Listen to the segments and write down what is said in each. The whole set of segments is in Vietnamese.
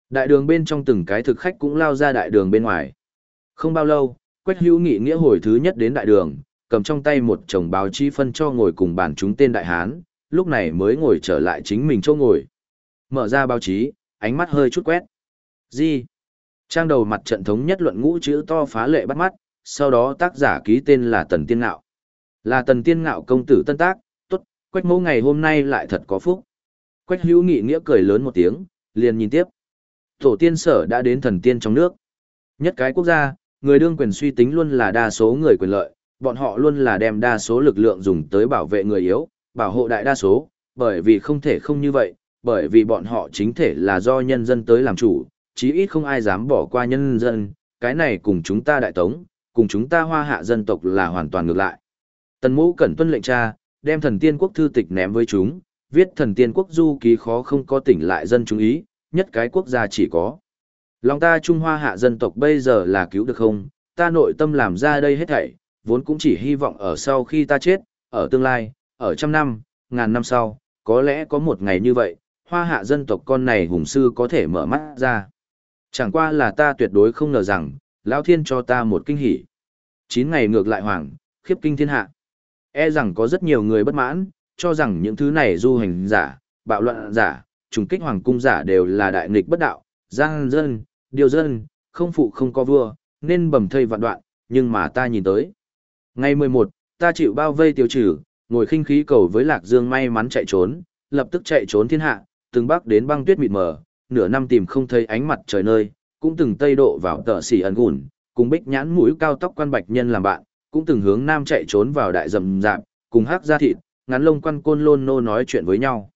Đại đường bên trong từng cái thực khách cũng lao ra đại đường bên ngoài. Không bao lâu, Quách Hữu Nghị nghĩa hồi thứ nhất đến đại đường, cầm trong tay một chồng báo chí phân cho ngồi cùng bàn chúng tên đại hán, lúc này mới ngồi trở lại chính mình chỗ ngồi. Mở ra báo chí, ánh mắt hơi chút quét. Gì? Trang đầu mặt trận thống nhất luận ngũ chữ to phá lệ bắt mắt, sau đó tác giả ký tên là Tần Tiên Ngạo. Là Tần Tiên Ngạo công tử tân tác, tốt, Quách mẫu ngày hôm nay lại thật có phúc. Quách Hữu Nghị nghĩa cười lớn một tiếng, liền nhìn tiếp. Tổ tiên sở đã đến thần tiên trong nước. Nhất cái quốc gia, người đương quyền suy tính luôn là đa số người quyền lợi, bọn họ luôn là đem đa số lực lượng dùng tới bảo vệ người yếu, bảo hộ đại đa số, bởi vì không thể không như vậy, bởi vì bọn họ chính thể là do nhân dân tới làm chủ, chí ít không ai dám bỏ qua nhân dân, cái này cùng chúng ta đại tống, cùng chúng ta hoa hạ dân tộc là hoàn toàn ngược lại. Tần Mỗ cẩn tuân lệnh cha, đem thần tiên quốc thư tịch ném với chúng, viết thần tiên quốc du ký khó không có tỉnh lại dân chúng ý, nhất cái quốc gia chỉ có. Lòng ta Trung Hoa hạ dân tộc bây giờ là cứu được không, ta nội tâm làm ra đây hết thảy, vốn cũng chỉ hy vọng ở sau khi ta chết, ở tương lai, ở trăm năm, ngàn năm sau, có lẽ có một ngày như vậy, hoa hạ dân tộc con này hùng sư có thể mở mắt ra. Chẳng qua là ta tuyệt đối không ngờ rằng, Lão Thiên cho ta một kinh hỉ. 9 ngày ngược lại hoàng, khiếp kinh thiên hạ. E rằng có rất nhiều người bất mãn, cho rằng những thứ này du hành giả, bạo loạn giả, trùng kích hoàng cung giả đều là đại nghịch bất đạo, giang dân, điều dân, không phụ không có vua, nên bầm thây vạn đoạn, nhưng mà ta nhìn tới. Ngày 11, ta chịu bao vây tiêu trừ, ngồi khinh khí cầu với Lạc Dương may mắn chạy trốn, lập tức chạy trốn thiên hạ, từng bắc đến băng tuyết mịt mờ, nửa năm tìm không thấy ánh mặt trời nơi, cũng từng tây độ vào tờ xỉ ẩn gùn, cùng bích nhãn mũi cao tóc quan bạch nhân làm bạn, cũng từng hướng nam chạy trốn vào đại rầm rạp, cùng hắc da thịt, ngắn lông quan côn lôn nô nói chuyện với nhau.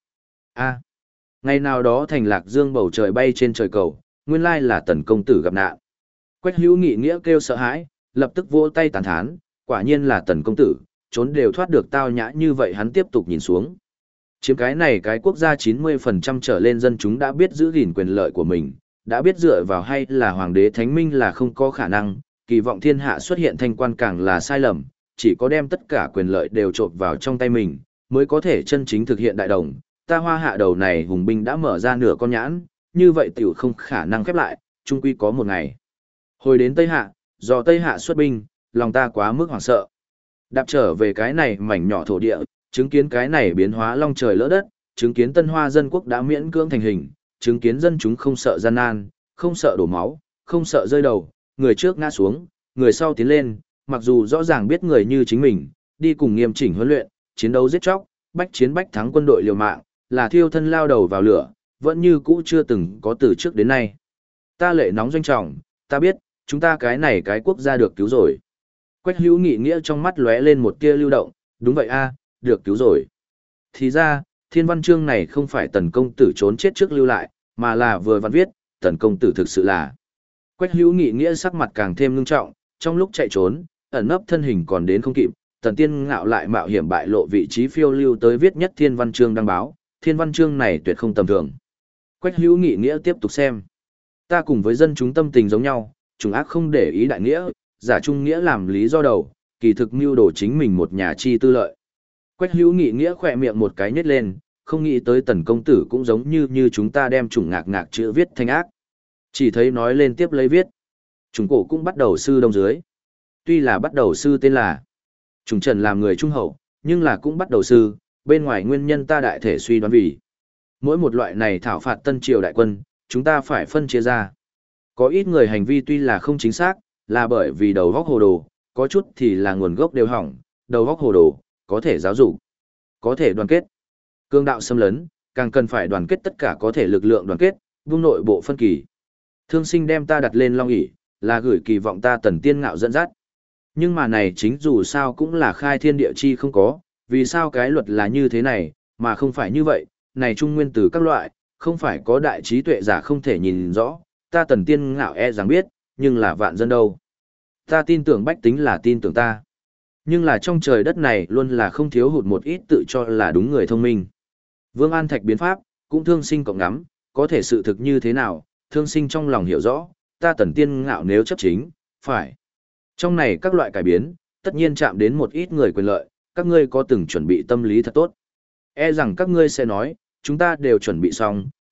Ngày nào đó thành Lạc Dương bầu trời bay trên trời cầu, nguyên lai là Tần công tử gặp nạn. Quách Hữu Nghị nghĩa kêu sợ hãi, lập tức vỗ tay tán thán, quả nhiên là Tần công tử, trốn đều thoát được tao nhã như vậy. Hắn tiếp tục nhìn xuống. Chiếm cái này cái quốc gia 90% trở lên dân chúng đã biết giữ gìn quyền lợi của mình, đã biết dựa vào hay là hoàng đế thánh minh là không có khả năng, kỳ vọng thiên hạ xuất hiện thanh quan càng là sai lầm, chỉ có đem tất cả quyền lợi đều trộn vào trong tay mình, mới có thể chân chính thực hiện đại đồng. Ta hoa hạ đầu này hùng binh đã mở ra nửa con nhãn, như vậy tiểu không khả năng khép lại, chung quy có một ngày. Hồi đến Tây Hạ, do Tây Hạ xuất binh, lòng ta quá mức hoảng sợ. Đạp trở về cái này mảnh nhỏ thổ địa, chứng kiến cái này biến hóa long trời lỡ đất, chứng kiến Tân Hoa dân quốc đã miễn cưỡng thành hình, chứng kiến dân chúng không sợ gian nan, không sợ đổ máu, không sợ rơi đầu, người trước ngã xuống, người sau tiến lên, mặc dù rõ ràng biết người như chính mình, đi cùng nghiêm chỉnh huấn luyện, chiến đấu giết chóc, bách chiến bách thắng quân đội liều mạng, là thiêu thân lao đầu vào lửa, vẫn như cũ chưa từng có từ trước đến nay. Ta lệ nóng doanh trọng, ta biết, chúng ta cái này cái quốc gia được cứu rồi. Quách Hữu Nghị nghĩa trong mắt lóe lên một tia lưu động, đúng vậy a, được cứu rồi. Thì ra, thiên văn chương này không phải Tần công tử trốn chết trước lưu lại, mà là vừa văn viết, Tần công tử thực sự là. Quách Hữu Nghị nghĩa sắc mặt càng thêm ngưng trọng, trong lúc chạy trốn, ẩn nấp thân hình còn đến không kịp, Tần Tiên Ngạo lại mạo hiểm bại lộ vị trí phiêu lưu tới viết nhất thiên văn chương đăng báo, thiên văn chương này tuyệt không tầm thường. Quách Hữu Nghị nghĩa tiếp tục xem. Ta cùng với dân chúng tâm tình giống nhau, trùng ác không để ý đại nghĩa, giả trung nghĩa làm lý do đầu, kỳ thực mưu đồ chính mình một nhà chi tư lợi. Quách Hữu Nghị nghĩa khỏe miệng một cái nhếch lên, không nghĩ tới Tần công tử cũng giống như chúng ta đem chủng ngạc ngạc chữ viết thành ác. Chỉ thấy nói lên tiếp lấy viết. Chúng cổ cũng bắt đầu sư đông dưới. Tuy là bắt đầu sư tên là Trùng Trần làm người trung hậu, nhưng là cũng bắt đầu sư, bên ngoài nguyên nhân ta đại thể suy đoán vì. Mỗi một loại này thảo phạt tân triều đại quân, chúng ta phải phân chia ra. Có ít người hành vi tuy là không chính xác, là bởi vì đầu góc hồ đồ, có chút thì là nguồn gốc đều hỏng, đầu góc hồ đồ, có thể giáo dục, có thể đoàn kết. Cương đạo xâm lấn, càng cần phải đoàn kết tất cả có thể lực lượng đoàn kết, vung nội bộ phân kỳ. Thương Sinh đem ta đặt lên long ỷ, là gửi kỳ vọng ta Tần Tiên Ngạo dẫn dắt. Nhưng mà này chính dù sao cũng là khai thiên địa chi không có, vì sao cái luật là như thế này, mà không phải như vậy, này trung nguyên từ các loại, không phải có đại trí tuệ giả không thể nhìn rõ, ta Tần Tiên Ngạo e rằng biết, nhưng là vạn dân đâu. Ta tin tưởng bách tính là tin tưởng ta. Nhưng là trong trời đất này luôn là không thiếu hụt một ít tự cho là đúng người thông minh. Vương An Thạch biến pháp, cũng Thương Sinh cộng ngắm, có thể sự thực như thế nào, Thương Sinh trong lòng hiểu rõ, ta Tần Tiên Ngạo nếu chấp chính, phải. Trong này các loại cải biến, tất nhiên chạm đến một ít người quyền lợi, các ngươi có từng chuẩn bị tâm lý thật tốt. E rằng các ngươi sẽ nói, chúng ta đều chuẩn bị xong,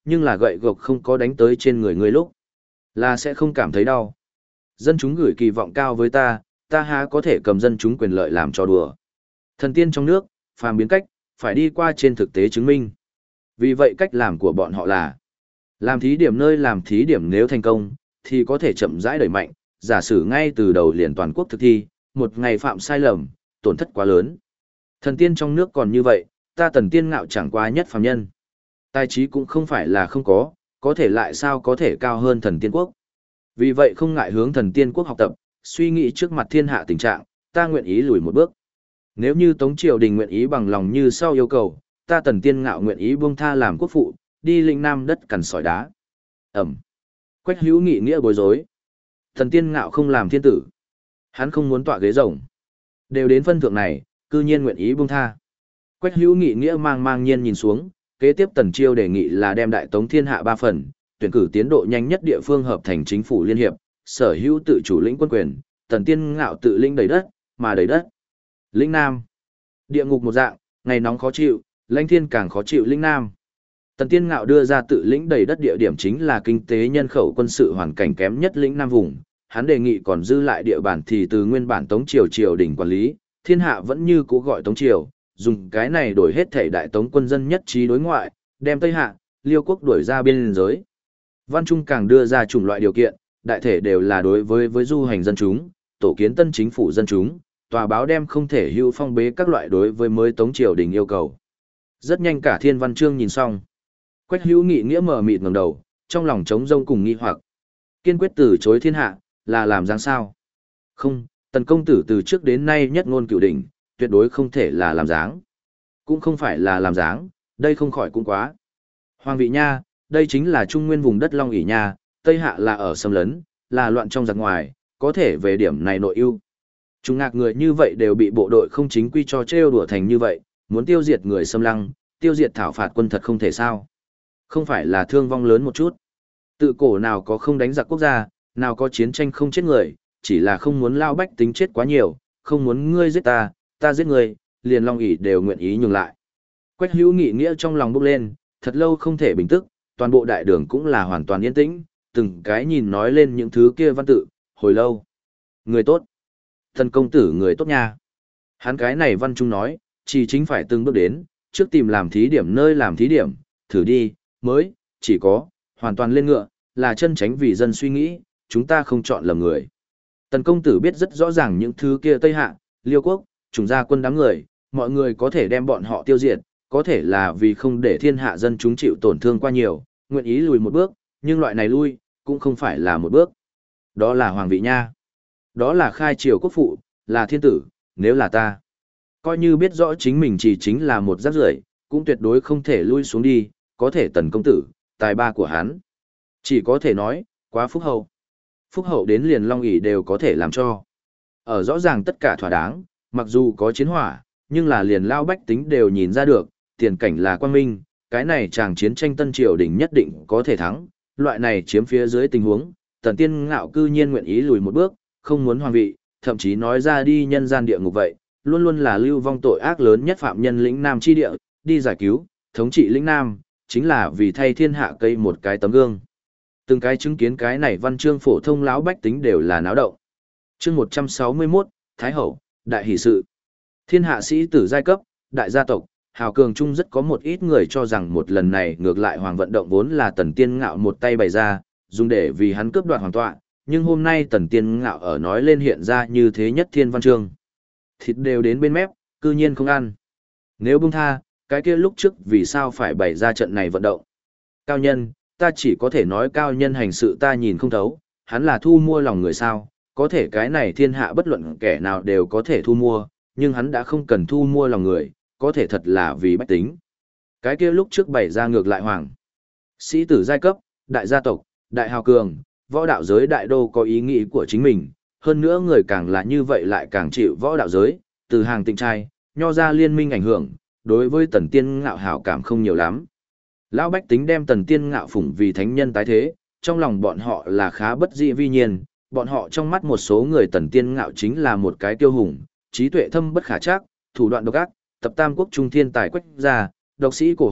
nhưng là gậy gộc không có đánh tới trên người ngươi lúc, là sẽ không cảm thấy đau. Dân chúng gửi kỳ vọng cao với ta, ta há có thể cầm dân chúng quyền lợi làm trò đùa. Thần tiên trong nước, phàm biến cách, phải đi qua trên thực tế chứng minh. Vì vậy cách làm của bọn họ là làm thí điểm nơi làm thí điểm nếu thành công, thì có thể chậm rãi đẩy mạnh, giả sử ngay từ đầu liền toàn quốc thực thi, một ngày phạm sai lầm, tổn thất quá lớn. Thần tiên trong nước còn như vậy, ta Tần Tiên Ngạo chẳng qua nhất phàm nhân. Tài trí cũng không phải là không có thể lại sao có thể cao hơn thần tiên quốc. Vì vậy không ngại hướng thần tiên quốc học tập, suy nghĩ trước mặt thiên hạ tình trạng, ta nguyện ý lùi một bước. Nếu như Tống Triều Đình nguyện ý bằng lòng như sau yêu cầu, ta Tần Tiên Ngạo nguyện ý buông tha làm quốc phụ, đi lĩnh Nam đất cằn sỏi đá. Ẩm. Quách Hữu Nghị nghĩa bối rối. Thần Tiên Ngạo không làm thiên tử. Hắn không muốn tọa ghế rồng. Đều đến phân thượng này, cư nhiên nguyện ý buông tha. Quách Hữu Nghị nghĩa mang nhiên nhìn xuống, kế tiếp Tần Chiêu đề nghị là đem đại tống thiên hạ 3 phần, tuyển cử tiến độ nhanh nhất địa phương hợp thành chính phủ liên hiệp, sở hữu tự chủ lĩnh quân quyền, Tần Tiên Ngạo tự lĩnh đầy đất, mà đầy đất. Lĩnh Nam. Địa ngục một dạng, ngày nóng khó chịu, lãnh thiên càng khó chịu lĩnh Nam. Tần Tiên Ngạo đưa ra tự lĩnh đầy đất địa điểm chính là kinh tế nhân khẩu quân sự hoàn cảnh kém nhất lĩnh Nam vùng. Hắn đề nghị còn dư lại địa bàn thì từ nguyên bản Tống Triều triều đình quản lý, thiên hạ vẫn như cũ gọi Tống Triều, dùng cái này đổi hết thể đại tống quân dân nhất trí đối ngoại, đem Tây Hạ, Liêu quốc đuổi ra biên giới. Văn Trung càng đưa ra chủng loại điều kiện, đại thể đều là đối với du hành dân chúng, tổ kiến tân chính phủ dân chúng, tòa báo đem không thể hữu phong bế các loại đối với mới Tống Triều đình yêu cầu. Rất nhanh cả Thiên Văn Chương nhìn xong. Quách Hữu Nghị nghĩa mở mịt ngẩng đầu, trong lòng trống rông cùng nghi hoặc. Kiên quyết từ chối thiên hạ, là làm dáng sao? Không, Tần công tử từ trước đến nay nhất ngôn cửu đỉnh, tuyệt đối không thể là làm dáng. Cũng không phải là làm dáng, đây không khỏi cũng quá. Hoàng vị nha, đây chính là trung nguyên vùng đất Long ỷ nha, Tây Hạ là ở xâm lấn, là loạn trong giặc ngoài, có thể về điểm này nội ưu. Chúng ngạc người như vậy đều bị bộ đội không chính quy cho trêu đùa thành như vậy, muốn tiêu diệt người xâm lăng, tiêu diệt thảo phạt quân thật không thể sao. Không phải là thương vong lớn một chút. Tự cổ nào có không đánh giặc quốc gia, nào có chiến tranh không chết người, chỉ là không muốn lao bách tính chết quá nhiều, không muốn ngươi giết ta, ta giết ngươi, liền Long ỷ đều nguyện ý nhường lại. Quách Hữu Nghị nghĩa trong lòng bốc lên, thật lâu không thể bình tức, toàn bộ đại đường cũng là hoàn toàn yên tĩnh, từng cái nhìn nói lên những thứ kia văn tự, hồi lâu. Người tốt. Thần công tử người tốt nha. Hắn cái này văn trung nói, chỉ chính phải từng bước đến, trước tìm làm thí điểm nơi làm thí điểm, thử đi, mới, chỉ có, hoàn toàn lên ngựa, là chân tránh vì dân suy nghĩ, chúng ta không chọn lầm người. Tần công tử biết rất rõ ràng những thứ kia Tây Hạ, Liêu quốc, trùng ra quân đám người, mọi người có thể đem bọn họ tiêu diệt, có thể là vì không để thiên hạ dân chúng chịu tổn thương qua nhiều, nguyện ý lùi một bước, nhưng loại này lui, cũng không phải là một bước. Đó là hoàng vị nha. Đó là khai triều quốc phụ, là thiên tử, nếu là ta. Coi như biết rõ chính mình chỉ chính là một rác rưởi, cũng tuyệt đối không thể lui xuống đi, có thể Tần công tử, tài ba của hắn. Chỉ có thể nói, quá phúc hậu. Phúc hậu đến liền Long ỷ đều có thể làm cho. Ở rõ ràng tất cả thỏa đáng, mặc dù có chiến hỏa, nhưng là liền lao bách tính đều nhìn ra được, tiền cảnh là quang minh, cái này chàng chiến tranh tân triều đình nhất định có thể thắng, loại này chiếm phía dưới tình huống, Tần Tiên Ngạo cư nhiên nguyện ý lùi một bước, không muốn hoàng vị, thậm chí nói ra đi nhân gian địa ngục vậy, luôn luôn là lưu vong tội ác lớn nhất phạm nhân lĩnh Nam chi địa, đi giải cứu, thống trị lĩnh Nam, chính là vì thay thiên hạ cây một cái tấm gương. Từng cái chứng kiến cái này văn chương phổ thông lão bách tính đều là náo động. Chương 161, Thái Hậu, Đại hỷ sự. Thiên hạ sĩ tử giai cấp, đại gia tộc, hào cường chung rất có một ít người cho rằng một lần này ngược lại hoàng vận động vốn là Tần Tiên Ngạo một tay bày ra, dùng để vì hắn cướp đoạt hoàng tọa, nhưng hôm nay Tần Tiên Ngạo ở nói lên hiện ra như thế nhất thiên văn chương. Thịt đều đến bên mép, cư nhiên không ăn. Nếu buông tha, cái kia lúc trước vì sao phải bày ra trận này vận động? Cao nhân, ta chỉ có thể nói cao nhân hành sự ta nhìn không thấu, hắn là thu mua lòng người sao, có thể cái này thiên hạ bất luận kẻ nào đều có thể thu mua, nhưng hắn đã không cần thu mua lòng người, có thể thật là vì bách tính. Cái kia lúc trước bày ra ngược lại hoàng. Sĩ tử giai cấp, đại gia tộc, đại hào cường, võ đạo giới đại đô có ý nghĩ của chính mình, hơn nữa người càng là như vậy lại càng chịu võ đạo giới, từ hàng tịnh trai, nho ra liên minh ảnh hưởng, đối với Tần Tiên Ngạo hảo cảm không nhiều lắm. Lão bách tính đem Tần Tiên Ngạo phụng vì thánh nhân tái thế, trong lòng bọn họ là khá bất dị vi nhiên, bọn họ trong mắt một số người Tần Tiên Ngạo chính là một cái tiêu hùng, trí tuệ thâm bất khả trắc, thủ đoạn độc ác, tập tam quốc trung thiên tài quách gia, độc sĩ cổ hủ,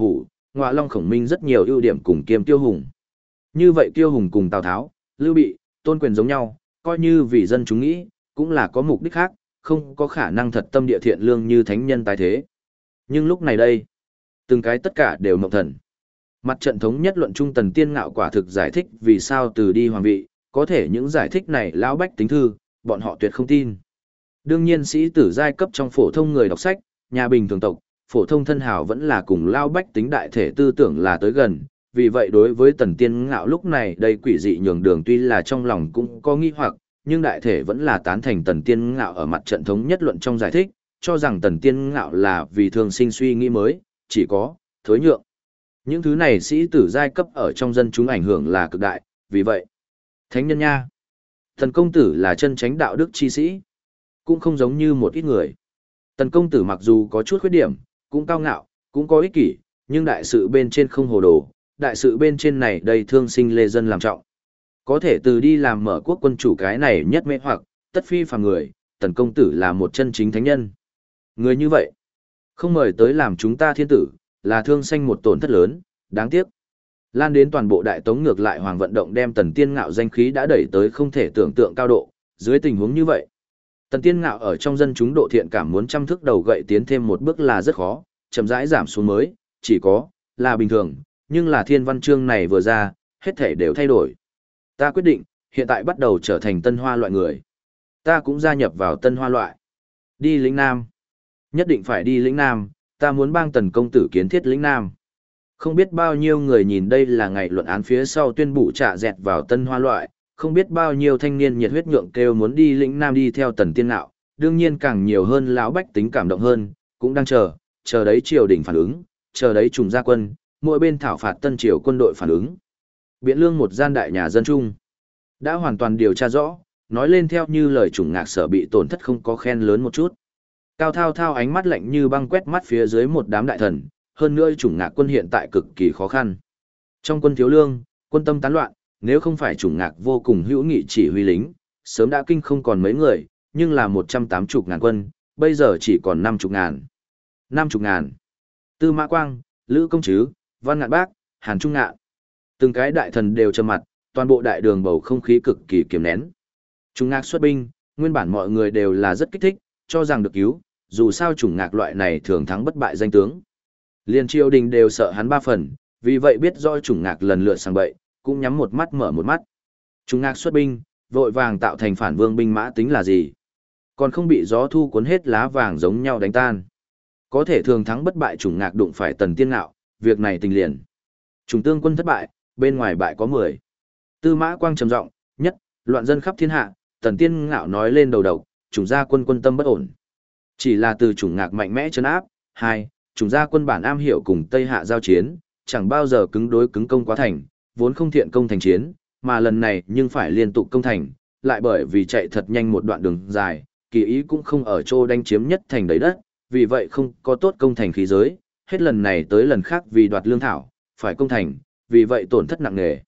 Ngọa Long Khổng Minh rất nhiều ưu điểm cùng Kiêm Tiêu Hùng. Như vậy Tiêu Hùng cùng Tào Tháo, Lưu Bị, Tôn Quyền giống nhau, coi như vì dân chúng nghĩ, cũng là có mục đích khác, không có khả năng thật tâm địa thiện lương như thánh nhân tái thế. Nhưng lúc này đây, từng cái tất cả đều mộng thần. Mặt trận thống nhất luận trung Tần Tiên Ngạo quả thực giải thích vì sao từ đi hoàng vị, có thể những giải thích này lão bách tính thư, bọn họ tuyệt không tin. Đương nhiên sĩ tử giai cấp trong phổ thông người đọc sách, nhà bình thường tộc, phổ thông thân hào vẫn là cùng lao bách tính đại thể tư tưởng là tới gần, vì vậy đối với Tần Tiên Ngạo lúc này đây quỷ dị nhường đường tuy là trong lòng cũng có nghi hoặc, nhưng đại thể vẫn là tán thành Tần Tiên Ngạo ở mặt trận thống nhất luận trong giải thích, cho rằng Tần Tiên Ngạo là vì thường sinh suy nghĩ mới, chỉ có thối nhượng. Những thứ này sĩ tử giai cấp ở trong dân chúng ảnh hưởng là cực đại, vì vậy, thánh nhân nha, Tần công tử là chân chánh đạo đức chi sĩ, cũng không giống như một ít người. Tần công tử mặc dù có chút khuyết điểm, cũng cao ngạo, cũng có ích kỷ, nhưng đại sự bên trên không hồ đồ, đại sự bên trên này đầy thương sinh lê dân làm trọng. Có thể từ đi làm mở quốc quân chủ cái này nhất mê hoặc, tất phi phàm người, Tần công tử là một chân chính thánh nhân. Người như vậy, không mời tới làm chúng ta thiên tử, là thương sanh một tổn thất lớn, đáng tiếc. Lan đến toàn bộ đại tống ngược lại hoàng vận động đem Tần Tiên Ngạo danh khí đã đẩy tới không thể tưởng tượng cao độ, dưới tình huống như vậy. Tần Tiên Ngạo ở trong dân chúng độ thiện cảm muốn trăm thước đầu gậy tiến thêm một bước là rất khó, chậm rãi giảm xuống mới, chỉ có, là bình thường, nhưng là thiên văn chương này vừa ra, hết thể đều thay đổi. Ta quyết định, hiện tại bắt đầu trở thành tân hoa loại người. Ta cũng gia nhập vào tân hoa loại. Đi lĩnh Nam. Nhất định phải đi lĩnh Nam, ta muốn bang Tần công tử kiến thiết lĩnh Nam. Không biết bao nhiêu người nhìn đây là ngày luận án phía sau tuyên bố trả dẹt vào tân hoa loại, không biết bao nhiêu thanh niên nhiệt huyết nhượng kêu muốn đi lĩnh Nam đi theo Tần Tiên Ngạo, đương nhiên càng nhiều hơn lão bách tính cảm động hơn, cũng đang chờ đấy triều đình phản ứng, chờ đấy trùng gia quân, mỗi bên thảo phạt tân triều quân đội phản ứng. Biện Lương một gian đại nhà dân trung, đã hoàn toàn điều tra rõ, nói lên theo như lời Trùng Ngạc sở bị tổn thất không có khen lớn một chút. Cao Thao Thao ánh mắt lạnh như băng quét mắt phía dưới một đám đại thần, hơn nữa Trùng Ngạc quân hiện tại cực kỳ khó khăn. Trong quân thiếu lương, quân tâm tán loạn, nếu không phải Trùng Ngạc vô cùng hữu nghị chỉ huy lính, sớm đã kinh không còn mấy người, nhưng là 180.000 quân, bây giờ chỉ còn 50.000. 50.000. Tư Mã Quang, Lữ Công Trứ, Văn Ngạn Bác, Hàn Trung Ngạn. Từng cái đại thần đều trầm mặt, toàn bộ đại đường bầu không khí cực kỳ kiềm nén. Trùng Ngạc xuất binh, nguyên bản mọi người đều là rất kích thích, cho rằng được cứu, dù sao Trùng Ngạc loại này thường thắng bất bại danh tướng. Liên triều đình đều sợ hắn ba phần, vì vậy biết rõ Trùng Ngạc lần lượt sang bậy, cũng nhắm một mắt mở một mắt. Trùng Ngạc xuất binh, vội vàng tạo thành phản vương binh mã tính là gì? Còn không bị gió thu cuốn hết lá vàng giống nhau đánh tan. Có thể thường thắng bất bại Trùng Ngạc đụng phải Tần Tiên Ngạo, việc này tình liền. Trùng tương quân thất bại, bên ngoài bại có 10. Tư Mã Quang trầm giọng, nhất, loạn dân khắp thiên hạ, Tần Tiên Ngạo nói lên đầu độc, Trùng gia quân quân tâm bất ổn. Chỉ là từ Trùng Ngạc mạnh mẽ trấn áp, 2, Trùng gia quân bản am hiểu cùng Tây Hạ giao chiến, chẳng bao giờ cứng đối cứng công quá thành, vốn không thiện công thành chiến, mà lần này nhưng phải liên tục công thành, lại bởi vì chạy thật nhanh một đoạn đường dài, kỳ ý cũng không ở chỗ đánh chiếm nhất thành đấy đất, vì vậy không có tốt công thành khí giới, hết lần này tới lần khác vì đoạt lương thảo, phải công thành, vì vậy tổn thất nặng nề.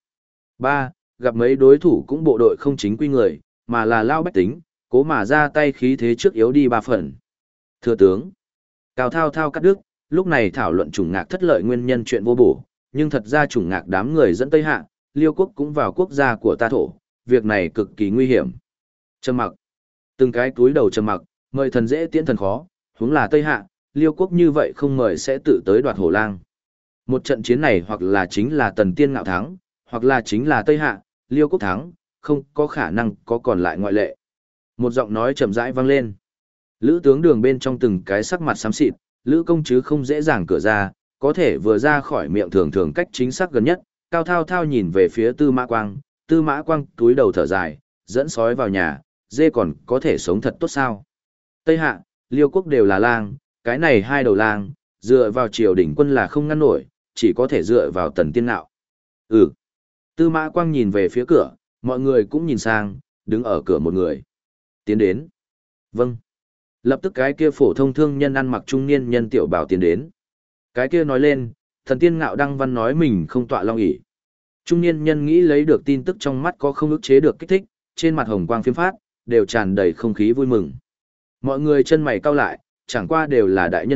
3. Gặp mấy đối thủ cũng bộ đội không chính quy người, mà là lao bách tính, cố mà ra tay khí thế trước yếu đi 3 phần. Thưa tướng, Cao Thao Thao cắt đứt, lúc này thảo luận Trùng Ngạc thất lợi nguyên nhân chuyện vô bổ, nhưng thật ra Trùng Ngạc đám người dẫn Tây Hạ, Liêu quốc cũng vào quốc gia của ta thổ, việc này cực kỳ nguy hiểm. Trầm mặc. Từng cái túi đầu trầm mặc, mời thần dễ tiễn thần khó, huống là Tây Hạ, Liêu quốc như vậy không mời sẽ tự tới đoạt Hổ Lang. Một trận chiến này hoặc là chính là Tần Tiên Ngạo thắng, hoặc là chính là Tây Hạ, Liêu quốc thắng, không có khả năng có còn lại ngoại lệ. Một giọng nói chậm rãi vang lên. Lữ tướng Đường bên trong từng cái sắc mặt xám xịt, Lữ công chứ không dễ dàng cửa ra, có thể vừa ra khỏi miệng thường thường cách chính xác gần nhất. Cao Thao Thao nhìn về phía Tư Mã Quang túi đầu thở dài, dẫn sói vào nhà, dê còn có thể sống thật tốt sao. Tây Hạ, Liêu quốc đều là lang, cái này hai đầu lang, dựa vào triều đình quân là không ngăn nổi, chỉ có thể dựa vào Tần Tiên Ngạo. Tư Mã Quang nhìn về phía cửa, mọi người cũng nhìn sang, đứng ở cửa một người. Tiến đến. Vâng. Lập tức cái kia phổ thông thương nhân ăn mặc trung niên nhân tiểu bảo tiến đến. Cái kia nói lên, Thần Tiên Ngạo đăng văn nói mình không tọa long ỷ. Trung niên nhân nghĩ lấy được tin tức trong mắt có không ức chế được kích thích, trên mặt hồng quang phiếm phát, đều tràn đầy không khí vui mừng. Mọi người chân mày cau lại, chẳng qua đều là đại nhân vật,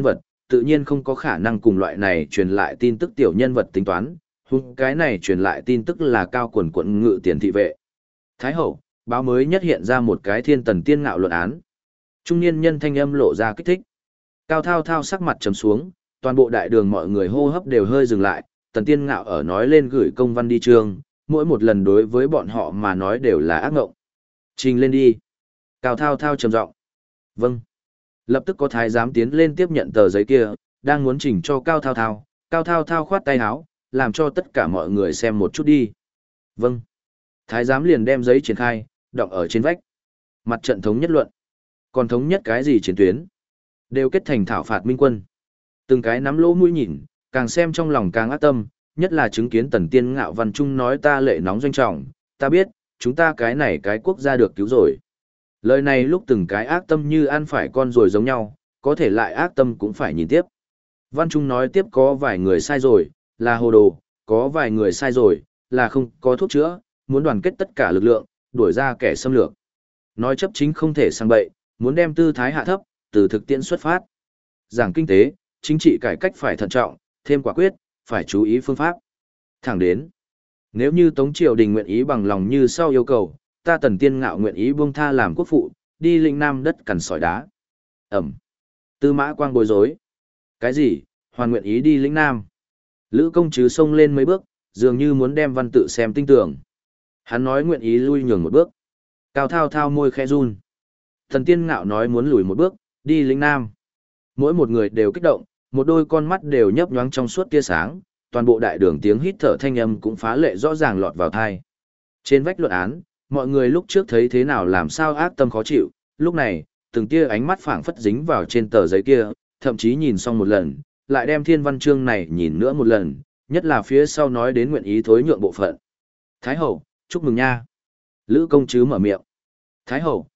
tự nhiên không có khả năng cùng loại này truyền lại tin tức tiểu nhân vật tính toán, hung cái này truyền lại tin tức là cao quần quận ngự tiền thị vệ. Thái hậu, báo mới nhất hiện ra một cái thiên tần tiên ngạo luận án. Trung niên nhân thanh âm lộ ra kích thích. Cao Thao Thao sắc mặt trầm xuống, toàn bộ đại đường mọi người hô hấp đều hơi dừng lại, tần tiên ngạo ở nói lên gửi công văn đi trường, mỗi một lần đối với bọn họ mà nói đều là ác ngộng. Trình lên đi. Cao Thao Thao trầm giọng. Vâng. Lập tức có thái giám tiến lên tiếp nhận tờ giấy kia, đang muốn trình cho Cao Thao Thao. Cao Thao Thao khoát tay áo, làm cho tất cả mọi người xem một chút đi. Vâng. Thái giám liền đem giấy triển khai, đọng ở trên vách. Mặt trận thống nhất luận. Còn thống nhất cái gì chiến tuyến? Đều kết thành thảo phạt minh quân. Từng cái nắm lỗ mũi nhìn, càng xem trong lòng càng ác tâm, nhất là chứng kiến tần tiên ngạo văn trung nói ta lệ nóng doanh trọng, ta biết, chúng ta cái này cái quốc gia được cứu rồi. Lời này lúc từng cái ác tâm như ăn phải con rồi giống nhau, có thể lại ác tâm cũng phải nhìn tiếp. Văn trung nói tiếp có vài người sai rồi, là hồ đồ, có vài người sai rồi, là không có thuốc chữa, muốn đoàn kết tất cả lực lượng, đuổi ra kẻ xâm lược. Nói chấp chính không thể sang bậy, muốn đem tư thái hạ thấp, từ thực tiễn xuất phát. Giảng kinh tế, chính trị cải cách phải thận trọng, thêm quả quyết, phải chú ý phương pháp. Thẳng đến, nếu như Tống Triều Đình nguyện ý bằng lòng như sau yêu cầu, ta tần tiên ngạo nguyện ý buông tha làm quốc phụ, đi lĩnh nam đất cằn sỏi đá. Ẩm. Tư Mã Quang bối rối. Cái gì, hoàn nguyện ý đi lĩnh nam? Lữ công chứ xông lên mấy bước, dường như muốn đem văn tự xem tinh tưởng. Hắn nói nguyện ý lui nhường một bước. Cao Thao Thao môi khẽ run. Thần tiên ngạo nói muốn lùi một bước, đi lĩnh nam. Mỗi một người đều kích động, một đôi con mắt đều nhấp nhoáng trong suốt tia sáng, toàn bộ đại đường tiếng hít thở thanh âm cũng phá lệ rõ ràng lọt vào tai. Trên vách luận án, mọi người lúc trước thấy thế nào làm sao ác tâm khó chịu, lúc này, từng tia ánh mắt phảng phất dính vào trên tờ giấy kia, thậm chí nhìn xong một lần, lại đem thiên văn chương này nhìn nữa một lần, nhất là phía sau nói đến nguyện ý thối nhượng bộ phận. Thái hậu, chúc mừng nha. Lữ công chứ mở miệng. Thái hậu,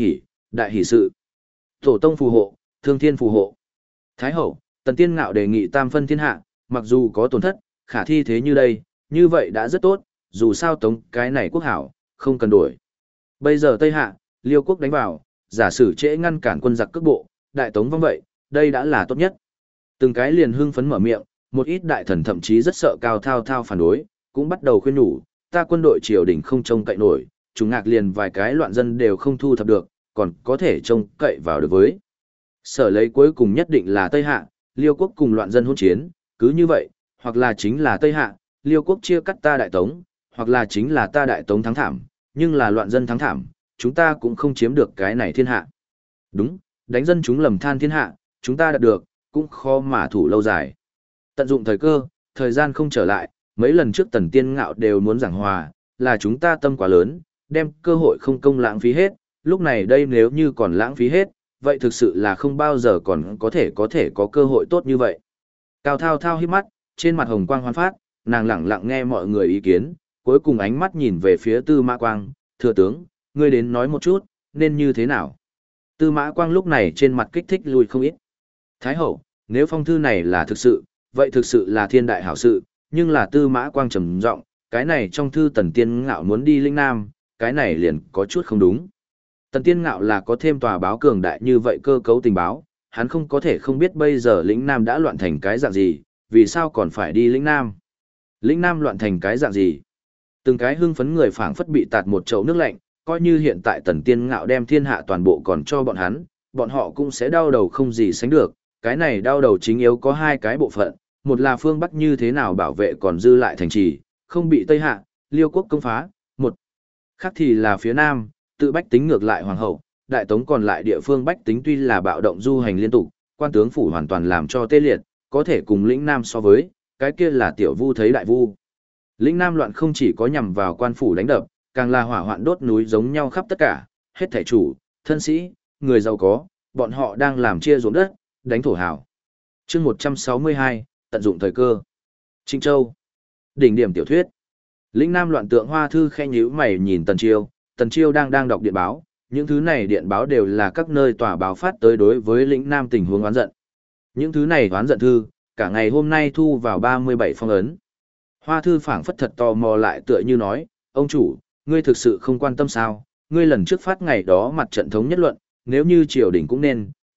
đại hỷ sự. Tổ tông phù hộ, thương thiên phù hộ. Thái hậu, tần tiên ngạo đề nghị tam phân thiên hạ, mặc dù có tổn thất, khả thi thế như đây, như vậy đã rất tốt, dù sao tống cái này quốc hảo, không cần đổi. Bây giờ Tây Hạ, Liêu quốc đánh vào, giả sử trễ ngăn cản quân giặc cước bộ, đại tống vong vậy, đây đã là tốt nhất. Từng cái liền hưng phấn mở miệng, một ít đại thần thậm chí rất sợ Cao Thao Thao phản đối, cũng bắt đầu khuyên nhủ, ta quân đội triều đình không trông cậy nổi, chúng ngạc liền vài cái loạn dân đều không thu thập được, còn có thể trông cậy vào được với. Sở lấy cuối cùng nhất định là Tây Hạ, Liêu quốc cùng loạn dân hỗn chiến, cứ như vậy, hoặc là chính là Tây Hạ, Liêu quốc chia cắt ta đại tống, hoặc là chính là ta đại tống thắng thảm, nhưng là loạn dân thắng thảm, chúng ta cũng không chiếm được cái này thiên hạ. Đúng, đánh dân chúng lầm than thiên hạ, chúng ta đạt được, cũng khó mà thủ lâu dài. Tận dụng thời cơ, thời gian không trở lại, mấy lần trước tần tiên ngạo đều muốn giảng hòa, là chúng ta tâm quá lớn, đem cơ hội không công lãng phí hết, lúc này đây nếu như còn lãng phí hết, vậy thực sự là không bao giờ còn có thể có cơ hội tốt như vậy. Cao Thao Thao híp mắt, trên mặt hồng quang hoan phát, nàng lẳng lặng nghe mọi người ý kiến, cuối cùng ánh mắt nhìn về phía Tư Mã Quang, thừa tướng, ngươi đến nói một chút, nên như thế nào. Tư Mã Quang lúc này trên mặt kích thích lùi không ít. Thái hậu, nếu phong thư này là thực sự, vậy thực sự là thiên đại hảo sự, nhưng là Tư Mã Quang trầm giọng, cái này trong thư tần tiên ngạo muốn đi lĩnh nam, cái này liền có chút không đúng. Tần tiên ngạo là có thêm tòa báo cường đại như vậy cơ cấu tình báo, hắn không có thể không biết bây giờ lĩnh nam đã loạn thành cái dạng gì, vì sao còn phải đi lĩnh nam. Lĩnh nam loạn thành cái dạng gì. Từng cái hưng phấn người phảng phất bị tạt một chậu nước lạnh, coi như hiện tại tần tiên ngạo đem thiên hạ toàn bộ còn cho bọn hắn, bọn họ cũng sẽ đau đầu không gì sánh được. Cái này đau đầu chính yếu có hai cái bộ phận, một là phương Bắc như thế nào bảo vệ còn dư lại thành trì, không bị Tây Hạ, Liêu quốc công phá, một. Khác thì là phía Nam, tự bách tính ngược lại hoàng hậu, đại tống còn lại địa phương bách tính tuy là bạo động du hành liên tục, quan tướng phủ hoàn toàn làm cho tê liệt, có thể cùng lĩnh Nam so với, cái kia là tiểu vu thấy đại vu. Lĩnh Nam loạn không chỉ có nhằm vào quan phủ đánh đập, càng là hỏa hoạn đốt núi giống nhau khắp tất cả, hết thảy chủ, thân sĩ, người giàu có, bọn họ đang làm chia ruộng đất, đánh thổ hào. Chương 162, tận dụng thời cơ. Trinh Châu. Đỉnh điểm tiểu thuyết. Lĩnh Nam loạn tượng Hoa Thư khẽ nhíu mày nhìn Tần Chiêu đang đọc điện báo, những thứ này điện báo đều là các nơi tòa báo phát tới đối với lĩnh Nam tình huống oán giận. Những thứ này oán giận thư, cả ngày hôm nay thu vào 37 phong ấn. Hoa Thư phảng phất thật tò mò lại tựa như nói, ông chủ, ngươi thực sự không quan tâm sao, ngươi lần trước phát ngày đó mặt trận thống nhất luận, nếu như triều đình cũng nên,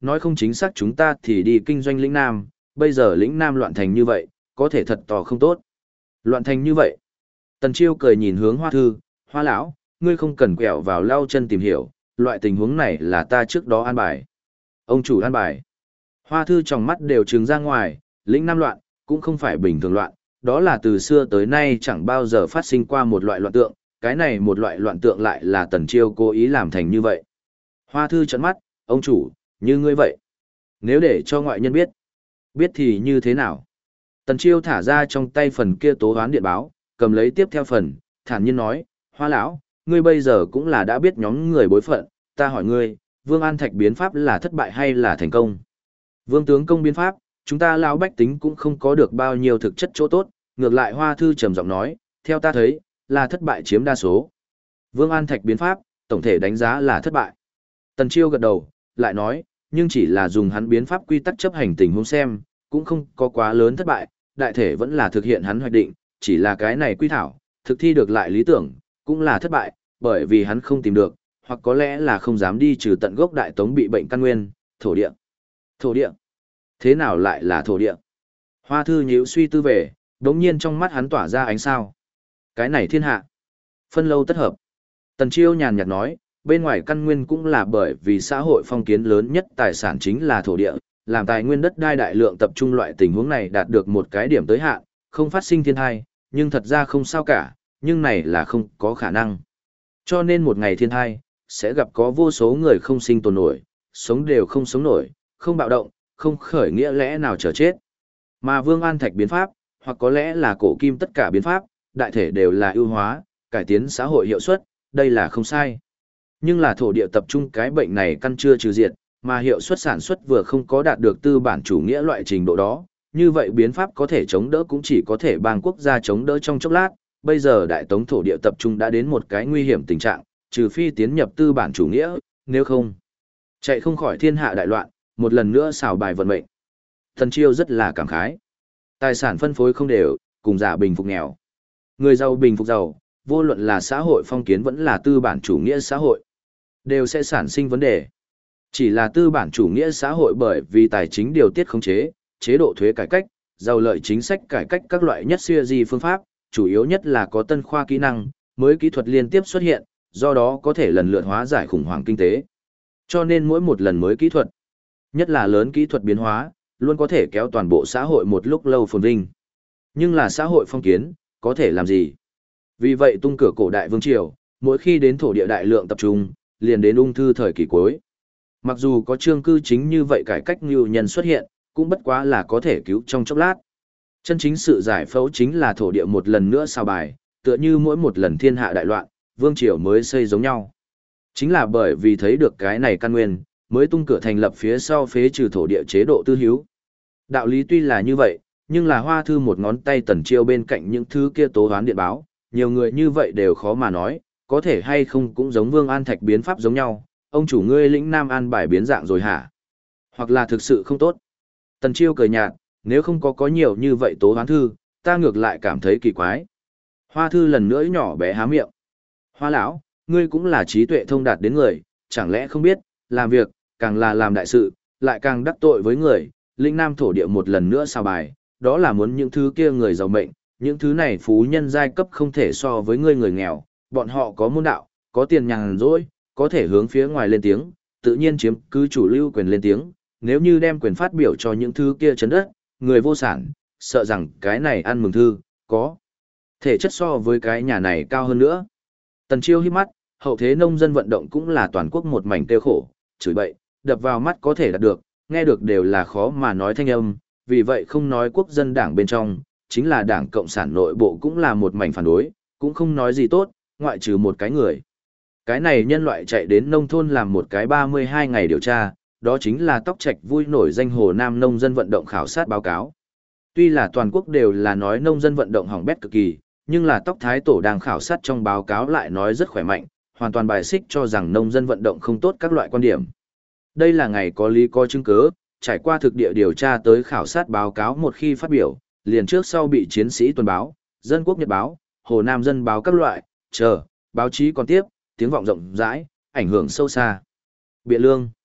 nói không chính xác chúng ta thì đi kinh doanh lĩnh Nam, bây giờ lĩnh Nam loạn thành như vậy, có thể thật tỏ không tốt. Loạn thành như vậy. Tần Chiêu cười nhìn hướng Hoa Thư, Hoa lão, ngươi không cần quẹo vào lau chân tìm hiểu, loại tình huống này là ta trước đó an bài. Ông chủ an bài. Hoa Thư trong mắt đều trừng ra ngoài, lĩnh Nam loạn, cũng không phải bình thường loạn, đó là từ xưa tới nay chẳng bao giờ phát sinh qua một loại loạn tượng, cái này một loại loạn tượng lại là Tần Chiêu cố ý làm thành như vậy. Hoa Thư trợn mắt, ông chủ, như ngươi vậy. Nếu để cho ngoại nhân biết, biết thì như thế nào? Tần Chiêu thả ra trong tay phần kia tố hoán điện báo, cầm lấy tiếp theo phần, thản nhiên nói, Hoa lão, ngươi bây giờ cũng là đã biết nhóm người bối phận, ta hỏi ngươi, Vương An Thạch biến pháp là thất bại hay là thành công? Vương tướng công biến pháp, chúng ta lão bách tính cũng không có được bao nhiêu thực chất chỗ tốt, ngược lại Hoa Thư trầm giọng nói, theo ta thấy, là thất bại chiếm đa số. Vương An Thạch biến pháp, tổng thể đánh giá là thất bại. Tần Chiêu gật đầu, lại nói, nhưng chỉ là dùng hắn biến pháp quy tắc chấp hành tình huống xem, cũng không có quá lớn thất bại, đại thể vẫn là thực hiện hắn hoạch định, chỉ là cái này quy thảo, thực thi được lại lý tưởng, cũng là thất bại, bởi vì hắn không tìm được, hoặc có lẽ là không dám đi trừ tận gốc đại tống bị bệnh căn nguyên, thổ địa. Thổ địa? Thế nào lại là thổ địa? Hoa Thư nhíu suy tư về, đống nhiên trong mắt hắn tỏa ra ánh sao. Cái này thiên hạ. Phân lâu tất hợp. Tần Chiêu nhàn nhạt nói, bên ngoài căn nguyên cũng là bởi vì xã hội phong kiến lớn nhất tài sản chính là thổ địa, làm tài nguyên đất đai đại lượng tập trung loại tình huống này đạt được một cái điểm tới hạn, không phát sinh thiên tai, nhưng thật ra không sao cả, nhưng này là không có khả năng. Cho nên một ngày thiên tai, sẽ gặp có vô số người không sinh tồn nổi, sống đều không sống nổi, không bạo động, không khởi nghĩa lẽ nào chờ chết. Mà Vương An Thạch biến pháp, hoặc có lẽ là cổ kim tất cả biến pháp, đại thể đều là ưu hóa, cải tiến xã hội hiệu suất, đây là không sai. Nhưng là thổ địa tập trung cái bệnh này căn chưa trừ diệt, mà hiệu suất sản xuất vừa không có đạt được tư bản chủ nghĩa loại trình độ đó, như vậy biến pháp có thể chống đỡ cũng chỉ có thể bang quốc gia chống đỡ trong chốc lát, bây giờ đại tống thổ địa tập trung đã đến một cái nguy hiểm tình trạng, trừ phi tiến nhập tư bản chủ nghĩa, nếu không, chạy không khỏi thiên hạ đại loạn, một lần nữa xào bài vận mệnh. Tần Chiêu rất là cảm khái. Tài sản phân phối không đều, cùng giả bình phục nghèo. Người giàu bình phục giàu, vô luận là xã hội phong kiến vẫn là tư bản chủ nghĩa xã hội, đều sẽ sản sinh vấn đề. Chỉ là tư bản chủ nghĩa xã hội bởi vì tài chính điều tiết khống chế, chế độ thuế cải cách, giàu lợi chính sách cải cách các loại nhất siêu di phương pháp, chủ yếu nhất là có tân khoa kỹ năng, mới kỹ thuật liên tiếp xuất hiện, do đó có thể lần lượt hóa giải khủng hoảng kinh tế. Cho nên mỗi một lần mới kỹ thuật, nhất là lớn kỹ thuật biến hóa, luôn có thể kéo toàn bộ xã hội một lúc lâu phồn vinh. Nhưng là xã hội phong kiến, có thể làm gì? Vì vậy tung cửa cổ đại vương triều, mỗi khi đến thổ địa đại lượng tập trung, liền đến ung thư thời kỳ cuối. Mặc dù có chương cư chính như vậy cải cách như nhân xuất hiện, cũng bất quá là có thể cứu trong chốc lát. Chân chính sự giải phẫu chính là thổ địa một lần nữa sao bài, tựa như mỗi một lần thiên hạ đại loạn, vương triều mới xây giống nhau. Chính là bởi vì thấy được cái này căn nguyên, mới tung cửa thành lập phía sau phế trừ thổ địa chế độ tư hiếu. Đạo lý tuy là như vậy, nhưng là Hoa Thư một ngón tay Tần Chiêu bên cạnh những thứ kia tố hoán điện báo, nhiều người như vậy đều khó mà nói, có thể hay không cũng giống Vương An Thạch biến pháp giống nhau, ông chủ ngươi lĩnh Nam An bài biến dạng rồi hả? Hoặc là thực sự không tốt. Tần Chiêu cười nhạt, nếu không có nhiều như vậy tố hoán thư, ta ngược lại cảm thấy kỳ quái. Hoa Thư lần nữa nhỏ bé há miệng. Hoa lão, ngươi cũng là trí tuệ thông đạt đến người, chẳng lẽ không biết, làm việc, càng là làm đại sự, lại càng đắc tội với người, lĩnh Nam thổ địa một lần nữa sao bài, đó là muốn những thứ kia người giàu mệnh, những thứ này phú nhân giai cấp không thể so với ngươi người nghèo, bọn họ có môn đạo, có tiền nhàn rỗi, có thể hướng phía ngoài lên tiếng, tự nhiên chiếm cứ chủ lưu quyền lên tiếng, nếu như đem quyền phát biểu cho những thứ kia chấn đất, người vô sản, sợ rằng cái này ăn mừng thư, có thể chất so với cái nhà này cao hơn nữa. Tần Chiêu híp mắt, hậu thế nông dân vận động cũng là toàn quốc một mảnh tiêu khổ, chửi bậy, đập vào mắt có thể đạt được, nghe được đều là khó mà nói thanh âm, vì vậy không nói quốc dân đảng bên trong, chính là đảng Cộng sản nội bộ cũng là một mảnh phản đối, cũng không nói gì tốt, ngoại trừ một cái người. Cái này nhân loại chạy đến nông thôn làm một cái 32 ngày điều tra, đó chính là Tóc Trạch vui nổi danh Hồ Nam nông dân vận động khảo sát báo cáo. Tuy là toàn quốc đều là nói nông dân vận động hỏng bét cực kỳ, nhưng là Tóc Thái Tổ đang khảo sát trong báo cáo lại nói rất khỏe mạnh, hoàn toàn bài xích cho rằng nông dân vận động không tốt các loại quan điểm. Đây là ngày có lý có chứng cứ, trải qua thực địa điều tra tới khảo sát báo cáo một khi phát biểu, liền trước sau bị Chiến sĩ Tuần báo, Dân Quốc Nhật báo, Hồ Nam Dân báo các loại, báo chí còn tiếp, tiếng vọng rộng rãi, ảnh hưởng sâu xa. Biện lương.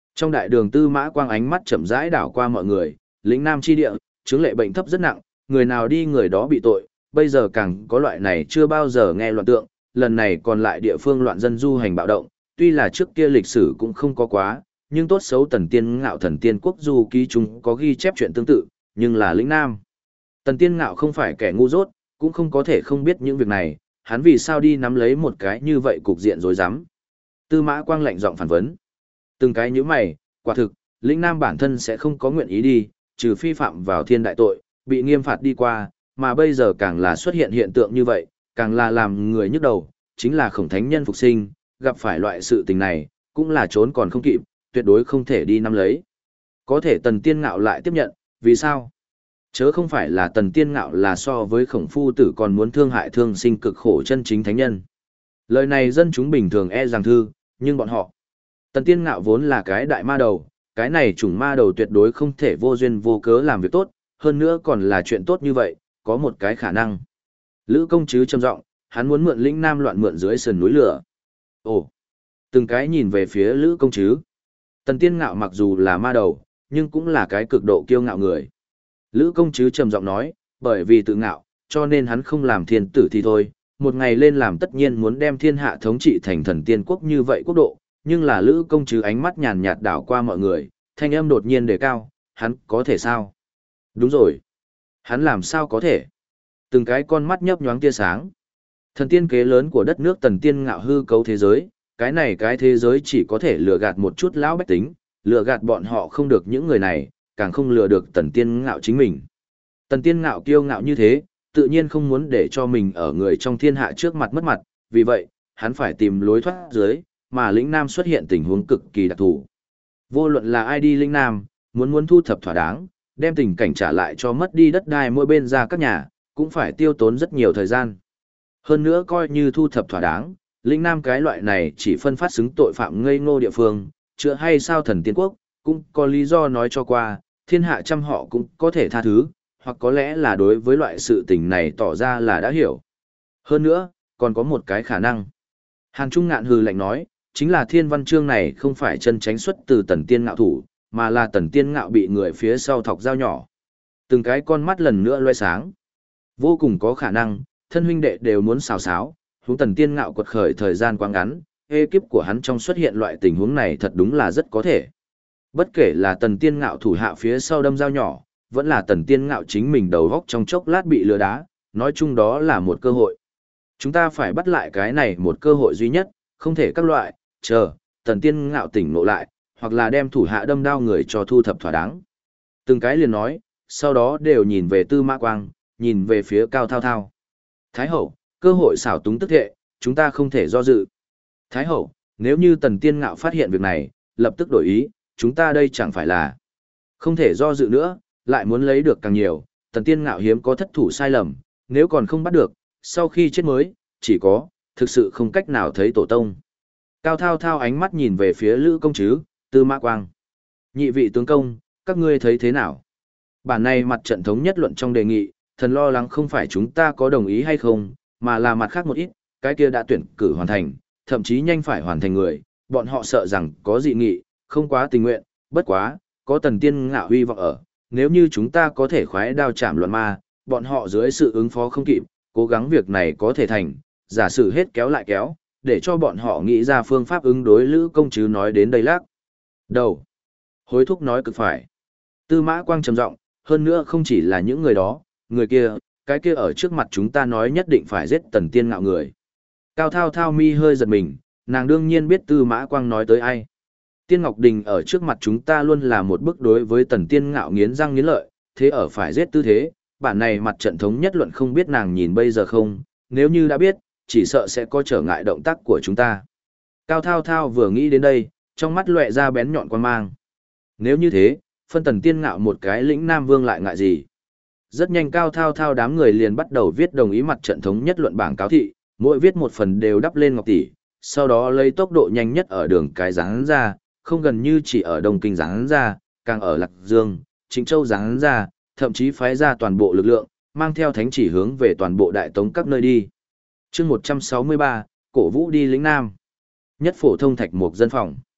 Trong đại đường Tư Mã Quang ánh mắt chậm rãi đảo qua mọi người, lĩnh Nam chi địa, chứng lệ bệnh thấp rất nặng, người nào đi người đó bị tội, bây giờ càng có loại này chưa bao giờ nghe loạn tượng, lần này còn lại địa phương loạn dân du hành bạo động, tuy là trước kia lịch sử cũng không có quá, nhưng tốt xấu Tần Tiên Ngạo Thần Tiên Quốc du ký chúng có ghi chép chuyện tương tự, nhưng là lĩnh Nam. Tần Tiên Ngạo không phải kẻ ngu dốt, cũng không có thể không biết những việc này, hắn vì sao đi nắm lấy một cái như vậy cục diện rối rắm. Tư Mã Quang lạnh giọng phản vấn. Từng cái như mày, quả thực, lĩnh Nam bản thân sẽ không có nguyện ý đi, trừ phi phạm vào thiên đại tội, bị nghiêm phạt đi qua, mà bây giờ càng là xuất hiện hiện tượng như vậy, càng là làm người nhức đầu, chính là Khổng Thánh Nhân phục sinh, gặp phải loại sự tình này, cũng là trốn còn không kịp, tuyệt đối không thể đi nắm lấy. Có thể Tần Tiên Ngạo lại tiếp nhận, vì sao? Chớ không phải là Tần Tiên Ngạo là so với Khổng Phu Tử còn muốn thương hại thương sinh cực khổ chân chính thánh nhân. Lời này dân chúng bình thường e rằng thư, nhưng bọn họ. Tần Tiên Ngạo vốn là cái đại ma đầu, cái này chủng ma đầu tuyệt đối không thể vô duyên vô cớ làm việc tốt, hơn nữa còn là chuyện tốt như vậy, có một cái khả năng. Lữ Công Trứ trầm giọng, hắn muốn mượn lĩnh Nam loạn mượn dưới sườn núi lửa. Ồ, từng cái nhìn về phía Lữ Công Trứ. Tần Tiên Ngạo mặc dù là ma đầu, nhưng cũng là cái cực độ kiêu ngạo người. Lữ Công Trứ trầm giọng nói, bởi vì tự ngạo, cho nên hắn không làm thiên tử thì thôi, một ngày lên làm tất nhiên muốn đem thiên hạ thống trị thành thần tiên quốc như vậy quốc độ, nhưng là Lữ Công Trứ ánh mắt nhàn nhạt đảo qua mọi người, thanh âm đột nhiên đề cao, hắn có thể sao? Đúng rồi. Hắn làm sao có thể? Từng cái con mắt nhấp nhoáng tia sáng. Thần tiên kế lớn của đất nước Tần Tiên Ngạo hư cấu thế giới, cái thế giới chỉ có thể lừa gạt một chút lão bách tính, lừa gạt bọn họ không được những người này, càng không lừa được Tần Tiên Ngạo chính mình. Tần Tiên Ngạo kiêu ngạo như thế, tự nhiên không muốn để cho mình ở người trong thiên hạ trước mặt mất mặt, vì vậy, hắn phải tìm lối thoát dưới, mà lĩnh Nam xuất hiện tình huống cực kỳ đặc thù. Vô luận là ai đi lĩnh Nam, muốn thu thập thỏa đáng, đem tình cảnh trả lại cho mất đi đất đai mỗi bên ra các nhà, cũng phải tiêu tốn rất nhiều thời gian. Hơn nữa coi như thu thập thỏa đáng, lĩnh Nam cái loại này chỉ phân phát xứng tội phạm ngây ngô địa phương, chữa hay sao thần tiên quốc, cũng có lý do nói cho qua, thiên hạ trăm họ cũng có thể tha thứ, hoặc có lẽ là đối với loại sự tình này tỏ ra là đã hiểu. Hơn nữa, còn có một cái khả năng. Hàn Trung Ngạn hừ lạnh nói, chính là thiên văn chương này không phải chân tránh xuất từ Tần Tiên Ngạo thủ, mà là Tần Tiên Ngạo bị người phía sau thọc dao nhỏ. Từng cái con mắt lần nữa loe sáng. Vô cùng có khả năng, thân huynh đệ đều muốn xào xáo, huống Tần Tiên Ngạo quật khởi thời gian quá ngắn, ekip của hắn trong xuất hiện loại tình huống này thật đúng là rất có thể. Bất kể là Tần Tiên Ngạo thủ hạ phía sau đâm dao nhỏ, vẫn là Tần Tiên Ngạo chính mình đầu góc trong chốc lát bị lừa đá, nói chung đó là một cơ hội. Chúng ta phải bắt lại cái này một cơ hội duy nhất, không thể các loại, chờ, Tần Tiên Ngạo tỉnh ngộ lại, hoặc là đem thủ hạ đâm đao người cho thu thập thỏa đáng. Từng cái liền nói, sau đó đều nhìn về Tư Mã Quang, nhìn về phía Cao Thao Thao. Thái hậu, cơ hội xảo túng tức thệ, chúng ta không thể do dự. Thái hậu, nếu như Tần Tiên Ngạo phát hiện việc này, lập tức đổi ý, chúng ta đây chẳng phải là không thể do dự nữa, lại muốn lấy được càng nhiều, Tần Tiên Ngạo hiếm có thất thủ sai lầm, nếu còn không bắt được, sau khi chết mới, chỉ có, thực sự không cách nào thấy tổ tông. Cao Thao Thao ánh mắt nhìn về phía Lữ Công Trứ, Tư Mã Quang. Nhị vị tướng công, các ngươi thấy thế nào? Bản này mặt trận thống nhất luận trong đề nghị, thần lo lắng không phải chúng ta có đồng ý hay không, mà là mặt khác một ít, cái kia đã tuyển cử hoàn thành, thậm chí nhanh phải hoàn thành người, bọn họ sợ rằng có dị nghị, không quá tình nguyện, bất quá, có Tần Tiên Ngạo huy vọng ở, nếu như chúng ta có thể khoái đao chạm luận ma, bọn họ dưới sự ứng phó không kịp, cố gắng việc này có thể thành, giả sử hết kéo lại kéo, để cho bọn họ nghĩ ra phương pháp ứng đối Lữ Công Trứ nói đến đây lác. Đầu. Hối thúc nói cực phải. Tư Mã Quang trầm giọng, hơn nữa không chỉ là những người đó, người kia, cái kia ở trước mặt chúng ta nói nhất định phải giết Tần Tiên Ngạo người. Cao Thao Thao mi hơi giật mình, nàng đương nhiên biết Tư Mã Quang nói tới ai. Tiên Ngọc Đình ở trước mặt chúng ta luôn là một bức đối với Tần Tiên Ngạo nghiến răng nghiến lợi, thế ở phải giết tư thế, bản này mặt trận thống nhất luận không biết nàng nhìn bây giờ không, nếu như đã biết, chỉ sợ sẽ có trở ngại động tác của chúng ta. Cao Thao Thao vừa nghĩ đến đây, trong mắt lóe ra bén nhọn quan mang. Nếu như thế, phân Tần Tiên Ngạo một cái lĩnh Nam Vương lại ngại gì? Rất nhanh Cao Thao Thao đám người liền bắt đầu viết đồng ý mặt trận thống nhất luận bảng cáo thị, mỗi viết một phần đều đắp lên ngọc tỷ, sau đó lấy tốc độ nhanh nhất ở đường cái dán ra, không gần như chỉ ở Đông Kinh dán ra, càng ở Lạc Dương, Trịnh Châu dán ra, thậm chí phái ra toàn bộ lực lượng, mang theo thánh chỉ hướng về toàn bộ đại tống các nơi đi. Chương 163, cổ vũ đi lĩnh Nam. Nhất phổ thông thạch một dân phòng.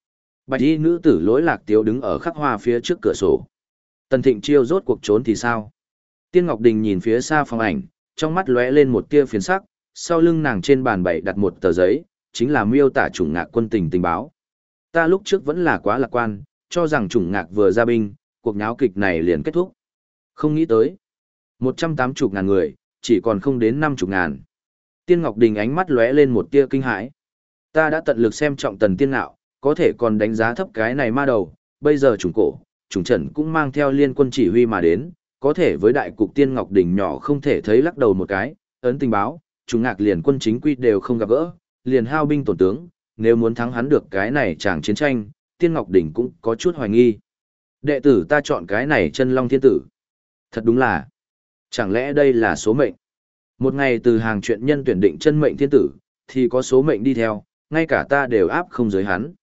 Bạch y nữ tử Lỗi Lạc Tiếu đứng ở khắc hoa phía trước cửa sổ. Tần Thịnh Chiêu rốt cuộc trốn thì sao? Tiên Ngọc Đình nhìn phía xa phòng ảnh, trong mắt lóe lên một tia phiền sắc, sau lưng nàng trên bàn bày đặt một tờ giấy, chính là miêu tả chủng ngạc quân tình tình báo. Ta lúc trước vẫn là quá lạc quan, cho rằng chủng ngạc vừa ra binh, cuộc náo kịch này liền kết thúc. Không nghĩ tới. 180.000 người, chỉ còn không đến 50.000. Tiên Ngọc Đình ánh mắt lóe lên một tia kinh hãi. Ta đã tận lực xem trọng Tần Tiên Ngạo, có thể còn đánh giá thấp cái này ma đầu, bây giờ chủng cổ, chủng trần cũng mang theo liên quân chỉ huy mà đến, có thể với đại cục Tiên Ngọc Đình nhỏ không thể thấy lắc đầu một cái, ấn tình báo, chủng ngạc liền quân chính quy đều không gặp gỡ, liền hao binh tổn tướng, nếu muốn thắng hắn được cái này chàng chiến tranh, Tiên Ngọc Đình cũng có chút hoài nghi. Đệ tử ta chọn cái này chân long thiên tử. Thật đúng là, chẳng lẽ đây là số mệnh? Một ngày từ hàng chuyện nhân tuyển định chân mệnh thiên tử, thì có số mệnh đi theo, ngay cả ta đều áp không giới hắn.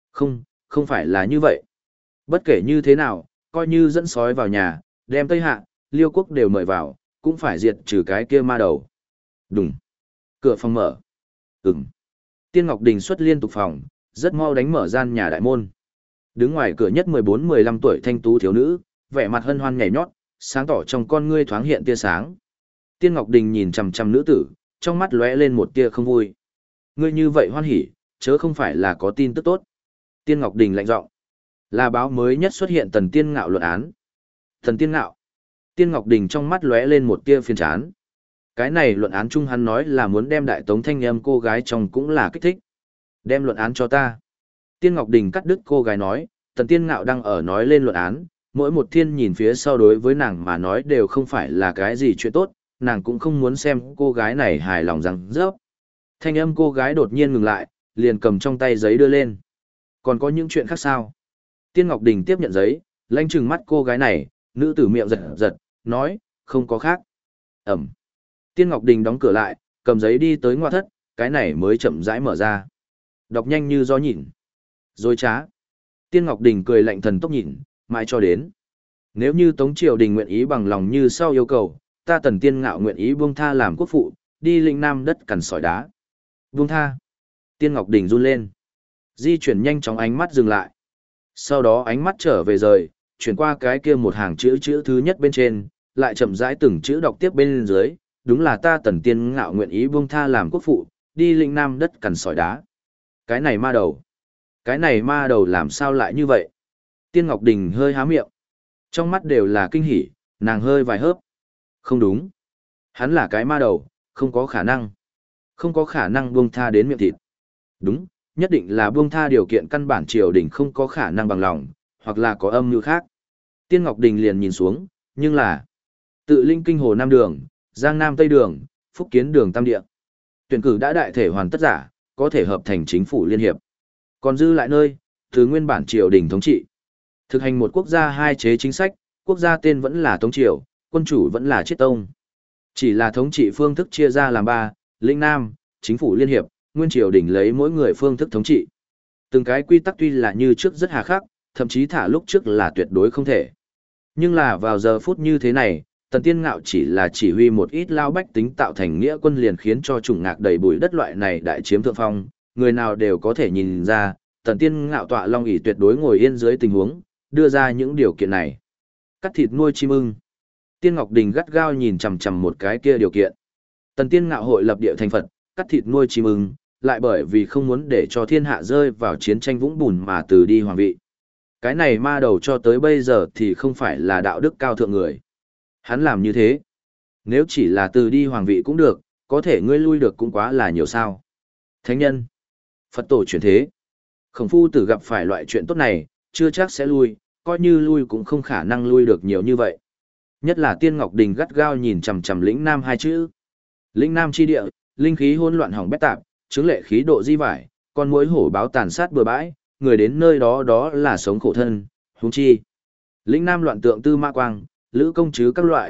Không phải là như vậy. Bất kể như thế nào, coi như dẫn sói vào nhà, đem Tây Hạ, Liêu quốc đều mời vào, cũng phải diệt trừ cái kia ma đầu. Đùng. Cửa phòng mở. Ừm. Tiên Ngọc Đình xuất liên tục phòng, rất mau đánh mở gian nhà đại môn. Đứng ngoài cửa nhất 14-15 tuổi thanh tú thiếu nữ, vẻ mặt hân hoan nhảy nhót, sáng tỏ trong con ngươi thoáng hiện tia sáng. Tiên Ngọc Đình nhìn chằm chằm nữ tử, trong mắt lóe lên một tia không vui. Ngươi như vậy hoan hỉ, chớ không phải là có tin tức tốt. Tiên Ngọc Đình lạnh giọng. Là báo mới nhất xuất hiện Tần Tiên Ngạo luận án. Tần Tiên Ngạo. Tiên Ngọc Đình trong mắt lóe lên một tia phiền chán. Cái này luận án chung hắn nói là muốn đem đại tống thanh âm cô gái trong cũng là kích thích. Đem luận án cho ta. Tiên Ngọc Đình cắt đứt cô gái nói, Tần Tiên Ngạo đang ở nói lên luận án, mỗi một thiên nhìn phía sau đối với nàng mà nói đều không phải là cái gì chuyện tốt, nàng cũng không muốn xem cô gái này hài lòng rằng rớp. Thanh âm cô gái đột nhiên ngừng lại, liền cầm trong tay giấy đưa lên. Còn có những chuyện khác sao? Tiên Ngọc Đình tiếp nhận giấy, lanh trừng mắt cô gái này, nữ tử miệng giật giật, nói, không có khác. Ẩm. Tiên Ngọc Đình đóng cửa lại, cầm giấy đi tới ngoại thất, cái này mới chậm rãi mở ra. Đọc nhanh như gió nhìn. Dối trá. Tiên Ngọc Đình cười lạnh thần tốc nhìn, mãi cho đến. Nếu như Tống Triều Đình nguyện ý bằng lòng như sau yêu cầu, ta Tần Tiên Ngạo nguyện ý buông tha làm quốc phụ, đi lĩnh nam đất cằn sỏi đá. Buông tha. Tiên Ngọc Đình run lên. Di chuyển nhanh chóng ánh mắt dừng lại. Sau đó ánh mắt trở về rời, chuyển qua cái kia một hàng chữ thứ nhất bên trên, lại chậm rãi từng chữ đọc tiếp bên dưới, đúng là ta Tần Tiên Ngạo nguyện ý buông tha làm quốc phụ, đi lĩnh nam đất cằn sỏi đá. Cái này ma đầu. Cái này ma đầu làm sao lại như vậy? Tiên Ngọc Đình hơi há miệng. Trong mắt đều là kinh hỉ, nàng hơi vài hớp. Không đúng. Hắn là cái ma đầu, không có khả năng. Không có khả năng buông tha đến miệng thịt. Đúng, nhất định là buông tha điều kiện căn bản triều đình không có khả năng bằng lòng, hoặc là có âm mưu khác. Tiên Ngọc Đình liền nhìn xuống, nhưng là tự linh kinh hồ Nam Đường, Giang Nam Tây Đường, Phúc Kiến Đường Tam Địa. Tuyển cử đã đại thể hoàn tất giả, có thể hợp thành chính phủ liên hiệp. Còn dư lại nơi, từ nguyên bản triều đình thống trị. Thực hành một quốc gia hai chế chính sách, quốc gia tên vẫn là Tống Triều, quân chủ vẫn là Chiết Tông. Chỉ là thống trị phương thức chia ra làm ba, lĩnh Nam, chính phủ liên hiệp, nguyên triều đình lấy mỗi người phương thức thống trị. Từng cái quy tắc tuy là như trước rất hà khắc, thậm chí thả lúc trước là tuyệt đối không thể. Nhưng là vào giờ phút như thế này, Tần Tiên Ngạo chỉ là chỉ huy một ít lao bách tính tạo thành nghĩa quân liền khiến cho chủng ngạc đầy bụi đất loại này đại chiếm thượng phong, người nào đều có thể nhìn ra, Tần Tiên Ngạo tọa long ỷ tuyệt đối ngồi yên dưới tình huống, đưa ra những điều kiện này. Cắt thịt nuôi chim ưng. Tiên Ngọc Đình gắt gao nhìn chằm chằm một cái kia điều kiện. Tần Tiên Ngạo hội lập địa thành Phật, cắt thịt nuôi chim ưng, lại bởi vì không muốn để cho thiên hạ rơi vào chiến tranh vũng bùn mà từ đi hoàng vị. Cái này ma đầu cho tới bây giờ thì không phải là đạo đức cao thượng người. Hắn làm như thế. Nếu chỉ là từ đi hoàng vị cũng được, có thể ngươi lui được cũng quá là nhiều sao. Thánh nhân. Phật tổ chuyển thế. Khổng Phu Tử gặp phải loại chuyện tốt này, chưa chắc sẽ lui, coi như lui cũng không khả năng lui được nhiều như vậy. Nhất là Tiên Ngọc Đình gắt gao nhìn chằm chằm lĩnh Nam hai chữ. Lĩnh Nam chi địa, linh khí hỗn loạn hỏng bét tạp, chứng lệ khí độ di vải, con muỗi hổ báo tàn sát bừa bãi, người đến nơi đó đó là sống khổ thân, huống chi. Lĩnh Nam loạn tượng Tư Mã Quang, Lữ Công Trứ các loại,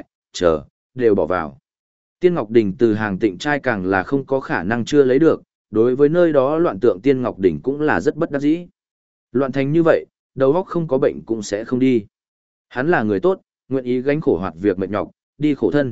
đều bỏ vào. Tiên Ngọc Đình từ hàng tịnh trai càng là không có khả năng chưa lấy được, đối với nơi đó loạn tượng Tiên Ngọc Đình cũng là rất bất đắc dĩ. Loạn thành như vậy, đầu óc không có bệnh cũng sẽ không đi. Hắn là người tốt, nguyện ý gánh khổ hoạt việc mệt nhọc, đi khổ thân.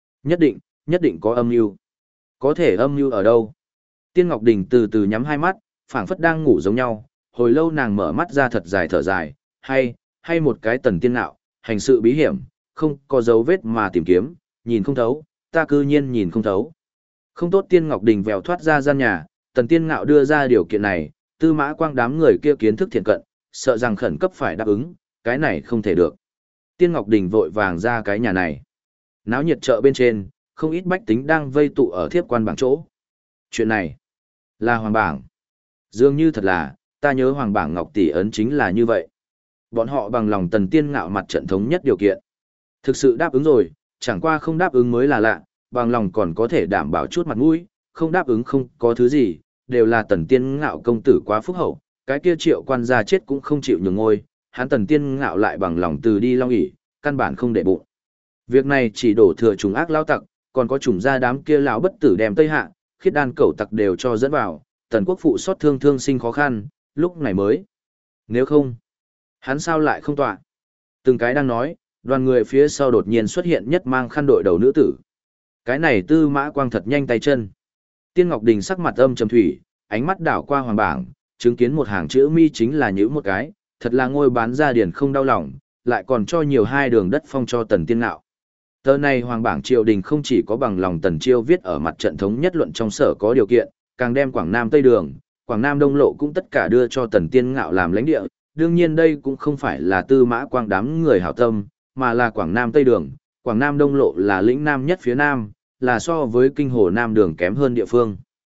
Nhất định có âm mưu. Có thể âm mưu ở đâu? Tiên Ngọc Đình từ từ nhắm hai mắt, phảng phất đang ngủ giống nhau, hồi lâu nàng mở mắt ra thật dài thở dài, hay một cái Tần Tiên Ngạo, hành sự bí hiểm, không có dấu vết mà tìm kiếm, nhìn không thấu, ta cư nhiên nhìn không thấu. Không tốt, Tiên Ngọc Đình vèo thoát ra gian nhà, Tần Tiên Ngạo đưa ra điều kiện này, Tư Mã Quang đám người kia kiến thức thiện cận, sợ rằng khẩn cấp phải đáp ứng, cái này không thể được. Tiên Ngọc Đình vội vàng ra cái nhà này. Náo nhiệt chợ bên trên, không ít bách tính đang vây tụ ở thiếp quan bảng chỗ. Chuyện này là Hoàng bảng. Dường như thật là, ta nhớ Hoàng bảng Ngọc tỷ ấn chính là như vậy. Bọn họ bằng lòng Tần Tiên Ngạo mặt trận thống nhất điều kiện. Thực sự đáp ứng rồi, chẳng qua không đáp ứng mới là lạ, bằng lòng còn có thể đảm bảo chút mặt mũi, không đáp ứng không có thứ gì, đều là Tần Tiên Ngạo công tử quá phúc hậu, cái kia Triệu quan gia chết cũng không chịu nhường ngôi, hắn Tần Tiên Ngạo lại bằng lòng từ đi Long ỷ, căn bản không để bụng. Việc này chỉ đổ thừa trùng ác lao tặc, còn có trùng gia đám kia lão bất tử đem Tây Hạ, khiết đan cẩu tặc đều cho dẫn vào, Tần quốc phụ xót thương sinh khó khăn, lúc này mới. Nếu không, hắn sao lại không tọa? Từng cái đang nói, đoàn người phía sau đột nhiên xuất hiện nhất mang khăn đội đầu nữ tử. Cái này Tư Mã Quang thật nhanh tay chân. Tiên Ngọc Đình sắc mặt âm trầm thủy, ánh mắt đảo qua Hoàng bảng, chứng kiến một hàng chữ mi chính là nhữ một cái, thật là ngôi bán ra điển không đau lòng, lại còn cho nhiều hai đường đất phong cho Tần Tiên Ngạo. Tờ này Hoàng bảng triều đình không chỉ có bằng lòng Tần Chiêu viết ở mặt trận thống nhất luận trong sở có điều kiện, càng đem Quảng Nam Tây Đường, Quảng Nam Đông Lộ cũng tất cả đưa cho Tần Tiên Ngạo làm lãnh địa. Đương nhiên đây cũng không phải là Tư Mã Quang đám người hảo tâm, mà là Quảng Nam Tây Đường, Quảng Nam Đông Lộ là lĩnh Nam nhất phía Nam, là so với kinh hồ Nam Đường kém hơn địa phương.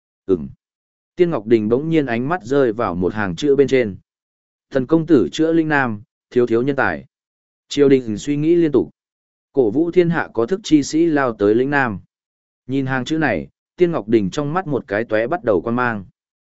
Tiên Ngọc Đình bỗng nhiên ánh mắt rơi vào một hàng chữ bên trên. Thần công tử chữa lĩnh Nam, thiếu thiếu nhân tài. Triều đình suy nghĩ liên tục. Cổ vũ thiên hạ có thức chi sĩ lao tới lĩnh Nam. Nhìn hàng chữ này, Tiên Ngọc Đình trong mắt một cái tóe bắt đầu quan mang.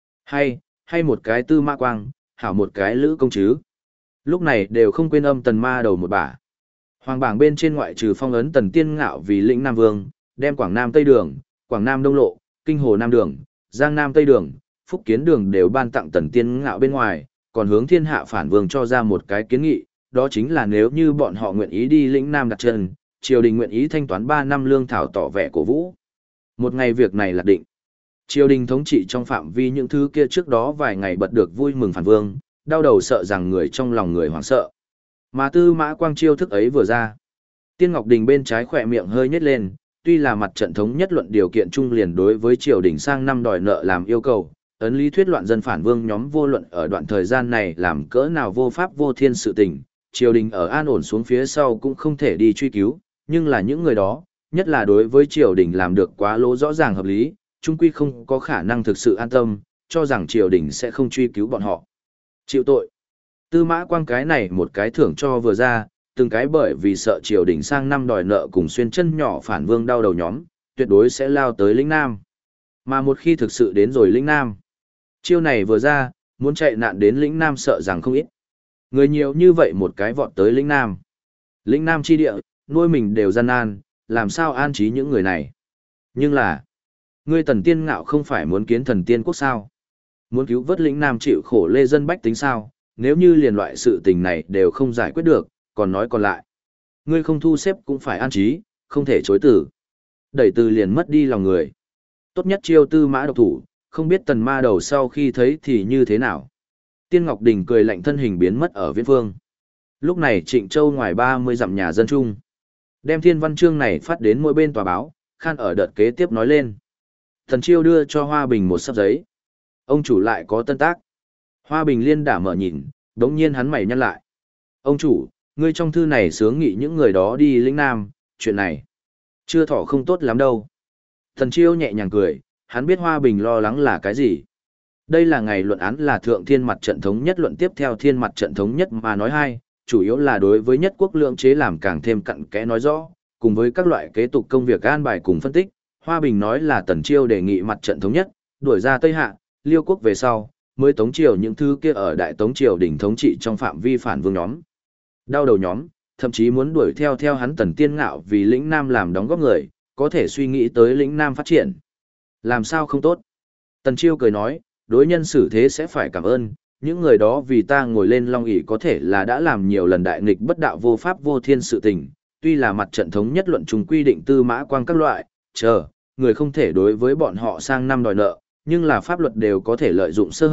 Hay một cái Tư Mã Quang, hảo một cái Lữ công chứ. Lúc này đều không quên âm Tần ma đầu một bả. Hoàng bảng bên trên ngoại trừ phong ấn Tần Tiên Ngạo vì lĩnh Nam Vương, đem Quảng Nam Tây Đường, Quảng Nam Đông Lộ, Kinh Hồ Nam Đường, Giang Nam Tây Đường, Phúc Kiến Đường đều ban tặng Tần Tiên Ngạo bên ngoài, còn hướng thiên hạ phản vương cho ra một cái kiến nghị, đó chính là nếu như bọn họ nguyện ý đi lĩnh Nam đặt chân, triều đình nguyện ý thanh toán 3 năm lương thảo tỏ vẻ cổ vũ. Một ngày việc này là định. Triều đình thống trị trong phạm vi những thứ kia trước đó vài ngày bật được vui mừng phản vương, đau đầu sợ rằng người trong lòng người hoảng sợ. Mà Tư Mã Quang chiêu thức ấy vừa ra, Tiên Ngọc Đình bên trái khỏe miệng hơi nhếch lên, tuy là mặt trận thống nhất luận điều kiện chung liền đối với triều đình sang năm đòi nợ làm yêu cầu, ấn lý thuyết loạn dân phản vương nhóm vô luận ở đoạn thời gian này làm cỡ nào vô pháp vô thiên sự tình, triều đình ở an ổn xuống phía sau cũng không thể đi truy cứu, nhưng là những người đó, nhất là đối với triều đình làm được quá lỗ rõ ràng hợp lý, chung quy không có khả năng thực sự an tâm, cho rằng triều đình sẽ không truy cứu bọn họ. Chịu tội. Tư Mã Quang cái này một cái thưởng cho vừa ra, từng cái bởi vì sợ triều đình sang năm đòi nợ cùng xuyên chân nhỏ phản vương đau đầu nhóm, tuyệt đối sẽ lao tới lĩnh Nam. Mà một khi thực sự đến rồi lĩnh Nam, chiêu này vừa ra, muốn chạy nạn đến lĩnh Nam sợ rằng không ít. Người nhiều như vậy một cái vọt tới lĩnh Nam. Lĩnh Nam chi địa, nuôi mình đều gian nan, làm sao an trí những người này. Nhưng là, ngươi Tần Tiên Ngạo không phải muốn kiến thần tiên quốc sao? Muốn cứu vớt lĩnh Nam chịu khổ lê dân bách tính sao? Nếu như liền loại sự tình này đều không giải quyết được, còn nói còn lại. Ngươi không thu xếp cũng phải an trí, không thể chối từ. Đẩy từ liền mất đi lòng người. Tốt nhất chiêu Tư Mã độc thủ, không biết Tần ma đầu sau khi thấy thì như thế nào. Tiên Ngọc Đình cười lạnh thân hình biến mất ở viễn phương. Lúc này Trịnh Châu ngoài 30 dặm nhà dân chung. Đem thiên văn chương này phát đến mỗi bên tòa báo, Khan ở đợt kế tiếp nói lên. Thần Chiêu đưa cho Hoa Bình một sấp giấy. Ông chủ lại có tân tác. Hoa Bình liên đả mở nhìn, đống nhiên hắn mày nhăn lại. Ông chủ, ngươi trong thư này sướng nghị những người đó đi lĩnh Nam, chuyện này chưa thọ không tốt lắm đâu. Thần Chiêu nhẹ nhàng cười, hắn biết Hoa Bình lo lắng là cái gì. Đây là ngày luận án là thượng thiên mặt trận thống nhất luận tiếp theo thiên mặt trận thống nhất mà nói hai, chủ yếu là đối với nhất quốc lượng chế làm càng thêm cặn kẽ nói rõ, cùng với các loại kế tục công việc an bài cùng phân tích. Hoa Bình nói là Tần Chiêu đề nghị mặt trận thống nhất, đuổi ra Tây Hạ, Liêu quốc về sau, mới Tống Triều những thứ kia ở Đại Tống Triều đỉnh thống trị trong phạm vi phản vương nhóm. Đau đầu nhóm, thậm chí muốn đuổi theo hắn Tần Tiên Ngạo vì lĩnh Nam làm đóng góp người, có thể suy nghĩ tới lĩnh Nam phát triển. Làm sao không tốt? Tần Chiêu cười nói, đối nhân xử thế sẽ phải cảm ơn, những người đó vì ta ngồi lên long ỷ có thể là đã làm nhiều lần đại nghịch bất đạo vô pháp vô thiên sự tình, tuy là mặt trận thống nhất luận chung quy định Tư Mã Quang các loại, người không thể đối với bọn họ sang năm đòi nợ, nhưng là pháp luật đều có thể lợi dụng sơ hở,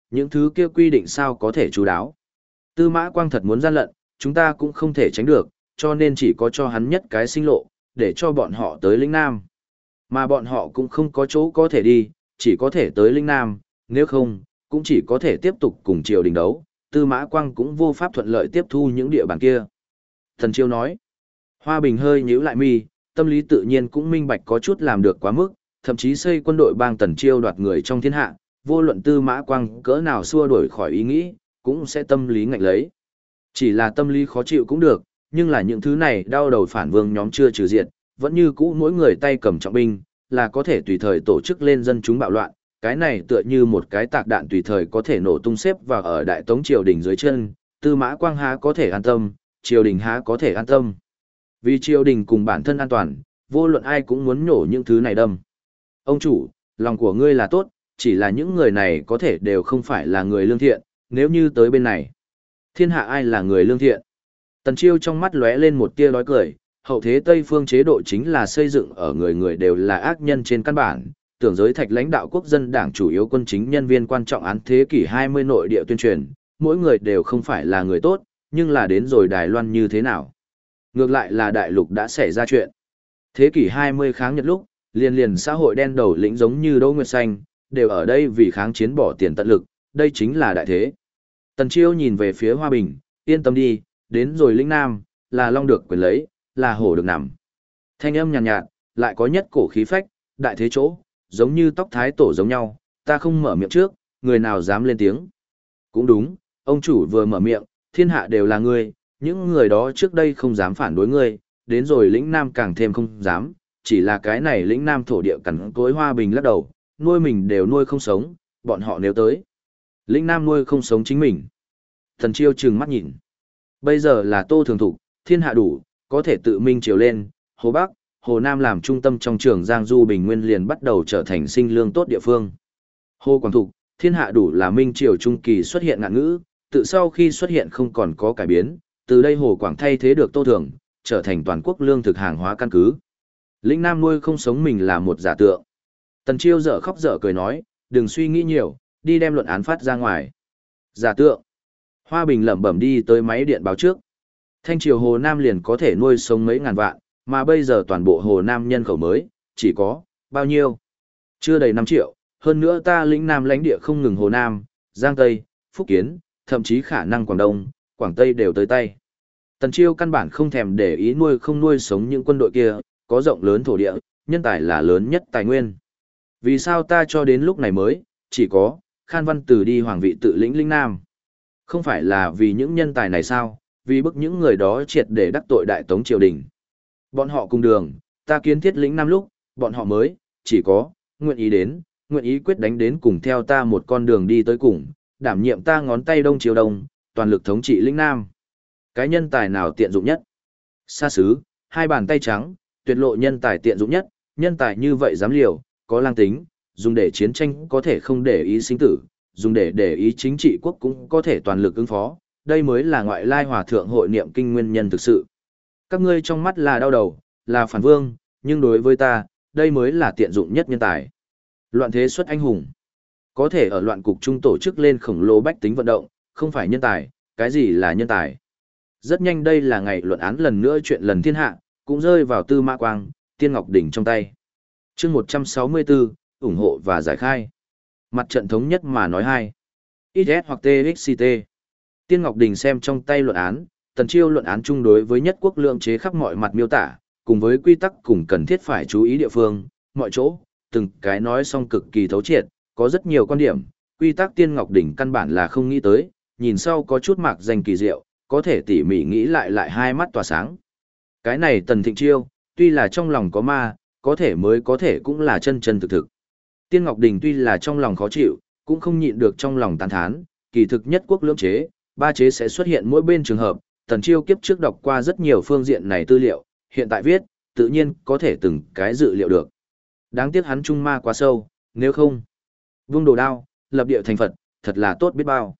những thứ kia quy định sao có thể chú đáo. Tư Mã Quang thật muốn gian lận, chúng ta cũng không thể tránh được, cho nên chỉ có cho hắn nhất cái sinh lộ, để cho bọn họ tới lĩnh Nam. Mà bọn họ cũng không có chỗ có thể đi, chỉ có thể tới lĩnh Nam, nếu không, cũng chỉ có thể tiếp tục cùng triều đình đấu, Tư Mã Quang cũng vô pháp thuận lợi tiếp thu những địa bàn kia. Thần Chiêu nói, Hoa Bình hơi nhíu lại mi, tâm lý tự nhiên cũng minh bạch có chút làm được quá mức, thậm chí xây quân đội bang Tần Chiêu đoạt người trong thiên hạ, vô luận Tư Mã Quang cỡ nào xua đuổi khỏi ý nghĩ, cũng sẽ tâm lý ngạnh lấy. Chỉ là tâm lý khó chịu cũng được, nhưng là những thứ này đau đầu phản vương nhóm chưa trừ diệt, vẫn như cũ mỗi người tay cầm trọng binh, là có thể tùy thời tổ chức lên dân chúng bạo loạn, cái này tựa như một cái tạc đạn tùy thời có thể nổ tung xếp vào ở Đại Tống triều đình dưới chân, Tư Mã Quang há có thể an tâm, triều đình há có thể an tâm. Vì triều đình cùng bản thân an toàn, vô luận ai cũng muốn nhổ những thứ này đâm. Ông chủ, lòng của ngươi là tốt, chỉ là những người này có thể đều không phải là người lương thiện, nếu như tới bên này. Thiên hạ ai là người lương thiện? Tần Chiêu trong mắt lóe lên một tia đói cười, hậu thế Tây phương chế độ chính là xây dựng ở người người đều là ác nhân trên căn bản, tưởng giới thạch lãnh đạo quốc dân đảng chủ yếu quân chính nhân viên quan trọng án thế kỷ 20 nội địa tuyên truyền, mỗi người đều không phải là người tốt, nhưng là đến rồi Đài Loan như thế nào? Ngược lại là đại lục đã xảy ra chuyện. Thế kỷ 20 kháng Nhật lúc, liền xã hội đen đầu lĩnh giống như Đỗ Nguyệt Xanh, đều ở đây vì kháng chiến bỏ tiền tận lực, đây chính là đại thế. Tần Chiêu nhìn về phía Hoa Bình, yên tâm đi, đến rồi lĩnh Nam, là long được quyền lấy, là hổ được nằm. Thanh âm nhàn nhạt, lại có nhất cổ khí phách, đại thế chỗ, giống như tóc thái tổ giống nhau, ta không mở miệng trước, người nào dám lên tiếng. Cũng đúng, ông chủ vừa mở miệng, thiên hạ đều là ngươi, những người đó trước đây không dám phản đối ngươi, đến rồi lĩnh Nam càng thêm không dám, chỉ là cái này lĩnh Nam thổ địa cằn cối. Hoa Bình lắc đầu, nuôi mình đều nuôi không sống, bọn họ nếu tới. Lĩnh Nam nuôi không sống chính mình. Thần Chiêu trừng mắt nhìn. Bây giờ là Tô Thường Thục, thiên hạ đủ, có thể tự minh chiều lên, Hồ Bắc, Hồ Nam làm trung tâm trong trường Giang Du Bình Nguyên liền bắt đầu trở thành sinh lương tốt địa phương. Hồ Quảng Thục, thiên hạ đủ là minh triều trung kỳ xuất hiện ngạn ngữ, tự sau khi xuất hiện không còn có cải biến, từ đây Hồ Quảng thay thế được Tô Thường, trở thành toàn quốc lương thực hàng hóa căn cứ. Lĩnh Nam nuôi không sống mình là một giả tượng. Tần Chiêu dở khóc dở cười nói, đừng suy nghĩ nhiều, đi đem luận án phát ra ngoài. Giả tượng. Hoa Bình lẩm bẩm đi tới máy điện báo trước. Thanh triều Hồ Nam liền có thể nuôi sống mấy ngàn vạn, mà bây giờ toàn bộ Hồ Nam nhân khẩu mới, chỉ có, bao nhiêu? Chưa đầy 5 triệu, hơn nữa ta lĩnh Nam lãnh địa không ngừng Hồ Nam, Giang Tây, Phúc Kiến, thậm chí khả năng Quảng Đông, Quảng Tây đều tới tay. Tần Chiêu căn bản không thèm để ý nuôi không nuôi sống những quân đội kia, có rộng lớn thổ địa, nhân tài là lớn nhất tài nguyên. Vì sao ta cho đến lúc này mới, chỉ có, Khan Văn Từ đi hoàng vị tự lĩnh lĩnh Nam? Không phải là vì những nhân tài này sao, vì bức những người đó triệt để đắc tội Đại Tống triều đình. Bọn họ cùng đường, ta kiến thiết lĩnh Nam lúc, bọn họ mới, chỉ có, nguyện ý đến, nguyện ý quyết đánh đến cùng theo ta một con đường đi tới cùng, đảm nhiệm ta ngón tay đông chiều đông, toàn lực thống trị lĩnh Nam. Cái nhân tài nào tiện dụng nhất? Xa xứ, hai bàn tay trắng, tuyệt lộ nhân tài tiện dụng nhất, nhân tài như vậy dám liều, có lang tính, dùng để chiến tranh có thể không để ý sinh tử, dùng để ý chính trị quốc cũng có thể toàn lực ứng phó, đây mới là ngoại lai hòa thượng hội niệm kinh nguyên nhân thực sự. Các ngươi trong mắt là đau đầu, là phản vương, nhưng đối với ta, đây mới là tiện dụng nhất nhân tài. Loạn thế xuất anh hùng. Có thể ở loạn cục trung tổ chức lên khổng lồ bách tính vận động, không phải nhân tài, cái gì là nhân tài? Rất nhanh đây là ngày luận án lần nữa chuyện lần thiên hạ, cũng rơi vào Tư Mã Quang, Tiên Ngọc Đỉnh trong tay. Chương 164, ủng hộ và giải khai. Mặt trận thống nhất mà nói hai. XS hoặc TXT. Tiên Ngọc Đình xem trong tay luận án, Tần Chiêu luận án chung đối với nhất quốc lượng chế khắp mọi mặt miêu tả, cùng với quy tắc cùng cần thiết phải chú ý địa phương, mọi chỗ, từng cái nói xong cực kỳ thấu triệt, có rất nhiều quan điểm, quy tắc Tiên Ngọc Đình căn bản là không nghĩ tới, nhìn sau có chút mạc danh kỳ diệu, có thể tỉ mỉ nghĩ lại hai mắt tỏa sáng. Cái này Tần Thịnh Chiêu, tuy là trong lòng có ma, có thể mới có thể cũng là chân chân thực thực. Tiên Ngọc Đình tuy là trong lòng khó chịu, cũng không nhịn được trong lòng tán thán, kỳ thực nhất quốc lưỡng chế, ba chế sẽ xuất hiện mỗi bên trường hợp, Tần Chiêu kiếp trước đọc qua rất nhiều phương diện này tư liệu, hiện tại viết, tự nhiên có thể từng cái dự liệu được. Đáng tiếc hắn trung ma quá sâu, nếu không, vung đồ đao, lập địa thành Phật, thật là tốt biết bao.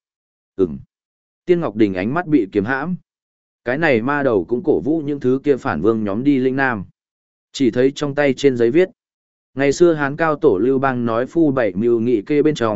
Tiên Ngọc Đình ánh mắt bị kiềm hãm. Cái này ma đầu cũng cổ vũ những thứ kia phản vương nhóm đi lĩnh Nam. Chỉ thấy trong tay trên giấy viết. Ngày xưa Hán cao tổ Lưu Bang nói phu bảy mưu nghị kê bên trong,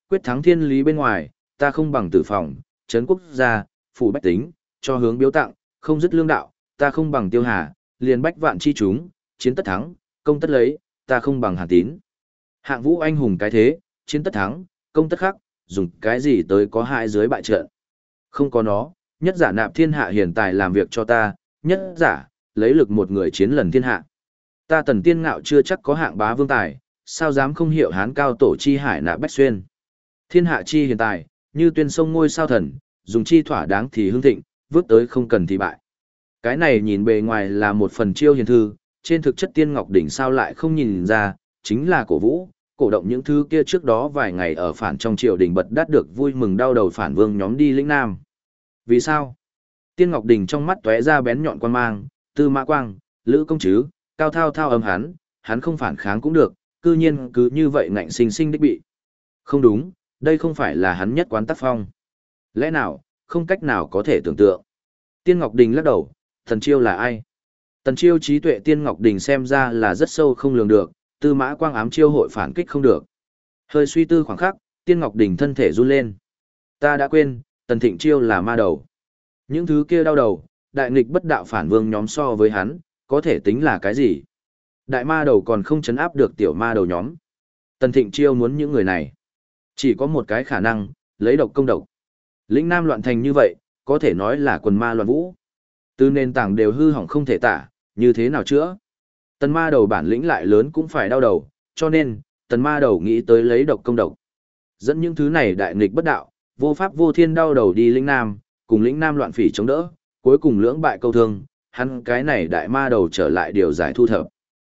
quyết thắng thiên lý bên ngoài, ta không bằng tử phòng, trấn quốc gia, phủ bách tính, cho hướng biếu tặng, không dứt lương đạo, ta không bằng tiêu hà, liền bách vạn chi chúng, chiến tất thắng, công tất lấy, ta không bằng Hàn Tín. Hạng vũ anh hùng cái thế, chiến tất thắng, công tất khắc, dùng cái gì tới có hại dưới bại trận. Không có nó, nhất giả nạp thiên hạ hiền tài làm việc cho ta, nhất giả, lấy lực một người chiến lần thiên hạ. Ta Tần Tiên Ngạo chưa chắc có hạng bá vương tài, sao dám không hiểu hán cao tổ chi hải nạp bách xuyên. Thiên hạ chi hiền tài, như tuyên sông ngôi sao thần, dùng chi thỏa đáng thì hưng thịnh, vước tới không cần thì bại. Cái này nhìn bề ngoài là một phần chiêu hiền thư, trên thực chất Tiên Ngọc Đỉnh sao lại không nhìn ra, chính là cổ vũ, cổ động những thứ kia trước đó vài ngày ở phản trong triều đình bật đắt được vui mừng đau đầu phản vương nhóm đi lĩnh Nam. Vì sao? Tiên Ngọc Đình trong mắt tóe ra bén nhọn quan mang, Tư Mã Quang, Lữ Công Trứ, Cao Thao Thao âm hắn không phản kháng cũng được, cư nhiên cứ như vậy ngạnh sinh sinh đích bị. Không đúng, đây không phải là hắn nhất quán tác phong. Lẽ nào, không cách nào có thể tưởng tượng. Tiên Ngọc Đình lắc đầu, Tần Chiêu là ai? Tần Chiêu trí tuệ Tiên Ngọc Đình xem ra là rất sâu không lường được, Tư Mã Quang ám chiêu hội phản kích không được. Hơi suy tư khoảng khắc, Tiên Ngọc Đình thân thể run lên. Ta đã quên, Tần Thịnh Chiêu là ma đầu. Những thứ kia đau đầu, đại nghịch bất đạo phản vương nhóm so với hắn, có thể tính là cái gì? Đại ma đầu còn không chấn áp được tiểu ma đầu nhóm. Tần Thịnh Chiêu muốn những người này. Chỉ có một cái khả năng, lấy độc công độc. Lĩnh Nam loạn thành như vậy, có thể nói là quần ma loạn vũ. Từ nền tảng đều hư hỏng không thể tả, như thế nào chữa? Tần ma đầu bản lĩnh lại lớn cũng phải đau đầu, cho nên, tần ma đầu nghĩ tới lấy độc công độc. Dẫn những thứ này đại nghịch bất đạo, vô pháp vô thiên đau đầu đi lĩnh Nam, cùng lĩnh Nam loạn phỉ chống đỡ, cuối cùng lưỡng bại câu thương, hắn cái này đại ma đầu trở lại điều giải thu thập.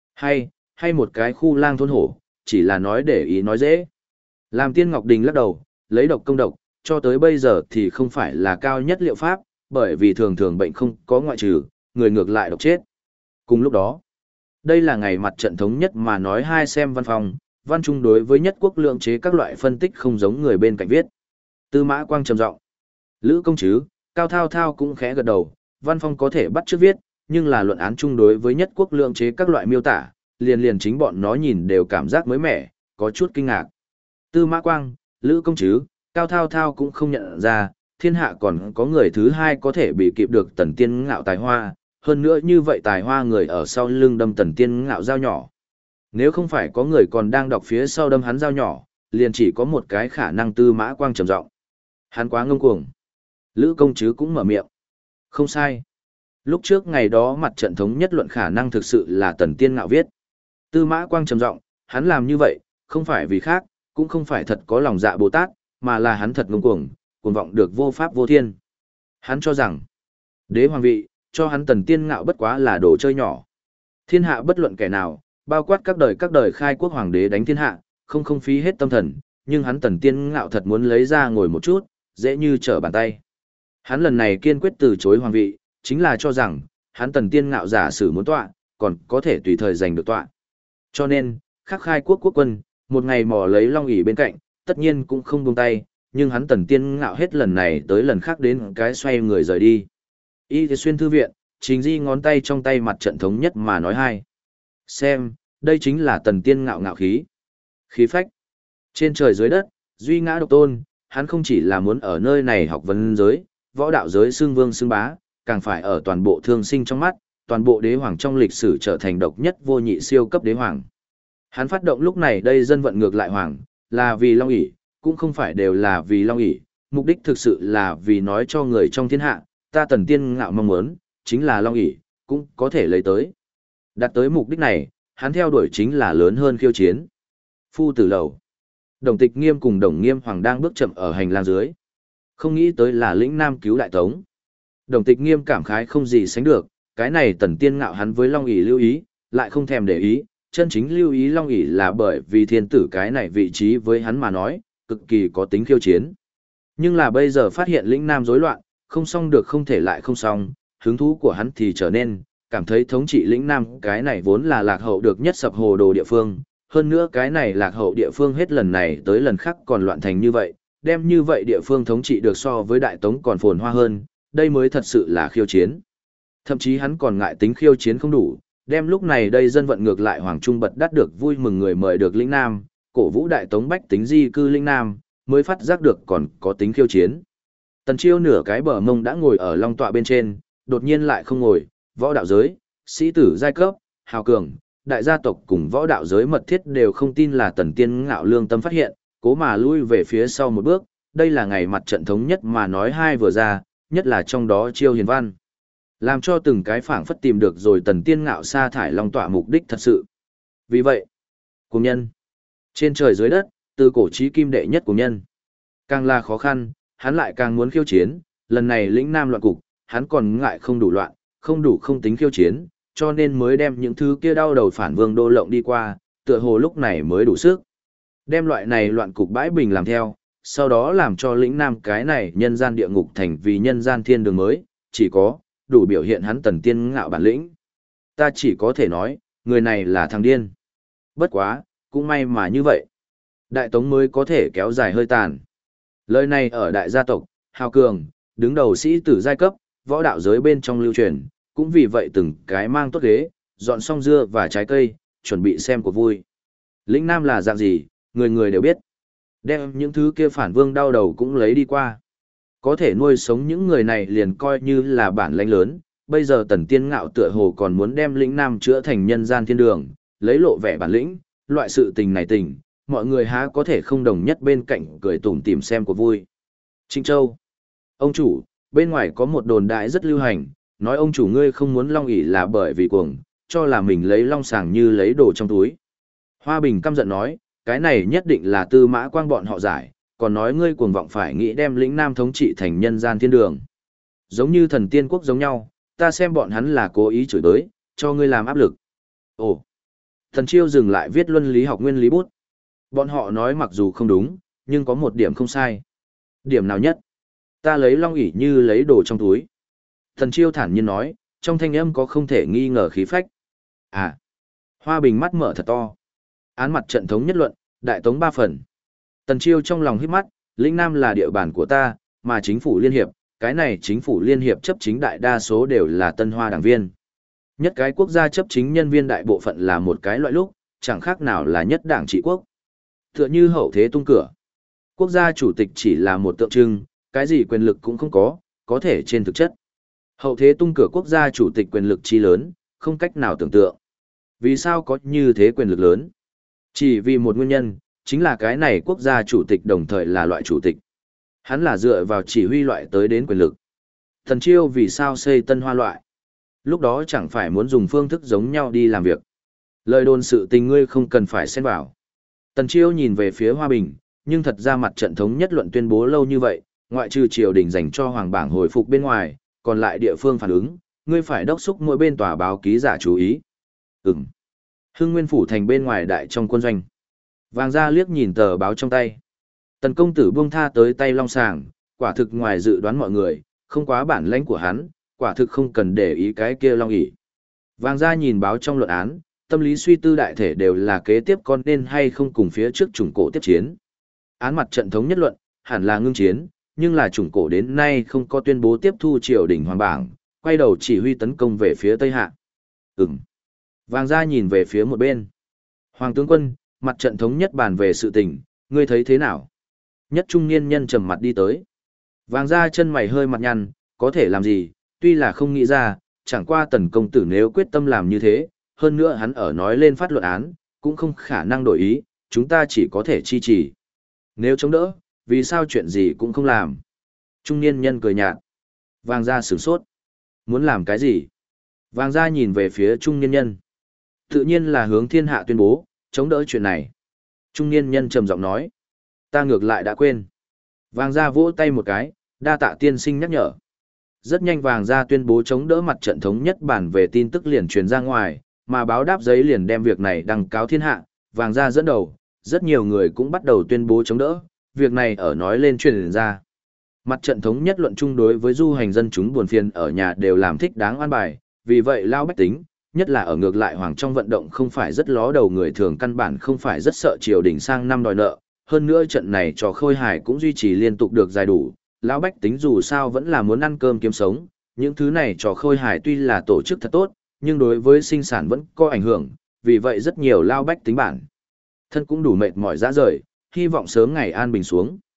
Hay một cái khu lang thôn hổ, chỉ là nói để ý nói dễ. Làm Tiên Ngọc Đình lắc đầu, lấy độc công độc, cho tới bây giờ thì không phải là cao nhất liệu pháp, bởi vì thường thường bệnh không có ngoại trừ, người ngược lại độc chết. Cùng lúc đó, đây là ngày mặt trận thống nhất mà nói hai xem văn phòng, văn trung đối với nhất quốc lượng chế các loại phân tích không giống người bên cạnh viết. Tư Mã Quang trầm giọng, Lữ Công Trứ, Cao Thao Thao cũng khẽ gật đầu, văn phong có thể bắt chước viết, nhưng là luận án chung đối với nhất quốc lượng chế các loại miêu tả, liền chính bọn nó nhìn đều cảm giác mới mẻ, có chút kinh ngạc. Tư Mã Quang, Lữ Công Trứ, Cao Thao Thao cũng không nhận ra, thiên hạ còn có người thứ hai có thể bị kịp được Tần Tiên Ngạo tài hoa, hơn nữa như vậy tài hoa người ở sau lưng đâm Tần Tiên Ngạo dao nhỏ. Nếu không phải có người còn đang đọc phía sau đâm hắn dao nhỏ, liền chỉ có một cái khả năng. Tư Mã Quang trầm giọng, hắn quá ngông cuồng. Lữ Công Trứ cũng mở miệng, không sai. Lúc trước ngày đó mặt trận thống nhất luận khả năng thực sự là Tần Tiên Ngạo viết. Tư Mã Quang trầm giọng, hắn làm như vậy, không phải vì khác, cũng không phải thật có lòng dạ Bồ Tát, mà là hắn thật ngông cuồng, cuồng vọng được vô pháp vô thiên. Hắn cho rằng, đế hoàng vị, cho hắn Tần Tiên Ngạo bất quá là đồ chơi nhỏ. Thiên hạ bất luận kẻ nào, bao quát các đời khai quốc hoàng đế đánh thiên hạ, không phí hết tâm thần, nhưng hắn Tần Tiên Ngạo thật muốn lấy ra ngồi một chút, dễ như trở bàn tay. Hắn lần này kiên quyết từ chối hoàng vị, chính là cho rằng, hắn Tần Tiên Ngạo giả sử muốn tọa, còn có thể tùy thời giành được tọa. Cho nên, khắc khai quốc quốc quân, một ngày mò lấy long ỷ bên cạnh, tất nhiên cũng không buông tay, nhưng hắn Tần Tiên Ngạo hết lần này tới lần khác đến cái xoay người rời đi. Y thì xuyên thư viện, Trình Di ngón tay trong tay mặt trận thống nhất mà nói hai. Xem, đây chính là Tần Tiên Ngạo ngạo khí. Khí phách. Trên trời dưới đất, duy ngã độc tôn, hắn không chỉ là muốn ở nơi này học vấn giới, võ đạo giới xưng vương xưng bá, càng phải ở toàn bộ thương sinh trong mắt, toàn bộ đế hoàng trong lịch sử trở thành độc nhất vô nhị siêu cấp đế hoàng. Hắn phát động lúc này đây dân vận ngược lại hoàng, là vì long ỷ, cũng không phải đều là vì long ỷ, mục đích thực sự là vì nói cho người trong thiên hạ, ta Tần Tiên Ngạo mong muốn, chính là long ỷ, cũng có thể lấy tới. Đạt tới mục đích này, hắn theo đuổi chính là lớn hơn khiêu chiến. Phu tử lầu. Đồng Tịch Nghiêm cùng Đồng Nghiêm Hoàng đang bước chậm ở hành lang dưới. Không nghĩ tới là lĩnh Nam cứu đại tống. Đồng Tịch Nghiêm cảm khái không gì sánh được, cái này Tần Tiên Ngạo hắn với long ỷ lưu ý, lại không thèm để ý, chân chính lưu ý long ỷ là bởi vì thiên tử cái này vị trí với hắn mà nói, cực kỳ có tính khiêu chiến. Nhưng là bây giờ phát hiện lĩnh Nam rối loạn, không xong được không thể lại không xong, hứng thú của hắn thì trở nên, cảm thấy thống trị lĩnh Nam cái này vốn là lạc hậu được nhất sập hồ đồ địa phương, hơn nữa cái này lạc hậu địa phương hết lần này tới lần khác còn loạn thành như vậy, đem như vậy địa phương thống trị được so với Đại Tống còn phồn hoa hơn, đây mới thật sự là khiêu chiến. Thậm chí hắn còn ngại tính khiêu chiến không đủ, đem lúc này đây dân vận ngược lại Hoàng Trung bật đắt được vui mừng người mời được lĩnh Nam, cổ vũ Đại Tống bách tính di cư lĩnh Nam, mới phát giác được còn có tính khiêu chiến. Tần Chiêu nửa cái bờ mông đã ngồi ở long tọa bên trên, đột nhiên lại không ngồi, võ đạo giới, sĩ tử giai cấp, hào cường, đại gia tộc cùng võ đạo giới mật thiết đều không tin là Tần Tiên Ngạo lương tâm phát hiện, cố mà lui về phía sau một bước, đây là ngày mặt trận thống nhất mà nói hai vừa ra, nhất là trong đó Chiêu Hiền Văn. Làm cho từng cái phảng phất tìm được rồi Tần Tiên Ngạo sa thải long tọa mục đích thật sự. Vì vậy, cùng nhân, trên trời dưới đất, từ cổ chí kim đệ nhất của nhân. Càng là khó khăn, hắn lại càng muốn khiêu chiến, lần này lĩnh nam loạn cục, hắn còn ngại không đủ loạn, không đủ không tính khiêu chiến, cho nên mới đem những thứ kia đau đầu phản vương đô lộng đi qua, tựa hồ lúc này mới đủ sức. Đem loại này loạn cục bãi bình làm theo, sau đó làm cho lĩnh nam cái này nhân gian địa ngục thành vì nhân gian thiên đường mới, chỉ có, đủ biểu hiện hắn Tần Tiên Ngạo bản lĩnh. Ta chỉ có thể nói, người này là thằng điên. Bất quá, cũng may mà như vậy. Đại Tống mới có thể kéo dài hơi tàn. Lời này ở đại gia tộc, hào cường, đứng đầu sĩ tử giai cấp, võ đạo giới bên trong lưu truyền, cũng vì vậy từng cái mang tốt ghế, dọn xong dưa và trái cây, chuẩn bị xem cuộc vui. Lĩnh Nam là dạng gì, người người đều biết. Đem những thứ kia phản vương đau đầu cũng lấy đi qua. Có thể nuôi sống những người này liền coi như là bản lãnh lớn, bây giờ Tần Tiên Ngạo tựa hồ còn muốn đem lĩnh Nam chữa thành nhân gian thiên đường, lấy lộ vẻ bản lĩnh, loại sự tình này tình, mọi người há có thể không đồng nhất bên cạnh cười tủm tỉm xem cuộc vui. Trịnh Châu, ông chủ, bên ngoài có một đồn đại rất lưu hành, nói ông chủ ngươi không muốn long ỷ là bởi vì cuồng, cho là mình lấy long sàng như lấy đồ trong túi. Hoa Bình căm giận nói, cái này nhất định là Tư Mã Quang bọn họ giải, còn nói ngươi cuồng vọng phải nghĩ đem lĩnh Nam thống trị thành nhân gian thiên đường. Giống như thần tiên quốc giống nhau, ta xem bọn hắn là cố ý chửi tới, cho ngươi làm áp lực. Ồ, Thần Chiêu dừng lại viết luân lý học nguyên lý bút. Bọn họ nói mặc dù không đúng, nhưng có một điểm không sai. Điểm nào nhất? Ta lấy long ỷ như lấy đồ trong túi. Thần Chiêu thản nhiên nói, trong thanh âm có không thể nghi ngờ khí phách. À, Hoa Bình mắt mở thật to. Án mặt trận thống nhất luận, đại tống 3 phần. Tần Chiêu trong lòng hít mắt, lĩnh Nam là địa bàn của ta, mà chính phủ liên hiệp, cái này chính phủ liên hiệp chấp chính đại đa số đều là Tân Hoa đảng viên. Nhất cái quốc gia chấp chính nhân viên đại bộ phận là một cái loại lúc, chẳng khác nào là nhất đảng trị quốc. Tựa như hậu thế tung cửa. Quốc gia chủ tịch chỉ là một tượng trưng, cái gì quyền lực cũng không có thể trên thực chất. Hậu thế tung cửa quốc gia chủ tịch quyền lực chi lớn, không cách nào tưởng tượng. Vì sao có như thế quyền lực lớn? Chỉ vì một nguyên nhân, chính là cái này quốc gia chủ tịch đồng thời là loại chủ tịch. Hắn là dựa vào chỉ huy loại tới đến quyền lực. Thần Chiêu vì sao xây Tân Hoa loại? Lúc đó chẳng phải muốn dùng phương thức giống nhau đi làm việc. Lời đồn sự tình ngươi không cần phải xen vào. Tần Chiêu nhìn về phía Hoa Bình, nhưng thật ra mặt trận thống nhất luận tuyên bố lâu như vậy, ngoại trừ triều đình dành cho hoàng bảng hồi phục bên ngoài, còn lại địa phương phản ứng, ngươi phải đốc thúc mỗi bên tòa báo ký giả chú ý. Ừm. Hưng Nguyên phủ thành bên ngoài đại trong quân doanh. Vàng Gia liếc nhìn tờ báo trong tay. Tần công tử buông tha tới tay long sàng, quả thực ngoài dự đoán mọi người, không quá bản lãnh của hắn, quả thực không cần để ý cái kia long ỷ. Vàng Gia nhìn báo trong luận án, tâm lý suy tư đại thể đều là kế tiếp con nên hay không cùng phía trước chủng cổ tiếp chiến. Án mặt trận thống nhất luận, hẳn là ngưng chiến, nhưng là chủng cổ đến nay không có tuyên bố tiếp thu triều đình hoàng bảng, quay đầu chỉ huy tấn công về phía Tây Hạ. Ừm. Vàng Gia nhìn về phía một bên. Hoàng tướng quân, mặt trận thống nhất bàn về sự tình, ngươi thấy thế nào? Nhất trung niên nhân trầm mặt đi tới. Vàng Gia chân mày hơi mặt nhăn, có thể làm gì, tuy là không nghĩ ra, chẳng qua Tần công tử nếu quyết tâm làm như thế, hơn nữa hắn ở nói lên phát luận án, cũng không khả năng đổi ý, chúng ta chỉ có thể chi trì. Nếu chống đỡ, vì sao chuyện gì cũng không làm? Trung niên nhân cười nhạt. Vàng Gia sửng sốt. Muốn làm cái gì? Vàng Gia nhìn về phía trung niên nhân. Tự nhiên là hướng thiên hạ tuyên bố, chống đỡ chuyện này. Trung niên nhân trầm giọng nói. Ta ngược lại đã quên. Vàng Gia vỗ tay một cái, đa tạ tiên sinh nhắc nhở. Rất nhanh Vàng Gia tuyên bố chống đỡ mặt trận thống nhất bản về tin tức liền truyền ra ngoài, mà báo đáp giấy liền đem việc này đăng cáo thiên hạ. Vàng Gia dẫn đầu, rất nhiều người cũng bắt đầu tuyên bố chống đỡ, việc này ở nói lên truyền ra. Mặt trận thống nhất luận chung đối với du hành dân chúng buồn phiền ở nhà đều làm thích đáng an bài, vì vậy lao bách tính, nhất là ở ngược lại hoàng trong vận động không phải rất ló đầu người thường căn bản không phải rất sợ triều đình sang năm đòi nợ, hơn nữa trận này trò khôi hài cũng duy trì liên tục được dài đủ, lão bách tính dù sao vẫn là muốn ăn cơm kiếm sống, những thứ này trò khôi hài tuy là tổ chức thật tốt, nhưng đối với sinh sản vẫn có ảnh hưởng, vì vậy rất nhiều lao bách tính bản thân cũng đủ mệt mỏi dã rời, hy vọng sớm ngày an bình xuống.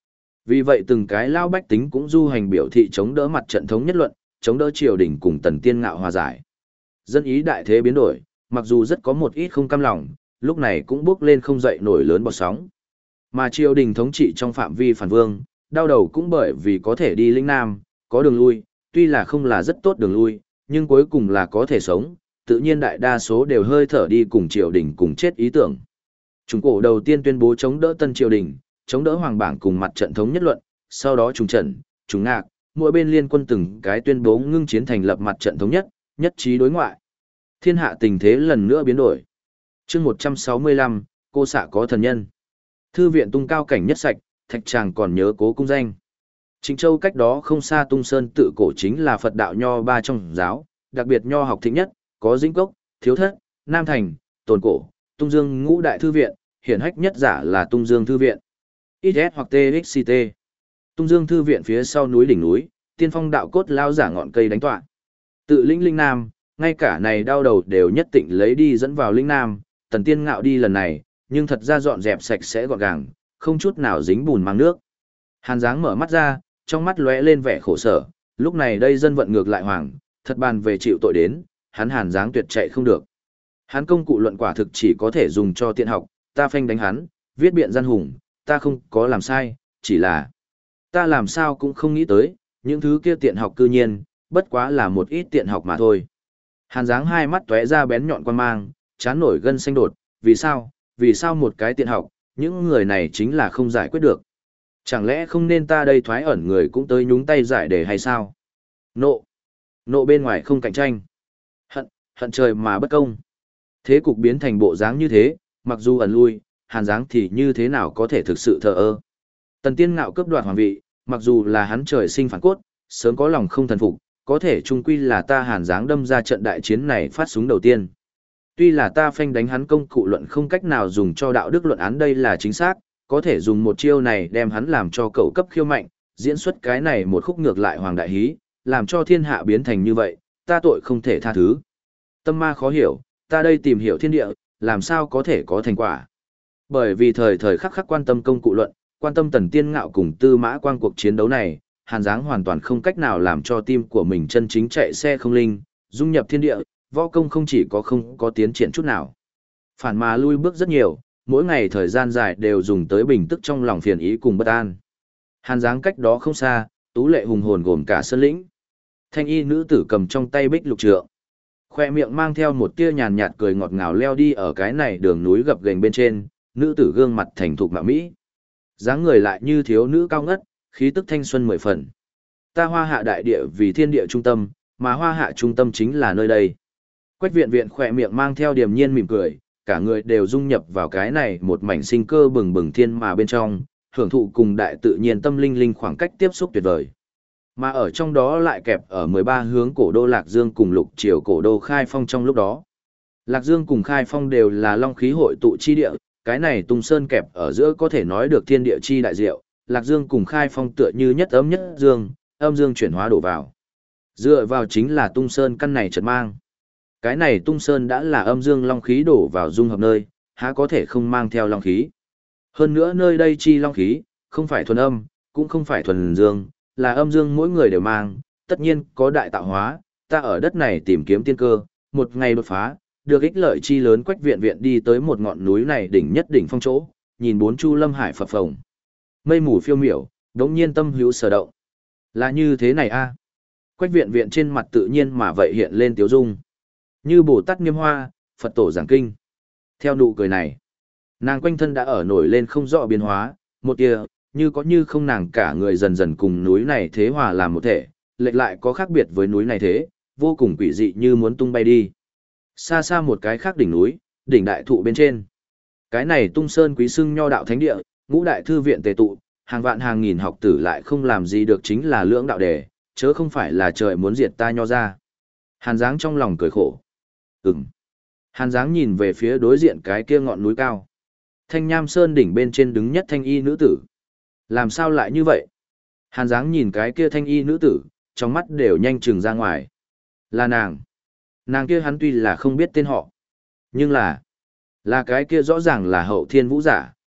Vì vậy từng cái lao bách tính cũng du hành biểu thị chống đỡ mặt trận thống nhất luận, chống đỡ triều đình cùng Tần Tiên Ngạo hòa giải. Dân ý đại thế biến đổi, mặc dù rất có một ít không cam lòng, lúc này cũng bước lên không dậy nổi lớn bọt sóng. Mà triều đình thống trị trong phạm vi phản vương, đau đầu cũng bởi vì có thể đi lĩnh Nam, có đường lui, tuy là không là rất tốt đường lui, nhưng cuối cùng là có thể sống, tự nhiên đại đa số đều hơi thở đi cùng triều đình cùng chết ý tưởng. Trung Cổ đầu tiên tuyên bố chống đỡ tân triều đình, chống đỡ Hoàng Bảng cùng mặt trận thống nhất luận, sau đó Trung Trần, Trung Ngạc, mỗi bên liên quân từng cái tuyên bố ngưng chiến thành lập mặt trận thống nhất, nhất trí đối ngoại. Thiên hạ tình thế lần nữa biến đổi. Chương 165, cô xạ có thần nhân. Thư viện tung cao cảnh nhất sạch, thạch chàng còn nhớ cố cung danh. Trịnh Châu cách đó không xa Tung Sơn tự cổ chính là Phật đạo nho ba trong giáo, đặc biệt nho học thịnh nhất, có Dĩnh Cốc, Thiếu Thất, Nam Thành, Tồn Cổ, Tung Dương ngũ đại thư viện, hiển hách nhất giả là Tung Dương thư viện. XS hoặc TXCT. Tung Dương thư viện phía sau núi đỉnh núi, tiên phong đạo cốt lao giả ngọn cây đánh tọa. Tự lĩnh Linh Nam, ngay cả này đau đầu đều nhất định lấy đi dẫn vào Linh Nam, Tần Tiên Ngạo đi lần này, nhưng thật ra dọn dẹp sạch sẽ gọn gàng, không chút nào dính bùn mang nước. Hàn Giáng mở mắt ra, trong mắt lóe lên vẻ khổ sở, lúc này đây dân vận ngược lại hoàng, thật bàn về chịu tội đến, hắn Hàn Giáng tuyệt chạy không được. Hắn công cụ luận quả thực chỉ có thể dùng cho tiện học, ta phanh đánh hắn, viết biện gian hùng, ta không có làm sai, chỉ là ta làm sao cũng không nghĩ tới, những thứ kia tiện học cư nhiên, bất quá là một ít tiện học mà thôi. Hàn Giáng hai mắt tóe ra bén nhọn quan mang, chán nổi gân xanh đột, vì sao một cái tiện học, những người này chính là không giải quyết được. Chẳng lẽ không nên ta đây thoái ẩn người cũng tới nhúng tay giải đề hay sao? Nộ bên ngoài không cạnh tranh. Hận trời mà bất công. Thế cục biến thành bộ dáng như thế, mặc dù ẩn lui, Hàn Giáng thì như thế nào có thể thực sự thờ ơ. Tần Tiên Ngạo cướp đoạt hoàng vị, mặc dù là hắn trời sinh phản cốt, sớm có lòng không thần phục, có thể chung quy là ta Hàn Giáng đâm ra trận đại chiến này phát súng đầu tiên. Tuy là ta phanh đánh hắn công cụ luận không cách nào dùng cho đạo đức luận án đây là chính xác, có thể dùng một chiêu này đem hắn làm cho cậu cấp khiêu mạnh, diễn xuất cái này một khúc ngược lại hoàng đại hí, làm cho thiên hạ biến thành như vậy, ta tội không thể tha thứ. Tâm ma khó hiểu, ta đây tìm hiểu thiên địa, làm sao có thể có thành quả. Bởi vì thời thời khắc khắc quan tâm công cụ luận, quan tâm Tần Tiên Ngạo cùng Tư Mã Quang cuộc chiến đấu này, Hàn Giáng hoàn toàn không cách nào làm cho tim của mình chân chính chạy xe không linh, dung nhập thiên địa, võ công không chỉ có không có tiến triển chút nào. Phản mà lui bước rất nhiều, mỗi ngày thời gian dài đều dùng tới bình tức trong lòng phiền ý cùng bất an. Hàn Giáng cách đó không xa, tú lệ hùng hồn gồm cả sơn lĩnh. Thanh y nữ tử cầm trong tay bích lục trượng. Khoe miệng mang theo một tia nhàn nhạt cười ngọt ngào leo đi ở cái này đường núi gập ghềnh bên trên, nữ tử gương mặt thành thục mạ mỹ. Dáng người lại như thiếu nữ cao ngất, khí tức thanh xuân mười phần. Ta Hoa Hạ đại địa vì thiên địa trung tâm, mà Hoa Hạ trung tâm chính là nơi đây. Quách Viện Viện khỏe miệng mang theo điềm nhiên mỉm cười, cả người đều dung nhập vào cái này một mảnh sinh cơ bừng bừng thiên mà bên trong, hưởng thụ cùng đại tự nhiên tâm linh linh khoảng cách tiếp xúc tuyệt vời. Mà ở trong đó lại kẹp ở 13 hướng cổ đô Lạc Dương cùng lục triều cổ đô Khai Phong trong lúc đó. Lạc Dương cùng Khai Phong đều là long khí hội tụ chi địa, cái này Tung Sơn kẹp ở giữa có thể nói được thiên địa chi đại diệu, Lạc Dương cùng Khai Phong tựa như nhất dương, âm dương chuyển hóa đổ vào. Dựa vào chính là Tung Sơn căn này chợt mang. Cái này Tung Sơn đã là âm dương long khí đổ vào dung hợp nơi, há có thể không mang theo long khí. Hơn nữa nơi đây chi long khí, không phải thuần âm, cũng không phải thuần dương, là âm dương mỗi người đều mang, tất nhiên có đại tạo hóa, ta ở đất này tìm kiếm tiên cơ, một ngày đột phá, được ích lợi chi lớn. Quách Viện Viện đi tới một ngọn núi này đỉnh nhất đỉnh phong chỗ, nhìn bốn chu lâm hải phập phồng. Mây mù phiêu miểu, đống nhiên tâm hữu sở động. Là như thế này a. Quách Viện Viện trên mặt tự nhiên mà vậy hiện lên tiếu dung. Như Bồ Tát Niêm Hoa, Phật tổ giảng kinh. Theo nụ cười này, nàng quanh thân đã ở nổi lên không rõ biến hóa, một tia, như có như không nàng cả người dần dần cùng núi này thế hòa làm một thể, lệch lại có khác biệt với núi này thế, vô cùng quỷ dị như muốn tung bay đi. Xa xa một cái khác đỉnh núi, đỉnh đại thụ bên trên. Cái này Tung Sơn quý xưng nho đạo thánh địa, ngũ đại thư viện tề tụ, hàng vạn hàng nghìn học tử lại không làm gì được chính là lưỡng đạo đề, chớ không phải là trời muốn diệt ta nho ra. Hàn Giáng trong lòng cười khổ. Hàn Giáng nhìn về phía đối diện cái kia ngọn núi cao. Thanh Nham Sơn đỉnh bên trên đứng nhất thanh y nữ tử. Làm sao lại như vậy? Hàn Giáng nhìn cái kia thanh y nữ tử, trong mắt đều nhanh chừng ra ngoài. Là nàng. Nàng kia hắn tuy là không biết tên họ. Nhưng là cái kia rõ ràng là hậu thiên vũ giả,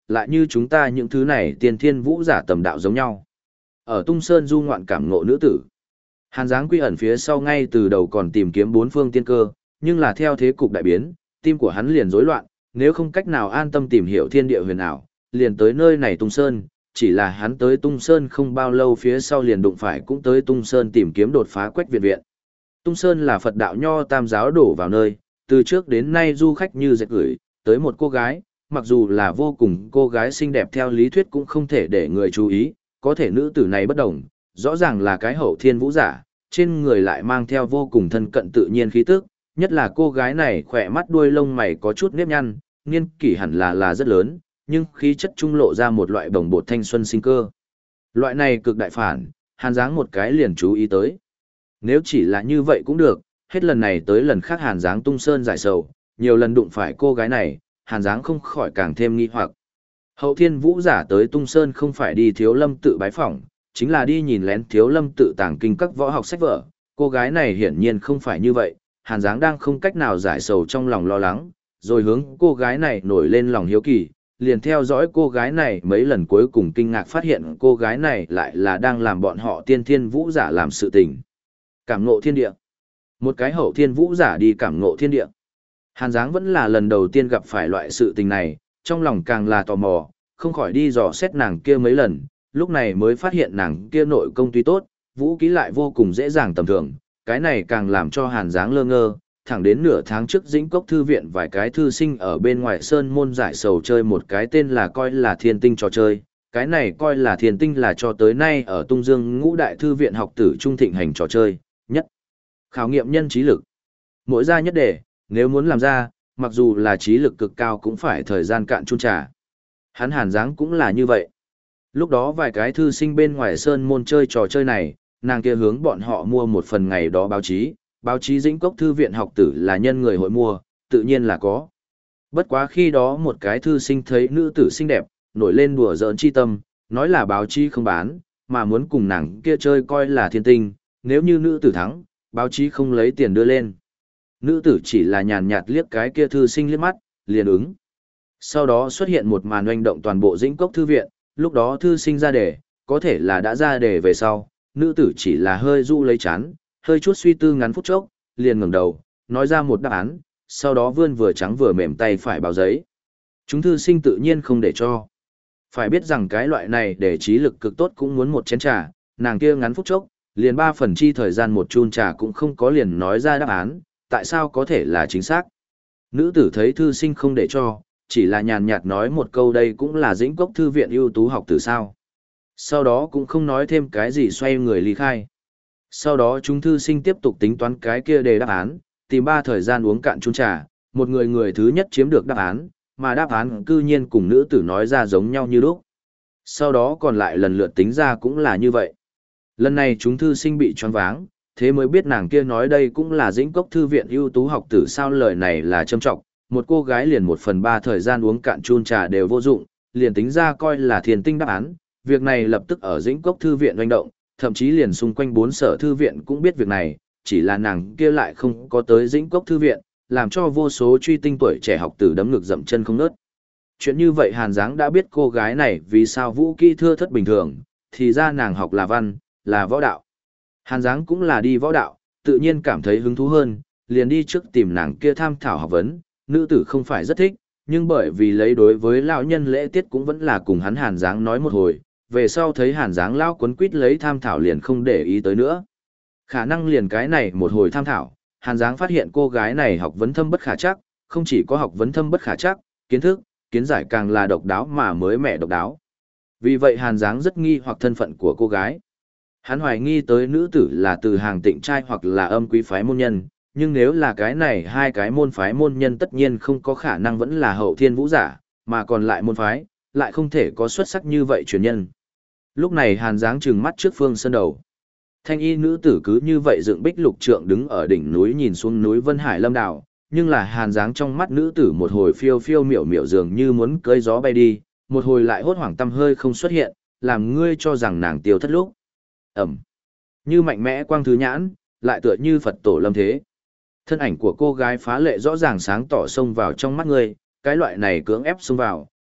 lại như chúng ta những thứ này tiên thiên vũ giả tầm đạo giống nhau. Ở Tung Sơn du ngoạn cảm ngộ nữ tử. Hàn Giáng quy ẩn phía sau ngay từ đầu còn tìm kiếm bốn phương tiên cơ, nhưng là theo thế cục đại biến, tim của hắn liền rối loạn, nếu không cách nào an tâm tìm hiểu thiên địa huyền ảo, liền tới nơi này Tung Sơn, chỉ là hắn tới Tung Sơn không bao lâu phía sau liền đụng phải cũng tới Tung Sơn tìm kiếm đột phá Quách Viện Viện. Tung Sơn là Phật đạo nho tam giáo đổ vào nơi, từ trước đến nay du khách như dệt gửi, tới một cô gái, mặc dù là vô cùng cô gái xinh đẹp theo lý thuyết cũng không thể để người chú ý, có thể nữ tử này bất đồng, rõ ràng là cái hậu thiên vũ giả, trên người lại mang theo vô cùng thân cận tự nhiên khí tức, nhất là cô gái này khỏe mắt đuôi lông mày có chút nếp nhăn, niên kỷ hẳn là rất lớn, nhưng khí chất trung lộ ra một loại bồng bột thanh xuân sinh cơ. Loại này cực đại phản, Hàn Giáng một cái liền chú ý tới. Nếu chỉ là như vậy cũng được, hết lần này tới lần khác Hàn Giáng Tung Sơn giải sầu, nhiều lần đụng phải cô gái này, Hàn Giáng không khỏi càng thêm nghi hoặc. Hậu thiên vũ giả tới Tung Sơn không phải đi Thiếu Lâm tự bái phỏng, chính là đi nhìn lén Thiếu Lâm tự tàng kinh các võ học sách vở. Cô gái này hiển nhiên không phải như vậy, Hàn Giáng đang không cách nào giải sầu trong lòng lo lắng, rồi hướng cô gái này nổi lên lòng hiếu kỳ, liền theo dõi cô gái này mấy lần cuối cùng kinh ngạc phát hiện cô gái này lại là đang làm bọn họ tiên thiên vũ giả làm sự tình. Cảm ngộ thiên địa. Một cái hậu thiên vũ giả đi cảm ngộ thiên địa. Hàn Giáng vẫn là lần đầu tiên gặp phải loại sự tình này, trong lòng càng là tò mò, không khỏi đi dò xét nàng kia mấy lần, lúc này mới phát hiện nàng kia nội công tuy tốt, vũ kỹ lại vô cùng dễ dàng tầm thường, cái này càng làm cho Hàn Giáng lơ ngơ, thẳng đến nửa tháng trước Dĩnh Cốc Thư viện vài cái thư sinh ở bên ngoài sơn môn giải sầu chơi một cái tên là coi là thiên tinh trò chơi, cái này coi là thiên tinh là cho tới nay ở Tung Dương Ngũ Đại Thư viện học tử trung thịnh hành trò chơi, nhất. Khảo nghiệm nhân trí lực. Mỗi ra nhất đề, nếu muốn làm ra, mặc dù là trí lực cực cao cũng phải thời gian cạn chun trà. Hắn Hàn Giáng cũng là như vậy. Lúc đó vài cái thư sinh bên ngoài sơn môn chơi trò chơi này, nàng kia hướng bọn họ mua một phần ngày đó báo chí Dĩnh Cốc Thư viện học tử là nhân người hội mua, tự nhiên là có. Bất quá khi đó một cái thư sinh thấy nữ tử xinh đẹp, nổi lên đùa giỡn chi tâm, nói là báo chí không bán, mà muốn cùng nàng kia chơi coi là thiên tinh, nếu như nữ tử thắng, báo chí không lấy tiền đưa lên. Nữ tử chỉ là nhàn nhạt liếc cái kia thư sinh liếc mắt, liền ứng. Sau đó xuất hiện một màn oanh động toàn bộ Dĩnh Cốc Thư viện, lúc đó thư sinh ra đề, có thể là đã ra đề về sau, nữ tử chỉ là hơi du lấy chán, hơi chút suy tư ngắn phút chốc, liền ngẩng đầu, nói ra một đáp án, sau đó vươn vừa trắng vừa mềm tay phải báo giấy. Chúng thư sinh tự nhiên không để cho. Phải biết rằng cái loại này để trí lực cực tốt cũng muốn một chén trà, nàng kia ngắn phút chốc, liền 3 phần chi thời gian một chun trà cũng không có liền nói ra đáp án, tại sao có thể là chính xác. Nữ tử thấy thư sinh không để cho, chỉ là nhàn nhạt nói một câu đây cũng là Dĩnh Cốc Thư viện ưu tú học tử sao. Sau đó cũng không nói thêm cái gì xoay người ly khai. Sau đó chúng thư sinh tiếp tục tính toán cái kia đề đáp án, tìm 3 thời gian uống cạn chung trà, một người thứ nhất chiếm được đáp án, mà đáp án cư nhiên cùng nữ tử nói ra giống nhau như lúc. Sau đó còn lại lần lượt tính ra cũng là như vậy. Lần này chúng thư sinh bị choáng váng, thế mới biết nàng kia nói đây cũng là Dĩnh Cốc Thư viện ưu tú học tử sao lời này là châm trọng, một cô gái liền 1/3 thời gian uống cạn chun trà đều vô dụng, liền tính ra coi là thiên tinh đáp án, việc này lập tức ở Dĩnh Cốc Thư viện oanh động, thậm chí liền xung quanh 4 sở thư viện cũng biết việc này, chỉ là nàng kia lại không có tới Dĩnh Cốc Thư viện, làm cho vô số truy tinh tuổi trẻ học tử đấm ngực dậm chân không ngớt. Chuyện như vậy Hàn Giáng đã biết cô gái này vì sao vũ kỹ thưa thất bình thường, thì ra nàng học là văn, là võ đạo. Hàn Giáng cũng là đi võ đạo, tự nhiên cảm thấy hứng thú hơn, liền đi trước tìm nàng kia tham thảo học vấn, nữ tử không phải rất thích, nhưng bởi vì lấy đối với lão nhân lễ tiết cũng vẫn là cùng hắn Hàn Giáng nói một hồi, về sau thấy Hàn Giáng lão quấn quýt lấy tham thảo liền không để ý tới nữa. Khả năng liền cái này một hồi tham thảo, Hàn Giáng phát hiện cô gái này học vấn thâm bất khả chắc, không chỉ có học vấn thâm bất khả chắc, kiến thức, kiến giải càng là độc đáo mà mới mẻ độc đáo. Vì vậy Hàn Giáng rất nghi hoặc thân phận của cô gái. Hắn hoài nghi tới nữ tử là từ hàng tịnh trai hoặc là âm quý phái môn nhân, nhưng nếu là cái này hai cái môn phái môn nhân tất nhiên không có khả năng vẫn là hậu thiên vũ giả, mà còn lại môn phái, lại không thể có xuất sắc như vậy truyền nhân. Lúc này Hàn Giáng trừng mắt trước phương sơn đầu. Thanh y nữ tử cứ như vậy dựng bích lục trượng đứng ở đỉnh núi nhìn xuống núi Vân Hải Lâm Đảo, nhưng là Hàn Giáng trong mắt nữ tử một hồi phiêu phiêu miểu miểu dường như muốn cưỡi gió bay đi, một hồi lại hốt hoảng tâm hơi không xuất hiện, làm ngươi cho rằng nàng tiêu thất lúc. Ẩm. Như mạnh mẽ quang thứ nhãn, lại tựa như Phật tổ lâm thế. Thân ảnh của cô gái phá lệ rõ ràng sáng tỏ xông vào trong mắt ngươi, cái loại này cưỡng ép xông vào,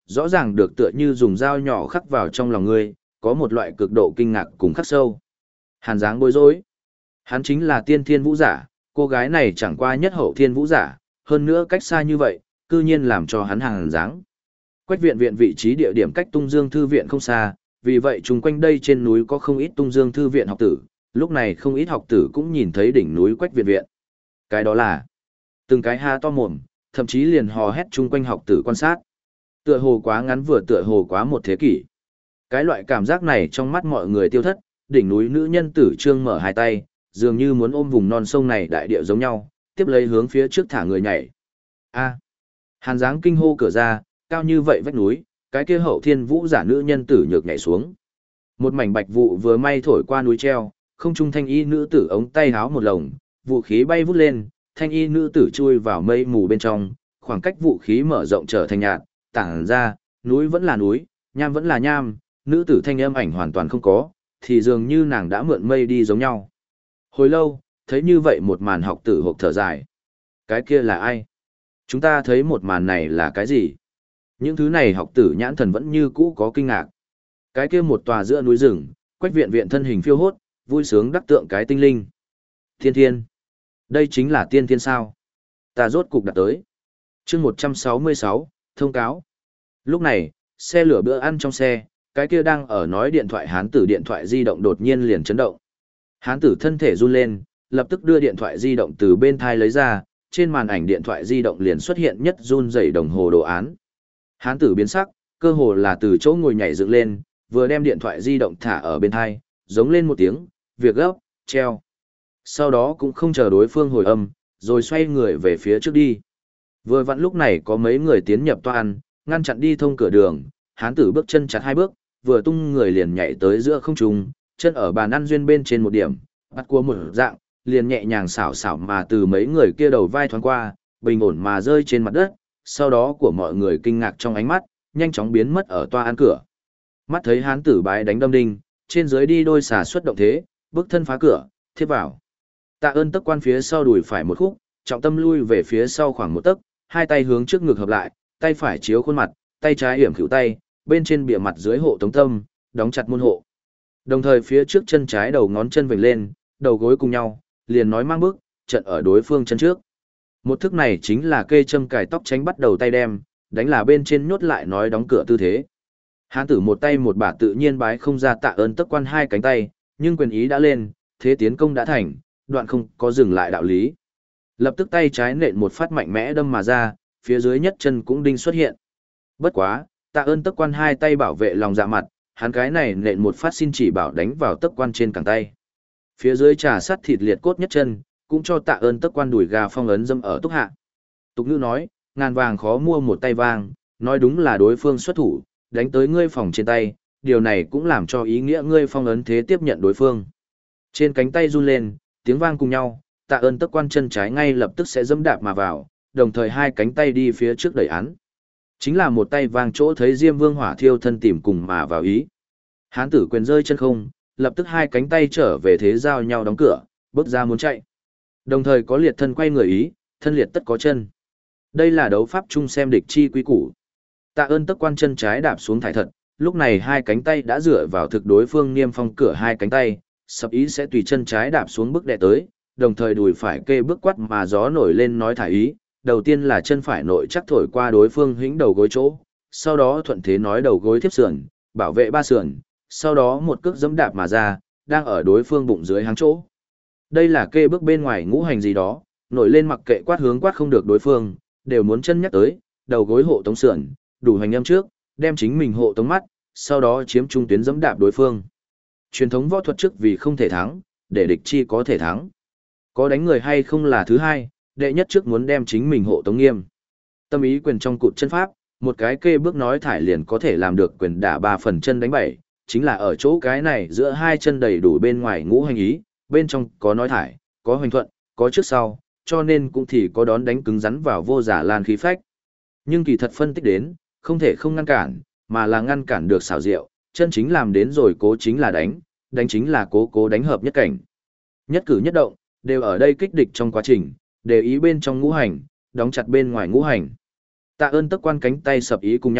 rõ ràng được tựa như dùng dao nhỏ khắc vào trong lòng ngươi, có một loại cực độ kinh ngạc cùng khắc sâu. Hàn Giáng bối rối. Hắn chính là tiên thiên vũ giả, cô gái này chẳng qua nhất hậu thiên vũ giả, hơn nữa cách xa như vậy, cư nhiên làm cho hắn Hàn Giáng. Quách viện viện vị trí địa điểm cách Tung Dương Thư viện không xa, vì vậy chung quanh đây trên núi có không ít Tung Dương Thư viện học tử, lúc này không ít học tử cũng nhìn thấy đỉnh núi Quách viện viện. Cái đó là từng cái ha to mồm, thậm chí liền hò hét chung quanh học tử quan sát. Tựa hồ quá ngắn vừa tựa hồ quá một thế kỷ. Cái loại cảm giác này trong mắt mọi người tiêu thất, đỉnh núi nữ nhân tử trương mở hai tay, dường như muốn ôm vùng non sông này đại địa giống nhau, tiếp lấy hướng phía trước thả người nhảy. A. Hàn Giáng kinh hô cửa ra, cao như vậy vách núi, cái kia hậu thiên vũ giả nữ nhân tử nhược nhảy xuống. Một mảnh bạch vụ vừa may thổi qua núi treo, không trung thanh y nữ tử ống tay háo một lồng, vũ khí bay vút lên, thanh y nữ tử chui vào mây mù bên trong, khoảng cách vũ khí mở rộng trở thành nhạt, tản ra, núi vẫn là núi, nham vẫn là nham, nữ tử thanh âm ảnh hoàn toàn không có, thì dường như nàng đã mượn mây đi giống nhau. Hồi lâu, thấy như vậy một màn học tử hộp thở dài. Cái kia là ai? Chúng ta thấy một màn này là cái gì? Những thứ này học tử nhãn thần vẫn như cũ có kinh ngạc. Cái kia một tòa giữa núi rừng, Quách viện viện thân hình phiêu hốt, vui sướng đắc tượng cái tinh linh. Thiên thiên. Đây chính là tiên thiên sao? Ta rốt cục đặt tới. Chương 166, thông cáo. Lúc này, xe lửa bữa ăn trong xe, cái kia đang ở nói điện thoại hán tử điện thoại di động đột nhiên liền chấn động. Hán tử thân thể run lên, lập tức đưa điện thoại di động từ bên thai lấy ra, trên màn ảnh điện thoại di động liền xuất hiện nhất run rẩy đồng hồ đồ án. Hán tử biến sắc, cơ hồ là từ chỗ ngồi nhảy dựng lên, vừa đem điện thoại di động thả ở bên thai, giống lên một tiếng, việc gấp, treo. Sau đó cũng không chờ đối phương hồi âm, rồi xoay người về phía trước đi. Vừa vặn lúc này có mấy người tiến nhập toa ăn, ngăn chặn đi thông cửa đường, hán tử bước chân chặt hai bước, vừa tung người liền nhảy tới giữa không trung, chân ở bàn ăn duyên bên trên một điểm, bắt cua một dạng, liền nhẹ nhàng xảo xảo mà từ mấy người kia đầu vai thoáng qua, bình ổn mà rơi trên mặt đất, sau đó của mọi người kinh ngạc trong ánh mắt, nhanh chóng biến mất ở toa ăn cửa. Mắt thấy hán tử bái đánh đâm đinh, trên dưới đi đôi xà xuất động thế, bước thân phá cửa, thiếp vào. Tạ Ơn tấc quan phía sau đùi phải một khúc, trọng tâm lui về phía sau khoảng một tấc, hai tay hướng trước ngực hợp lại, tay phải chiếu khuôn mặt, tay trái hiểm khỉu tay, bên trên bìa mặt dưới hộ tống tâm, đóng chặt môn hộ. Đồng thời phía trước chân trái đầu ngón chân vểnh lên, đầu gối cùng nhau, liền nói mang bước, trận ở đối phương chân trước. Một thức này chính là kê châm cài tóc tránh bắt đầu tay đem, đánh là bên trên nhốt lại nói đóng cửa tư thế. Hán tử một tay một bả tự nhiên bái không ra Tạ Ơn tấc quan hai cánh tay, nhưng quyền ý đã lên, thế tiến công đã thành, đoạn không có dừng lại đạo lý. Lập tức tay trái nện một phát mạnh mẽ đâm mà ra, phía dưới nhất chân cũng đinh xuất hiện. Bất quá, Tạ Ơn tấc quan hai tay bảo vệ lòng dạ mặt, hắn cái này nện một phát xin chỉ bảo đánh vào tấc quan trên cẳng tay. Phía dưới trà sắt thịt liệt cốt nhất chân, cũng cho Tạ Ơn tấc quan đùi gà phong ấn dâm ở túc hạ. Tục ngữ nói, ngàn vàng khó mua một tay vàng, nói đúng là đối phương xuất thủ, đánh tới ngươi phòng trên tay, điều này cũng làm cho ý nghĩa ngươi phong ấn thế tiếp nhận đối phương. Trên cánh tay run lên, tiếng vang cùng nhau, Tạ Ơn tấc quan chân trái ngay lập tức sẽ dẫm đạp mà vào, đồng thời hai cánh tay đi phía trước đẩy án. Chính là một tay vang chỗ thấy Diêm Vương hỏa thiêu thân tìm cùng mà vào ý. Hán tử quyền rơi chân không, lập tức hai cánh tay trở về thế giao nhau đóng cửa, bước ra muốn chạy. Đồng thời có liệt thân quay người ý, thân liệt tất có chân. Đây là đấu pháp chung xem địch chi quý củ. Tạ Ơn tấc quan chân trái đạp xuống thải thật, lúc này hai cánh tay đã dựa vào thực đối phương niêm phong cửa hai cánh tay, sập ý sẽ tùy chân trái đạp xuống bước đè tới, đồng thời đùi phải kê bước quát mà gió nổi lên nói thải ý. Đầu tiên là chân phải nội chắc thổi qua đối phương hĩnh đầu gối chỗ, sau đó thuận thế nói đầu gối tiếp sườn, bảo vệ ba sườn, sau đó một cước giẫm đạp mà ra, đang ở đối phương bụng dưới háng chỗ. Đây là kê bước bên ngoài ngũ hành gì đó, nổi lên mặc kệ quát hướng quát không được đối phương, đều muốn chân nhắc tới, đầu gối hộ tống sườn, đủ hành âm trước, đem chính mình hộ tống mắt, sau đó chiếm trung tuyến giẫm đạp đối phương. Truyền thống võ thuật trước vì không thể thắng, để địch chi có thể thắng. Có đánh người hay không là thứ hai, đệ nhất trước muốn đem chính mình hộ tống nghiêm. Tâm ý quyền trong cụt chân pháp, một cái kê bước nói thải liền có thể làm được quyền đả 3 phần chân đánh 7, chính là ở chỗ cái này giữa hai chân đầy đủ bên ngoài ngũ hành ý, bên trong có nói thải, có hoành thuận, có trước sau, cho nên cũng thì có đón đánh cứng rắn vào vô giả lan khí phách. Nhưng kỳ thật phân tích đến, không thể không ngăn cản, mà là ngăn cản được xảo diệu, chân chính làm đến rồi cố chính là đánh, đánh chính là cố đánh hợp nhất cảnh. Nhất cử nhất động, đều ở đây kích địch trong quá trình, để ý bên trong ngũ hành, đóng chặt bên ngoài ngũ hành. Tạ Ơn tấc quan cánh tay sập ý cùng nhau,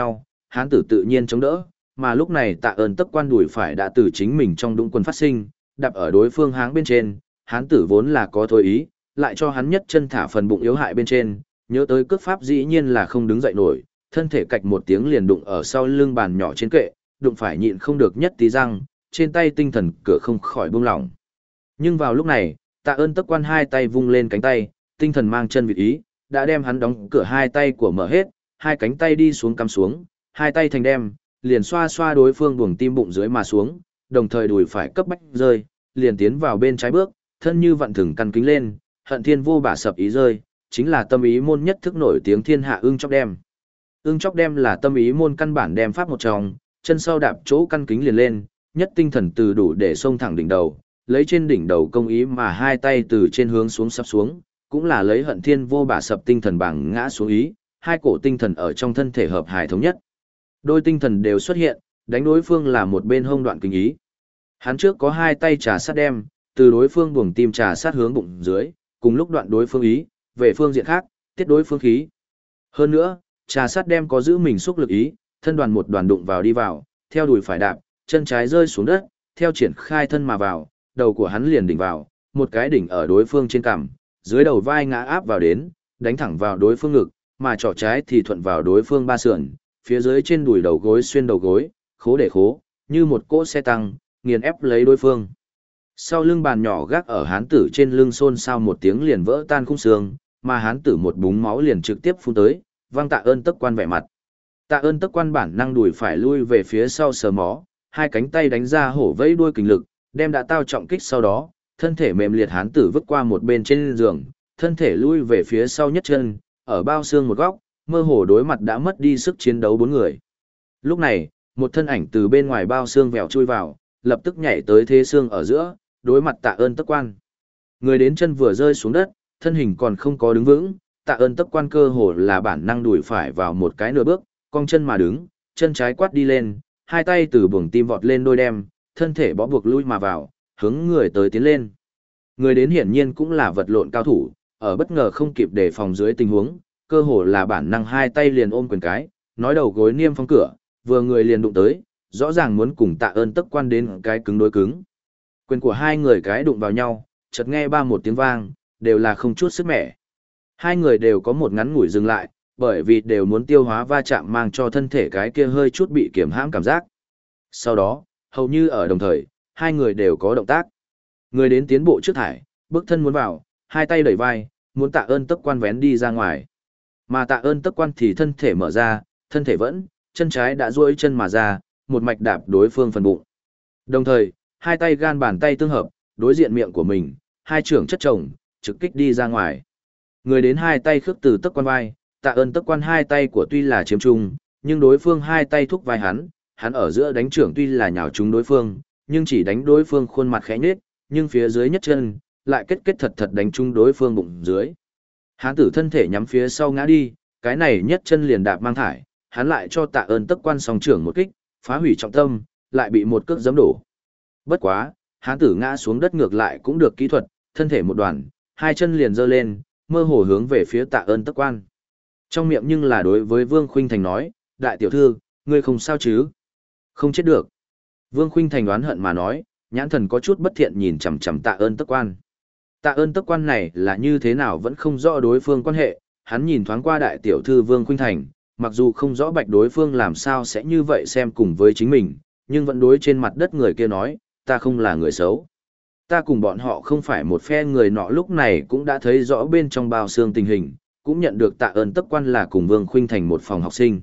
hán tử tự nhiên chống đỡ, mà lúc này Tạ Ơn Tấc Quan đùi phải đã từ chính mình trong đũng quần phát sinh, đạp ở đối phương háng bên trên, hán tử vốn là có thôi ý, lại cho hắn nhất chân thả phần bụng yếu hại bên trên, nhớ tới cước pháp dĩ nhiên là không đứng dậy nổi, thân thể cạch một tiếng liền đụng ở sau lưng bàn nhỏ trên kệ, đụng phải nhịn không được nhất tí răng, trên tay tinh thần cửa không khỏi buông lỏng. Nhưng vào lúc này, Tạ Ơn Tấc Quan hai tay vung lên cánh tay, tinh thần mang chân vị ý, đã đem hắn đóng cửa hai tay của mở hết, hai cánh tay đi xuống cắm xuống, hai tay thành đem, liền xoa xoa đối phương buồng tim bụng dưới mà xuống, đồng thời đùi phải cấp bách rơi, liền tiến vào bên trái bước, thân như vặn thừng căn kính lên, hận thiên vô bả sập ý rơi, chính là tâm ý môn nhất thức nổi tiếng thiên hạ ưng chóc đem. Ưng chóc đem là tâm ý môn căn bản đem pháp một trong, chân sau đạp chỗ căn kính liền lên, nhất tinh thần từ đủ để xông thẳng đỉnh đầu, lấy trên đỉnh đầu công ý mà hai tay từ trên hướng xuống sắp xuống, cũng là lấy hận thiên vô bả sập tinh thần bằng ngã xuống ý, hai cổ tinh thần ở trong thân thể hợp hài thống nhất. Đôi tinh thần đều xuất hiện, đánh đối phương là một bên hông đoạn kinh ý. Hắn trước có hai tay trà sát đem, từ đối phương buồng tim trà sát hướng bụng dưới, cùng lúc đoạn đối phương ý, về phương diện khác, tiết đối phương khí. Hơn nữa, trà sát đem có giữ mình xúc lực ý, thân đoàn một đoàn đụng vào đi vào, theo đùi phải đạp, chân trái rơi xuống đất, theo triển khai thân mà vào, đầu của hắn liền đỉnh vào, một cái đỉnh ở đối phương trên cằm, dưới đầu vai ngã áp vào đến, đánh thẳng vào đối phương ngực, mà trỏ trái thì thuận vào đối phương ba sườn, phía dưới trên đùi đầu gối xuyên đầu gối, khố để khố, như một cỗ xe tăng, nghiền ép lấy đối phương. Sau lưng bàn nhỏ gác ở hán tử trên lưng xôn xao một tiếng liền vỡ tan khung xương, mà hán tử một búng máu liền trực tiếp phun tới, vang Tạ Ơn Tấc Quan vẻ mặt. Tạ Ơn Tấc Quan bản năng đùi phải lui về phía sau sờ mó, hai cánh tay đánh ra hổ vẫy đuôi kình lực, đem đã tao trọng kích sau đó, thân thể mềm liệt hán tử vứt qua một bên trên giường, thân thể lui về phía sau nhất chân, ở bao xương một góc, mơ hồ đối mặt đã mất đi sức chiến đấu bốn người. Lúc này, một thân ảnh từ bên ngoài bao xương vèo chui vào, lập tức nhảy tới thế xương ở giữa, đối mặt Tạ Ơn Tấc Quan. Người đến chân vừa rơi xuống đất, thân hình còn không có đứng vững, Tạ Ơn Tấc Quan cơ hồ là bản năng đùi phải vào một cái nửa bước, cong chân mà đứng, chân trái quát đi lên, hai tay từ buồng tim vọt lên đôi đem, thân thể bó buộc lui mà vào, hướng người tới tiến lên. Người đến hiển nhiên cũng là vật lộn cao thủ, ở bất ngờ không kịp đề phòng dưới tình huống, cơ hồ là bản năng hai tay liền ôm quyền cái, nói đầu gối niêm phong cửa, vừa người liền đụng tới, rõ ràng muốn cùng Tạ Ơn Tấc Quan đến cái cứng đối cứng. Quyền của hai người cái đụng vào nhau, chợt nghe ba một tiếng vang, đều là không chút sức mẻ. Hai người đều có một ngắn ngủi dừng lại, bởi vì đều muốn tiêu hóa va chạm mang cho thân thể cái kia hơi chút bị kiềm hãm cảm giác. Sau đó, hầu như ở đồng thời, hai người đều có động tác. Người đến tiến bộ trước thải, bước thân muốn vào, hai tay đẩy vai, muốn Tạ Ơn Tấc Quan vén đi ra ngoài. Mà Tạ Ơn Tấc Quan thì thân thể mở ra, thân thể vẫn, chân trái đã duỗi chân mà ra, một mạch đạp đối phương phần bụng. Đồng thời, hai tay gan bàn tay tương hợp, đối diện miệng của mình, hai trưởng chất chồng, trực kích đi ra ngoài. Người đến hai tay khước từ Tấc Quan vai, Tạ Ơn Tấc Quan hai tay của tuy là chiếm trung, nhưng đối phương hai tay thúc vai hắn ở giữa đánh trưởng tuy là nhào trúng đối phương, nhưng chỉ đánh đối phương khuôn mặt khẽ nhếch, nhưng phía dưới nhất chân lại kết thật thật đánh trúng đối phương bụng dưới. Hán tử thân thể nhắm phía sau ngã đi, cái này nhất chân liền đạp mang thải, hắn lại cho Tạ Ơn Tấc Quan song trưởng một kích, phá hủy trọng tâm, lại bị một cước giẫm đổ. Bất quá, hán tử ngã xuống đất ngược lại cũng được kỹ thuật, thân thể một đoàn, hai chân liền giơ lên, mơ hồ hướng về phía Tạ Ơn Tấc Quan. Trong miệng nhưng là đối với Vương Khuynh Thành nói, đại tiểu thư, ngươi không sao chứ? Không chết được. Vương Khuynh Thành oán hận mà nói, nhãn thần có chút bất thiện nhìn chằm chằm Tạ Ơn Tấc Quan. Tạ Ơn Tấc Quan này là như thế nào vẫn không rõ đối phương quan hệ, hắn nhìn thoáng qua đại tiểu thư Vương Khuynh Thành, mặc dù không rõ bạch đối phương làm sao sẽ như vậy xem cùng với chính mình, nhưng vẫn đối trên mặt đất người kia nói, ta không là người xấu. Ta cùng bọn họ không phải một phe. Người nọ lúc này cũng đã thấy rõ bên trong bao xương tình hình, cũng nhận được Tạ Ơn Tấc Quan là cùng Vương Khuynh Thành một phòng học sinh.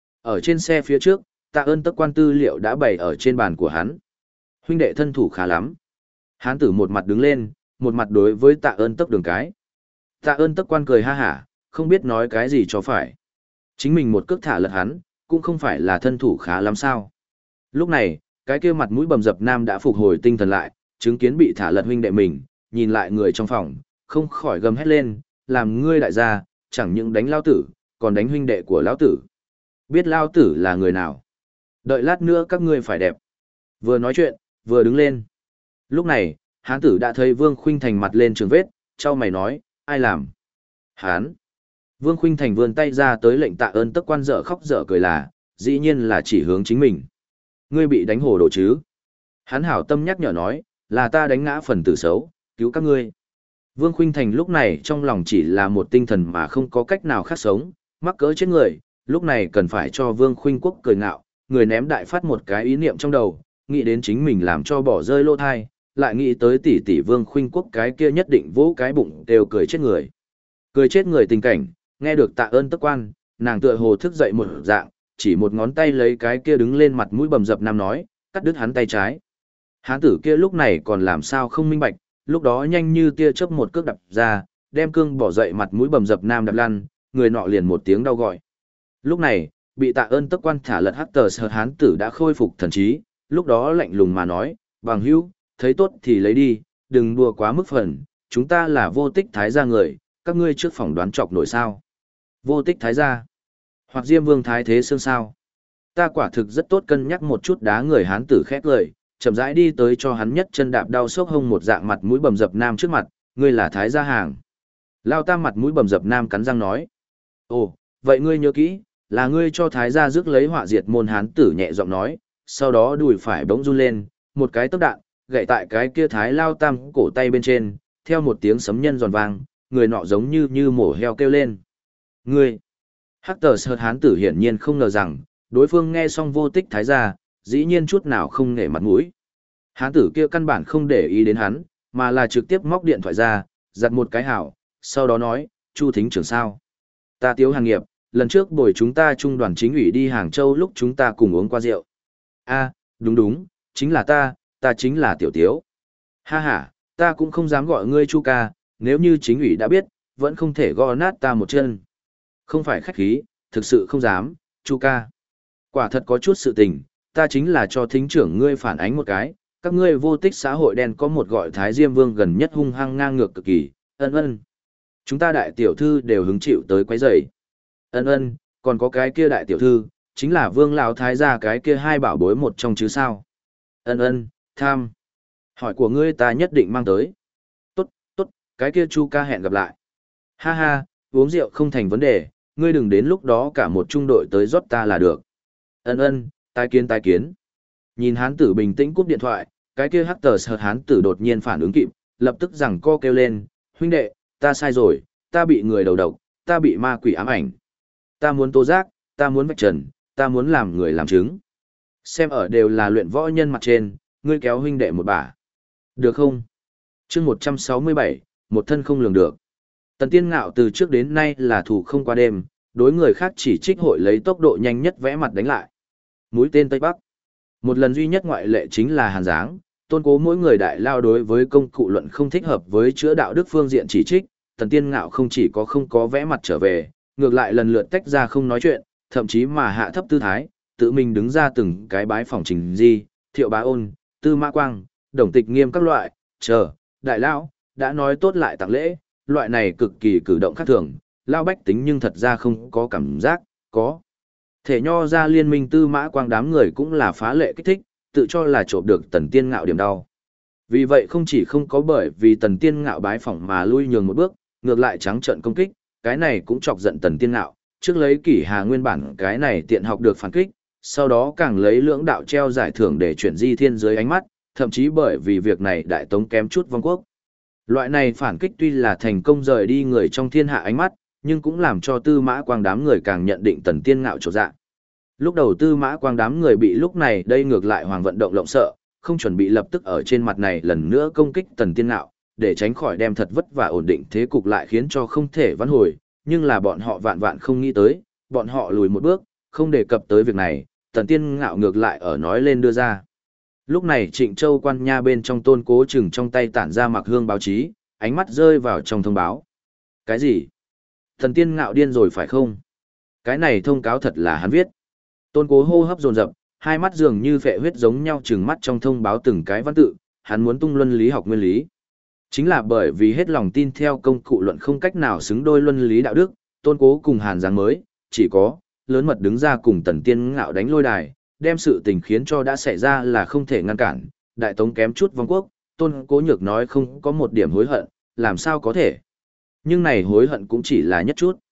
Ở trên xe phía trước, Tạ Ơn Tấc Quan tư liệu đã bày ở trên bàn của hắn. Huynh đệ thân thủ khá lắm. Hán tử một mặt đứng lên, một mặt đối với Tạ Ơn Tấc Đường cái. Tạ Ơn Tấc Quan cười ha hả, không biết nói cái gì cho phải. Chính mình một cước thả lật hắn, cũng không phải là thân thủ khá lắm sao. Lúc này, cái kia mặt mũi bầm dập nam đã phục hồi tinh thần lại, chứng kiến bị thả lật huynh đệ mình, nhìn lại người trong phòng, không khỏi gầm hét lên, làm ngươi đại gia, chẳng những đánh lao tử, còn đánh huynh đệ của lão tử. Biết lao tử là người nào? Đợi lát nữa các ngươi phải đẹp. Vừa nói chuyện, vừa đứng lên. Lúc này, hán tử đã thấy Vương Khuynh Thành mặt lên trường vết, trao mày nói, ai làm? Hán. Vương Khuynh Thành vươn tay ra tới lệnh Tạ Ơn Tấc Quan dở khóc dở cười là, dĩ nhiên là chỉ hướng chính mình. Ngươi bị đánh hồ đồ chứ? Hắn hảo tâm nhắc nhở nói, là ta đánh ngã phần tử xấu, cứu các ngươi. Vương Khuynh Thành lúc này trong lòng chỉ là một tinh thần mà không có cách nào khác sống, mắc cỡ chết người, lúc này cần phải cho Vương Khuynh Quốc cười ngạo, người ném đại phát một cái ý niệm trong đầu, nghĩ đến chính mình làm cho bỏ rơi lỗ thai, lại nghĩ tới tỷ tỷ Vương Khuynh Quốc cái kia nhất định vỗ cái bụng đều cười chết người. Cười chết người tình cảnh, nghe được Tạ Ơn Tức Quan, nàng tựa hồ thức dậy một dạng, chỉ một ngón tay lấy cái kia đứng lên mặt mũi bầm dập nam nói, cắt đứt hắn tay trái. Hán tử kia lúc này còn làm sao không minh bạch, lúc đó nhanh như tia chớp một cước đập ra, đem cương bỏ dậy mặt mũi bầm dập nam đập lăn, người nọ liền một tiếng đau gọi. Lúc này, bị Tạ Ơn Tức Quan thả lật hắc tờ sờ hán tử đã khôi phục thần trí, lúc đó lạnh lùng mà nói, bằng hữu, thấy tốt thì lấy đi, đừng đùa quá mức phần, chúng ta là vô tích thái gia người, các ngươi trước phỏng đoán chọc nổi sao. Vô tích thái gia, hoặc Diêm Vương thái thế xương sao. Ta quả thực rất tốt cân nhắc một chút đá người hán tử khét lời, chậm rãi đi tới cho hắn nhất chân đạp đau sốc hông một dạng mặt mũi bầm dập nam trước mặt, ngươi là thái gia hàng. Lao Tam mặt mũi bầm dập nam cắn răng nói. Ồ, vậy ngươi nhớ kỹ, là ngươi cho thái gia rước lấy họa diệt môn hán tử nhẹ giọng nói, sau đó đùi phải bỗng run lên, một cái tốc đạn, gậy tại cái kia thái Lao Tam cổ tay bên trên, theo một tiếng sấm nhân giòn vang, người nọ giống như mổ heo kêu lên. Ngươi! Hắc tờ sợt hán tử hiển nhiên không ngờ rằng, đối phương nghe xong vô tích thái gia, dĩ nhiên chút nào không nể mặt mũi. Hán tử kia căn bản không để ý đến hắn, mà là trực tiếp móc điện thoại ra, giặt một cái hảo, sau đó nói, Chu thính trưởng sao? Ta Tiếu Hàng Nghiệp, lần trước bồi chúng ta trung đoàn chính ủy đi Hàng Châu lúc chúng ta cùng uống qua rượu. A, đúng, chính là ta chính là Tiểu Tiếu. Ha ha, ta cũng không dám gọi ngươi Chu ca, nếu như chính ủy đã biết, vẫn không thể gõ nát ta một chân. Không phải khách khí, thực sự không dám, Chu ca. Quả thật có chút sự tình, ta chính là cho thính trưởng ngươi phản ánh một cái, các ngươi vô tích xã hội đen có một gọi Thái Diêm Vương gần nhất hung hăng ngang ngược cực kỳ, ân. Chúng ta đại tiểu thư đều hứng chịu tới quấy rầy. Ân, còn có cái kia đại tiểu thư, chính là Vương lão thái gia cái kia hai bảo bối một trong chứ sao. Ân, tham. Hỏi của ngươi ta nhất định mang tới. Tốt, cái kia Chu ca hẹn gặp lại. Ha ha, uống rượu không thành vấn đề, ngươi đừng đến lúc đó cả một trung đội tới rót ta là được. Ân, tái kiến. Nhìn hán tử bình tĩnh cúp điện thoại, cái kia hắc tờ sợt hán tử đột nhiên phản ứng kịp, lập tức giằng co kêu lên, huynh đệ, ta sai rồi, ta bị người đầu độc, ta bị ma quỷ ám ảnh. Ta muốn tố giác, ta muốn vạch trần, ta muốn làm người làm chứng. Xem ở đều là luyện võ nhân mặt trên, ngươi kéo huynh đệ một bả. Được không? Chương 167, một thân không lường được. Tần Tiên Ngạo từ trước đến nay là thủ không qua đêm, đối người khác chỉ trích hội lấy tốc độ nhanh nhất vẽ mặt đánh lại. Mũi tên Tây Bắc. Một lần duy nhất ngoại lệ chính là Hàn Giáng, Tôn Cố mỗi người đại lao đối với công cụ luận không thích hợp với chữa đạo đức phương diện chỉ trích, Tần Tiên Ngạo không chỉ có không có vẽ mặt trở về, ngược lại lần lượt tách ra không nói chuyện, thậm chí mà hạ thấp tư thái, tự mình đứng ra từng cái bái phòng Trình Di, Thiệu Bá Ôn, Tư Mã Quang, Đồng Tịch Nghiêm các loại, đại lão đã nói tốt lại tặng lễ, loại này cực kỳ cử động khác thường, lao bách tính nhưng thật ra không có cảm giác, có. Thể nho ra liên minh Tư Mã Quang đám người cũng là phá lệ kích thích, tự cho là trộm được Tần Tiên Ngạo điểm đau. Vì vậy không chỉ không có bởi vì Tần Tiên Ngạo bái phỏng mà lui nhường một bước, ngược lại trắng trợn công kích, cái này cũng chọc giận Tần Tiên Ngạo, trước lấy Kỷ Hà nguyên bản cái này tiện học được phản kích, sau đó càng lấy lưỡng đạo treo giải thưởng để chuyển Di Thiên dưới ánh mắt, thậm chí bởi vì việc này đại tống kém chút vong quốc. Loại này phản kích tuy là thành công rời đi người trong thiên hạ ánh mắt, nhưng cũng làm cho Tư Mã Quang đám người càng nhận định Tần Tiên Ngạo trột dạ. Lúc đầu Tư Mã Quang đám người bị lúc này đây ngược lại hoàng vận động lộng sợ, không chuẩn bị lập tức ở trên mặt này lần nữa công kích Tần Tiên Ngạo, để tránh khỏi đem thật vất vả ổn định thế cục lại khiến cho không thể vãn hồi, nhưng là bọn họ vạn vạn không nghĩ tới, bọn họ lùi một bước, không đề cập tới việc này, Tần Tiên Ngạo ngược lại ở nói lên đưa ra. Lúc này Trịnh Châu quan nha bên trong Tôn Cố chừng trong tay tản ra mặc hương báo chí, ánh mắt rơi vào trong thông báo. Cái gì? Tần Tiên Ngạo điên rồi phải không? Cái này thông cáo thật là hắn viết. Tôn Cố hô hấp dồn dập, hai mắt dường như phệ huyết giống nhau trừng mắt trong thông báo từng cái văn tự, hắn muốn tung luân lý học nguyên lý. Chính là bởi vì hết lòng tin theo công cụ luận không cách nào xứng đôi luân lý đạo đức, Tôn Cố cùng Hàn Giáng mới, chỉ có lớn mật đứng ra cùng Tần Tiên Ngạo đánh lôi đài, đem sự tình khiến cho đã xảy ra là không thể ngăn cản, đại tống kém chút vong quốc, Tôn Cố nhược nói không có một điểm hối hận, làm sao có thể. Nhưng này hối hận cũng chỉ là nhất chút.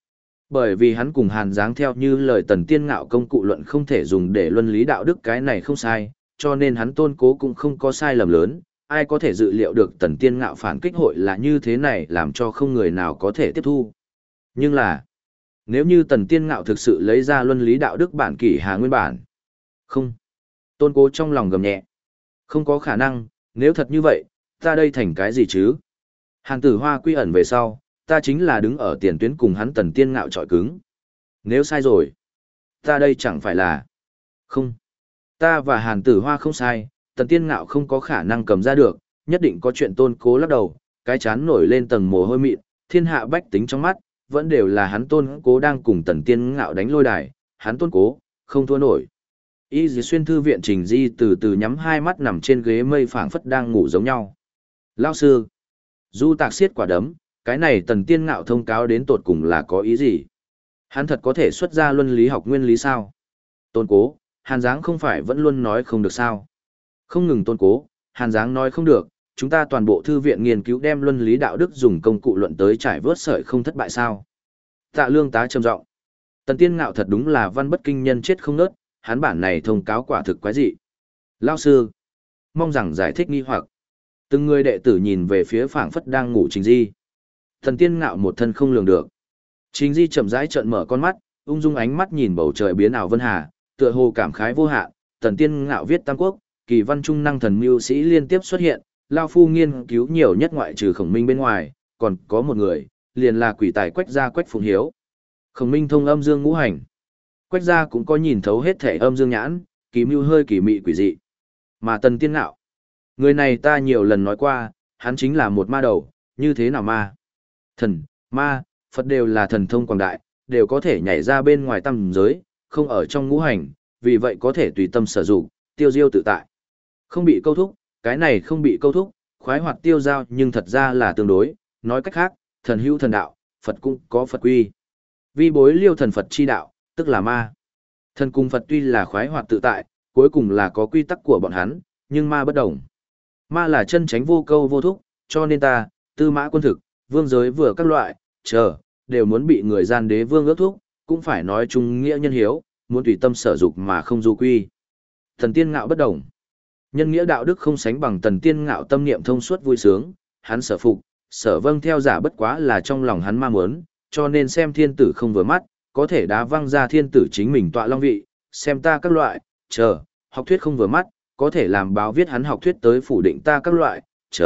Bởi vì hắn cùng Hàn Giáng theo như lời Tần Tiên Ngạo công cụ luận không thể dùng để luân lý đạo đức, cái này không sai, cho nên hắn Tôn Cố cũng không có sai lầm lớn, ai có thể dự liệu được Tần Tiên Ngạo phản kích hội là như thế này, làm cho không người nào có thể tiếp thu. Nhưng là, nếu như Tần Tiên Ngạo thực sự lấy ra luân lý đạo đức bản kỷ hà nguyên bản. Không. Tôn Cố trong lòng gầm nhẹ. Không có khả năng, nếu thật như vậy, ta đây thành cái gì chứ? Hàn Tử Hoa quy ẩn về sau, ta chính là đứng ở tiền tuyến cùng hắn Tần Tiên Ngạo chọi cứng. Nếu sai rồi, ta đây chẳng phải là... Không. Ta và Hàn Tử Hoa không sai, Tần Tiên Ngạo không có khả năng cầm ra được, nhất định có chuyện. Tôn Cố lắc đầu, cái chán nổi lên tầng mồ hôi mịn, thiên hạ bách tính trong mắt, vẫn đều là hắn Tôn Cố đang cùng Tần Tiên Ngạo đánh lôi đài, hắn Tôn Cố, không thua nổi. Y dì xuyên thư viện Trình Di từ từ nhắm hai mắt nằm trên ghế mây phảng phất đang ngủ giống nhau. Lao sư, Du Tạc siết quả đấm, cái này Tần Tiên Ngạo thông cáo đến tột cùng là có ý gì? Hắn thật có thể xuất ra luân lý học nguyên lý sao? Tôn Cố, Hàn Giáng không phải vẫn luôn nói không được sao? Không ngừng Tôn Cố, Hàn Giáng nói không được, chúng ta toàn bộ thư viện nghiên cứu đem luân lý đạo đức dùng công cụ luận tới trải vớt sợi không thất bại sao? Tạ Lương tá trầm giọng. Tần Tiên Ngạo thật đúng là văn bất kinh nhân chết không nớt, hắn bản này thông cáo quả thực quái dị. Lao sư, mong rằng giải thích nghi hoặc. Từng người đệ tử nhìn về phía phảng phất đang ngủ Trình Di. Tần Tiên Ngạo một thân không lường được. Trình Di chậm rãi trợn mở con mắt, ung dung ánh mắt nhìn bầu trời biến ảo vân hà, tựa hồ cảm khái vô hạn. Tần Tiên Ngạo viết Tam Quốc, kỳ văn trung năng thần mưu sĩ liên tiếp xuất hiện, lao phu nghiên cứu nhiều nhất ngoại trừ Khổng Minh bên ngoài, còn có một người, liền là quỷ tài Quách gia Quách Phụng Hiếu. Khổng Minh thông âm dương ngũ hành, Quách gia cũng có nhìn thấu hết thể âm dương nhãn, kỳ mưu hơi kỳ mị quỷ dị. Mà Tần Tiên Ngạo, người này ta nhiều lần nói qua, hắn chính là một ma đầu, như thế nào ma? Thần, ma, Phật đều là thần thông quảng đại, đều có thể nhảy ra bên ngoài tam giới, không ở trong ngũ hành, vì vậy có thể tùy tâm sử dụng, tiêu diêu tự tại. Không bị câu thúc, cái này không bị câu thúc, khoái hoạt tiêu giao nhưng thật ra là tương đối, nói cách khác, thần hữu thần đạo, Phật cũng có Phật quy. Vi bối liêu thần Phật chi đạo, tức là ma. Thần cùng Phật tuy là khoái hoạt tự tại, cuối cùng là có quy tắc của bọn hắn, nhưng ma bất đồng. Ma là chân tránh vô câu vô thúc, cho nên ta, Tư Mã Quân Thực, vương giới vừa các loại, đều muốn bị người gian đế vương ước thúc, cũng phải nói chung nghĩa nhân hiếu, muốn tùy tâm sở dục mà không du quy. Tần Tiên Ngạo bất đồng. Nhân nghĩa đạo đức không sánh bằng Tần Tiên Ngạo tâm niệm thông suốt vui sướng, hắn sở phục, sở vâng theo giả bất quá là trong lòng hắn ma muốn, cho nên xem thiên tử không vừa mắt, có thể đá văng ra thiên tử chính mình tọa long vị, xem ta các loại, học thuyết không vừa mắt, có thể làm báo viết hắn học thuyết tới phủ định ta các loại,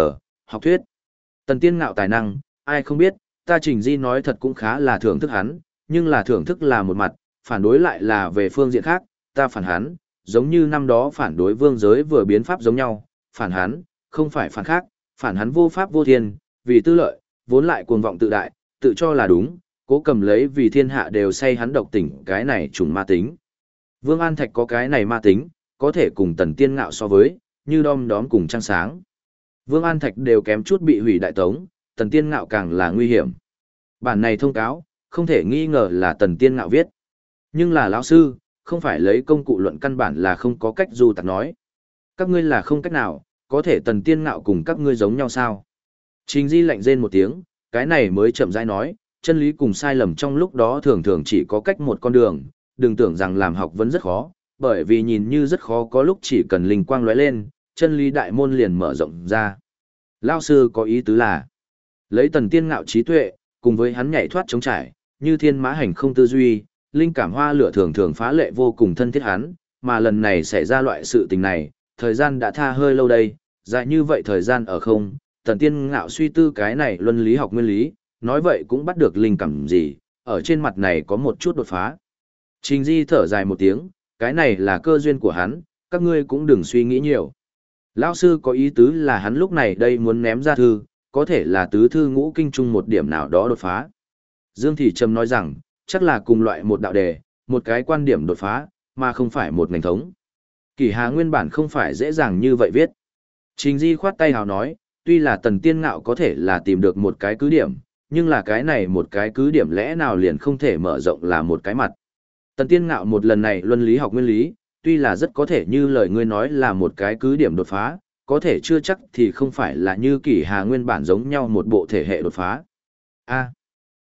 học thuyết. Tần Tiên Ngạo tài năng, ai không biết, ta Trình Di nói thật cũng khá là thưởng thức hắn, nhưng là thưởng thức là một mặt, phản đối lại là về phương diện khác, ta phản hắn, giống như năm đó phản đối vương giới vừa biến pháp giống nhau, phản hắn, không phải phản khác, phản hắn vô pháp vô thiên, vì tư lợi, vốn lại cuồng vọng tự đại, tự cho là đúng, cố cầm lấy vì thiên hạ đều say hắn độc tỉnh cái này trùng ma tính. Vương An Thạch có cái này ma tính, có thể cùng Tần Tiên Ngạo so với, như đom đóm cùng trăng sáng. Vương An Thạch đều kém chút bị hủy đại tống, Tần Tiên Ngạo càng là nguy hiểm. Bản này thông cáo, không thể nghi ngờ là Tần Tiên Ngạo viết. Nhưng là lão sư, không phải lấy công cụ luận căn bản là không có cách Du Tạc nói. Các ngươi là không cách nào, có thể Tần Tiên Ngạo cùng các ngươi giống nhau sao? Trình Di lạnh rên một tiếng, cái này mới chậm rãi nói, chân lý cùng sai lầm trong lúc đó thường thường chỉ có cách một con đường, đừng tưởng rằng làm học vấn rất khó, bởi vì nhìn như rất khó có lúc chỉ cần linh quang lóe lên, chân lý đại môn liền mở rộng ra. Lão sư có ý tứ là, lấy Tần Tiên Ngạo trí tuệ, cùng với hắn nhảy thoát chống trải, như thiên mã hành không tư duy, linh cảm hoa lửa thường thường phá lệ vô cùng thân thiết hắn, mà lần này xảy ra loại sự tình này, thời gian đã tha hơi lâu đây, dài như vậy thời gian ở không, Tần Tiên Ngạo suy tư cái này luân lý học nguyên lý, nói vậy cũng bắt được linh cảm gì, ở trên mặt này có một chút đột phá. Trình Di thở dài một tiếng, cái này là cơ duyên của hắn, các ngươi cũng đừng suy nghĩ nhiều. Lão sư có ý tứ là hắn lúc này đây muốn ném ra thư, có thể là tứ thư ngũ kinh chung một điểm nào đó đột phá. Dương Thị Trầm nói rằng, chắc là cùng loại một đạo đề, một cái quan điểm đột phá, mà không phải một ngành thống. Kỷ Hà nguyên bản không phải dễ dàng như vậy viết. Trình Di khoát tay hào nói, tuy là Tần Tiên Ngạo có thể là tìm được một cái cứ điểm, nhưng là cái này một cái cứ điểm lẽ nào liền không thể mở rộng là một cái mặt. Tần Tiên Ngạo một lần này luân lý học nguyên lý, tuy là rất có thể như lời ngươi nói là một cái cứ điểm đột phá, có thể chưa chắc thì không phải là như Kỷ Hà nguyên bản giống nhau một bộ thể hệ đột phá. A.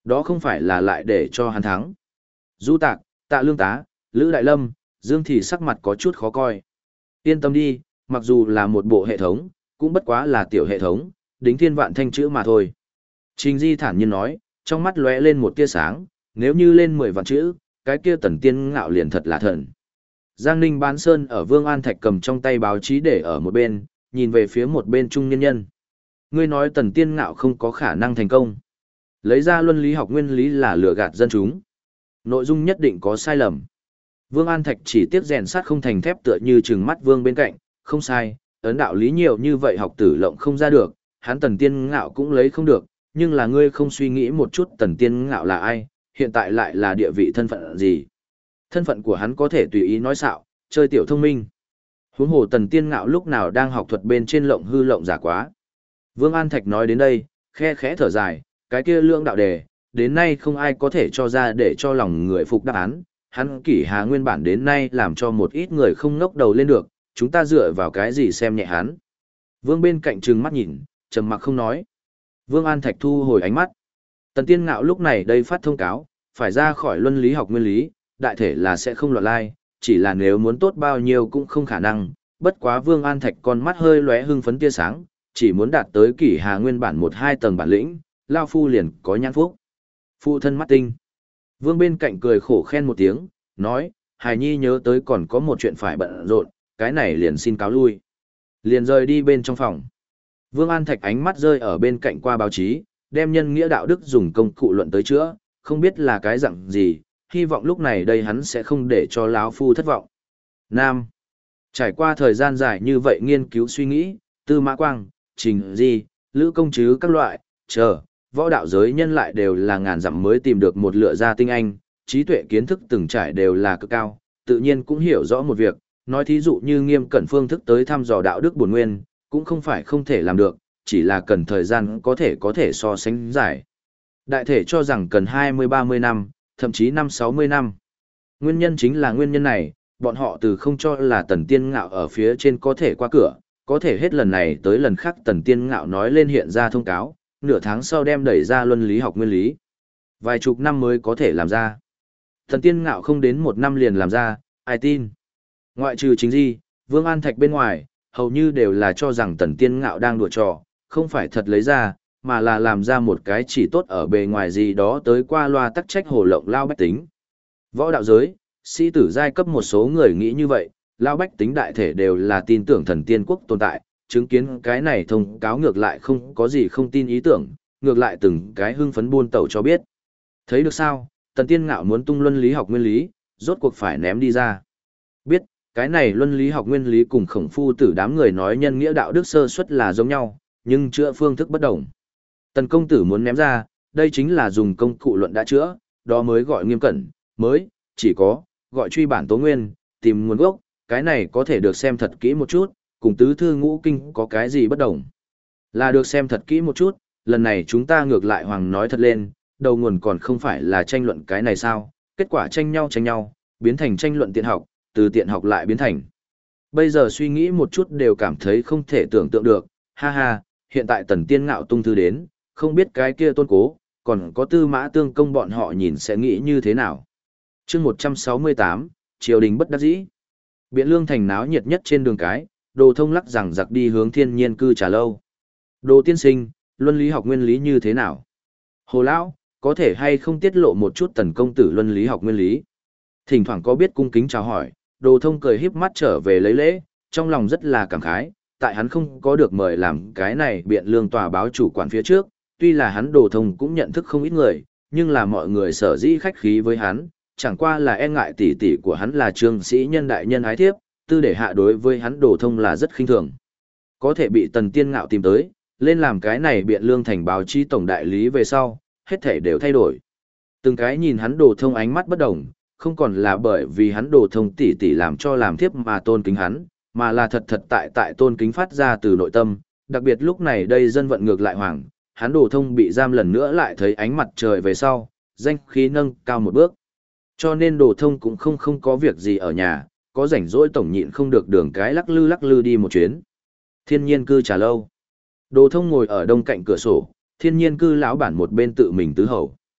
Đó không phải là lại để cho hắn thắng. Du Tạc, Tạ Lương Tá, Lữ Đại Lâm, Dương thì sắc mặt có chút khó coi. Yên tâm đi, mặc dù là một bộ hệ thống, cũng bất quá là tiểu hệ thống, đính thiên vạn thanh chữ mà thôi. Trình Di thản nhiên nói, trong mắt lóe lên một tia sáng, nếu như lên 10 vạn chữ, cái kia Tần Tiên Ngạo liền thật là thần. Giang Ninh Bán Sơn ở Vương An Thạch cầm trong tay báo chí để ở một bên, nhìn về phía một bên trung nhân nhân. Ngươi nói Tần Tiên Ngạo không có khả năng thành công. Lấy ra luân lý học nguyên lý là lừa gạt dân chúng. Nội dung nhất định có sai lầm. Vương An Thạch chỉ tiếc rèn sắt không thành thép tựa như trừng mắt Vương bên cạnh, không sai, ấn đạo lý nhiều như vậy học tử lộng không ra được, hắn Tần Tiên Ngạo cũng lấy không được, nhưng là ngươi không suy nghĩ một chút Tần Tiên Ngạo là ai, hiện tại lại là địa vị thân phận gì. Thân phận của hắn có thể tùy ý nói xạo, chơi tiểu thông minh. Huống hồ Tần Tiên Ngạo lúc nào đang học thuật bên trên lộng hư lộng giả quá. Vương An Thạch nói đến đây, khe khẽ thở dài, cái kia lương đạo đề, đến nay không ai có thể cho ra để cho lòng người phục đáp án. Hắn Kỷ Hà nguyên bản đến nay làm cho một ít người không ngóc đầu lên được, chúng ta dựa vào cái gì xem nhẹ hắn. Vương bên cạnh trừng mắt nhìn, trầm mặc không nói. Vương An Thạch thu hồi ánh mắt. Tần Tiên Ngạo lúc này đây phát thông cáo, phải ra khỏi luân lý học nguyên lý, đại thể là sẽ không loạn lai, chỉ là nếu muốn tốt bao nhiêu cũng không khả năng. Bất quá Vương An Thạch con mắt hơi lóe hưng phấn tia sáng, chỉ muốn đạt tới Kỷ Hà nguyên bản 1-2 tầng bản lĩnh, lao phu liền có nhãn phúc. Phụ thân mắt tinh. Vương bên cạnh cười khổ khen một tiếng, nói, Hải Nhi nhớ tới còn có một chuyện phải bận rộn, cái này liền xin cáo lui. Liền rời đi bên trong phòng. Vương An Thạch ánh mắt rơi ở bên cạnh qua báo chí, đem nhân nghĩa đạo đức dùng công cụ luận tới chữa, không biết là cái dạng gì, hy vọng lúc này đây hắn sẽ không để cho lão phu thất vọng. Nam. Trải qua thời gian dài như vậy nghiên cứu suy nghĩ, Tư Mã Quang, Trình Di, Lữ Công Trứ các loại, võ đạo giới nhân lại đều là ngàn dặm mới tìm được một lựa gia tinh anh, trí tuệ kiến thức từng trải đều là cực cao, tự nhiên cũng hiểu rõ một việc, nói thí dụ như Nghiêm Cẩn phương thức tới thăm dò đạo đức bổn nguyên, cũng không phải không thể làm được, chỉ là cần thời gian có thể so sánh giải. Đại thể cho rằng cần 20-30 năm, thậm chí 5-60 năm. Nguyên nhân chính là nguyên nhân này, bọn họ từ không cho là Tần Tiên Ngạo ở phía trên có thể qua cửa, có thể hết lần này tới lần khác Tần Tiên Ngạo nói lên hiện ra thông cáo, nửa tháng sau đem đẩy ra luân lý học nguyên lý. Vài chục năm mới có thể làm ra. Tần Tiên Ngạo không đến 1 năm liền làm ra, ai tin. Ngoại trừ Chính Di, Vương An Thạch bên ngoài, hầu như đều là cho rằng Tần Tiên Ngạo đang đùa trò, không phải thật lấy ra, mà là làm ra một cái chỉ tốt ở bề ngoài gì đó tới qua loa tắc trách hồ lộng lao bách tính. Võ đạo giới, sĩ tử giai cấp một số người nghĩ như vậy, lao bách tính đại thể đều là tin tưởng thần tiên quốc tồn tại, chứng kiến cái này thông cáo ngược lại không có gì không tin ý tưởng, ngược lại từng cái hưng phấn buôn tẩu cho biết. Thấy được sao, Tần Tiên Ngạo muốn tung luân lý học nguyên lý, rốt cuộc phải ném đi ra. Biết, cái này luân lý học nguyên lý cùng Khổng Phu Tử đám người nói nhân nghĩa đạo đức sơ suất là giống nhau, nhưng chữa phương thức bất đồng. Tần công tử muốn ném ra, đây chính là dùng công cụ luận đã chữa, đó mới gọi nghiêm cẩn, mới, chỉ có, gọi truy bản tố nguyên, tìm nguồn gốc, cái này có thể được xem thật kỹ một chút, cùng tứ thư ngũ kinh có cái gì bất đồng. Là được xem thật kỹ một chút, lần này chúng ta ngược lại hoàng nói thật lên, đầu nguồn còn không phải là tranh luận cái này sao, kết quả tranh nhau, biến thành tranh luận tiện học, từ tiện học lại biến thành. Bây giờ suy nghĩ một chút đều cảm thấy không thể tưởng tượng được, ha ha, hiện tại Tần Tiên Ngạo tung thư đến, không biết cái kia Tôn Cố, còn có Tư Mã Tương Công bọn họ nhìn sẽ nghĩ như thế nào. Chương 168, triều đình bất đắc dĩ. Biện Lương thành náo nhiệt nhất trên đường cái, Đồ Thông lắc rằng giặc đi hướng Thiên Nhiên cư trà lâu. Đồ tiên sinh, luân lý học nguyên lý như thế nào? Hồ lão, có thể hay không tiết lộ một chút Tần công tử luân lý học nguyên lý? Thỉnh thoảng có biết cung kính chào hỏi, Đồ Thông cười híp mắt trở về lấy lễ, trong lòng rất là cảm khái, tại hắn không có được mời làm cái này Biện Lương tòa báo chủ quản phía trước, tuy là hắn Đồ Thông cũng nhận thức không ít người, nhưng là mọi người sở dĩ khách khí với hắn, chẳng qua là e ngại tỷ tỷ của hắn là Trương Sĩ Nhân đại nhân ái thiếp, tư để hạ đối với hắn Đồ Thông là rất khinh thường. Có thể bị Tần Tiên Ngạo tìm tới, lên làm cái này Biện Lương thành báo chí tổng đại lý về sau, hết thể đều thay đổi. Từng cái nhìn hắn Đồ Thông ánh mắt bất đồng, không còn là bởi vì hắn Đồ Thông tỷ tỷ làm cho làm thiếp mà tôn kính hắn, mà là thật thật tại tôn kính phát ra từ nội tâm, đặc biệt lúc này đây dân vận ngược lại hoàng, hắn Đồ Thông bị giam lần nữa lại thấy ánh mặt trời về sau, danh khí nâng cao một bước. Cho nên Đồ Thông cũng không có việc gì ở nhà, có rảnh rỗi tổng nhịn không được đường cái lắc lư đi một chuyến. Thiên Nhiên cư trà lâu. Đồ Thông ngồi ở đông cạnh cửa sổ, Thiên Nhiên cư lão bản một bên tự mình tứ hầu.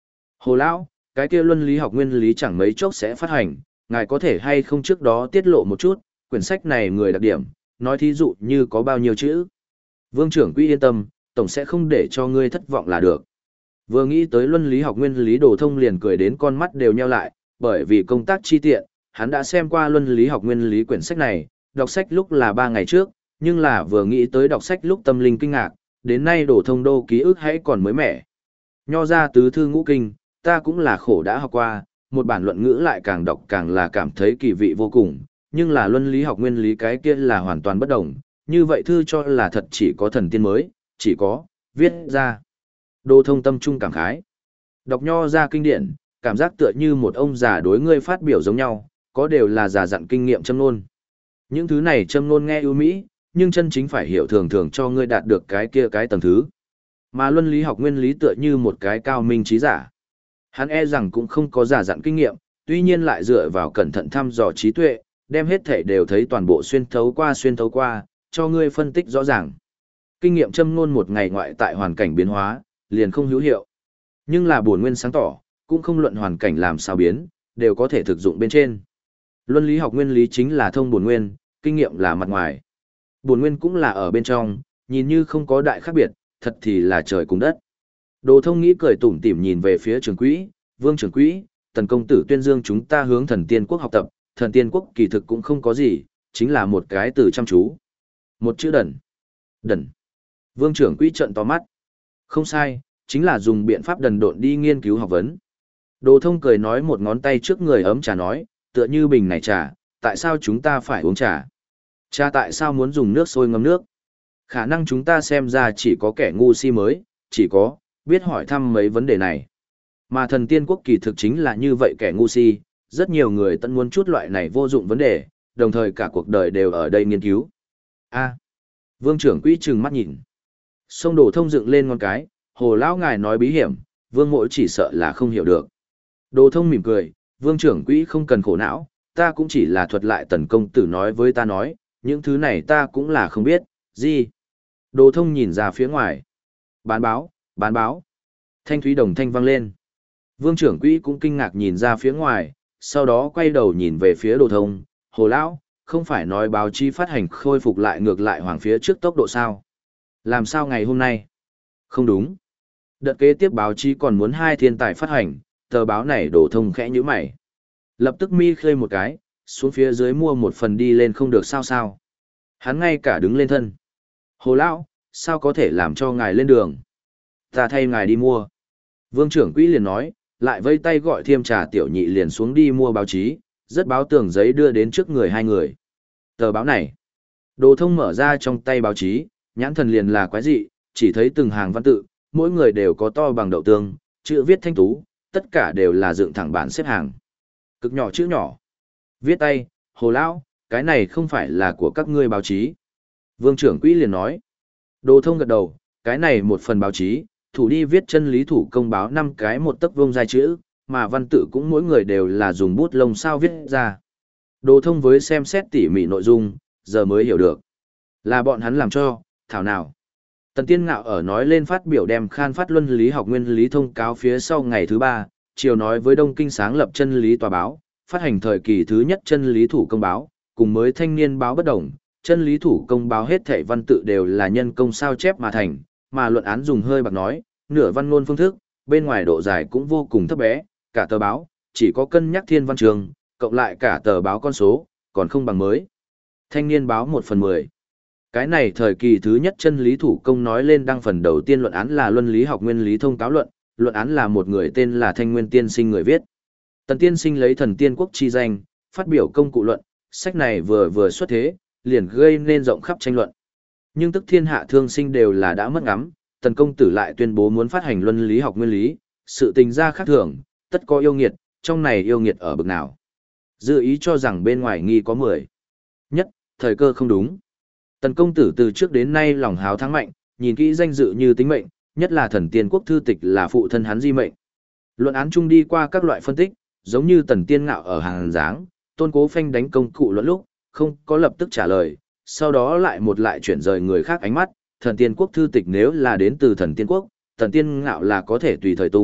Hồ Lão, cái kia luân lý học nguyên lý chẳng mấy chốc sẽ phát hành, ngài có thể hay không trước đó tiết lộ một chút, quyển sách này người đặc điểm, nói thí dụ như có bao nhiêu chữ. Vương trưởng quỹ yên tâm, tổng sẽ không để cho ngươi thất vọng là được. Vừa nghĩ tới luân lý học nguyên lý Đồ Thông liền cười đến con mắt đều nheo lại, bởi vì công tác chi tiện, hắn đã xem qua luân lý học nguyên lý quyển sách này, đọc sách lúc là 3 ngày trước, nhưng là vừa nghĩ tới đọc sách lúc tâm linh kinh ngạc, đến nay Đồ Thông đô ký ức hãy còn mới mẻ. Nho ra tứ thư ngũ kinh, ta cũng là khổ đã học qua, một bản luận ngữ lại càng đọc càng là cảm thấy kỳ vị vô cùng, nhưng là luân lý học nguyên lý cái kia là hoàn toàn bất đồng, như vậy thư cho là thật chỉ có thần tiên mới, chỉ có, viết ra. Đồ Thông tâm trung cảm khái. Đọc nho ra kinh điển, cảm giác tựa như một ông già đối ngươi phát biểu giống nhau, có đều là già dặn kinh nghiệm châm ngôn. Những thứ này châm ngôn nghe ưu mỹ, nhưng chân chính phải hiểu thường thường cho ngươi đạt được cái kia cái tầng thứ. Mà luân lý học nguyên lý tựa như một cái cao minh trí giả. Hắn e rằng cũng không có già dặn kinh nghiệm, tuy nhiên lại dựa vào cẩn thận thăm dò trí tuệ, đem hết thể đều thấy toàn bộ xuyên thấu qua, cho ngươi phân tích rõ ràng. Kinh nghiệm châm ngôn một ngày ngoại tại hoàn cảnh biến hóa, liền không hữu hiệu. Nhưng là bổn nguyên sáng tỏ, cũng không luận hoàn cảnh làm sao biến, đều có thể thực dụng bên trên. Luân lý học nguyên lý chính là thông bổn nguyên, kinh nghiệm là mặt ngoài. Bổn nguyên cũng là ở bên trong, nhìn như không có đại khác biệt, thật thì là trời cùng đất. Đồ Thông nghĩ cười tủm tỉm nhìn về phía trưởng quỹ, Vương trưởng quỹ, Tần công tử tuyên dương chúng ta hướng thần tiên quốc học tập, thần tiên quốc kỳ thực cũng không có gì, chính là một cái từ chăm chú. Một chữ đần. Đần. Vương trưởng quỹ trợn to mắt. Không sai, chính là dùng biện pháp đần độn đi nghiên cứu học vấn. Đồ Thông cười nói một ngón tay trước người ấm trà nói, tựa như bình này trà, tại sao chúng ta phải uống trà? Trà tại sao muốn dùng nước sôi ngâm nước? Khả năng chúng ta xem ra chỉ có kẻ ngu si mới, chỉ có, biết hỏi thăm mấy vấn đề này. Mà thần tiên quốc kỳ thực chính là như vậy kẻ ngu si, rất nhiều người tận muốn chút loại này vô dụng vấn đề, đồng thời cả cuộc đời đều ở đây nghiên cứu. A. Vương trưởng quỹ trừng mắt nhìn. Sông Đồ Thông dựng lên ngón cái, Hồ Lão ngài nói bí hiểm, Vương Mỗ chỉ sợ là không hiểu được. Đồ Thông mỉm cười, Vương trưởng quỹ không cần khổ não, ta cũng chỉ là thuật lại Tần công tử nói với ta nói, những thứ này ta cũng là không biết, gì. Đồ Thông nhìn ra phía ngoài. Bán báo, bán báo. Thanh thúy đồng thanh vang lên. Vương trưởng quỹ cũng kinh ngạc nhìn ra phía ngoài, sau đó quay đầu nhìn về phía Đồ Thông, Hồ Lão, không phải nói báo chí phát hành khôi phục lại ngược lại hoàng phía trước tốc độ sao? Làm sao ngày hôm nay? Không đúng. Đợt kế tiếp báo chí còn muốn 2 thiên tài phát hành, tờ báo này Đồ Thông khẽ nhíu mày. Lập tức mi khơi một cái, xuống phía dưới mua một phần đi lên không được sao sao. Hắn ngay cả đứng lên thân. Hồ Lão, sao có thể làm cho ngài lên đường? Ta thay ngài đi mua. Vương trưởng quỹ liền nói, lại vây tay gọi Thiêm Trà tiểu nhị liền xuống đi mua báo chí, rất báo tường giấy đưa đến trước người hai người. Tờ báo này. Đồ Thông mở ra trong tay báo chí, nhãn thần liền là quái dị, chỉ thấy từng hàng văn tự, mỗi người đều có to bằng đậu tương, chữ viết thanh tú, tất cả đều là dựng thẳng bản xếp hàng. Cực nhỏ chữ nhỏ. Viết tay, Hồ Lão, cái này không phải là của các ngươi báo chí. Vương trưởng quỹ liền nói. Đồ Thông gật đầu, cái này một phần báo chí, thủ đi viết chân lý thủ công báo 5 cái một tấc vuông dài chữ, mà văn tự cũng mỗi người đều là dùng bút lông sao viết ra. Đồ Thông với xem xét tỉ mỉ nội dung, giờ mới hiểu được. Là bọn hắn làm cho, thảo nào. Tần Tiên Ngạo ở nói lên phát biểu đem khan phát luân lý học nguyên lý thông cáo phía sau ngày thứ 3, chiều nói với Đông Kinh sáng lập chân lý tòa báo, phát hành thời kỳ thứ nhất chân lý thủ công báo, cùng mới thanh niên báo bất đồng, chân lý thủ công báo hết thảy văn tự đều là nhân công sao chép mà thành, mà luận án dùng hơi bạc nói, nửa văn ngôn phương thức, bên ngoài độ dài cũng vô cùng thấp bé, cả tờ báo, chỉ có cân nhắc thiên văn trường, cộng lại cả tờ báo con số, còn không bằng mới. Thanh niên báo 1/10. Cái này thời kỳ thứ nhất chân lý thủ công nói lên đăng phần đầu tiên luận án là luân lý học nguyên lý thông cáo luận, luận án là một người tên là Thanh Nguyên tiên sinh người viết. Tần tiên sinh lấy thần tiên quốc chi danh, phát biểu công cụ luận, sách này vừa xuất thế, liền gây nên rộng khắp tranh luận. Nhưng tức thiên hạ thương sinh đều là đã mất ngắm, Tần công tử lại tuyên bố muốn phát hành luân lý học nguyên lý, sự tình ra khác thường, tất có yêu nghiệt, trong này yêu nghiệt ở bực nào. Dự ý cho rằng bên ngoài nghi có 10. Nhất, thời cơ không đúng. Tần công tử từ trước đến nay lòng háo thắng mạnh, nhìn kỹ danh dự như tính mệnh, nhất là thần tiên quốc thư tịch là phụ thân hắn di mệnh. Luận án chung đi qua các loại phân tích, giống như Tần Tiên Ngạo ở hàng dáng, Tôn Cố Phanh đánh công cụ luận lúc, không có lập tức trả lời, sau đó lại chuyển rời người khác ánh mắt, thần tiên quốc thư tịch nếu là đến từ thần tiên quốc, Tần Tiên Ngạo là có thể tùy thời tung,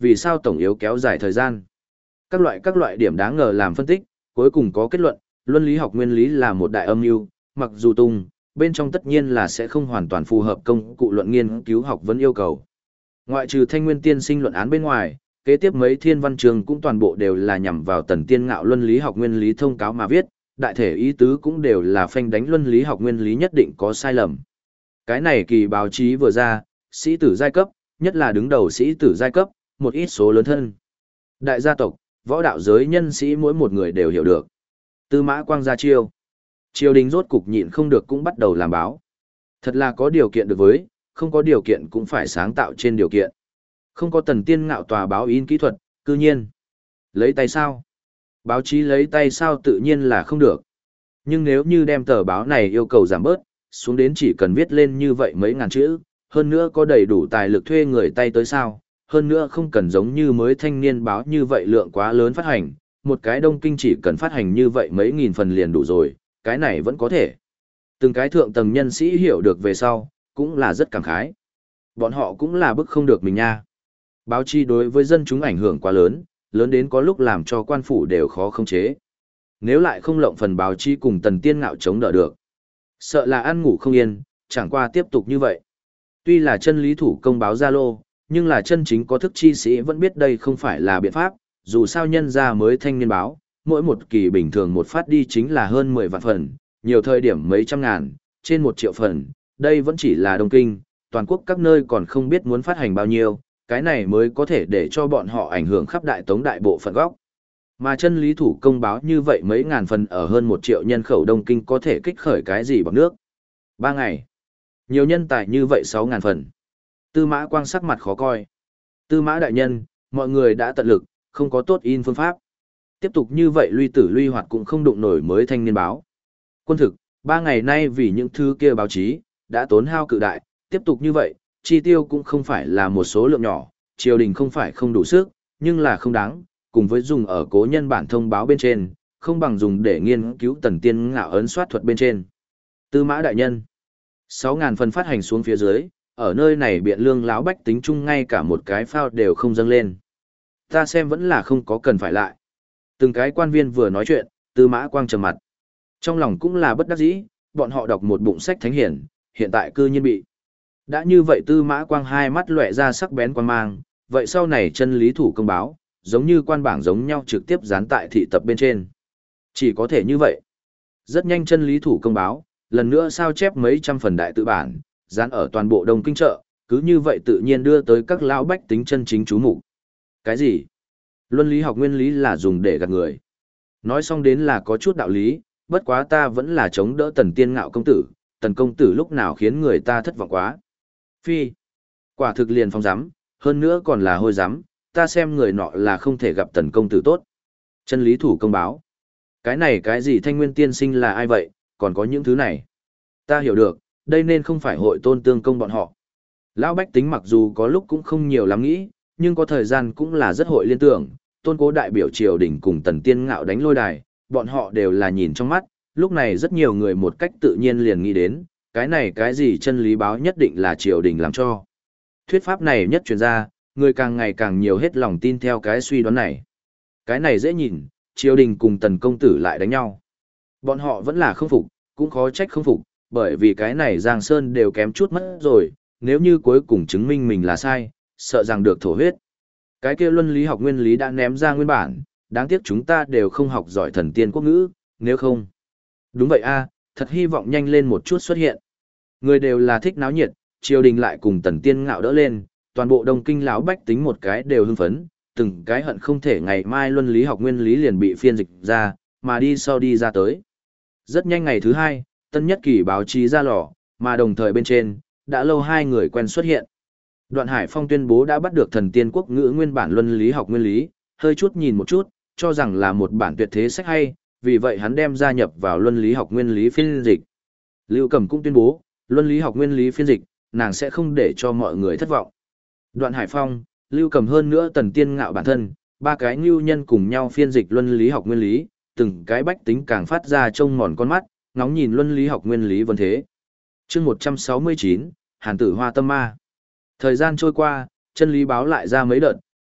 vì sao tổng yếu kéo dài thời gian. Các loại điểm đáng ngờ làm phân tích, cuối cùng có kết luận, luân lý học nguyên lý là một đại âm mưu, mặc dù tung, bên trong tất nhiên là sẽ không hoàn toàn phù hợp công cụ luận nghiên cứu học vấn yêu cầu. Ngoại trừ Thanh Nguyên tiên sinh luận án bên ngoài, kế tiếp mấy thiên văn chương cũng toàn bộ đều là nhằm vào Tần Tiên Ngạo luân lý học nguyên lý thông cáo mà viết, đại thể ý tứ cũng đều là phanh đánh luân lý học nguyên lý nhất định có sai lầm. Cái này kỳ báo chí vừa ra, sĩ tử giai cấp, nhất là đứng đầu sĩ tử giai cấp, một ít số lớn thân. Đại gia tộc, võ đạo giới nhân sĩ mỗi một người đều hiểu được. Tư Mã Quang ra chiêu. Triều đình rốt cục nhịn không được cũng bắt đầu làm báo. Thật là có điều kiện được với, không có điều kiện cũng phải sáng tạo trên điều kiện. Không có Tần Tiên Ngạo tòa báo in kỹ thuật, cư nhiên. Lấy tay sao? Báo chí lấy tay sao tự nhiên là không được. Nhưng nếu như đem tờ báo này yêu cầu giảm bớt, xuống đến chỉ cần viết lên như vậy mấy ngàn chữ, hơn nữa có đầy đủ tài lực thuê người tay tới sao, hơn nữa không cần giống như mới thanh niên báo như vậy lượng quá lớn phát hành, một cái Đông Kinh chỉ cần phát hành như vậy mấy nghìn phần liền đủ rồi, cái này vẫn có thể. Từng cái thượng tầng nhân sĩ hiểu được về sau, cũng là rất cảm khái. Bọn họ cũng là bức không được mình nha. Báo chí đối với dân chúng ảnh hưởng quá lớn, lớn đến có lúc làm cho quan phủ đều khó khống chế. Nếu lại không lộng phần báo chí cùng Tần Tiên Ngạo chống đỡ được, sợ là ăn ngủ không yên, chẳng qua tiếp tục như vậy. Tuy là chân lý thủ công báo Zalo, nhưng là chân chính có thức chi sĩ vẫn biết đây không phải là biện pháp, dù sao nhân ra mới thanh niên báo, mỗi một kỳ bình thường một phát đi chính là hơn 10 vạn phần, nhiều thời điểm mấy trăm ngàn, trên 1 triệu phần, đây vẫn chỉ là Đông Kinh, toàn quốc các nơi còn không biết muốn phát hành bao nhiêu, cái này mới có thể để cho bọn họ ảnh hưởng khắp đại tống đại bộ phận góc. Mà chân lý thủ công báo như vậy mấy ngàn phần ở hơn 1 triệu nhân khẩu Đông Kinh có thể kích khởi cái gì bằng nước. 3 ngày. Nhiều nhân tài như vậy 6.000 phần. Tư Mã Quang sắc mặt khó coi. Tư Mã đại nhân, mọi người đã tận lực, không có tốt in phương pháp. Tiếp tục như vậy luy tử luy hoạt cũng không đụng nổi mới thanh niên báo. Quân thực, 3 ngày nay vì những thứ kia báo chí, đã tốn hao cự đại, tiếp tục như vậy, chi tiêu cũng không phải là một số lượng nhỏ, triều đình không phải không đủ sức, nhưng là không đáng, cùng với dùng ở cố nhân bản thông báo bên trên, không bằng dùng để nghiên cứu Tần Tiên Ngạo ấn soát thuật bên trên. Tư Mã đại nhân, 6.000 phần phát hành xuống phía dưới, ở nơi này biện lương láo bách tính chung ngay cả một cái phao đều không dâng lên. Ta xem vẫn là không có cần phải lại. Từng cái quan viên vừa nói chuyện, Tư Mã Quang trầm mặt. Trong lòng cũng là bất đắc dĩ, bọn họ đọc một bụng sách thánh hiển, hiện tại cư nhiên bị. Đã như vậy Tư Mã Quang hai mắt lóe ra sắc bén quan mang, vậy sau này chân lý thủ công báo, giống như quan bảng giống nhau trực tiếp dán tại thị tập bên trên. Chỉ có thể như vậy. Rất nhanh chân lý thủ công báo, lần nữa sao chép mấy trăm phần đại tự bản, dán ở toàn bộ Đông Kinh chợ, cứ như vậy tự nhiên đưa tới các lão bách tính chân chính chú mục. Cái gì? Luân lý học nguyên lý là dùng để gạt người. Nói xong đến là có chút đạo lý, bất quá ta vẫn là chống đỡ Tần Tiên Ngạo công tử, Tần công tử lúc nào khiến người ta thất vọng quá. Phi, quả thực liền phong giám, hơn nữa còn là hôi giám, ta xem người nọ là không thể gặp Tần công tử tốt. Chân lý thủ công báo. Cái này cái gì Thanh Nguyên tiên sinh là ai vậy, còn có những thứ này. Ta hiểu được, đây nên không phải hội tôn tương công bọn họ. Lão bách tính mặc dù có lúc cũng không nhiều lắm nghĩ, nhưng có thời gian cũng là rất hội liên tưởng, tôn cố đại biểu triều đình cùng Tần Tiên Ngạo đánh lôi đài, bọn họ đều là nhìn trong mắt, lúc này rất nhiều người một cách tự nhiên liền nghĩ đến, cái này cái gì chân lý báo nhất định là triều đình làm cho. Thuyết pháp này nhất truyền ra, người càng ngày càng nhiều hết lòng tin theo cái suy đoán này. Cái này dễ nhìn, triều đình cùng Tần công tử lại đánh nhau. Bọn họ vẫn là không phục, cũng khó trách không phục, bởi vì cái này Giang Sơn đều kém chút mất rồi, nếu như cuối cùng chứng minh mình là sai, sợ rằng được thổ huyết. Cái kia luân lý học nguyên lý đã ném ra nguyên bản, đáng tiếc chúng ta đều không học giỏi thần tiên quốc ngữ, nếu không. Đúng vậy a, thật hy vọng nhanh lên một chút xuất hiện. Người đều là thích náo nhiệt, triều đình lại cùng Tần Tiên Ngạo đỡ lên, toàn bộ Đông Kinh lão bách tính một cái đều hưng phấn, từng cái hận không thể ngày mai luân lý học nguyên lý liền bị phiên dịch ra, mà đi sau đi ra tới. Rất nhanh ngày thứ hai, tân nhất kỳ báo chí ra lò, mà đồng thời bên trên, đã lâu hai người quen xuất hiện. Đoạn Hải Phong tuyên bố đã bắt được thần tiên quốc ngữ nguyên bản luân lý học nguyên lý, hơi chút nhìn một chút, cho rằng là một bản tuyệt thế sách hay, vì vậy hắn đem gia nhập vào luân lý học nguyên lý phiên dịch. Lưu Cẩm cũng tuyên bố, luân lý học nguyên lý phiên dịch, nàng sẽ không để cho mọi người thất vọng. Đoạn Hải Phong, Lưu Cẩm hơn nữa Tần Tiên Ngạo bản thân, ba cái ngưu nhân cùng nhau phiên dịch luân lý học nguyên lý, từng cái bách tính càng phát ra trông mòn con mắt, ngóng nhìn luân lý học nguyên lý vân thế. Chương 169, Hàn Tử Hoa Tâm Ma. Thời gian trôi qua, chân lý báo lại ra mấy đợt,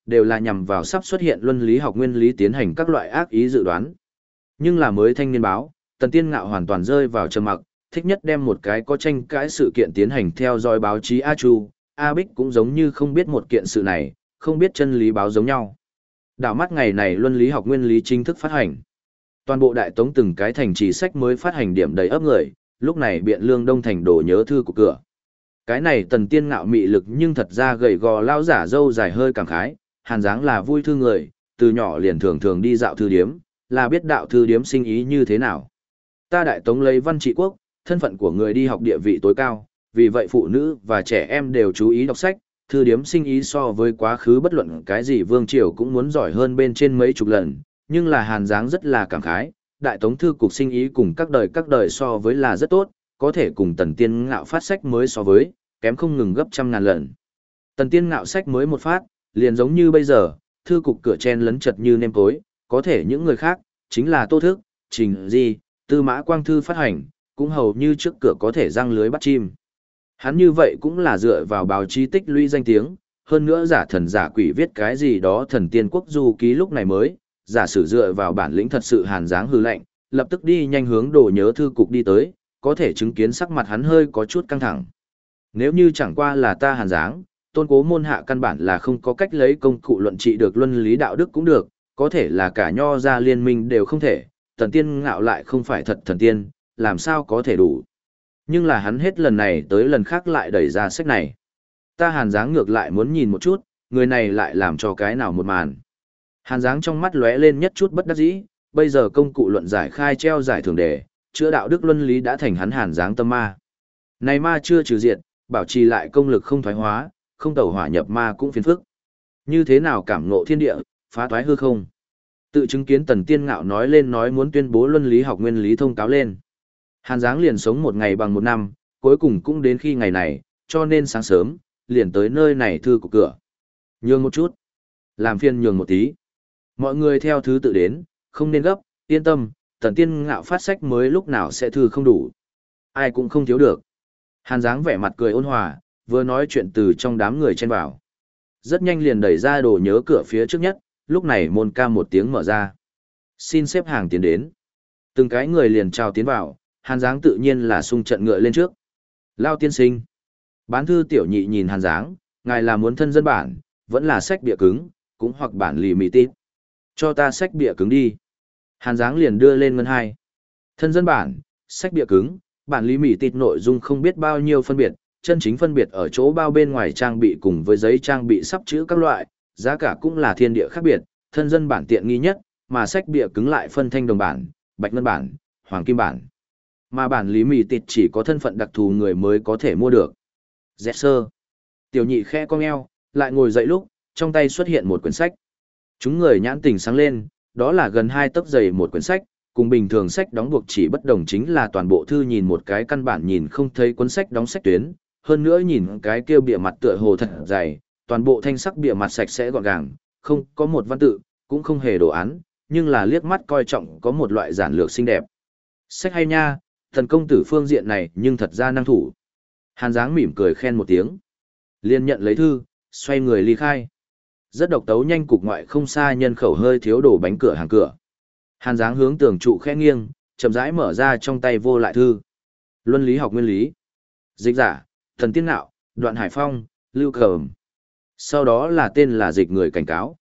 đều là nhằm vào sắp xuất hiện luân lý học nguyên lý tiến hành các loại ác ý dự đoán. Nhưng là mới thanh niên báo, Tần Tiên Ngạo hoàn toàn rơi vào trầm mặc, thích nhất đem một cái có tranh cãi sự kiện tiến hành theo dõi báo chí A Chu, A Bích cũng giống như không biết một kiện sự này, không biết chân lý báo giống nhau. Đảo mắt ngày này luân lý học nguyên lý chính thức phát hành. Toàn bộ Đại Tống từng cái thành trì sách mới phát hành điểm đầy ấp người, lúc này Biện Lương Đông thành đổ nhớ thư của cửa. Cái này Tần Tiên Ngạo mị lực nhưng thật ra gầy gò lao giả râu dài hơi cảm khái, Hàn Dáng là vui thư người, từ nhỏ liền thường thường đi dạo thư điếm, là biết đạo thư điếm sinh ý như thế nào. Ta Đại Tống lấy văn trị quốc, thân phận của người đi học địa vị tối cao, vì vậy phụ nữ và trẻ em đều chú ý đọc sách, thư điếm sinh ý so với quá khứ bất luận cái gì vương triều cũng muốn giỏi hơn bên trên mấy chục lần, nhưng là Hàn Dáng rất là cảm khái, Đại Tống thư cục sinh ý cùng các đời so với là rất tốt, có thể cùng Tần Tiên Ngạo phát sách mới so với, kém không ngừng gấp trăm ngàn lần. Tần Tiên Ngạo sách mới một phát, liền giống như bây giờ, thư cục cửa chen lấn chật như nêm tối, có thể những người khác, chính là Tô Thức, Trình Di, Tư Mã Quang Thư phát hành, cũng hầu như trước cửa có thể răng lưới bắt chim. Hắn như vậy cũng là dựa vào báo chí tích lũy danh tiếng, hơn nữa giả thần giả quỷ viết cái gì đó thần tiên quốc du ký lúc này mới, giả sử dựa vào bản lĩnh thật sự Hàn Dáng hư lạnh, lập tức đi nhanh hướng đồ nhớ thư cục đi tới, có thể chứng kiến sắc mặt hắn hơi có chút căng thẳng. Nếu như chẳng qua là ta Hàn Dáng, Tôn Cố môn hạ căn bản là không có cách lấy công cụ luận trị được luân lý đạo đức cũng được, có thể là cả nho ra liên minh đều không thể, Tần Tiên Ngạo lại không phải thật thần tiên, làm sao có thể đủ. Nhưng là hắn hết lần này tới lần khác lại đẩy ra sách này. Ta Hàn Dáng ngược lại muốn nhìn một chút, người này lại làm cho cái nào một màn. Hàn Dáng trong mắt lóe lên nhất chút bất đắc dĩ, bây giờ công cụ luận giải khai treo giải thưởng đề, chữa đạo đức luân lý đã thành hắn Hàn Dáng tâm ma. Này ma chưa trừ diệt, bảo trì lại công lực không thoái hóa, không tẩu hỏa nhập ma cũng phiền phức. Như thế nào cảm ngộ thiên địa, phá thoái hư không? Tự chứng kiến Tần Tiên Ngạo nói lên nói muốn tuyên bố luân lý học nguyên lý thông cáo lên. Hàn Dáng liền sống một ngày bằng một năm, cuối cùng cũng đến khi ngày này, cho nên sáng sớm, liền tới nơi này thư của cửa. Nhường một chút. Làm phiền nhường một tí. Mọi người theo thứ tự đến, không nên gấp, yên tâm, Tần Tiên Ngạo phát sách mới lúc nào sẽ thư không đủ. Ai cũng không thiếu được. Hàn Dáng vẻ mặt cười ôn hòa, vừa nói chuyện từ trong đám người chen vào. Rất nhanh liền đẩy ra đồ nhớ cửa phía trước nhất, lúc này môn ca một tiếng mở ra. Xin xếp hàng tiến đến. Từng cái người liền chào tiến vào, Hàn Dáng tự nhiên là xung trận ngựa lên trước. Lao tiên sinh. Bán thư tiểu nhị nhìn Hàn Dáng, ngài là muốn thân dân bản, vẫn là sách bìa cứng, cũng hoặc bản lì mì tít. Cho ta sách bìa cứng đi. Hàn Dáng liền đưa lên ngân hai. Thân dân bản, sách bìa cứng, bản lý mì tít nội dung không biết bao nhiêu phân biệt, chân chính phân biệt ở chỗ bao bên ngoài trang bị cùng với giấy trang bị sắp chữ các loại, giá cả cũng là thiên địa khác biệt, thân dân bản tiện nghi nhất, mà sách bìa cứng lại phân thanh đồng bản, bạch ngân bản, hoàng kim bản. Mà bản lý mì tịt chỉ có thân phận đặc thù người mới có thể mua được. Dẹt sơ. Tiểu nhị khe cong eo, lại ngồi dậy lúc, trong tay xuất hiện một quyển sách. Chúng người nhãn tình sáng lên, đó là gần 2 tấc dày một quyển sách, cùng bình thường sách đóng buộc chỉ bất đồng chính là toàn bộ thư nhìn một cái căn bản nhìn không thấy cuốn sách đóng sách tuyến, hơn nữa nhìn cái kia bìa mặt tựa hồ thật dày, toàn bộ thanh sắc bìa mặt sạch sẽ gọn gàng, không có một văn tự, cũng không hề đồ án, nhưng là liếc mắt coi trọng có một loại giản lược xinh đẹp. Sách hay nha, thần công tử phương diện này nhưng thật ra năng thủ. Hàn Dáng mỉm cười khen một tiếng. Liên nhận lấy thư, xoay người ly khai. Rất độc tấu nhanh cục ngoại không xa nhân khẩu hơi thiếu đổ bánh cửa hàng cửa. Hàn Dáng hướng tường trụ khẽ nghiêng, chậm rãi mở ra trong tay vô lại thư. Luân lý học nguyên lý. Dịch giả, Thần Tiên Ngạo, Đoạn Hải Phong, Lưu Cẩm. Sau đó là tên là dịch người cảnh cáo.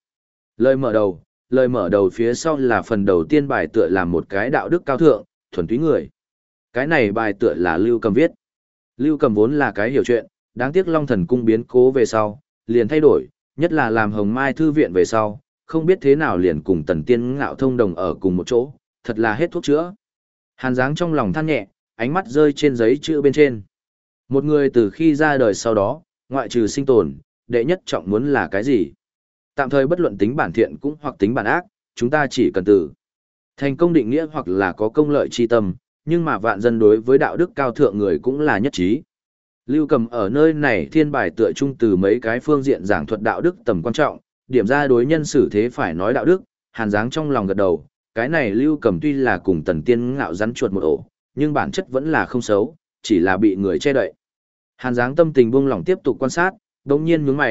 Lời mở đầu phía sau là phần đầu tiên bài tựa làm một cái đạo đức cao thượng, thuần túy người. Cái này bài tựa là Lưu Cầm viết. Lưu Cầm vốn là cái hiểu chuyện, đáng tiếc Long Thần cung biến cố về sau, liền thay đổi, nhất là làm Hồng Mai thư viện về sau, không biết thế nào liền cùng Tần Tiên Ngạo thông đồng ở cùng một chỗ, thật là hết thuốc chữa. Hàn Dáng trong lòng than nhẹ, ánh mắt rơi trên giấy chữ bên trên. Một người từ khi ra đời sau đó, ngoại trừ sinh tồn, đệ nhất trọng muốn là cái gì? Tạm thời bất luận tính bản thiện cũng hoặc tính bản ác, chúng ta chỉ cần từ thành công định nghĩa hoặc là có công lợi chi tâm, nhưng mà vạn dân đối với đạo đức cao thượng người cũng là nhất trí. Lưu Cầm ở nơi này thiên bài tựa trung từ mấy cái phương diện giảng thuật đạo đức tầm quan trọng, điểm ra đối nhân xử thế phải nói đạo đức, Hàn Dáng trong lòng gật đầu, cái này Lưu Cầm tuy là cùng Tần Tiên Ngạo rắn chuột một ổ, nhưng bản chất vẫn là không xấu, chỉ là bị người che đậy. Hàn Dáng tâm tình buông lỏng tiếp tục quan sát, đột nhiên nhướng mày,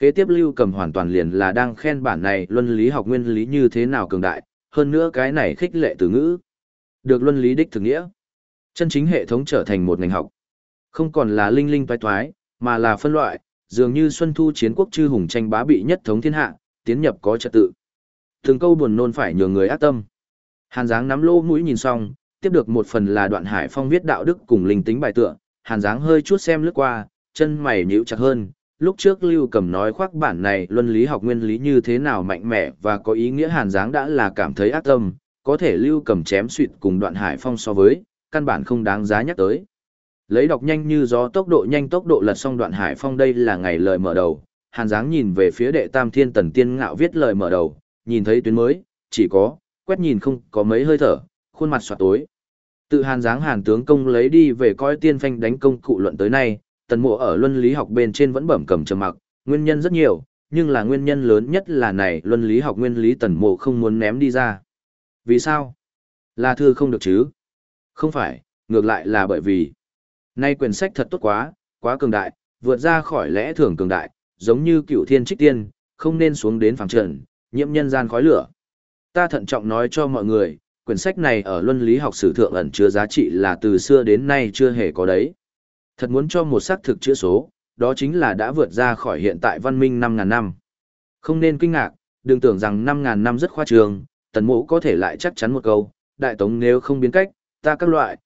kế tiếp Lưu Cầm hoàn toàn liền là đang khen bản này luân lý học nguyên lý như thế nào cường đại, hơn nữa cái này khích lệ từ ngữ. Được luân lý đích thực nghĩa. Chân chính hệ thống trở thành một ngành học. Không còn là linh linh toái toái, mà là phân loại, dường như xuân thu chiến quốc chư hùng tranh bá bị nhất thống thiên hạ, tiến nhập có trật tự. Từng câu buồn nôn phải nhường người ác tâm. Hàn Giáng nắm lỗ mũi nhìn xong, tiếp được một phần là Đoạn Hải Phong viết đạo đức cùng linh tính bài tựa, Hàn Giáng hơi chút xem lướt qua, chân mày nhíu chặt hơn. Lúc trước Lưu Cầm nói khoác bản này luân lý học nguyên lý như thế nào mạnh mẽ và có ý nghĩa, Hàn Giáng đã là cảm thấy ác tâm, có thể Lưu Cầm chém suýt cùng Đoạn Hải Phong so với, căn bản không đáng giá nhắc tới. Lấy đọc nhanh như gió tốc độ nhanh tốc độ lật xong Đoạn Hải Phong, đây là ngày lời mở đầu. Hàn Giáng nhìn về phía đệ tam thiên Tần Tiên Ngạo viết lời mở đầu, nhìn thấy tuyến mới, chỉ có, quét nhìn không có mấy hơi thở, khuôn mặt xoạt tối. Tự Hàn Giáng Hàn tướng công lấy đi về coi tiên phanh đánh công cụ luận tới nay, Tần Mộ ở luân lý học bên trên vẫn bẩm cầm trầm mặc, nguyên nhân rất nhiều, nhưng là nguyên nhân lớn nhất là này luân lý học nguyên lý Tần Mộ không muốn ném đi ra. Vì sao? Là thư không được chứ? Không phải, ngược lại là bởi vì nay quyển sách thật tốt quá, quá cường đại, vượt ra khỏi lẽ thường cường đại, giống như Cửu Thiên Trích Tiên, không nên xuống đến phàm trần, nhiễm nhân gian khói lửa. Ta thận trọng nói cho mọi người, quyển sách này ở luân lý học sử thượng ẩn chứa giá trị là từ xưa đến nay chưa hề có đấy. Thật muốn cho một xác thực chữ số, đó chính là đã vượt ra khỏi hiện tại văn minh 5.000 năm. Không nên kinh ngạc, đừng tưởng rằng 5.000 năm rất khoa trương, Tần Mộ có thể lại chắc chắn một câu, Đại Tống nếu không biến cách, ta các loại,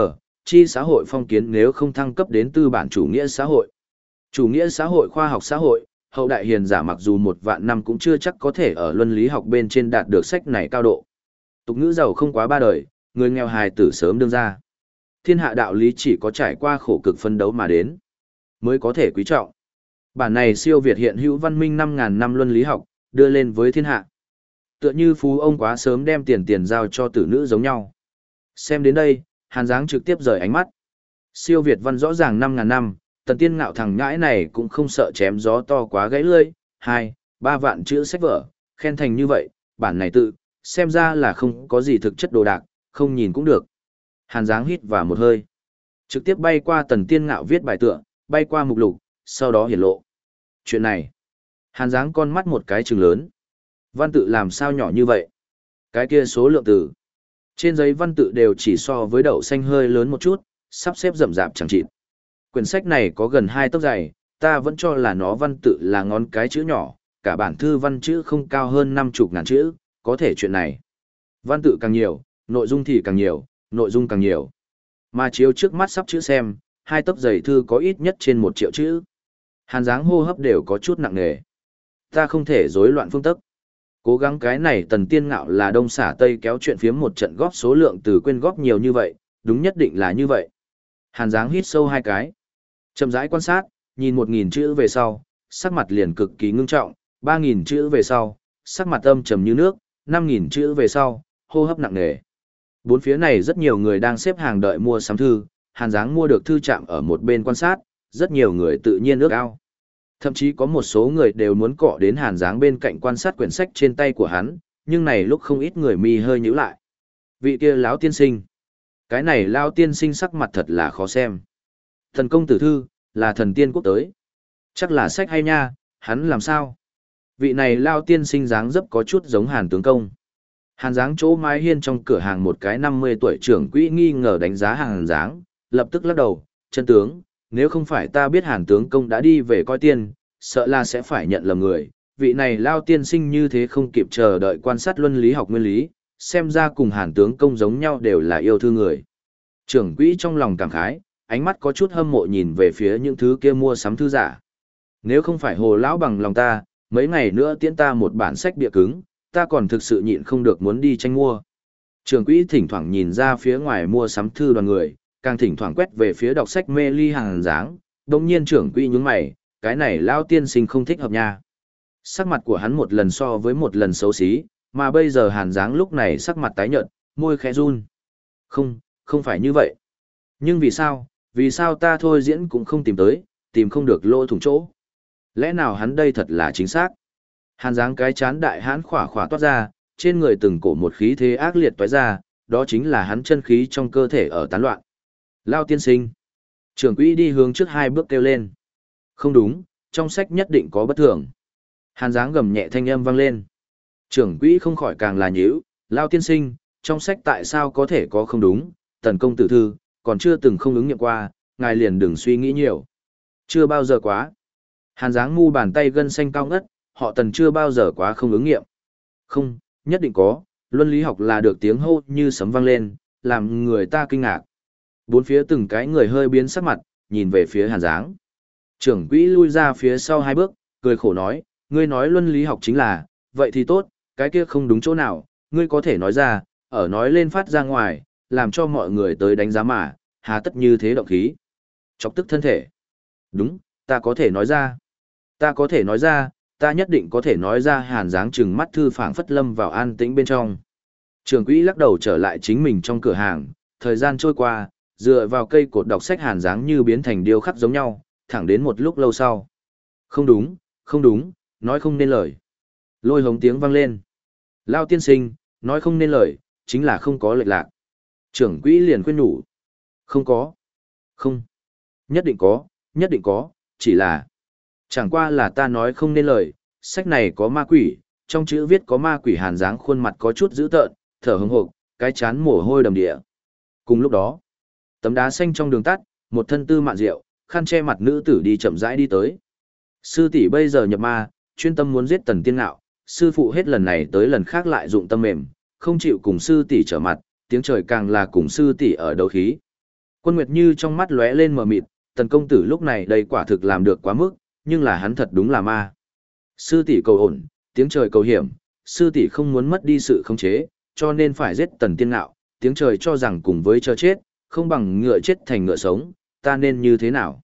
chi xã hội phong kiến nếu không thăng cấp đến tư bản chủ nghĩa xã hội. Chủ nghĩa xã hội khoa học xã hội, hậu đại hiền giả mặc dù 1.000 năm cũng chưa chắc có thể ở luân lý học bên trên đạt được sách này cao độ. Tục ngữ giàu không quá ba đời, người nghèo hài tử sớm đương ra. Thiên hạ đạo lý chỉ có trải qua khổ cực phân đấu mà đến, mới có thể quý trọng. Bản này siêu việt hiện hữu văn minh 5.000 năm luân lý học, đưa lên với thiên hạ. Tựa như phú ông quá sớm đem tiền giao cho tử nữ giống nhau. Xem đến đây, Hàn Giáng trực tiếp rời ánh mắt. Siêu việt văn rõ ràng 5.000 năm, Tần Tiên Ngạo thằng nhãi này cũng không sợ chém gió to quá gãy lưỡi. 2-3 vạn chữ sách vở, khen thành như vậy, bản này tự, xem ra là không có gì thực chất đồ đạc, không nhìn cũng được. Hàn Giáng hít vào một hơi. Trực tiếp bay qua Tần Tiên Ngạo viết bài tựa, bay qua mục lục, sau đó hiển lộ. Chuyện này, Hàn Giáng con mắt một cái trừng lớn. Văn tự làm sao nhỏ như vậy? Cái kia số lượng từ trên giấy văn tự đều chỉ so với đậu xanh hơi lớn một chút, sắp xếp rậm rạp chẳng chịt. Quyển sách này có gần 2 tấc dày, ta vẫn cho là nó văn tự là ngón cái chữ nhỏ, cả bản thư văn chữ không cao hơn 50.000 chữ, có thể chuyện này. Văn tự càng nhiều, nội dung thì càng nhiều, nội dung càng nhiều. Mà chiếu trước mắt sắp chữ xem, 2 tấc dày thư có ít nhất trên 1 triệu chữ. Hàn Giáng hô hấp đều có chút nặng nề. Ta không thể rối loạn phương tấc. Cố gắng cái này Tần Tiên Ngạo là đông xả tây kéo chuyện phiếm một trận góp số lượng từ quên góp nhiều như vậy, đúng nhất định là như vậy. Hàn Giáng hít sâu 2 cái. Chậm rãi quan sát, nhìn 1.000 chữ về sau, sắc mặt liền cực kỳ ngưng trọng, 3.000 chữ về sau, sắc mặt âm trầm như nước, 5.000 chữ về sau, hô hấp nặng nề. Bốn phía này rất nhiều người đang xếp hàng đợi mua sắm thư, Hàn Giáng mua được thư chạm ở một bên quan sát, rất nhiều người tự nhiên ước ao. Thậm chí có một số người đều muốn cọ đến Hàn Giáng bên cạnh quan sát quyển sách trên tay của hắn, nhưng này lúc không ít người mi hơi nhíu lại. Vị kia lão tiên sinh. Cái này lão tiên sinh sắc mặt thật là khó xem. Thần công tử thư, là thần tiên quốc tới. Chắc là sách hay nha, hắn làm sao? Vị này lão tiên sinh dáng dấp có chút giống Hàn tướng công. Hàn Giáng chỗ mái hiên trong cửa hàng một cái 50 tuổi trưởng quỹ nghi ngờ đánh giá Hàn Giáng, lập tức lắc đầu, chân tướng, nếu không phải ta biết Hàn tướng công đã đi về coi tiên, sợ là sẽ phải nhận lầm người. Vị này lao tiên sinh như thế không kịp chờ đợi quan sát luân lý học nguyên lý, xem ra cùng Hàn tướng công giống nhau đều là yêu thương người. Trưởng quỹ trong lòng cảm khái, ánh mắt có chút hâm mộ nhìn về phía những thứ kia mua sắm thư giả. Nếu không phải hồ lão bằng lòng ta, mấy ngày nữa tiễn ta một bản sách bìa cứng, ta còn thực sự nhịn không được muốn đi tranh mua. Trưởng quỹ thỉnh thoảng nhìn ra phía ngoài mua sắm thư đoàn người, càng thỉnh thoảng quét về phía đọc sách mê ly Hàn Giáng, đồng nhiên trưởng quỹ nhướng mày, cái này lao tiên sinh không thích hợp nha. Sắc mặt của hắn một lần so với một lần xấu xí, mà bây giờ Hàn Giáng lúc này sắc mặt tái nhợt, môi khẽ run. Không phải như vậy. Nhưng vì sao ta thôi diễn cũng không tìm tới, tìm không được lỗ thủng chỗ. Lẽ nào hắn đây thật là chính xác? Hàn Giáng cái chán đại hãn khỏa khỏa toát ra, trên người từng cổ một khí thế ác liệt toái ra, đó chính là hắn chân khí trong cơ thể ở tán loạn. Lao tiên sinh. Trưởng quỹ đi hướng trước 2 bước kêu lên. Không đúng, trong sách nhất định có bất thường. Hàn Giáng gầm nhẹ thanh âm vang lên. Trưởng quỹ không khỏi càng là nhíu, Lao tiên sinh, trong sách tại sao có thể có không đúng, tần công tử thư, còn chưa từng không ứng nghiệm qua, ngài liền đừng suy nghĩ nhiều. Chưa bao giờ quá. Hàn Giáng mu bàn tay gân xanh cao ngất, họ tần chưa bao giờ quá không ứng nghiệm. Không, nhất định có, luân lý học là được tiếng hô như sấm vang lên, làm người ta kinh ngạc. Bốn phía từng cái người hơi biến sắc mặt, nhìn về phía Hàn Giáng. Trưởng quỹ lui ra phía sau hai bước, cười khổ nói, ngươi nói luân lý học chính là, vậy thì tốt, cái kia không đúng chỗ nào, ngươi có thể nói ra, ở nói lên phát ra ngoài, làm cho mọi người tới đánh giá mà, hà tất như thế động khí. Chọc tức thân thể. Đúng, ta có thể nói ra. Ta có thể nói ra, ta nhất định có thể nói ra. Hàn Giáng trừng mắt thư phảng phất lâm vào an tĩnh bên trong. Trưởng quỹ lắc đầu trở lại chính mình trong cửa hàng, thời gian trôi qua, dựa vào cây cột đọc sách Hàn Giáng như biến thành điêu khắc giống nhau, thẳng đến một lúc lâu sau. Không đúng, không đúng, nói không nên lời. Lôi hống tiếng vang lên. Lao tiên sinh, nói không nên lời, chính là không có lệch lạc. Trưởng quỹ liền khuyên nhủ. Không có. Không. Nhất định có, chỉ là. Chẳng qua là ta nói không nên lời, sách này có ma quỷ, trong chữ viết có ma quỷ. Hàn Giáng khuôn mặt có chút dữ tợn, thở hững hộc, cái chán mồ hôi đầm địa. Cùng lúc đó, tấm đá xanh trong đường tắt, một thân tư mạn rượu, khăn che mặt nữ tử đi chậm rãi đi tới. Sư tỷ bây giờ nhập ma, chuyên tâm muốn giết Tần Tiên Ngạo, sư phụ hết lần này tới lần khác lại dụng tâm mềm, không chịu cùng sư tỷ trở mặt, tiếng trời càng là cùng sư tỷ ở đấu khí. Quân Nguyệt Như trong mắt lóe lên mờ mịt, Tần công tử lúc này đây quả thực làm được quá mức, nhưng là hắn thật đúng là ma. Sư tỷ cầu ổn, tiếng trời cầu hiểm, sư tỷ không muốn mất đi sự khống chế, cho nên phải giết Tần Tiên Ngạo, tiếng trời cho rằng cùng với chờ chết, không bằng ngựa chết thành ngựa sống, ta nên như thế nào?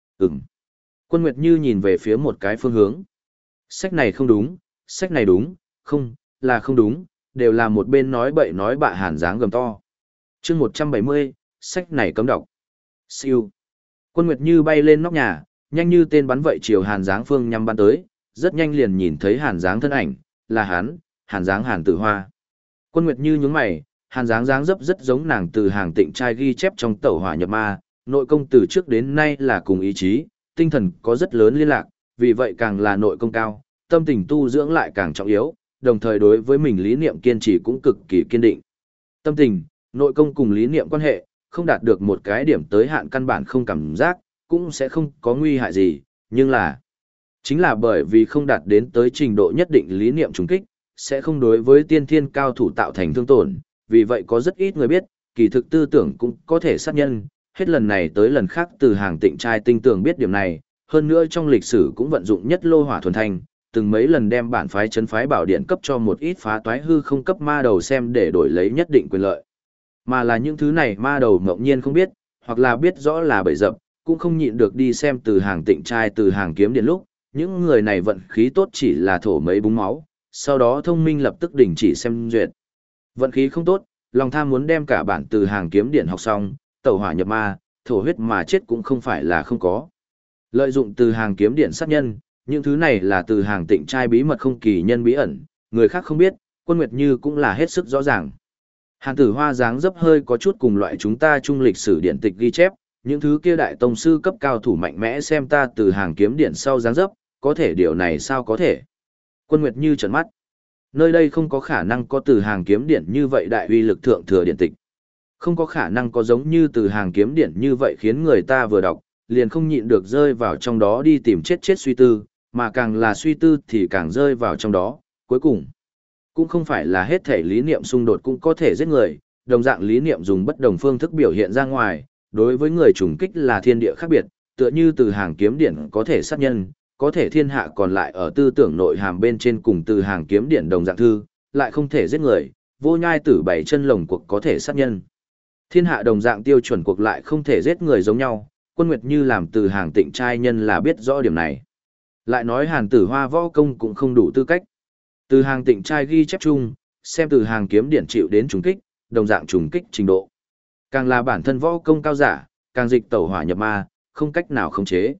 Quân Nguyệt Như nhìn về phía một cái phương hướng. Sách này không đúng, sách này đúng, không, là không đúng, đều là một bên nói bậy nói bạ. Hàn Giáng gầm to. chương 170, sách này cấm đọc. Siêu. Quân Nguyệt Như bay lên nóc nhà, nhanh như tên bắn vậy chiều Hàn Giáng phương nhắm bắn tới, rất nhanh liền nhìn thấy Hàn Giáng thân ảnh, là hắn, Hàn Giáng Hàn Tử Hoa. Quân Nguyệt Như nhướng mày, Hàn Giáng dáng dấp rất giống nàng từ Hàng Tịnh trai ghi chép trong Tẩu Hỏa Nhập Ma, nội công từ trước đến nay là cùng ý chí, tinh thần có rất lớn liên lạc, vì vậy càng là nội công cao, tâm tình tu dưỡng lại càng trọng yếu, đồng thời đối với mình lý niệm kiên trì cũng cực kỳ kiên định. Tâm tình, nội công cùng lý niệm quan hệ, không đạt được một cái điểm tới hạn căn bản không cảm giác, cũng sẽ không có nguy hại gì, nhưng là chính là bởi vì không đạt đến tới trình độ nhất định lý niệm trùng kích, sẽ không đối với tiên thiên cao thủ tạo thành thương tổn, vì vậy có rất ít người biết, kỳ thực tư tưởng cũng có thể sát nhân, hết lần này tới lần khác từ Hàng Tịnh trai tinh tường biết điểm này, hơn nữa trong lịch sử cũng vận dụng nhất lô hỏa thuần thanh, từng mấy lần đem bản phái chấn phái bảo điện cấp cho một ít phá toái hư không cấp ma đầu xem để đổi lấy nhất định quyền lợi. Mà là những thứ này ma đầu ngẫu nhiên không biết, hoặc là biết rõ là bậy dập, cũng không nhịn được đi xem từ Hàng Tịnh trai từ Hàng kiếm điện lúc, những người này vận khí tốt chỉ là thổ mấy búng máu, sau đó thông minh lập tức đình chỉ xem duyệt. Vận khí không tốt, lòng tham muốn đem cả bản từ Hàng kiếm điện học xong, tẩu hỏa nhập ma, thổ huyết mà chết cũng không phải là không có. Lợi dụng từ Hàng kiếm điện sát nhân, những thứ này là từ Hàng Tịnh trai bí mật không kỳ nhân bí ẩn, người khác không biết, Quân Nguyệt Như cũng là hết sức rõ ràng. Hàn Tử Hoa dáng dấp hơi có chút cùng loại chúng ta chung lịch sử điện tịch ghi chép, những thứ kia đại tông sư cấp cao thủ mạnh mẽ xem ta từ Hàng kiếm điện sau dáng dấp, có thể điều này sao có thể. Quân Nguyệt Như trợn mắt. Nơi đây không có khả năng có từ Hàng kiếm điện như vậy đại uy lực thượng thừa điện tịch. Không có khả năng có giống như từ Hàng kiếm điện như vậy khiến người ta vừa đọc, liền không nhịn được rơi vào trong đó đi tìm chết suy tư, mà càng là suy tư thì càng rơi vào trong đó, cuối cùng. Cũng không phải là hết thể lý niệm xung đột cũng có thể giết người, đồng dạng lý niệm dùng bất đồng phương thức biểu hiện ra ngoài, đối với người trùng kích là thiên địa khác biệt, tựa như từ Hàng kiếm điển có thể sát nhân, có thể thiên hạ còn lại ở tư tưởng nội hàm bên trên cùng từ Hàng kiếm điển đồng dạng thư, lại không thể giết người, vô nhai tử bảy chân lồng cuộc có thể sát nhân. Thiên hạ đồng dạng tiêu chuẩn cuộc lại không thể giết người giống nhau, Quân Nguyệt Như làm từ Hàng Tịnh trai nhân là biết rõ điểm này. Lại nói Hàn Tử Hoa võ công cũng không đủ tư cách. Từ Hàng Tịnh trai ghi chép chung, xem từ Hàng kiếm điển chịu đến trùng kích, đồng dạng trùng kích trình độ. Càng là bản thân võ công cao giả, càng dịch tẩu hỏa nhập ma, không cách nào khống chế.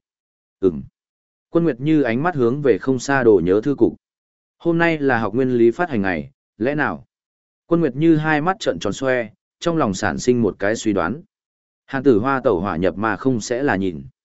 Quân Nguyệt Như ánh mắt hướng về không xa đồ nhớ thư cục. Hôm nay là học nguyên lý phát hành ngày, lẽ nào? Quân Nguyệt Như hai mắt trợn tròn xoe, trong lòng sản sinh một cái suy đoán. Hàn Tử Hoa tẩu hỏa nhập ma không sẽ là nhìn.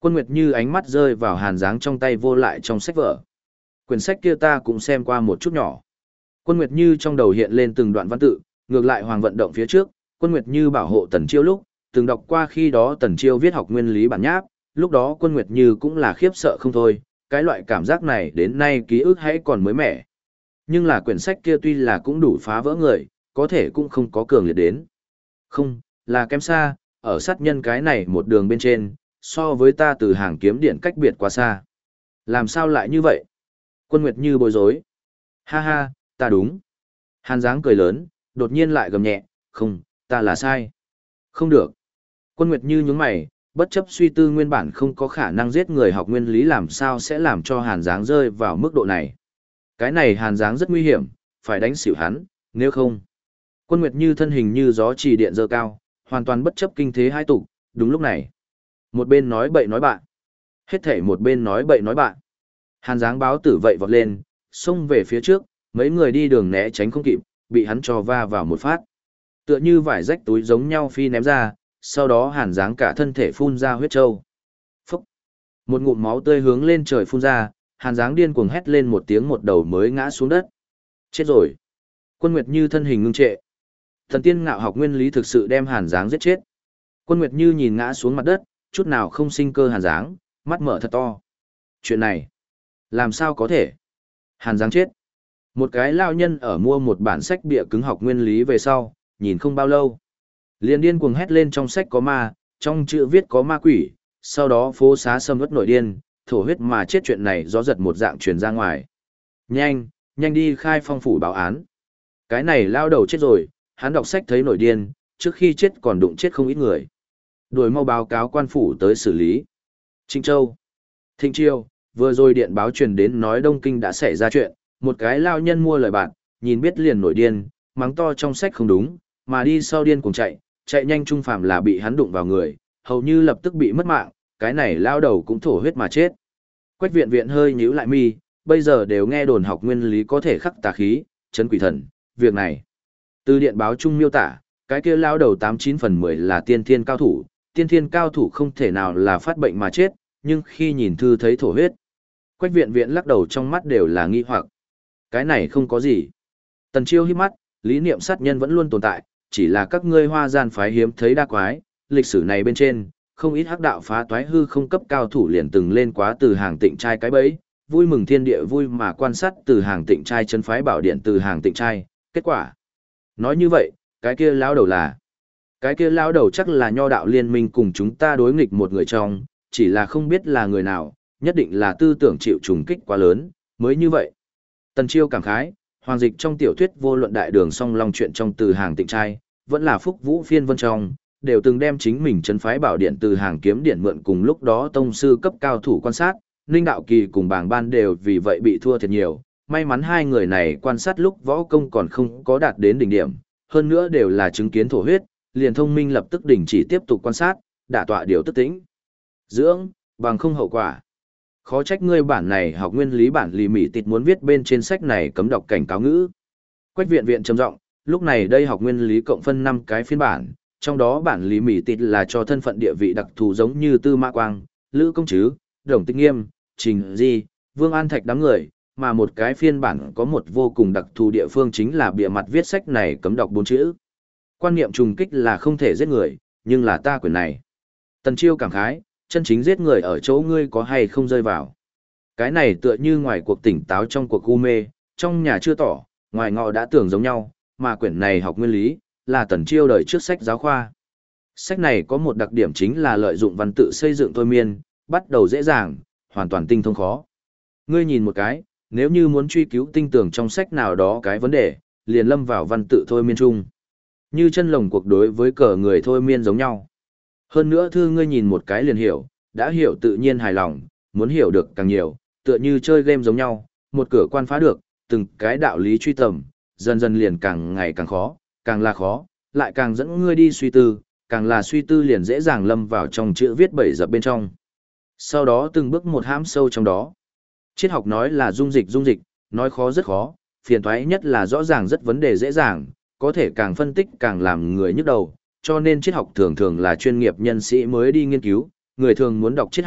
Quân Nguyệt Như ánh mắt rơi vào Hàn Giáng trong tay vô lại trong sách vở. Quyển sách kia ta cũng xem qua một chút nhỏ. Quân Nguyệt Như trong đầu hiện lên từng đoạn văn tự, ngược lại Hoàng vận động phía trước, Quân Nguyệt Như bảo hộ Tần Chiêu lúc, từng đọc qua khi đó Tần Chiêu viết học nguyên lý bản nháp, lúc đó Quân Nguyệt Như cũng là khiếp sợ không thôi, cái loại cảm giác này đến nay ký ức hãy còn mới mẻ. Nhưng là quyển sách kia tuy là cũng đủ phá vỡ người, có thể cũng không có cường liệt đến. Không, là kém xa, ở sát nhân cái này một đường bên trên, so với ta từ hàng kiếm điện cách biệt quá xa. Làm sao lại như vậy? Quân Nguyệt Như bối rối. Ha ha, ta đúng. Hàn Giáng cười lớn, đột nhiên lại gầm nhẹ, không, ta là sai. Không được. Quân Nguyệt Như nhướng mày, bất chấp suy tư nguyên bản không có khả năng giết người học nguyên lý làm sao sẽ làm cho Hàn Giáng rơi vào mức độ này. Cái này Hàn Giáng rất nguy hiểm, phải đánh xỉu hắn, nếu không. Quân Nguyệt Như thân hình như gió chỉ điện dơ cao, hoàn toàn bất chấp kinh thế hai tục, đúng lúc này. Một bên nói bậy nói bạn. Hết thể một bên nói bậy nói bạn. Hàn Giáng báo tử vậy vọt lên, xông về phía trước, mấy người đi đường né tránh không kịp, bị hắn cho va vào một phát. Tựa như vải rách túi giống nhau phi ném ra, sau đó Hàn Giáng cả thân thể phun ra huyết trâu. Phúc! Một ngụm máu tươi hướng lên trời phun ra, Hàn Giáng điên cuồng hét lên một tiếng, một đầu mới ngã xuống đất. Chết rồi! Quân Nguyệt Như thân hình ngưng trệ. Thần tiên ngạo học nguyên lý thực sự đem Hàn Giáng giết chết. Quân Nguyệt Như nhìn ngã xuống mặt đất, chút nào không sinh cơ Hàn Giáng, mắt mở thật to. Chuyện này, làm sao có thể? Hàn Giáng chết. Một cái lao nhân ở mua một bản sách bìa cứng học nguyên lý về sau, nhìn không bao lâu. Liền điên cuồng hét lên trong sách có ma, trong chữ viết có ma quỷ, sau đó phố xá sầm uất nổi điên, thổ huyết mà chết chuyện này gió giật một dạng truyền ra ngoài. Nhanh, nhanh đi khai phong phủ báo án. Cái này lao đầu chết rồi, hắn đọc sách thấy nổi điên, trước khi chết còn đụng chết không ít người. Đuổi mau báo cáo quan phủ tới xử lý. Trịnh Châu. Thịnh Chiêu, vừa rồi điện báo truyền đến nói Đông Kinh đã xảy ra chuyện, một cái lao nhân mua lời bạn, nhìn biết liền nổi điên, mắng to trong sách không đúng, mà đi sau điên cùng chạy, chạy nhanh trung phàm là bị hắn đụng vào người, hầu như lập tức bị mất mạng, cái này lao đầu cũng thổ huyết mà chết. Quách viện viện hơi nhíu lại mi, bây giờ đều nghe đồn học nguyên lý có thể khắc tà khí, chấn quỷ thần, việc này. Từ điện báo trung miêu tả, cái kia lao đầu 89 phần 10 là tiên thiên cao thủ, tiên thiên cao thủ không thể nào là phát bệnh mà chết, nhưng khi nhìn thư thấy thổ huyết. Quách viện viện lắc đầu trong mắt đều là nghi hoặc. Cái này không có gì. Tần Chiêu híp mắt, lý niệm sát nhân vẫn luôn tồn tại, chỉ là các ngươi Hoa gian phái hiếm thấy đa quái, lịch sử này bên trên, không ít hắc đạo phá toái hư không cấp cao thủ liền từng lên quá từ hàng tịnh trai cái bẫy, vui mừng thiên địa vui mà quan sát từ hàng tịnh trai chân phái bảo điện từ hàng tịnh trai, kết quả. Nói như vậy, cái kia lão đầu là, cái kia lão đầu chắc là nho đạo liên minh cùng chúng ta đối nghịch một người trong, chỉ là không biết là người nào, nhất định là tư tưởng chịu trùng kích quá lớn, mới như vậy. Tần Chiêu cảm khái, Hoàng Dịch trong tiểu thuyết vô luận đại đường song long chuyện trong từ hàng tịnh trai, vẫn là Phúc Vũ phiên vân trong, đều từng đem chính mình chân phái bảo điện từ hàng kiếm điện mượn cùng lúc đó tông sư cấp cao thủ quan sát, Ninh Đạo Kỳ cùng Bàng Ban đều vì vậy bị thua thiệt nhiều. May mắn hai người này quan sát lúc võ công còn không có đạt đến đỉnh điểm, hơn nữa đều là chứng kiến thổ huyết, liền thông minh lập tức đình chỉ tiếp tục quan sát, đả tọa điều tức tĩnh. Dưỡng, bằng không hậu quả. Khó trách ngươi bản này học nguyên lý bản lì mỉ tịt muốn viết bên trên sách này cấm đọc cảnh cáo ngữ. Quách viện viện trầm giọng, lúc này đây học nguyên lý cộng phân 5 cái phiên bản, trong đó bản lý mỉ tịt là cho thân phận địa vị đặc thù giống như Tư Mã Quang, Lữ Công Trứ, Đồng Tích Nghiêm, Trình Di, Vương An Thạch đám người, mà một cái phiên bản có một vô cùng đặc thù địa phương chính là bìa mặt viết sách này cấm đọc 4 chữ. Quan niệm trùng kích là không thể giết người, nhưng là ta quyền này. Tần Chiêu cảm khái, chân chính giết người ở chỗ ngươi có hay không rơi vào. Cái này tựa như ngoài cuộc tỉnh táo trong cuộc u mê, trong nhà chưa tỏ, ngoài ngọ đã tưởng giống nhau, mà quyển này học nguyên lý, là Tần Chiêu đời trước sách giáo khoa. Sách này có một đặc điểm chính là lợi dụng văn tự xây dựng thôi miên, bắt đầu dễ dàng, hoàn toàn tinh thông khó. Ngươi nhìn một cái, nếu như muốn truy cứu tinh tường trong sách nào đó cái vấn đề, liền lâm vào văn tự thôi miên chung. Như chân lồng cuộc đối với cờ người thôi miên giống nhau. Hơn nữa thư ngươi nhìn một cái liền hiểu, đã hiểu tự nhiên hài lòng, muốn hiểu được càng nhiều, tựa như chơi game giống nhau, một cửa quan phá được, từng cái đạo lý truy tầm, dần dần liền càng ngày càng khó, càng là khó, lại càng dẫn ngươi đi suy tư, càng là suy tư liền dễ dàng lâm vào trong chữ viết bẫy dập bên trong. Sau đó từng bước một hãm sâu trong đó. Triết học nói là dung dịch, nói khó rất khó, phiền toái nhất là rõ ràng rất vấn đề dễ dàng, có thể càng phân tích càng làm người nhức đầu, cho nên triết học thường thường là chuyên nghiệp nhân sĩ mới đi nghiên cứu, người thường muốn đọc triết học,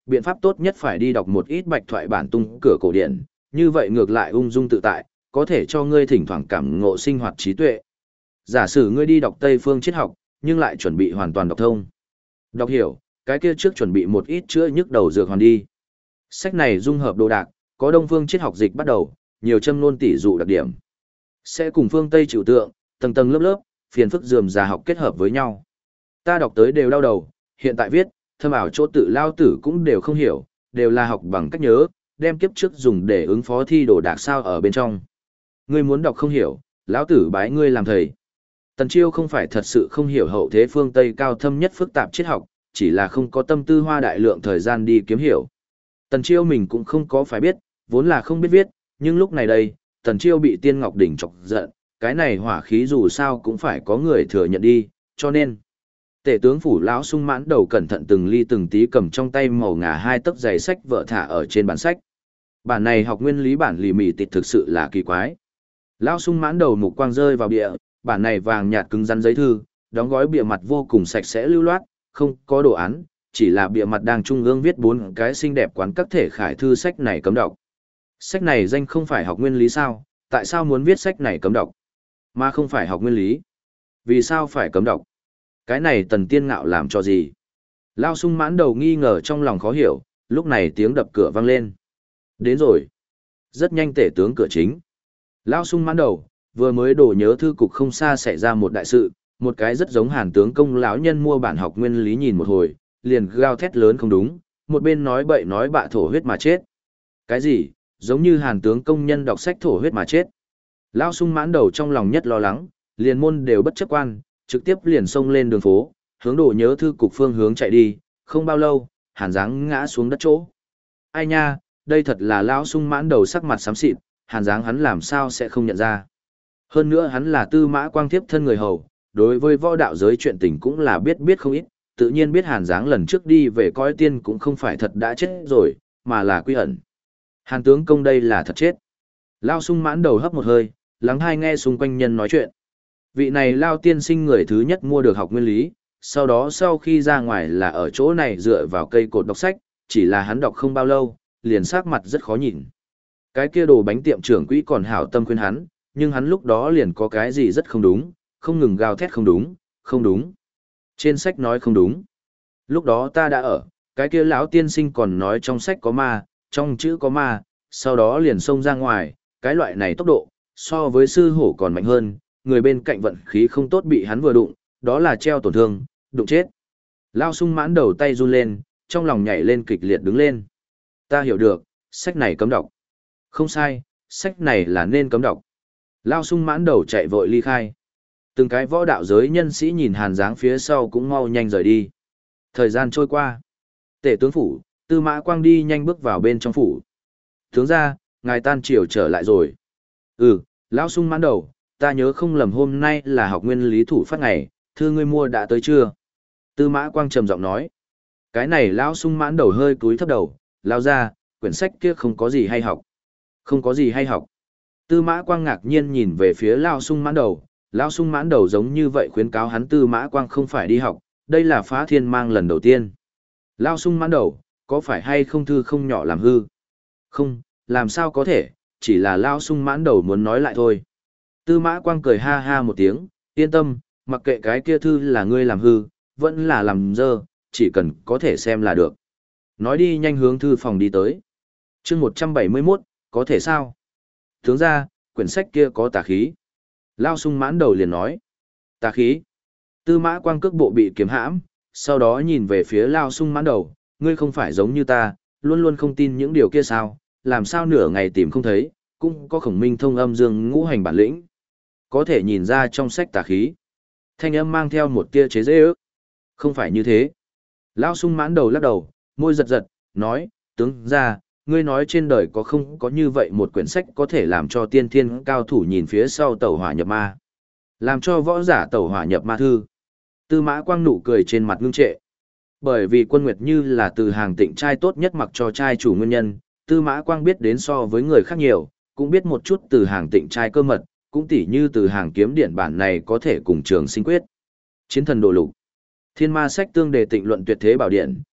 Biện pháp tốt nhất phải đi đọc một ít bạch thoại bản tung cửa cổ điển, như vậy ngược lại ung dung tự tại, có thể cho ngươi thỉnh thoảng cảm ngộ sinh hoạt trí tuệ. Giả sử ngươi đi đọc Tây phương triết học, nhưng lại chuẩn bị hoàn toàn đọc thông. Đọc hiểu, cái kia trước chuẩn bị một ít chữa nhức đầu dược hoàn đi. Sách này dung hợp đồ đạc, có Đông phương triết học dịch bắt đầu, nhiều châm ngôn tỷ dụ đặc điểm. Sẽ cùng phương Tây trừu tượng, tầng tầng lớp lớp, phiền phức rườm rà học kết hợp với nhau. Ta đọc tới đều đau đầu, hiện tại viết, thâm ảo chỗ tự lao tử cũng đều không hiểu, đều là học bằng cách nhớ, đem kiếp trước dùng để ứng phó thi đồ đạc sao ở bên trong. Ngươi muốn đọc không hiểu, lão tử bái ngươi làm thầy. Tần Chiêu không phải thật sự không hiểu hậu thế phương Tây cao thâm nhất phức tạp triết học, chỉ là không có tâm tư hoa đại lượng thời gian đi kiếm hiểu. Tần Chiêu mình cũng không có phải biết, vốn là không biết viết, nhưng lúc này đây, Tần Chiêu bị Tiên Ngọc Đỉnh chọc giận, cái này hỏa khí dù sao cũng phải có người thừa nhận đi, cho nên Tể tướng phủ lão sung mãn đầu cẩn thận từng ly từng tí cầm trong tay màu ngà 2 tấc dày sách vợ thả ở trên bản sách. Bản này học nguyên lý bản lì mì tịt thực sự là kỳ quái. Lão sung mãn đầu mục quang rơi vào bìa, bản này vàng nhạt cứng rắn giấy thư, đóng gói bìa mặt vô cùng sạch sẽ lưu loát, không có đồ án, chỉ là bìa mặt đang trung ương viết 4 cái xinh đẹp quán các thể khải thư sách này cấm đọc. Sách này danh không phải học nguyên lý sao, tại sao muốn viết sách này cấm đọc? Mà không phải học nguyên lý. Vì sao phải cấm đọc? Cái này Tần Tiên Ngạo làm cho gì? Lao sung mãn đầu nghi ngờ trong lòng khó hiểu, lúc này tiếng đập cửa vang lên. Đến rồi. Rất nhanh tể tướng cửa chính. Lao sung mãn đầu, vừa mới đổ nhớ thư cục không xa xảy ra một đại sự, một cái rất giống Hàn tướng công lão nhân mua bản học nguyên lý nhìn một hồi, liền gào thét lớn không đúng, một bên nói bậy nói bạ thổ huyết mà chết. Cái gì? Giống như Hàn tướng công nhân đọc sách thổ huyết mà chết. Lao sung mãn đầu trong lòng nhất lo lắng, liền môn đều bất chấp quan, trực tiếp liền xông lên đường phố, hướng đổ nhớ thư cục phương hướng chạy đi, không bao lâu, Hàn Giáng ngã xuống đất chỗ. Ai nha, đây thật là lão sung mãn đầu sắc mặt xám xịt, Hàn Giáng hắn làm sao sẽ không nhận ra. Hơn nữa hắn là Tư Mã Quang tiếp thân người hầu, đối với võ đạo giới chuyện tình cũng là biết không ít, tự nhiên biết Hàn Giáng lần trước đi về coi tiên cũng không phải thật đã chết rồi, mà là quy ẩn. Hàn tướng công đây là thật chết. Lão sung mãn đầu hấp một hơi, lắng tai nghe xung quanh nhân nói chuyện. Vị này Lao tiên sinh người thứ nhất mua được học nguyên lý, sau đó sau khi ra ngoài là ở chỗ này dựa vào cây cột đọc sách, chỉ là hắn đọc không bao lâu, liền sắc mặt rất khó nhìn. Cái kia đồ bánh tiệm trưởng quỹ còn hảo tâm khuyên hắn, nhưng hắn lúc đó liền có cái gì rất không đúng, không ngừng gào thét không đúng, không đúng. Trên sách nói không đúng. Lúc đó ta đã ở, cái kia lão tiên sinh còn nói trong sách có ma, trong chữ có ma, sau đó liền xông ra ngoài, cái loại này tốc độ, so với sư hổ còn mạnh hơn, người bên cạnh vận khí không tốt bị hắn vừa đụng, đó là treo tổn thương, đụng chết. Lao sung mãn đầu tay run lên, trong lòng nhảy lên kịch liệt đứng lên. Ta hiểu được, sách này cấm đọc. Không sai, sách này là nên cấm đọc. Lao sung mãn đầu chạy vội ly khai. Từng cái võ đạo giới nhân sĩ nhìn Hàn Giáng phía sau cũng mau nhanh rời đi. Thời gian trôi qua. Tể tướng phủ, Tư Mã Quang đi nhanh bước vào bên trong phủ. Tướng ra, ngài tan triều trở lại rồi. Ừ, Lao sung mãn đầu, ta nhớ không lầm hôm nay là học nguyên lý thủ phát ngày, thư ngươi mua đã tới chưa? Tư Mã Quang trầm giọng nói. Cái này lão sung mãn đầu hơi cúi thấp đầu, lao ra, quyển sách kia không có gì hay học. Không có gì hay học. Tư Mã Quang ngạc nhiên nhìn về phía lão sung mãn đầu, lão sung mãn đầu giống như vậy khuyến cáo hắn Tư Mã Quang không phải đi học, đây là phá thiên mang lần đầu tiên. Lão sung mãn đầu, có phải hay không thư không nhỏ làm hư? Không, làm sao có thể, chỉ là lão sung mãn đầu muốn nói lại thôi. Tư Mã Quang cười ha ha một tiếng, yên tâm, mặc kệ cái kia thư là ngươi làm hư, vẫn là làm dơ, chỉ cần có thể xem là được. Nói đi nhanh hướng thư phòng đi tới. Chương 171, có thể sao? Tướng ra, quyển sách kia có tà khí. Lao sung mãn đầu liền nói. Tà khí. Tư Mã Quang cước bộ bị kiếm hãm, sau đó nhìn về phía Lao sung mãn đầu, ngươi không phải giống như ta, luôn luôn không tin những điều kia sao, làm sao nửa ngày tìm không thấy, cũng có khổng minh thông âm dương ngũ hành bản lĩnh. Có thể nhìn ra trong sách tà khí. Thanh âm mang theo một tia chế giễu. Không phải như thế. Lão sung mãn đầu lắc đầu, môi giật giật, nói, tướng ra, ngươi nói trên đời có không có như vậy một quyển sách có thể làm cho tiên thiên cao thủ nhìn phía sau tẩu hỏa nhập ma. Làm cho võ giả tẩu hỏa nhập ma thư. Tư Mã Quang nụ cười trên mặt ngưng trệ. Bởi vì Quân Nguyệt Như là từ hàng tịnh trai tốt nhất mặc cho trai chủ nguyên nhân, Tư Mã Quang biết đến so với người khác nhiều, cũng biết một chút từ hàng tịnh trai cơ mật, cũng tỉ như từ hàng kiếm điển bản này có thể cùng trường sinh quyết. Chiến thần độ lục. Thiên ma sách tương đề tịnh luận tuyệt thế bảo điện,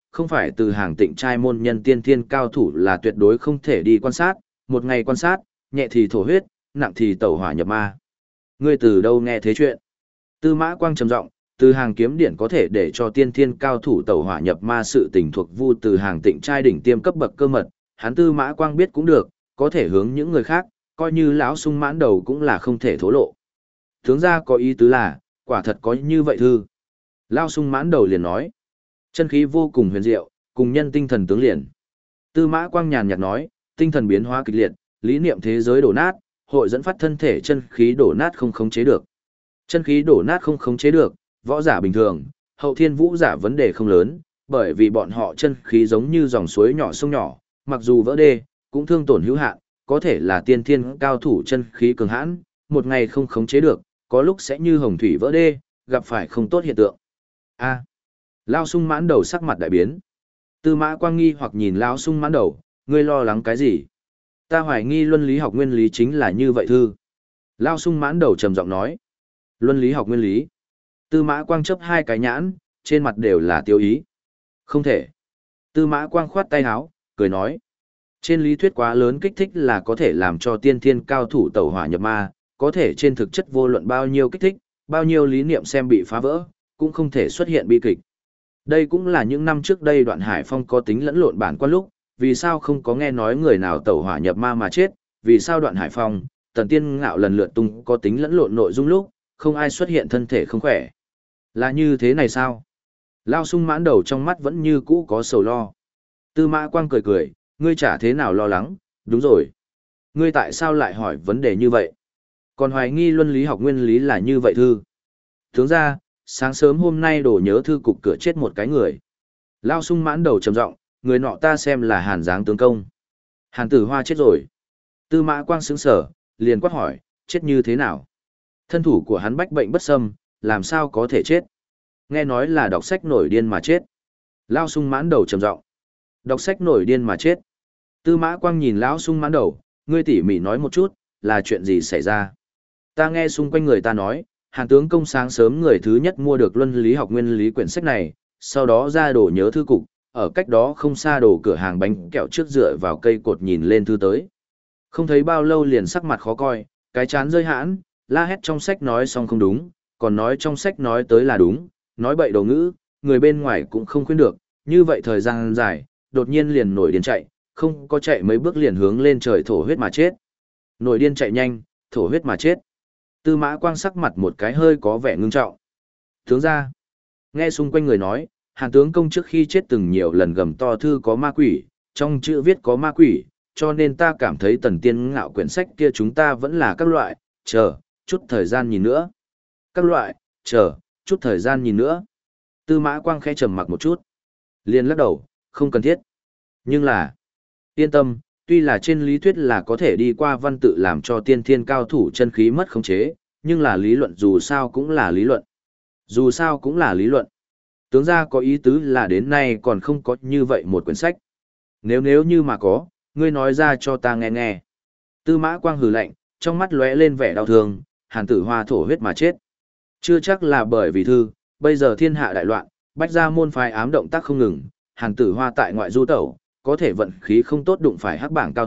không phải từ hàng tịnh trai môn nhân tiên thiên cao thủ là tuyệt đối không thể đi quan sát, một ngày quan sát, nhẹ thì thổ huyết, nặng thì tẩu hỏa nhập ma. Ngươi từ đâu nghe thế chuyện? Tư Mã Quang trầm giọng, từ hàng kiếm điển có thể để cho tiên thiên cao thủ tẩu hỏa nhập ma sự tình thuộc vu từ hàng tịnh trai đỉnh tiêm cấp bậc cơ mật, hắn Tư Mã Quang biết cũng được, có thể hướng những người khác, coi như lão sung mãn đầu cũng là không thể thổ lộ. Tướng gia có ý tứ là, quả thật có như vậy thư. Lão sung mãn đầu liền nói, chân khí vô cùng huyền diệu, cùng nhân tinh thần tướng liền. Tư Mã Quang nhàn nhạt nói, tinh thần biến hóa kịch liệt, lý niệm thế giới đổ nát, hội dẫn phát thân thể chân khí đổ nát không khống chế được. Chân khí đổ nát không khống chế được, võ giả bình thường, hậu thiên vũ giả vấn đề không lớn, bởi vì bọn họ chân khí giống như dòng suối nhỏ sông nhỏ, mặc dù vỡ đê, cũng thương tổn hữu hạn, có thể là tiên thiên cao thủ chân khí cường hãn, một ngày không khống chế được, có lúc sẽ như hồng thủy vỡ đê, gặp phải không tốt hiện tượng. A. Lao sung mãn đầu sắc mặt đại biến. Tư Mã Quang nghi hoặc nhìn Lão sung mãn đầu, ngươi lo lắng cái gì? Ta hoài nghi luân lý học nguyên lý chính là như vậy thư. Lao sung mãn đầu trầm giọng nói. Luân lý học nguyên lý. Tư Mã Quang chớp hai cái nhãn, trên mặt đều là tiêu ý. Không thể. Tư Mã Quang khoát tay áo, cười nói. Trên lý thuyết quá lớn kích thích là có thể làm cho tiên thiên cao thủ tẩu hỏa nhập ma, có thể trên thực chất vô luận bao nhiêu kích thích, bao nhiêu lý niệm xem bị phá vỡ, cũng không thể xuất hiện bi kịch. Đây cũng là những năm trước đây Đoạn Hải Phong có tính lẫn lộn bản quan lúc, vì sao không có nghe nói người nào tẩu hỏa nhập ma mà chết, vì sao Đoạn Hải Phong, Tần Tiên Ngạo lần lượt tung có tính lẫn lộn nội dung lúc, không ai xuất hiện thân thể không khỏe. Là như thế này sao? Lao sung mãn đầu trong mắt vẫn như cũ có sầu lo. Tư Mã Quang cười cười, ngươi chả thế nào lo lắng, đúng rồi. Ngươi tại sao lại hỏi vấn đề như vậy? Còn hoài nghi luân lý học nguyên lý là như vậy thư. Tướng ra, sáng sớm hôm nay đổ nhớ thư cục cửa chết một cái người. Lao sung mãn đầu trầm giọng, người nọ ta xem là Hàn Giáng tướng công. Hàn Tử Hoa chết rồi. Tư Mã Quang sững sờ, liền quát hỏi, chết như thế nào? Thân thủ của hắn bách bệnh bất xâm, làm sao có thể chết? Nghe nói là đọc sách nổi điên mà chết. Lao sung mãn đầu trầm giọng, đọc sách nổi điên mà chết. Tư Mã Quang nhìn lão sung mãn đầu, ngươi tỉ mỉ nói một chút, là chuyện gì xảy ra? Ta nghe xung quanh người ta nói, Hàn tướng công sáng sớm người thứ nhất mua được luân lý học nguyên lý quyển sách này, sau đó ra đổ nhớ thư cục, ở cách đó không xa đổ cửa hàng bánh kẹo trước dựa vào cây cột nhìn lên thư tới. Không thấy bao lâu liền sắc mặt khó coi, cái chán rơi hãn, la hét trong sách nói xong không đúng, còn nói trong sách nói tới là đúng, nói bậy đầu ngữ, người bên ngoài cũng không khuyên được, như vậy thời gian dài, đột nhiên liền nổi điên chạy, không có chạy mấy bước liền hướng lên trời thổ huyết mà chết. Nổi điên chạy nhanh, thổ huyết mà chết. Tư Mã Quang sắc mặt một cái hơi có vẻ ngưng trọng. Tướng ra, nghe xung quanh người nói, Hàn tướng công trước khi chết từng nhiều lần gầm to thư có ma quỷ, trong chữ viết có ma quỷ, cho nên ta cảm thấy Tần Tiên Ngạo quyển sách kia chúng ta vẫn là các loại, chờ, chút thời gian nhìn nữa. Các loại, chờ, chút thời gian nhìn nữa. Tư Mã Quang khẽ trầm mặc một chút. Liền lắc đầu, không cần thiết. Nhưng là, yên tâm, tuy là trên lý thuyết là có thể đi qua văn tự làm cho tiên thiên cao thủ chân khí mất khống chế, nhưng là lý luận dù sao cũng là lý luận. Dù sao cũng là lý luận. Tướng gia có ý tứ là đến nay còn không có như vậy một quyển sách. Nếu như mà có, ngươi nói ra cho ta nghe nghe. Tư Mã Quang hừ lạnh, trong mắt lóe lên vẻ đau thương, Hàn Tử Hoa thổ huyết mà chết. Chưa chắc là bởi vì thư, bây giờ thiên hạ đại loạn, bách gia môn phái ám động tác không ngừng, Hàn Tử Hoa tại ngoại du tẩu, có thể vận khí không tốt đụng phải hắc bảng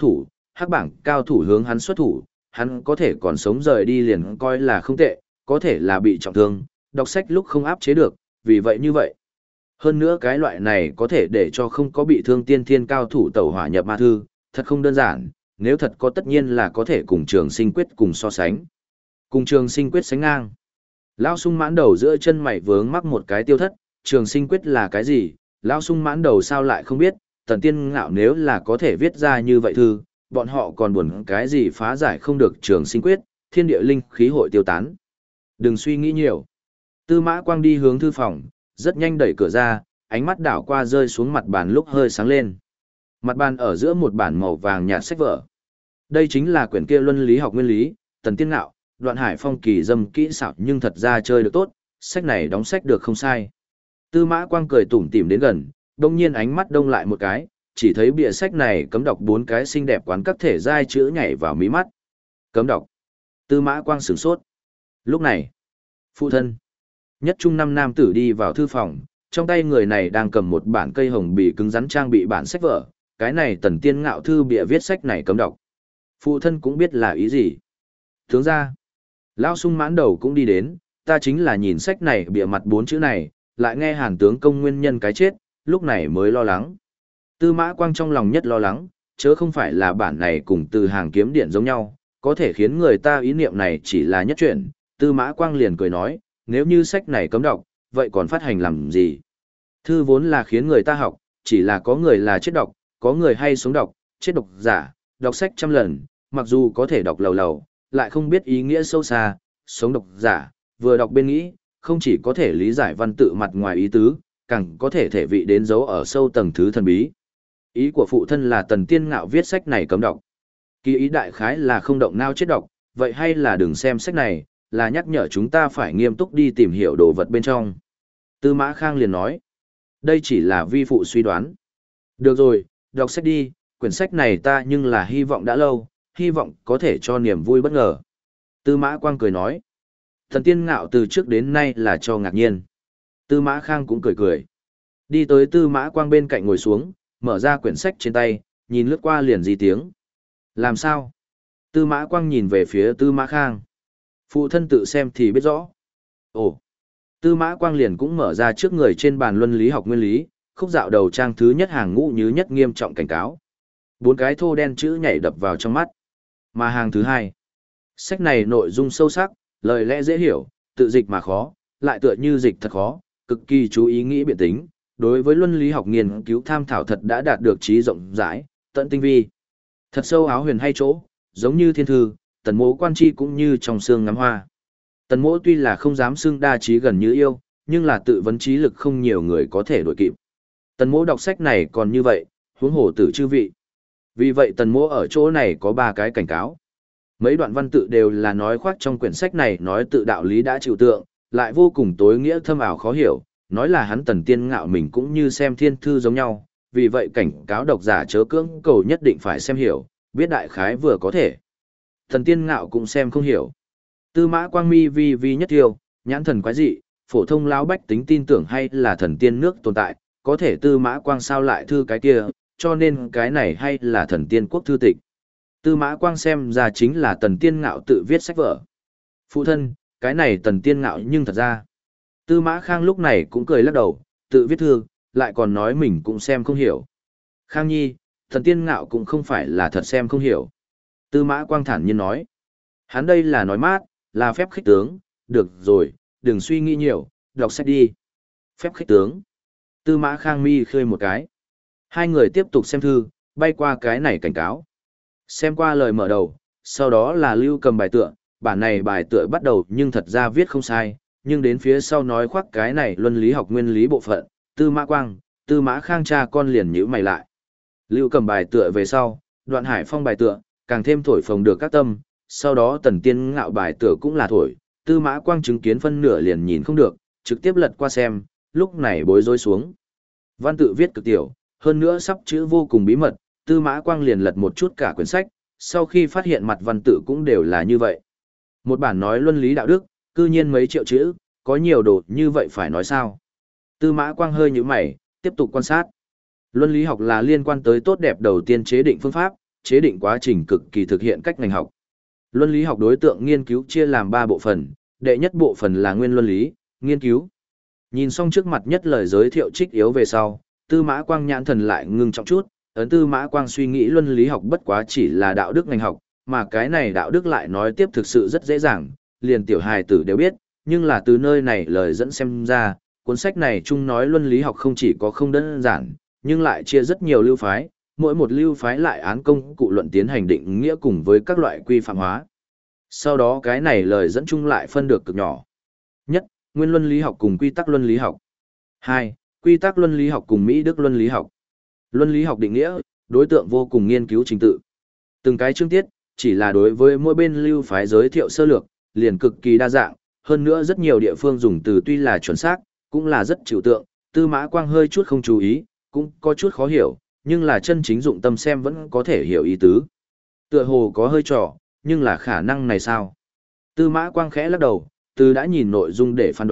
cao thủ hướng hắn xuất thủ, hắn có thể còn sống rời đi liền coi là không tệ, có thể là bị trọng thương, đọc sách lúc không áp chế được, vì vậy như vậy. Hơn nữa cái loại này có thể để cho không có bị thương tiên thiên cao thủ tẩu hỏa nhập ma thư, thật không đơn giản, nếu thật có tất nhiên là có thể cùng Trường Sinh Quyết cùng so sánh. Cùng Trường Sinh Quyết sánh ngang. Lão sung mãn đầu giữa chân mày vướng mắc một cái tiêu thất, Trường Sinh Quyết là cái gì? Lão sung mãn đầu sao lại không biết, Tần Tiên Ngạo nếu là có thể viết ra như vậy thư, bọn họ còn buồn cái gì phá giải không được Trường Sinh Quyết, thiên địa linh khí hội tiêu tán. Đừng suy nghĩ nhiều. Tư Mã Quang đi hướng thư phòng, rất nhanh đẩy cửa ra, ánh mắt đảo qua rơi xuống mặt bàn lúc hơi sáng lên. Mặt bàn ở giữa một bản màu vàng nhạt sách vở. Đây chính là quyển kia luân lý học nguyên lý, Tần Tiên Ngạo, Đoạn Hải Phong kỳ dâm kỹ xảo nhưng thật ra chơi được tốt, sách này đóng sách được không sai. Tư Mã Quang cười tủm tỉm đến gần, đông nhiên ánh mắt đông lại một cái, chỉ thấy bìa sách này cấm đọc 4 cái xinh đẹp quán các thể giai chữ nhảy vào mí mắt. Cấm đọc. Tư Mã Quang sửng sốt. Lúc này, phụ thân, nhất trung năm nam tử đi vào thư phòng, trong tay người này đang cầm một bản cây hồng bì cứng rắn trang bị bản sách vở, cái này Tần Tiên Ngạo thư bìa viết sách này cấm đọc. Phụ thân cũng biết là ý gì. Tướng ra, Lão Sung mãn đầu cũng đi đến, ta chính là nhìn sách này bìa mặt 4 chữ này, lại nghe Hàn tướng công nguyên nhân cái chết, lúc này mới lo lắng. Tư Mã Quang trong lòng nhất lo lắng, chớ không phải là bản này cùng Từ Hàng kiếm điện giống nhau, có thể khiến người ta ý niệm này chỉ là nhất chuyện. Tư Mã Quang liền cười nói, nếu như sách này cấm đọc, vậy còn phát hành làm gì? Thư vốn là khiến người ta học, chỉ là có người là chết đọc, có người hay sống đọc, chết độc giả, đọc sách trăm lần, mặc dù có thể đọc lầu lầu, lại không biết ý nghĩa sâu xa, sống độc giả, vừa đọc bên nghĩ, không chỉ có thể lý giải văn tự mặt ngoài ý tứ, càng có thể thể vị đến dấu ở sâu tầng thứ thần bí. Ý của phụ thân là Tần Tiên Ngạo viết sách này cấm đọc. Kỳ ý đại khái là không động nao chết đọc, vậy hay là đừng xem sách này, là nhắc nhở chúng ta phải nghiêm túc đi tìm hiểu đồ vật bên trong. Tư Mã Khang liền nói, đây chỉ là vi phụ suy đoán. Được rồi, đọc sách đi, quyển sách này ta nhưng là hy vọng đã lâu, hy vọng có thể cho niềm vui bất ngờ. Tư Mã Quang cười nói, Tần Tiên Ngạo từ trước đến nay là cho ngạc nhiên. Tư Mã Khang cũng cười cười. Đi tới Tư Mã Quang bên cạnh ngồi xuống, mở ra quyển sách trên tay, nhìn lướt qua liền di tiếng. Làm sao? Tư Mã Quang nhìn về phía Tư Mã Khang. Phụ thân tự xem thì biết rõ. Ồ! Tư Mã Quang liền cũng mở ra trước người trên bàn luân lý học nguyên lý, khúc dạo đầu trang thứ nhất hàng ngũ như nhất nghiêm trọng cảnh cáo. 4 cái thô đen chữ nhảy đập vào trong mắt. Mà hàng thứ hai. Sách này nội dung sâu sắc, lời lẽ dễ hiểu, tự dịch mà khó, lại tựa như dịch thật khó, cực kỳ chú ý nghĩ biện tính. Đối với luân lý học nghiên cứu tham thảo thật đã đạt được trí rộng rãi, tận tinh vi. Thật sâu áo huyền hay chỗ, giống như thiên thư, Tần Mỗ quan chi cũng như trong xương ngắm hoa. Tần Mỗ tuy là không dám xưng đa trí gần như yêu, nhưng là tự vấn trí lực không nhiều người có thể đuổi kịp. Tần Mỗ đọc sách này còn như vậy, huống hồ tử chư vị. Vì vậy Tần Mỗ ở chỗ này có 3 cái cảnh cáo. Mấy đoạn văn tự đều là nói khoác trong quyển sách này nói tự đạo lý đã chịu tượng, lại vô cùng tối nghĩa thâm ảo khó hiểu, nói là hắn Tần Tiên Ngạo mình cũng như xem thiên thư giống nhau, vì vậy cảnh cáo độc giả chớ cưỡng cầu nhất định phải xem hiểu, biết đại khái vừa có thể. Tần Tiên Ngạo cũng xem không hiểu. Tư Mã Quang mi vi vi nhất tiêu, nhãn thần quái dị, phổ thông lão bách tính tin tưởng hay là thần tiên nước tồn tại, có thể Tư Mã Quang sao lại thư cái kia, cho nên cái này hay là thần tiên quốc thư tịch. Tư Mã Quang xem ra chính là Tần Tiên Ngạo tự viết sách vở. Phụ thân, cái này Tần Tiên Ngạo nhưng thật ra. Tư Mã Khang lúc này cũng cười lắc đầu, tự viết thư, lại còn nói mình cũng xem không hiểu. Khang Nhi, Tần Tiên Ngạo cũng không phải là thật xem không hiểu. Tư Mã Quang thản nhiên nói. Hắn đây là nói mát, là phép khích tướng, được rồi, đừng suy nghĩ nhiều, đọc sách đi. Phép khích tướng. Tư Mã Khang mi khơi một cái. Hai người tiếp tục xem thư, bay qua cái này cảnh cáo. Xem qua lời mở đầu, sau đó là Lưu Cầm bài tựa, bản này bài tựa bắt đầu nhưng thật ra viết không sai, nhưng đến phía sau nói khoác cái này luân lý học nguyên lý bộ phận, Tư Mã Quang, Tư Mã Khang cha con liền nhíu mày lại. Lưu Cầm bài tựa về sau, Đoạn Hải Phong bài tựa, càng thêm thổi phồng được các tâm, sau đó Tần Tiên Ngạo bài tựa cũng là thổi, Tư Mã Quang chứng kiến phân nửa liền nhìn không được, trực tiếp lật qua xem, lúc này bối rối xuống. Văn tự viết cực tiểu, hơn nữa sắp chữ vô cùng bí mật, Tư Mã Quang liền lật một chút cả quyển sách, sau khi phát hiện mặt văn tự cũng đều là như vậy. Một bản nói luân lý đạo đức, cư nhiên mấy triệu chữ, có nhiều đồ như vậy phải nói sao? Tư Mã Quang hơi nhíu mày, tiếp tục quan sát. Luân lý học là liên quan tới tốt đẹp đầu tiên chế định phương pháp, chế định quá trình cực kỳ thực hiện cách ngành học. Luân lý học đối tượng nghiên cứu chia làm 3 bộ phận, đệ nhất bộ phận là nguyên luân lý, nghiên cứu. Nhìn xong trước mặt nhất lời giới thiệu trích yếu về sau, Tư Mã Quang nhãn thần lại ngưng trọng chút, ấn Tư Mã Quang suy nghĩ luân lý học bất quá chỉ là đạo đức ngành học, mà cái này đạo đức lại nói tiếp thực sự rất dễ dàng, liền tiểu hài tử đều biết, nhưng là từ nơi này lời dẫn xem ra, cuốn sách này chung nói luân lý học không chỉ có không đơn giản, nhưng lại chia rất nhiều lưu phái, mỗi một lưu phái lại án công cụ luận tiến hành định nghĩa cùng với các loại quy phạm hóa. Sau đó cái này lời dẫn chung lại phân được cực nhỏ. Nhất, nguyên luân lý học cùng quy tắc luân lý học. 2. Quy tắc luân lý học cùng Mỹ Đức luân lý học. Luân lý học định nghĩa, đối tượng vô cùng nghiên cứu trình tự. Từng cái chương tiết, chỉ là đối với mỗi bên lưu phái giới thiệu sơ lược, liền cực kỳ đa dạng, hơn nữa rất nhiều địa phương dùng từ tuy là chuẩn xác, cũng là rất trừu tượng, Tư Mã Quang hơi chút không chú ý, cũng có chút khó hiểu, nhưng là chân chính dụng tâm xem vẫn có thể hiểu ý tứ. Tựa hồ có hơi trò, nhưng là khả năng này sao? Tư Mã Quang khẽ lắc đầu, từ đã nhìn nội dung để phán đoán,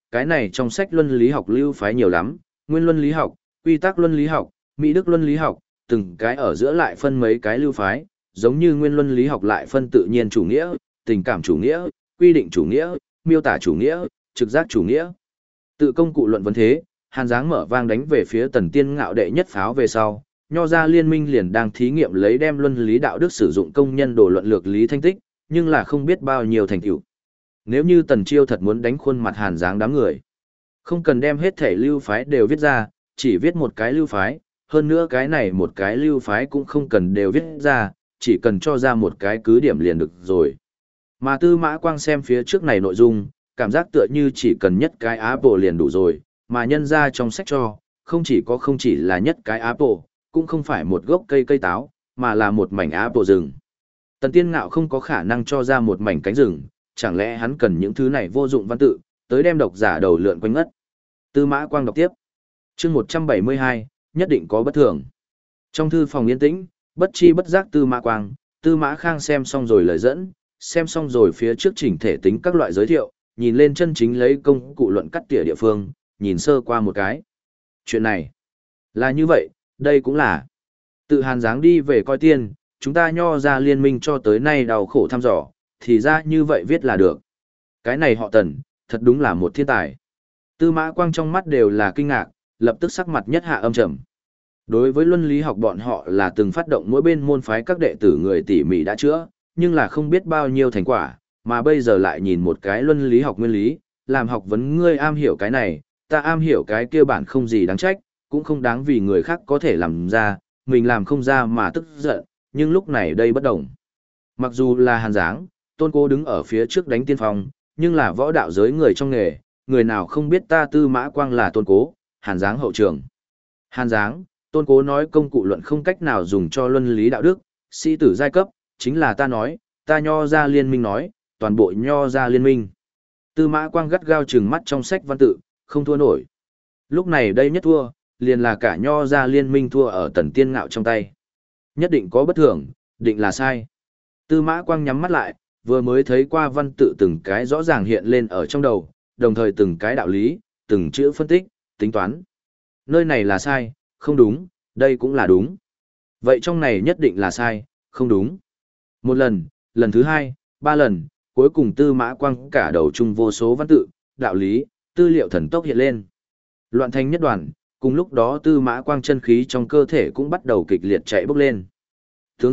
cái này trong sách luân lý học lưu phái nhiều lắm, nguyên luân lý học, quy tắc luân lý học, mỹ đức luân lý học, từng cái ở giữa lại phân mấy cái lưu phái, giống như nguyên luân lý học lại phân tự nhiên chủ nghĩa, tình cảm chủ nghĩa, quy định chủ nghĩa, miêu tả chủ nghĩa, trực giác chủ nghĩa. Tự công cụ luận vấn thế, Hàn Giáng mở vang đánh về phía Tần Tiên Ngạo đệ nhất pháo về sau, Nho ra liên minh liền đang thí nghiệm lấy đem luân lý đạo đức sử dụng công nhân đồ luận lược lý thanh tích, nhưng là không biết bao nhiêu thành tựu. Nếu như Tần Chiêu thật muốn đánh khuôn mặt Hàn Giáng đám người, không cần đem hết thể lưu phái đều viết ra, chỉ viết một cái lưu phái, hơn nữa cái này một cái lưu phái cũng không cần đều viết ra, chỉ cần cho ra một cái cứ điểm liền được rồi. Mà Tư Mã Quang xem phía trước này nội dung, cảm giác tựa như chỉ cần nhất cái Apple liền đủ rồi, mà nhân ra trong sách cho, không chỉ là nhất cái Apple, cũng không phải một gốc cây táo, mà là một mảnh Apple rừng. Tần Tiên Ngạo không có khả năng cho ra một mảnh cánh rừng, chẳng lẽ hắn cần những thứ này vô dụng văn tự, tới đem độc giả đầu lượn quanh ngất. Tư Mã Quang đọc tiếp. Chương 172, nhất định có bất thường. Trong thư phòng yên tĩnh, bất chi bất giác Tư Mã Quang, Tư Mã Khang xem xong rồi lời dẫn, xem xong rồi phía trước chỉnh thể tính các loại giới thiệu, nhìn lên chân chính lấy công cụ luận cắt tỉa địa phương, nhìn sơ qua một cái. Chuyện này là như vậy, đây cũng là. Tự Hàn Giáng đi về coi tiên, chúng ta Nho ra liên minh cho tới nay đau khổ thăm dò, thì ra như vậy viết là được. Cái này họ Tần, thật đúng là một thiên tài. Tư Mã Quang trong mắt đều là kinh ngạc, lập tức sắc mặt nhất hạ âm trầm. Đối với luân lý học bọn họ là từng phát động mỗi bên môn phái các đệ tử người tỉ mỉ đã chữa, nhưng là không biết bao nhiêu thành quả, mà bây giờ lại nhìn một cái luân lý học nguyên lý, làm học vấn ngươi am hiểu cái này, ta am hiểu cái kia bản không gì đáng trách, cũng không đáng vì người khác có thể làm ra, mình làm không ra mà tức giận, nhưng lúc này đây bất đồng. Mặc dù là Hàn Giáng, Tôn Cố đứng ở phía trước đánh tiên phong, nhưng là võ đạo giới người trong nghề, người nào không biết ta Tư Mã Quang là Tôn Cố, Hàn Giáng hậu trường. Hàn Giáng, Tôn Cố nói công cụ luận không cách nào dùng cho luân lý đạo đức, sĩ tử giai cấp, chính là ta nói, ta Nho ra liên minh nói, toàn bộ Nho ra liên minh. Tư Mã Quang gắt gao trừng mắt trong sách văn tự, không thua nổi. Lúc này đây nhất thua, liền là cả Nho ra liên minh thua ở Tần Tiên Ngạo trong tay. Nhất định có bất thường, định là sai. Tư Mã Quang nhắm mắt lại, vừa mới thấy qua văn tự từng cái rõ ràng hiện lên ở trong đầu, đồng thời từng cái đạo lý, từng chữ phân tích, tính toán. Nơi này là sai, không đúng, đây cũng là đúng. Vậy trong này nhất định là sai, không đúng. Một lần, lần thứ hai, ba lần, cuối cùng Tư Mã Quang cả đầu chung vô số văn tự, đạo lý, tư liệu thần tốc hiện lên. Loạn thành nhất đoàn, cùng lúc đó Tư Mã Quang chân khí trong cơ thể cũng bắt đầu kịch liệt chạy bốc lên. Tướng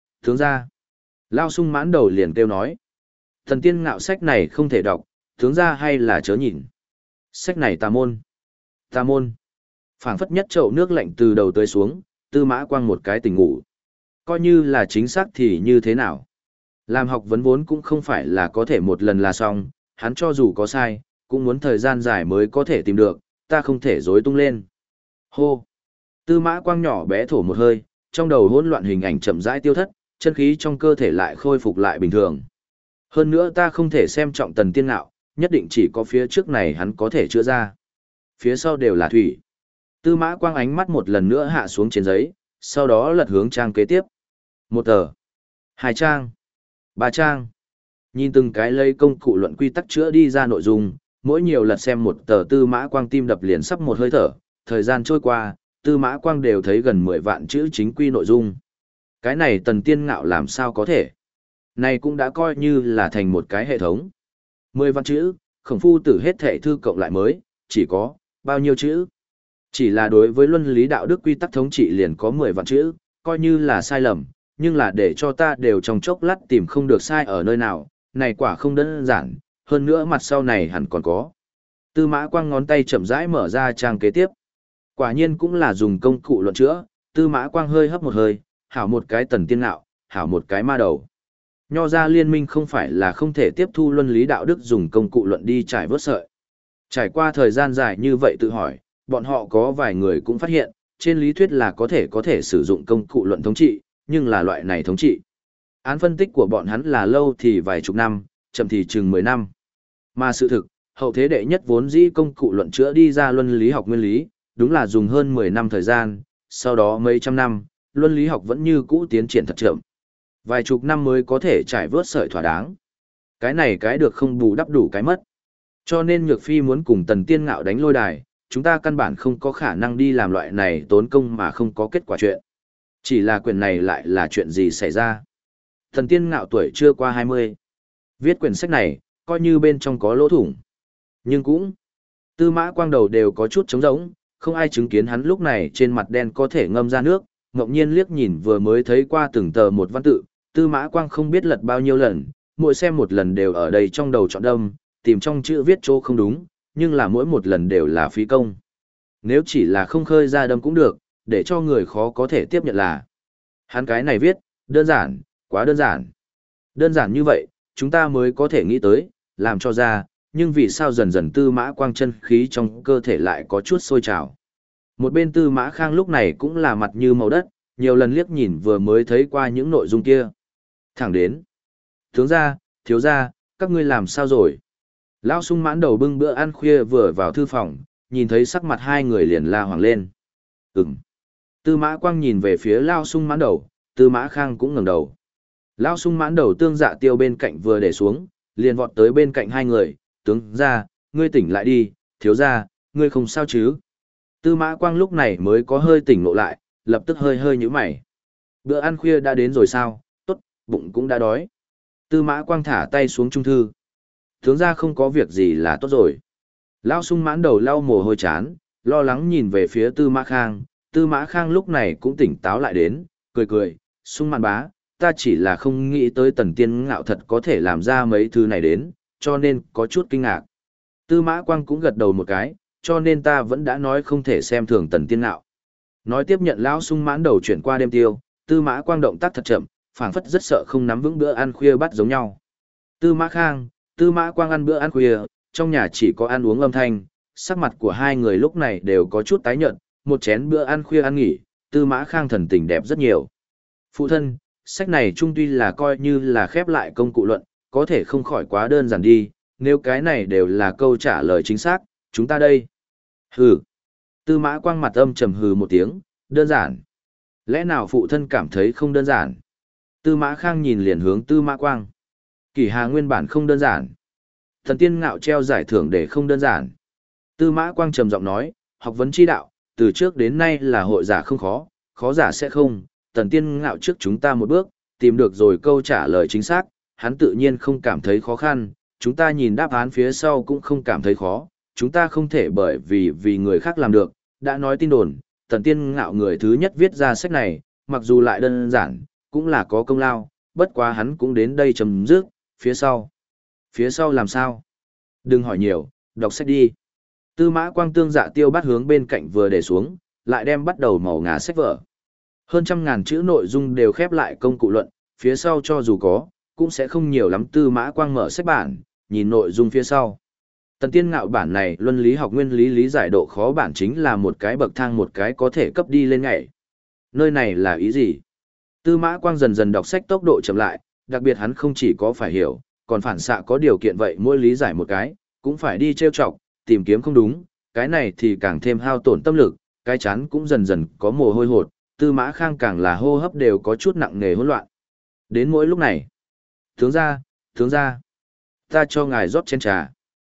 ra. Lao Sung mãn đầu liền kêu nói. Thần Tiên Ngạo sách này không thể đọc, tướng ra hay là chớ nhìn. Sách này tà môn. Tà môn. Phảng phất nhất chậu nước lạnh từ đầu tới xuống, Tư Mã Quang một cái tỉnh ngủ. Coi như là chính xác thì như thế nào. Làm học vấn vốn cũng không phải là có thể một lần là xong, hắn cho dù có sai, cũng muốn thời gian dài mới có thể tìm được, ta không thể rối tung lên. Hô! Tư Mã Quang nhỏ bé thổ một hơi, trong đầu hỗn loạn hình ảnh chậm rãi tiêu thất, chân khí trong cơ thể lại khôi phục lại bình thường. Hơn nữa ta không thể xem trọng Tần Tiên Ngạo, nhất định chỉ có phía trước này hắn có thể chữa ra. Phía sau đều là thủy. Tư Mã Quang ánh mắt một lần nữa hạ xuống trên giấy, sau đó lật hướng trang kế tiếp. Một tờ, hai trang, ba trang. Nhìn từng cái lấy công cụ luận quy tắc chữa đi ra nội dung, mỗi nhiều lật xem một tờ Tư Mã Quang tim đập liền sắp một hơi thở, thời gian trôi qua, Tư Mã Quang đều thấy gần 10 vạn chữ chính quy nội dung. Cái này Tần Tiên Ngạo làm sao có thể? Này cũng đã coi như là thành một cái hệ thống. 10 vạn chữ, Khổng Phu Tử hết thể thư cộng lại mới, chỉ có bao nhiêu chữ? Chỉ là đối với luân lý đạo đức quy tắc thống trị liền có 10 vạn chữ, coi như là sai lầm, nhưng là để cho ta đều trong chốc lát tìm không được sai ở nơi nào, này quả không đơn giản, hơn nữa mặt sau này hẳn còn có. Tư Mã Quang ngón tay chậm rãi mở ra trang kế tiếp. Quả nhiên cũng là dùng công cụ luận chữa, Tư Mã Quang hơi hấp một hơi, hảo một cái Tần Tiên Ngạo, hảo một cái ma đầu. Nho ra liên minh không phải là không thể tiếp thu luân lý đạo đức dùng công cụ luận đi trải vớt sợi. Trải qua thời gian dài như vậy tự hỏi, bọn họ có vài người cũng phát hiện, trên lý thuyết là có thể sử dụng công cụ luận thống trị, nhưng là loại này thống trị. Án phân tích của bọn hắn là lâu thì vài chục năm, chậm thì chừng 10 năm. Mà sự thực, hậu thế đệ nhất vốn dĩ công cụ luận chữa đi ra luân lý học nguyên lý, đúng là dùng hơn 10 năm thời gian, sau đó mấy trăm năm, luân lý học vẫn như cũ tiến triển thật chậm. Vài chục năm mới có thể trải vớt sợi thỏa đáng. Cái này cái được không bù đắp đủ cái mất. Cho nên Nhược Phi muốn cùng Tần Tiên Ngạo đánh lôi đài, chúng ta căn bản không có khả năng đi làm loại này tốn công mà không có kết quả chuyện. Chỉ là quyển này lại là chuyện gì xảy ra. Tần Tiên Ngạo tuổi chưa qua 20. Viết quyển sách này, coi như bên trong có lỗ thủng. Nhưng cũng, Tư Mã Quang đầu đều có chút trống rỗng, không ai chứng kiến hắn lúc này trên mặt đen có thể ngâm ra nước, ngẫu nhiên liếc nhìn vừa mới thấy qua từng tờ một văn tự, Tư Mã Quang không biết lật bao nhiêu lần, mỗi xem một lần đều ở đây trong đầu chọn đâm, tìm trong chữ viết chỗ không đúng, nhưng là mỗi một lần đều là phí công. Nếu chỉ là không khơi ra đâm cũng được, để cho người khó có thể tiếp nhận là. Hắn cái này viết, đơn giản, quá đơn giản. Đơn giản như vậy, chúng ta mới có thể nghĩ tới, làm cho ra, nhưng vì sao dần dần Tư Mã Quang chân khí trong cơ thể lại có chút sôi trào. Một bên Tư Mã Khang lúc này cũng là mặt như màu đất, nhiều lần liếc nhìn vừa mới thấy qua những nội dung kia. Thẳng đến. Tướng gia, thiếu gia, các ngươi làm sao rồi? Lão Sung Mãn đầu bưng bữa ăn khuya vừa vào thư phòng, nhìn thấy sắc mặt hai người liền la hoảng lên. Tư Mã Quang nhìn về phía Lão Sung Mãn đầu, Tư Mã Khang cũng ngẩng đầu. Lão Sung Mãn đầu Tương Dạ Tiêu bên cạnh vừa để xuống, liền vọt tới bên cạnh hai người, tướng gia, ngươi tỉnh lại đi, thiếu gia, ngươi không sao chứ? Tư Mã Quang lúc này mới có hơi tỉnh ngộ lại, lập tức hơi hơi nhíu mày. Bữa ăn khuya đã đến rồi sao? Tốt, bụng cũng đã đói. Tư Mã Quang thả tay xuống trung thư. Tướng gia không có việc gì là tốt rồi. Lão Sung Mãn đầu lau mồ hôi chán, lo lắng nhìn về phía Tư Mã Khang. Tư Mã Khang lúc này cũng tỉnh táo lại đến, cười cười, Sung Mãn bá, ta chỉ là không nghĩ tới Tần Tiên Ngạo thật có thể làm ra mấy thứ này đến, cho nên có chút kinh ngạc. Tư Mã Quang cũng gật đầu một cái, cho nên ta vẫn đã nói không thể xem thường Tần Tiên Ngạo. Nói tiếp nhận Lão Sung Mãn đầu chuyển qua đêm tiêu, Tư Mã Quang động tác thật chậm, phảng phất rất sợ không nắm vững bữa ăn khuya bắt giống nhau. Tư Mã Khang, Tư Mã Quang ăn bữa ăn khuya, trong nhà chỉ có ăn uống âm thanh, sắc mặt của hai người lúc này đều có chút tái nhợt, một chén bữa ăn khuya ăn nghỉ, Tư Mã Khang thần tình đẹp rất nhiều. Phụ thân, sách này trung tuy là coi như là khép lại công cụ luận, có thể không khỏi quá đơn giản đi, nếu cái này đều là câu trả lời chính xác, chúng ta đây. Hừ. Tư Mã Quang mặt âm trầm hừ một tiếng, đơn giản. Lẽ nào phụ thân cảm thấy không đơn giản? Tư Mã Khang nhìn liền hướng Tư Mã Quang. Kỷ Hà nguyên bản không đơn giản. Thần Tiên Ngạo treo giải thưởng để không đơn giản. Tư Mã Quang trầm giọng nói, học vấn chi đạo, từ trước đến nay là hội giả không khó, khó giả sẽ không. Thần Tiên Ngạo trước chúng ta một bước, tìm được rồi câu trả lời chính xác, hắn tự nhiên không cảm thấy khó khăn, chúng ta nhìn đáp án phía sau cũng không cảm thấy khó, chúng ta không thể bởi vì người khác làm được, đã nói tin đồn, Thần Tiên Ngạo người thứ nhất viết ra sách này, mặc dù lại đơn giản, cũng là có công lao, bất quá hắn cũng đến đây chấm dứt, phía sau. Phía sau làm sao? Đừng hỏi nhiều, đọc sách đi. Tư Mã Quang Tương Dạ Tiêu bắt hướng bên cạnh vừa để xuống, lại đem bắt đầu màu ngà sách vở. Hơn 100.000 chữ nội dung đều khép lại công cụ luận, phía sau cho dù có, cũng sẽ không nhiều lắm. Tư Mã Quang mở sách bản, nhìn nội dung phía sau. Tần Tiên Ngạo bản này luân lý học nguyên lý lý giải độ khó bản chính là một cái bậc thang một cái có thể cấp đi lên ngày. Nơi này là ý gì? Tư Mã Quang dần dần đọc sách tốc độ chậm lại, đặc biệt hắn không chỉ có phải hiểu, còn phản xạ có điều kiện vậy mỗi lý giải một cái, cũng phải đi trêu chọc, tìm kiếm không đúng, cái này thì càng thêm hao tổn tâm lực, cái chán cũng dần dần có mồ hôi hột, Tư Mã Khang càng là hô hấp đều có chút nặng nề hỗn loạn. Đến mỗi lúc này, tướng gia, ta cho ngài rót chén trà.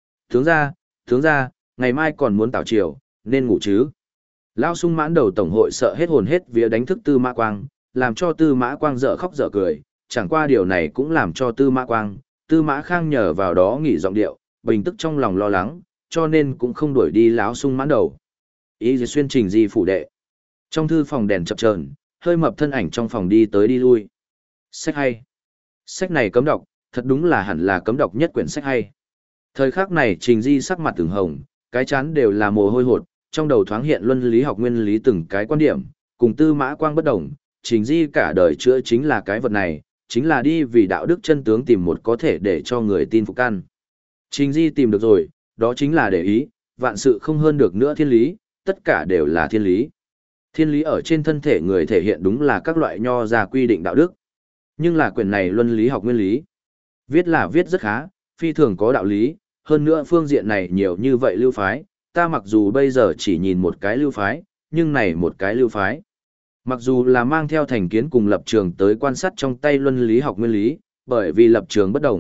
Tướng gia, ngày mai còn muốn tảo triều, nên ngủ chứ. Lão Sung Mãn đầu tổng hội sợ hết hồn hết vía đánh thức Tư Mã Quang, làm cho Tư Mã Quang dở khóc dở cười, chẳng qua điều này cũng làm cho Tư Mã Khang nhờ vào đó nghỉ giọng điệu, bình tức trong lòng lo lắng, cho nên cũng không đuổi đi Lão Sung Mãn đầu. Ý xuyên trình di phủ đệ. Trong thư phòng đèn chập chờn, hơi mập thân ảnh trong phòng đi tới đi lui. Sách hay. Sách này cấm đọc, thật đúng là hẳn là cấm đọc nhất quyển sách hay. Thời khắc này Trình Di sắc mặt từng hồng, cái chán đều là mồ hôi hột, trong đầu thoáng hiện luân lý học nguyên lý từng cái quan điểm, cùng Tư Mã Quang bất đồng, Trình Di cả đời chữa chính là cái vật này, chính là đi vì đạo đức chân tướng tìm một có thể để cho người tin phục căn. Trình Di tìm được rồi, đó chính là để ý, vạn sự không hơn được nữa thiên lý, tất cả đều là thiên lý. Thiên lý ở trên thân thể người thể hiện đúng là các loại nho ra quy định đạo đức. Nhưng là quyển này luân lý học nguyên lý. Viết là viết rất khá, phi thường có đạo lý, hơn nữa phương diện này nhiều như vậy lưu phái, ta mặc dù bây giờ chỉ nhìn một cái lưu phái, nhưng này một cái lưu phái. Mặc dù là mang theo thành kiến cùng lập trường tới quan sát trong tay luân lý học nguyên lý, bởi vì lập trường bất đồng,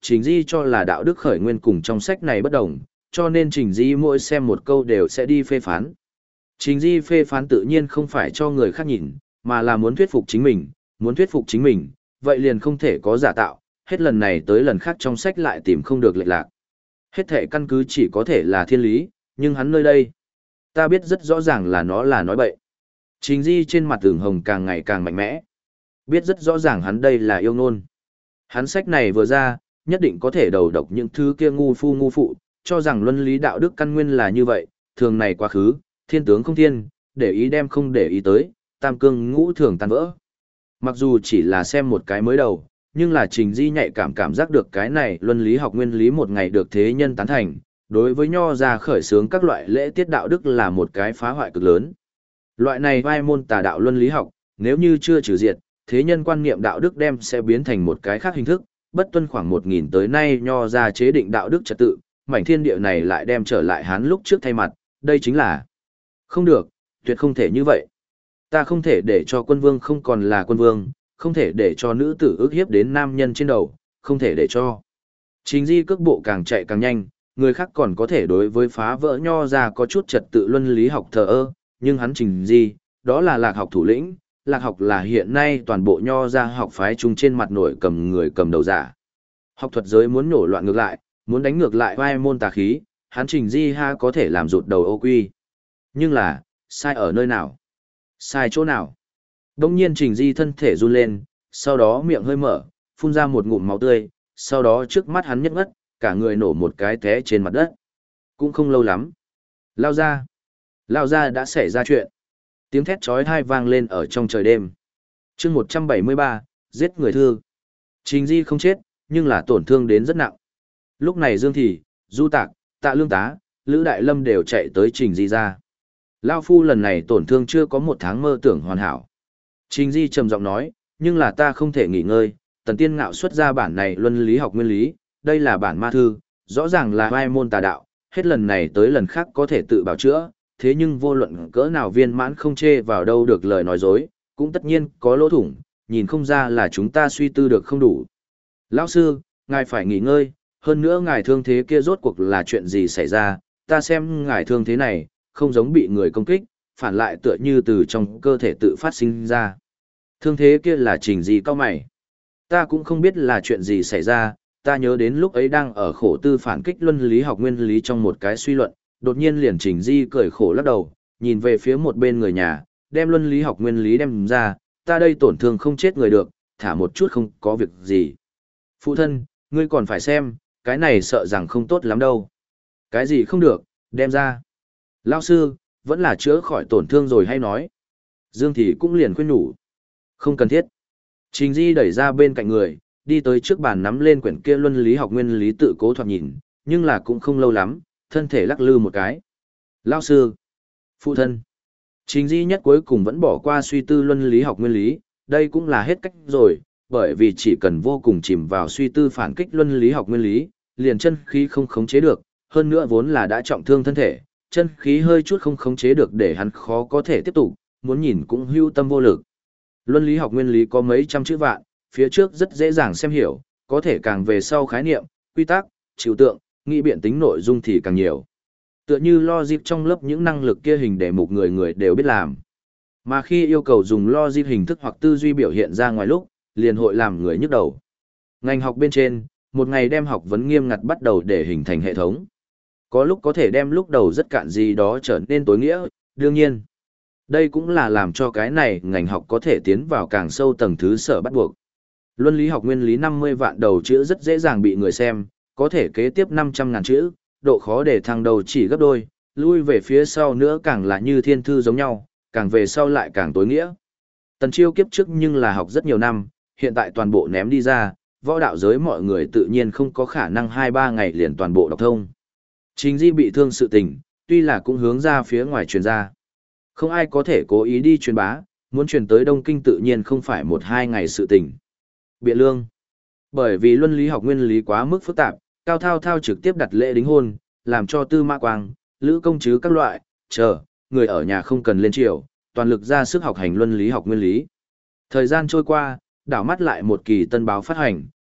Trình Di cho là đạo đức khởi nguyên cùng trong sách này bất đồng, cho nên Trình Di mỗi xem một câu đều sẽ đi phê phán. Trình Di phê phán tự nhiên không phải cho người khác nhìn, mà là muốn thuyết phục chính mình, muốn thuyết phục chính mình, vậy liền không thể có giả tạo, hết lần này tới lần khác trong sách lại tìm không được lệch lạc. Hết thể căn cứ chỉ có thể là thiên lý, nhưng hắn nơi đây, ta biết rất rõ ràng là nó là nói bậy. Trình Di trên mặt ửng hồng càng ngày càng mạnh mẽ. Biết rất rõ ràng hắn đây là yêu ngôn. Hắn sách này vừa ra, nhất định có thể đầu độc những thứ kia ngu phu ngu phụ, cho rằng luân lý đạo đức căn nguyên là như vậy, thường này quá khứ, thiên tướng không thiên, để ý đem không để ý tới, tam cương ngũ thường tan vỡ. Mặc dù chỉ là xem một cái mới đầu, nhưng là Trình Di nhạy cảm giác được cái này luân lý học nguyên lý một ngày được thế nhân tán thành, đối với nho ra khởi xướng các loại lễ tiết đạo đức là một cái phá hoại cực lớn. Loại này vai môn tà đạo luân lý học, nếu như chưa trừ diệt, thế nhân quan niệm đạo đức đem sẽ biến thành một cái khác hình thức, bất tuân khoảng 1000 tới nay nho ra chế định đạo đức trật tự, mảnh thiên địa này lại đem trở lại Hán lúc trước thay mặt, đây chính là không được, tuyệt không thể như vậy. Ta không thể để cho quân vương không còn là quân vương, không thể để cho nữ tử ức hiếp đến nam nhân trên đầu, không thể để cho. Trình Di cước bộ càng chạy càng nhanh, người khác còn có thể đối với phá vỡ nho ra có chút trật tự luân lý học thờ ơ, nhưng hắn Trình Di, đó là lạc học thủ lĩnh, lạc học là hiện nay toàn bộ nho ra học phái chung trên mặt nổi cầm người cầm đầu giả. Học thuật giới muốn nổ loạn ngược lại, muốn đánh ngược lại vai môn tà khí, hắn Trình Di ha có thể làm rụt đầu ô quy. Nhưng là, sai ở nơi nào? Sai chỗ nào? Đông nhiên Trình Di thân thể run lên, sau đó miệng hơi mở, phun ra một ngụm máu tươi, sau đó trước mắt hắn nhất ngất, cả người nổ một cái té trên mặt đất. Cũng không lâu lắm. Lao ra. Lao ra đã xảy ra chuyện. Tiếng thét chói tai vang lên ở trong trời đêm. chương 173, giết người thương. Trình Di không chết, nhưng là tổn thương đến rất nặng. Lúc này Dương Thị, Du Tạc, Tạ Lương Tá, Lữ Đại Lâm đều chạy tới Trình Di ra. Lao Phu lần này tổn thương chưa có 1 tháng mơ tưởng hoàn hảo. Trình Di trầm giọng nói, nhưng là ta không thể nghỉ ngơi, Tần Tiên Ngạo xuất ra bản này luân lý học nguyên lý, đây là bản ma thư, rõ ràng là vai môn tà đạo, hết lần này tới lần khác có thể tự bảo chữa, thế nhưng vô luận cỡ nào viên mãn không chê vào đâu được lời nói dối, cũng tất nhiên có lỗ thủng, nhìn không ra là chúng ta suy tư được không đủ. Lão sư, ngài phải nghỉ ngơi, hơn nữa ngài thương thế kia rốt cuộc là chuyện gì xảy ra, ta xem ngài thương thế này, không giống bị người công kích, phản lại tựa như từ trong cơ thể tự phát sinh ra. Thương thế kia là Trình Di cao mày. Ta cũng không biết là chuyện gì xảy ra, ta nhớ đến lúc ấy đang ở khổ tư phản kích luân lý học nguyên lý trong một cái suy luận, đột nhiên liền Trình Di cười khổ lắc đầu, nhìn về phía một bên người nhà, đem luân lý học nguyên lý đem ra, ta đây tổn thương không chết người được, thả một chút không có việc gì. Phụ thân, ngươi còn phải xem, cái này sợ rằng không tốt lắm đâu. Cái gì không được, đem ra. Lao sư, vẫn là chữa khỏi tổn thương rồi hay nói. Dương Thị cũng liền khuyên nhủ. Không cần thiết. Trình Di đẩy ra bên cạnh người, đi tới trước bàn nắm lên quyển kia luân lý học nguyên lý tự cố thoạt nhìn, nhưng là cũng không lâu lắm, thân thể lắc lư một cái. Lao sư. Phụ thân. Trình Di nhất cuối cùng vẫn bỏ qua suy tư luân lý học nguyên lý, đây cũng là hết cách rồi, bởi vì chỉ cần vô cùng chìm vào suy tư phản kích luân lý học nguyên lý, liền chân khí không khống chế được, hơn nữa vốn là đã trọng thương thân thể, chân khí hơi chút không khống chế được để hắn khó có thể tiếp tục, muốn nhìn cũng hưu tâm vô lực. Luân lý học nguyên lý có mấy trăm chữ vạn, phía trước rất dễ dàng xem hiểu, có thể càng về sau khái niệm, quy tắc, trừu tượng, nghĩ biện tính nội dung thì càng nhiều. Tựa như logic trong lớp những năng lực kia hình đề mục người người đều biết làm. Mà khi yêu cầu dùng logic hình thức hoặc tư duy biểu hiện ra ngoài lúc, liền hội làm người nhức đầu. Ngành học bên trên, một ngày đem học vấn nghiêm ngặt bắt đầu để hình thành hệ thống. Có lúc có thể đem lúc đầu rất cạn gì đó trở nên tối nghĩa, đương nhiên. Đây cũng là làm cho cái này ngành học có thể tiến vào càng sâu tầng thứ sở bắt buộc. Luân lý học nguyên lý 50 vạn đầu chữ rất dễ dàng bị người xem, có thể kế tiếp 500.000 chữ, độ khó để thăng đầu chỉ gấp đôi, lui về phía sau nữa càng là như thiên thư giống nhau, càng về sau lại càng tối nghĩa. Tần Chiêu kiếp trước nhưng là học rất nhiều năm, hiện tại toàn bộ ném đi ra, võ đạo giới mọi người tự nhiên không có khả năng 2-3 ngày liền toàn bộ đọc thông. Trình Di bị thương sự tình, tuy là cũng hướng ra phía ngoài truyền ra. Không ai có thể cố ý đi truyền bá, muốn truyền tới Đông Kinh tự nhiên không phải 1-2 ngày sự tình. Biện lương. Bởi vì luân lý học nguyên lý quá mức phức tạp, Cao Thao Thao trực tiếp đặt lễ đính hôn, làm cho Tư Mã Quang, Lữ Công Trứ các loại, người ở nhà không cần lên triều, toàn lực ra sức học hành luân lý học nguyên lý. Thời gian trôi qua, đảo mắt lại một kỳ tân báo phát hành,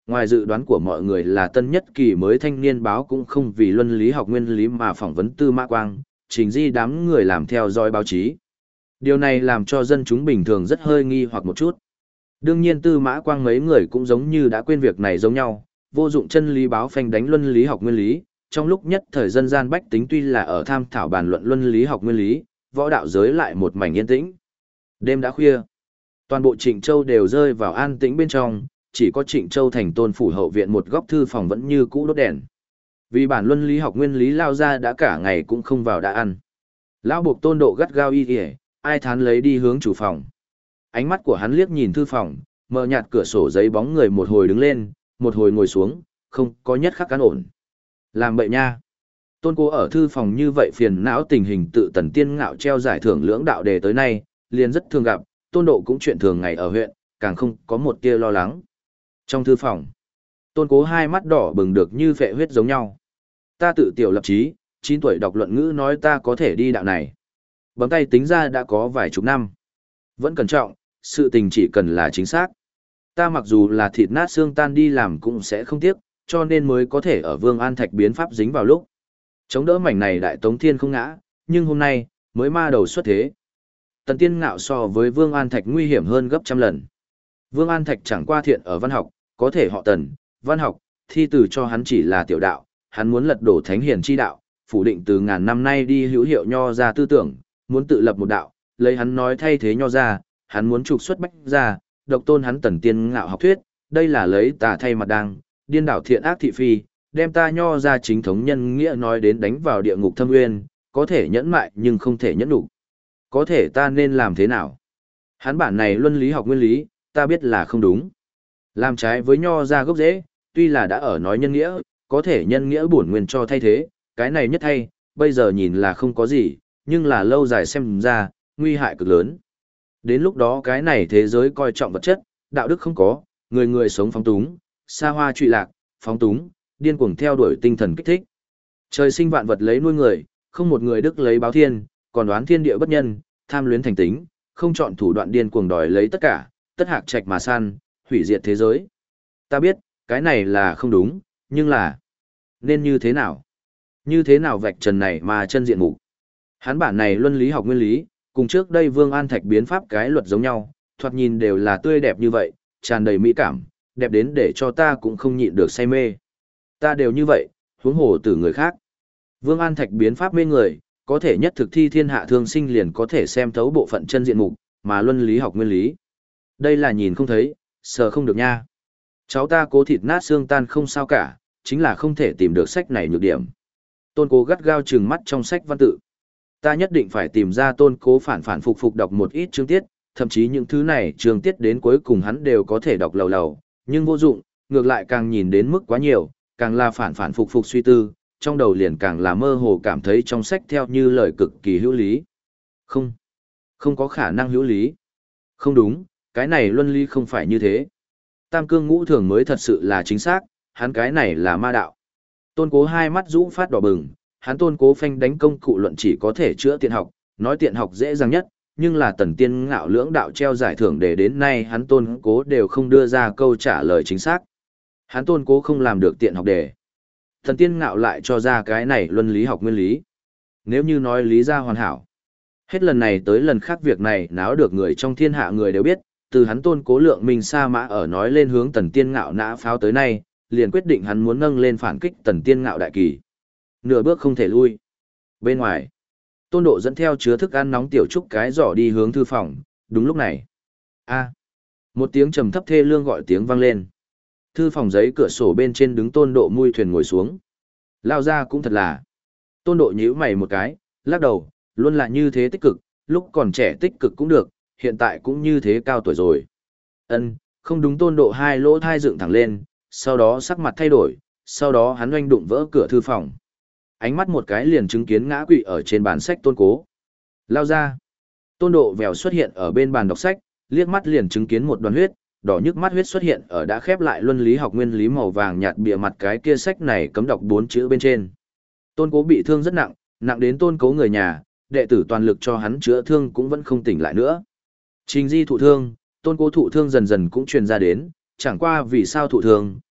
ngoài dự đoán của mọi người là tân nhất kỳ mới thanh niên báo cũng không vì luân lý học nguyên lý mà phỏng vấn Tư Mã Quang, trình di đám người làm theo dõi báo chí. Điều này làm cho dân chúng bình thường rất hơi nghi hoặc một chút. Đương nhiên Tư Mã Quang mấy người cũng giống như đã quên việc này giống nhau, vô dụng chân lý báo phanh đánh luân lý học nguyên lý, trong lúc nhất thời dân gian bách tính tuy là ở tham thảo bàn luận luân lý học nguyên lý, võ đạo giới lại một mảnh yên tĩnh. Đêm đã khuya, toàn bộ Trịnh Châu đều rơi vào an tĩnh bên trong, chỉ có Trịnh Châu thành Tôn phủ hậu viện một góc thư phòng vẫn như cũ đốt đèn. Vì bản luân lý học nguyên lý lao ra đã cả ngày cũng không vào đã ăn. Lão buộc Tôn Độ gắt gao y kìa, ai thán lấy đi hướng chủ phòng. Ánh mắt của hắn liếc nhìn thư phòng, mờ nhạt cửa sổ giấy bóng người một hồi đứng lên, một hồi ngồi xuống, không có nhất khắc cán ổn. Làm bậy nha. Tôn Cố ở thư phòng như vậy phiền não tình hình tự Tần Tiên Ngạo treo giải thưởng lưỡng đạo đề tới nay, liền rất thường gặp, Tôn Độ cũng chuyện thường ngày ở huyện, càng không có một tia lo lắng. Trong thư phòng, Tôn Cố hai mắt đỏ bừng được như phệ huyết giống nhau. Ta tự tiểu lập chí, 9 tuổi đọc luận ngữ nói ta có thể đi đạo này. Bấm tay tính ra đã có vài chục năm. Vẫn cẩn trọng, sự tình chỉ cần là chính xác. Ta mặc dù là thịt nát xương tan đi làm cũng sẽ không tiếc, cho nên mới có thể ở Vương An Thạch biến pháp dính vào lúc. Chống đỡ mảnh này đại tống thiên không ngã, nhưng hôm nay, mới ma đầu xuất thế. Tần Tiên Ngạo so với Vương An Thạch nguy hiểm hơn gấp trăm lần. Vương An Thạch chẳng qua thiện ở văn học, có thể họ Tần, văn học, thi từ cho hắn chỉ là tiểu đạo, hắn muốn lật đổ thánh hiền chi đạo, phủ định từ ngàn năm nay đi hữu hiệu nho ra tư tưởng, muốn tự lập một đạo, lấy hắn nói thay thế nho ra, hắn muốn trục xuất bách ra, độc tôn hắn Tần Tiên Ngạo học thuyết, đây là lấy tà thay mặt đang, điên đảo thiện ác thị phi, đem ta nho ra chính thống nhân nghĩa nói đến đánh vào địa ngục thâm nguyên, có thể nhẫn mại nhưng không thể nhẫn đủ. Có thể ta nên làm thế nào? Hắn bản này luân lý học nguyên lý, ta biết là không đúng. Làm trái với nho ra gốc rễ, tuy là đã ở nói nhân nghĩa, có thể nhân nghĩa bổn nguyên cho thay thế, cái này nhất thay, bây giờ nhìn là không có gì, nhưng là lâu dài xem ra, nguy hại cực lớn. Đến lúc đó cái này thế giới coi trọng vật chất, đạo đức không có, người người sống phóng túng, xa hoa trụy lạc, phóng túng, điên cuồng theo đuổi tinh thần kích thích. Trời sinh vạn vật lấy nuôi người, không một người đức lấy báo thiên, còn đoán thiên địa bất nhân, tham luyến thành tính, không chọn thủ đoạn điên cuồng đòi lấy tất cả, tất hạc trạch mà săn, hủy diệt thế giới. Ta biết, cái này là không đúng, nhưng là nên như thế nào? Như thế nào vạch trần này mà chân diện mục? Hắn bản này luân lý học nguyên lý, cùng trước đây Vương An Thạch biến pháp cái luật giống nhau, thoạt nhìn đều là tươi đẹp như vậy, tràn đầy mỹ cảm, đẹp đến để cho ta cũng không nhịn được say mê. Ta đều như vậy, huống hồ từ người khác. Vương An Thạch biến pháp mê người, có thể nhất thực thi thiên hạ thương sinh liền có thể xem thấu bộ phận chân diện mục, mà luân lý học nguyên lý. Đây là nhìn không thấy, sờ không được nha. Cháu ta cố thịt nát xương tan không sao cả, chính là không thể tìm được sách này nhược điểm. Tôn Cố gắt gao trừng mắt trong sách văn tự. Ta nhất định phải tìm ra Tôn Cố phản phản phục phục đọc một ít chương tiết, thậm chí những thứ này chương tiết đến cuối cùng hắn đều có thể đọc lầu lầu, nhưng vô dụng, ngược lại càng nhìn đến mức quá nhiều, càng là phản phản phục phục suy tư, trong đầu liền càng là mơ hồ cảm thấy trong sách theo như lời cực kỳ hữu lý. Không có khả năng hữu lý. Không đúng, cái này luân lý không phải như thế. Tam cương ngũ thường mới thật sự là chính xác, hắn cái này là ma đạo. Tôn Cố hai mắt rũ phát đỏ bừng, hắn Tôn Cố phanh đánh công cụ luận chỉ có thể chữa tiện học, nói tiện học dễ dàng nhất, nhưng là Tần Tiên Ngạo lưỡng đạo treo giải thưởng để đến nay hắn Tôn Cố đều không đưa ra câu trả lời chính xác. Hắn Tôn Cố không làm được tiện học đề. Tần Tiên Ngạo lại cho ra cái này luân lý học nguyên lý. Nếu như nói lý ra hoàn hảo. Hết lần này tới lần khác việc này náo được người trong thiên hạ người đều biết, từ hắn Tôn Cố lượng mình sa mã ở nói lên hướng Tần Tiên Ngạo nã pháo tới nay, liền quyết định hắn muốn nâng lên phản kích Tần Tiên Ngạo đại kỳ. Nửa bước không thể lui. Bên ngoài, Tôn Độ dẫn theo chứa thức ăn nóng tiểu trúc cái giỏ đi hướng thư phòng, đúng lúc này. Một tiếng trầm thấp thê lương gọi tiếng vang lên. Thư phòng giấy cửa sổ bên trên đứng Tôn Độ mui thuyền ngồi xuống. Lao ra cũng thật là. Tôn Độ nhíu mày một cái, lắc đầu, luôn là như thế tích cực, lúc còn trẻ tích cực cũng được, hiện tại cũng như thế cao tuổi rồi. Không đúng. Tôn Độ hai lỗ thai dựng thẳng lên, sau đó sắc mặt thay đổi, sau đó hắn oanh đụng vỡ cửa thư phòng. Ánh mắt một cái liền chứng kiến ngã quỵ ở trên bàn sách Tôn Cố. Lao ra. Tôn Độ vèo xuất hiện ở bên bàn đọc sách, liếc mắt liền chứng kiến một đoàn huyết, đỏ nhức mắt huyết xuất hiện ở đã khép lại luân lý học nguyên lý màu vàng nhạt bìa mặt cái kia sách này cấm đọc 4 chữ bên trên. Tôn Cố bị thương rất nặng, nặng đến Tôn Cố người nhà, đệ tử toàn lực cho hắn chữa thương cũng vẫn không tỉnh lại nữa. Trình Di thụ thương, Tôn Cố thụ thương dần dần cũng truyền ra đến, chẳng qua vì sao thụ thương,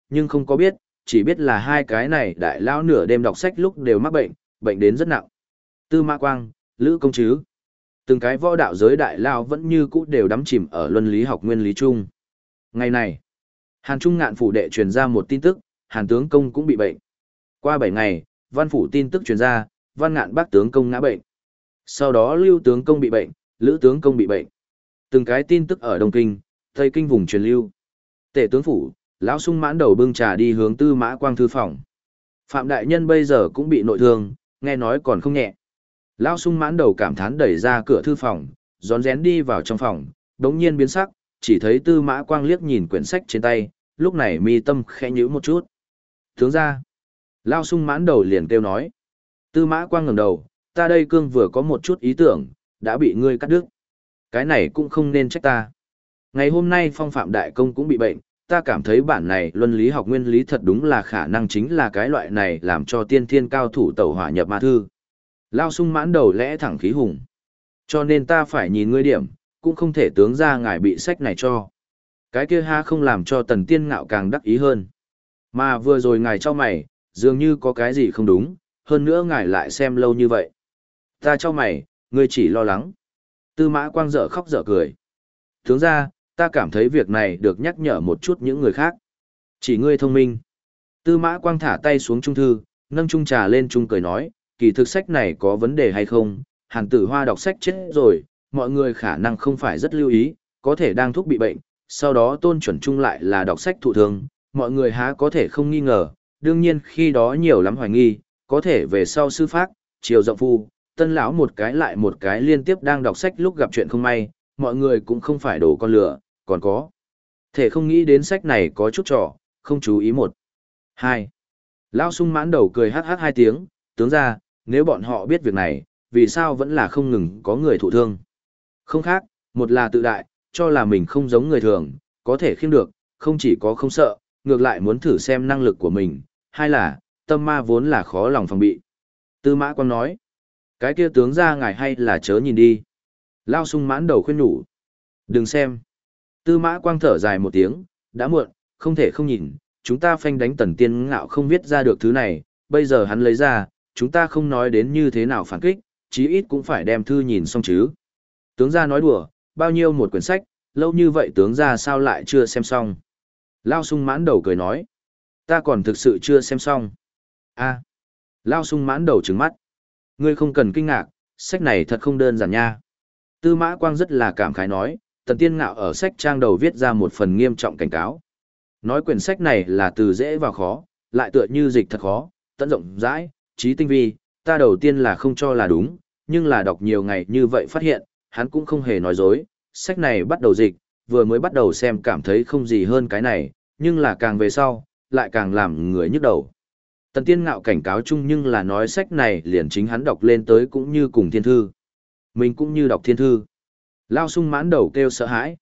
nhưng không có biết, chỉ biết là hai cái này đại lão nửa đêm đọc sách lúc đều mắc bệnh, bệnh đến rất nặng. Tư Mã Quang, Lữ Công Trứ, từng cái võ đạo giới đại lão vẫn như cũ đều đắm chìm ở luân lý học nguyên lý chung. Ngày này, Hàn Trung Ngạn phủ đệ truyền ra một tin tức, Hàn tướng công cũng bị bệnh. Qua 7 ngày, Văn phủ tin tức truyền ra, Văn Ngạn bác tướng công ngã bệnh. Sau đó Lưu tướng công bị bệnh, Lữ tướng công bị bệnh. Từng cái tin tức ở Đông Kinh, Tây Kinh vùng truyền lưu. Tể tướng phủ, lão Sung Mãn đầu bưng trà đi hướng Tư Mã Quang thư phòng. Phạm đại nhân bây giờ cũng bị nội thương, nghe nói còn không nhẹ. Lão Sung Mãn đầu cảm thán đẩy ra cửa thư phòng, rón rén đi vào trong phòng, đống nhiên biến sắc, chỉ thấy Tư Mã Quang liếc nhìn quyển sách trên tay, lúc này mi tâm khẽ nhíu một chút. Tướng ra, Lão Sung Mãn đầu liền kêu nói. Tư Mã Quang ngẩng đầu, ta đây cương vừa có một chút ý tưởng, đã bị ngươi cắt đứt. Cái này cũng không nên trách ta. Ngày hôm nay Phong Phạm đại công cũng bị bệnh, ta cảm thấy bản này luân lý học nguyên lý thật đúng là khả năng chính là cái loại này làm cho tiên thiên cao thủ tẩu hỏa nhập ma thư. Lao Sung Mãn đầu lẽ thẳng khí hùng. Cho nên ta phải nhìn ngươi điểm, cũng không thể tướng ra ngài bị sách này cho. Cái kia ha không làm cho Tần Tiên Ngạo càng đắc ý hơn. Mà vừa rồi ngài cho mày, dường như có cái gì không đúng, hơn nữa ngài lại xem lâu như vậy. Ta cho mày, ngươi chỉ lo lắng. Tư Mã Quang dở khóc dở cười. Tướng ra, ta cảm thấy việc này được nhắc nhở một chút những người khác. Chỉ ngươi thông minh. Tư Mã Quang thả tay xuống trung thư, nâng chung trà lên chung cười nói, kỳ thực sách này có vấn đề hay không, Hàn Tử Hoa đọc sách chết rồi, mọi người khả năng không phải rất lưu ý, có thể đang thuốc bị bệnh, sau đó Tôn Chuẩn Trung lại là đọc sách thụ thương, mọi người há có thể không nghi ngờ, đương nhiên khi đó nhiều lắm hoài nghi, có thể về sau sư phác, triều rộng phu, tân lão một cái lại một cái liên tiếp đang đọc sách lúc gặp chuyện không may, mọi người cũng không phải đổ con lửa, còn có thể không nghĩ đến sách này có chút trò, không chú ý một. Hai. Lão Sung Mãn đầu cười hát hát hai tiếng, tướng ra, nếu bọn họ biết việc này, vì sao vẫn là không ngừng có người thụ thương. Không khác, một là tự đại, cho là mình không giống người thường, có thể khiêng được, không chỉ có không sợ, ngược lại muốn thử xem năng lực của mình, hai là, tâm ma vốn là khó lòng phòng bị. Tư Mã Quang nói, cái kia tướng ra ngài hay là chớ nhìn đi. Lão Sung Mãn đầu khuyên nhủ, đừng xem. Tư Mã Quang thở dài một tiếng, đã muộn, không thể không nhìn, chúng ta phanh đánh Tần Tiên Ngạo không viết ra được thứ này, bây giờ hắn lấy ra, chúng ta không nói đến như thế nào phản kích, chí ít cũng phải đem thư nhìn xong chứ. Tướng gia nói đùa, bao nhiêu một quyển sách, lâu như vậy tướng gia sao lại chưa xem xong. Lao Sung Mãn đầu cười nói, ta còn thực sự chưa xem xong. A. Lao Sung Mãn đầu trừng mắt. Ngươi không cần kinh ngạc, sách này thật không đơn giản nha. Tư Mã Quang rất là cảm khái nói, Tần Tiên Ngạo ở sách trang đầu viết ra một phần nghiêm trọng cảnh cáo. Nói quyển sách này là từ dễ vào khó, lại tựa như dịch thật khó, tận rộng rãi, trí tinh vi, ta đầu tiên là không cho là đúng, nhưng là đọc nhiều ngày như vậy phát hiện, hắn cũng không hề nói dối, sách này bắt đầu dịch, vừa mới bắt đầu xem cảm thấy không gì hơn cái này, nhưng là càng về sau, lại càng làm người nhức đầu. Tần Tiên Ngạo cảnh cáo chung nhưng là nói sách này liền chính hắn đọc lên tới cũng như cùng thiên thư. Mình cũng như đọc thiên thư. Lao Sung Mãn đầu kêu sợ hãi.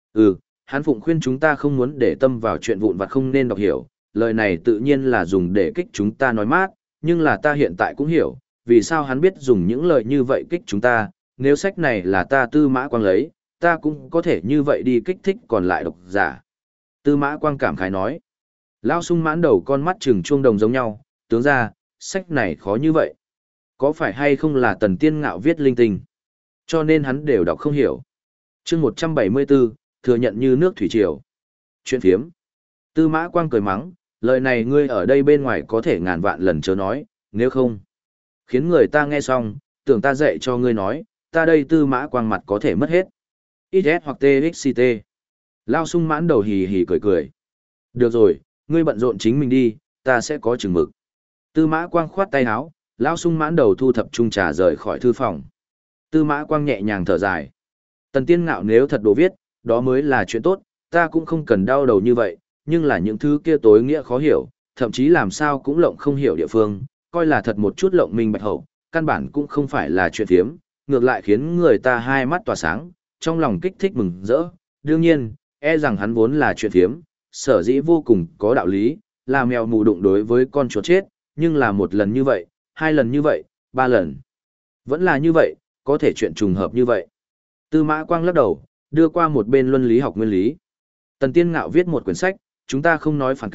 Hắn phụng khuyên chúng ta không muốn để tâm vào chuyện vụn vặt không nên đọc hiểu, lời này tự nhiên là dùng để kích chúng ta nói mát, nhưng là ta hiện tại cũng hiểu, vì sao hắn biết dùng những lời như vậy kích chúng ta, nếu sách này là ta Tư Mã Quang lấy, ta cũng có thể như vậy đi kích thích còn lại độc giả. Tư Mã Quang cảm khái nói, Lao Sung Mãn đầu con mắt trừng chuông đồng giống nhau, tướng ra, sách này khó như vậy. Có phải hay không là Tần Tiên Ngạo viết linh tinh, cho nên hắn đều đọc không hiểu. Chương 174, thừa nhận như nước thủy triều. Chuyện phiếm. Tư Mã Quang cười mắng, lời này ngươi ở đây bên ngoài có thể ngàn vạn lần chớ nói, nếu không khiến người ta nghe xong, tưởng ta dạy cho ngươi nói, ta đây Tư Mã Quang mặt có thể mất hết. XS hoặc TXT. Lao Sung Mãn đầu hì hì cười cười. Được rồi, ngươi bận rộn chính mình đi, ta sẽ có chừng mực. Tư Mã Quang khoát tay áo, Lao Sung Mãn đầu thu thập chung trà rời khỏi thư phòng. Tư Mã Quang nhẹ nhàng thở dài. Tần Tiên Ngạo nếu thật đồ viết, đó mới là chuyện tốt, ta cũng không cần đau đầu như vậy, nhưng là những thứ kia tối nghĩa khó hiểu, thậm chí làm sao cũng lộng không hiểu địa phương, coi là thật một chút lộng minh bạch hậu, căn bản cũng không phải là chuyện thiếm, ngược lại khiến người ta hai mắt tỏa sáng, trong lòng kích thích mừng rỡ. Đương nhiên, e rằng hắn vốn là chuyện thiếm, sở dĩ vô cùng có đạo lý, là mèo mù đụng đối với con chuột chết, nhưng là một lần như vậy, hai lần như vậy, ba lần. Vẫn là như vậy, có thể chuyện trùng hợp như vậy. Tư Mã Quang lắc đầu, đưa qua một bên luân lý học nguyên lý. Tần Tiên Ngạo viết một quyển sách, chúng ta không nói phản kích,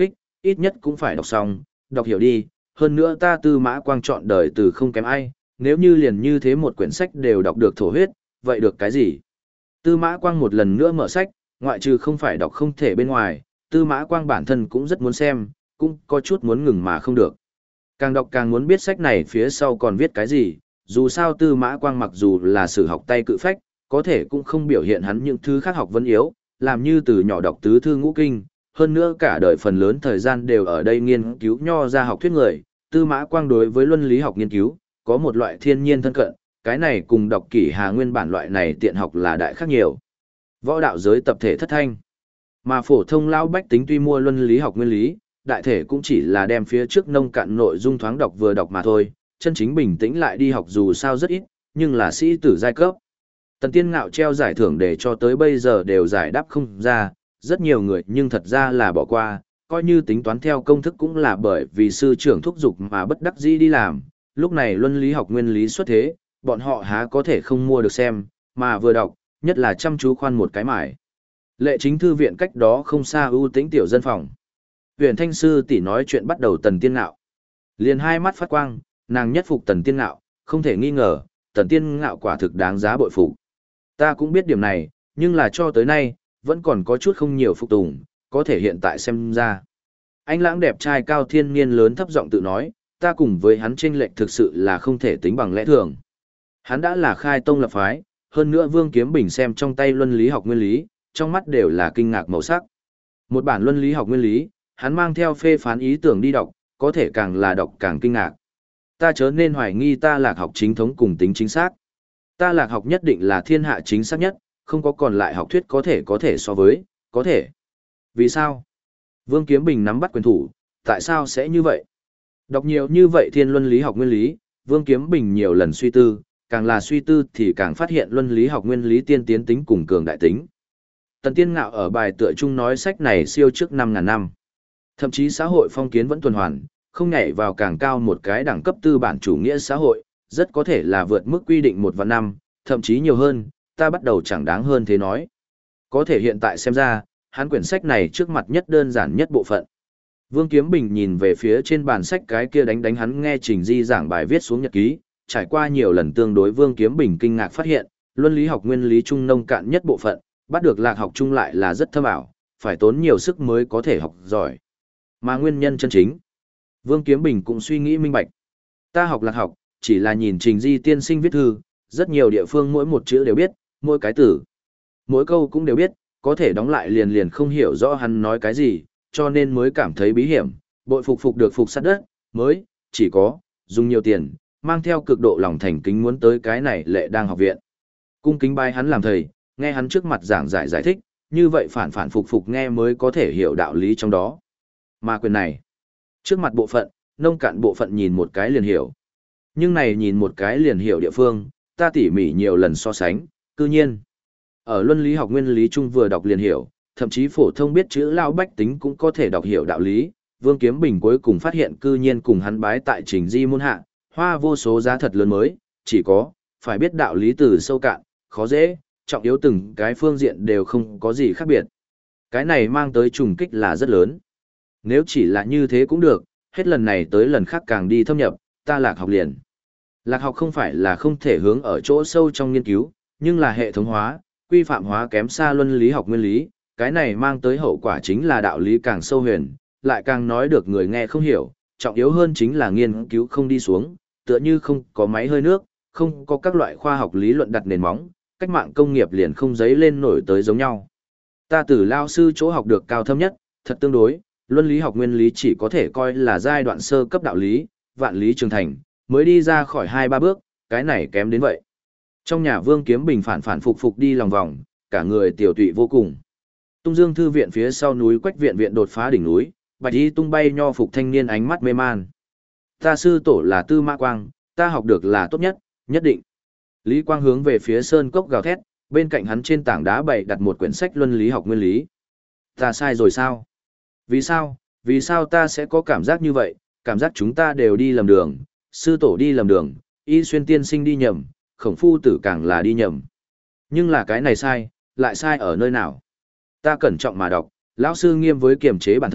ít nhất cũng phải đọc xong, đọc hiểu đi, hơn nữa ta Tư Mã Quang chọn đời từ không kém ai, nếu như liền như thế một quyển sách đều đọc được thổ huyết, vậy được cái gì? Tư Mã Quang một lần nữa mở sách, ngoại trừ không phải đọc không thể bên ngoài, Tư Mã Quang bản thân cũng rất muốn xem, cũng có chút muốn ngừng mà không được. Càng đọc càng muốn biết sách này phía sau còn viết cái gì, dù sao Tư Mã Quang mặc dù là sử học tay cự phách, có thể cũng không biểu hiện hắn những thứ khác học vấn yếu, làm như từ nhỏ đọc tứ thư ngũ kinh, hơn nữa cả đời phần lớn thời gian đều ở đây nghiên cứu nho ra học thuyết người, Tư Mã Quang đối với luân lý học nghiên cứu, có một loại thiên nhiên thân cận, cái này cùng đọc kỷ Hà nguyên bản loại này tiện học là đại khác nhiều. Võ đạo giới tập thể thất thanh, mà phổ thông lão bách tính tuy mua luân lý học nguyên lý, đại thể cũng chỉ là đem phía trước nông cạn nội dung thoáng đọc vừa đọc mà thôi, chân chính bình tĩnh lại đi học dù sao rất ít, nhưng là sĩ tử giai cấp. Tần Tiên Ngạo treo giải thưởng để cho tới bây giờ đều giải đáp không ra, rất nhiều người nhưng thật ra là bỏ qua, coi như tính toán theo công thức cũng là bởi vì sư trưởng thúc giục mà bất đắc dĩ đi làm, lúc này luân lý học nguyên lý xuất thế, bọn họ há có thể không mua được xem, mà vừa đọc, nhất là chăm chú khoan một cái mải. Lệ Chính thư viện cách đó không xa ưu tĩnh tiểu dân phòng. Huyền Thanh sư tỷ nói chuyện bắt đầu Tần Tiên Ngạo. Liền hai mắt phát quang, nàng nhất phục Tần Tiên Ngạo, không thể nghi ngờ, Tần Tiên Ngạo quả thực đáng giá bội phục. Ta cũng biết điểm này, nhưng là cho tới nay, vẫn còn có chút không nhiều phục tùng, có thể hiện tại xem ra. Anh lãng đẹp trai cao thiên niên lớn thấp giọng tự nói, ta cùng với hắn chênh lệch thực sự là không thể tính bằng lẽ thường. Hắn đã là khai tông lập phái, hơn nữa Vương Kiếm Bình xem trong tay luân lý học nguyên lý, trong mắt đều là kinh ngạc màu sắc. Một bản luân lý học nguyên lý, hắn mang theo phê phán ý tưởng đi đọc, có thể càng là đọc càng kinh ngạc. Ta chớ nên hoài nghi ta lạc học chính thống cùng tính chính xác. Ta lạc học nhất định là thiên hạ chính xác nhất, không có còn lại học thuyết có thể so với, có thể. Vì sao? Vương Kiếm Bình nắm bắt quyền thủ, tại sao sẽ như vậy? Đọc nhiều như vậy thiên luân lý học nguyên lý, Vương Kiếm Bình nhiều lần suy tư, càng là suy tư thì càng phát hiện luân lý học nguyên lý tiên tiến tính cùng cường đại tính. Tần Tiên Ngạo ở bài tựa chung nói sách này siêu trước 5.000 năm. Thậm chí xã hội phong kiến vẫn tuần hoàn, không nhảy vào càng cao một cái đẳng cấp tư bản chủ nghĩa xã hội, rất có thể là vượt mức quy định 1 vạn năm, thậm chí nhiều hơn, ta bắt đầu chẳng đáng hơn thế nói. Có thể hiện tại xem ra, hắn quyển sách này trước mặt nhất đơn giản nhất bộ phận. Vương Kiếm Bình nhìn về phía trên bàn sách cái kia đánh hắn nghe Trình Di giảng bài viết xuống nhật ký, trải qua nhiều lần tương đối Vương Kiếm Bình kinh ngạc phát hiện, luân lý học nguyên lý trung nông cạn nhất bộ phận, bắt được lạc học chung lại là rất thâm ảo, phải tốn nhiều sức mới có thể học giỏi. Mà nguyên nhân chân chính, Vương Kiếm Bình cũng suy nghĩ minh bạch. Ta học lạc học, chỉ là nhìn Trình Di tiên sinh viết thư, rất nhiều địa phương mỗi một chữ đều biết, mỗi cái từ, mỗi câu cũng đều biết, có thể đóng lại liền liền không hiểu rõ hắn nói cái gì, cho nên mới cảm thấy bí hiểm, bội phục được phục sát đất, mới, chỉ có, dùng nhiều tiền, mang theo cực độ lòng thành kính muốn tới cái này lệ đang học viện. Cung kính bái hắn làm thầy, nghe hắn trước mặt giảng giải thích, như vậy phản phục nghe mới có thể hiểu đạo lý trong đó. Mà quyền này, trước mặt bộ phận, nông cạn bộ phận nhìn một cái liền hiểu. Nhưng này nhìn một cái liền hiểu địa phương, ta tỉ mỉ nhiều lần so sánh, cư nhiên. Ở luân lý học nguyên lý chung vừa đọc liền hiểu, thậm chí phổ thông biết chữ lao bách tính cũng có thể đọc hiểu đạo lý. Vương Kiếm Bình cuối cùng phát hiện cư nhiên cùng hắn bái tại Trình Di môn hạ, hoa vô số giá thật lớn mới, chỉ có, phải biết đạo lý từ sâu cạn, khó dễ, trọng yếu từng cái phương diện đều không có gì khác biệt. Cái này mang tới trùng kích là rất lớn. Nếu chỉ là như thế cũng được, hết lần này tới lần khác càng đi thâm nhập, ta lạc học liền. Lạc học không phải là không thể hướng ở chỗ sâu trong nghiên cứu, nhưng là hệ thống hóa, quy phạm hóa kém xa luân lý học nguyên lý, cái này mang tới hậu quả chính là đạo lý càng sâu huyền, lại càng nói được người nghe không hiểu, trọng yếu hơn chính là nghiên cứu không đi xuống, tựa như không có máy hơi nước, không có các loại khoa học lý luận đặt nền móng, cách mạng công nghiệp liền không giấy lên nổi tới giống nhau. Ta từ lao sư chỗ học được cao thâm nhất, thật tương đối, luân lý học nguyên lý chỉ có thể coi là giai đoạn sơ cấp đạo lý, vạn lý trường thành, mới đi ra khỏi 2-3 bước, cái này kém đến vậy. Trong nhà Vương Kiếm Bình phản phục đi lòng vòng, cả người tiểu tụy vô cùng. Tung Dương thư viện phía sau núi Quách viện đột phá đỉnh núi, bạch y tung bay nho phục thanh niên ánh mắt mê man. Ta sư tổ là Tư Mã Quang, ta học được là tốt nhất, nhất định. Lý Quang hướng về phía sơn cốc gào thét, bên cạnh hắn trên tảng đá bày đặt một quyển sách luân lý học nguyên lý. Ta sai rồi sao? Vì sao? Vì sao ta sẽ có cảm giác như vậy? Cảm giác chúng ta đều đi lầm đường, sư tổ đi lầm đường, y xuyên tiên sinh đi nhầm, khổng phu tử càng là đi nhầm. Nhưng là cái này sai, lại sai ở nơi nào? Ta cẩn trọng mà đọc, lão sư nghiêm với kiềm chế bản thân,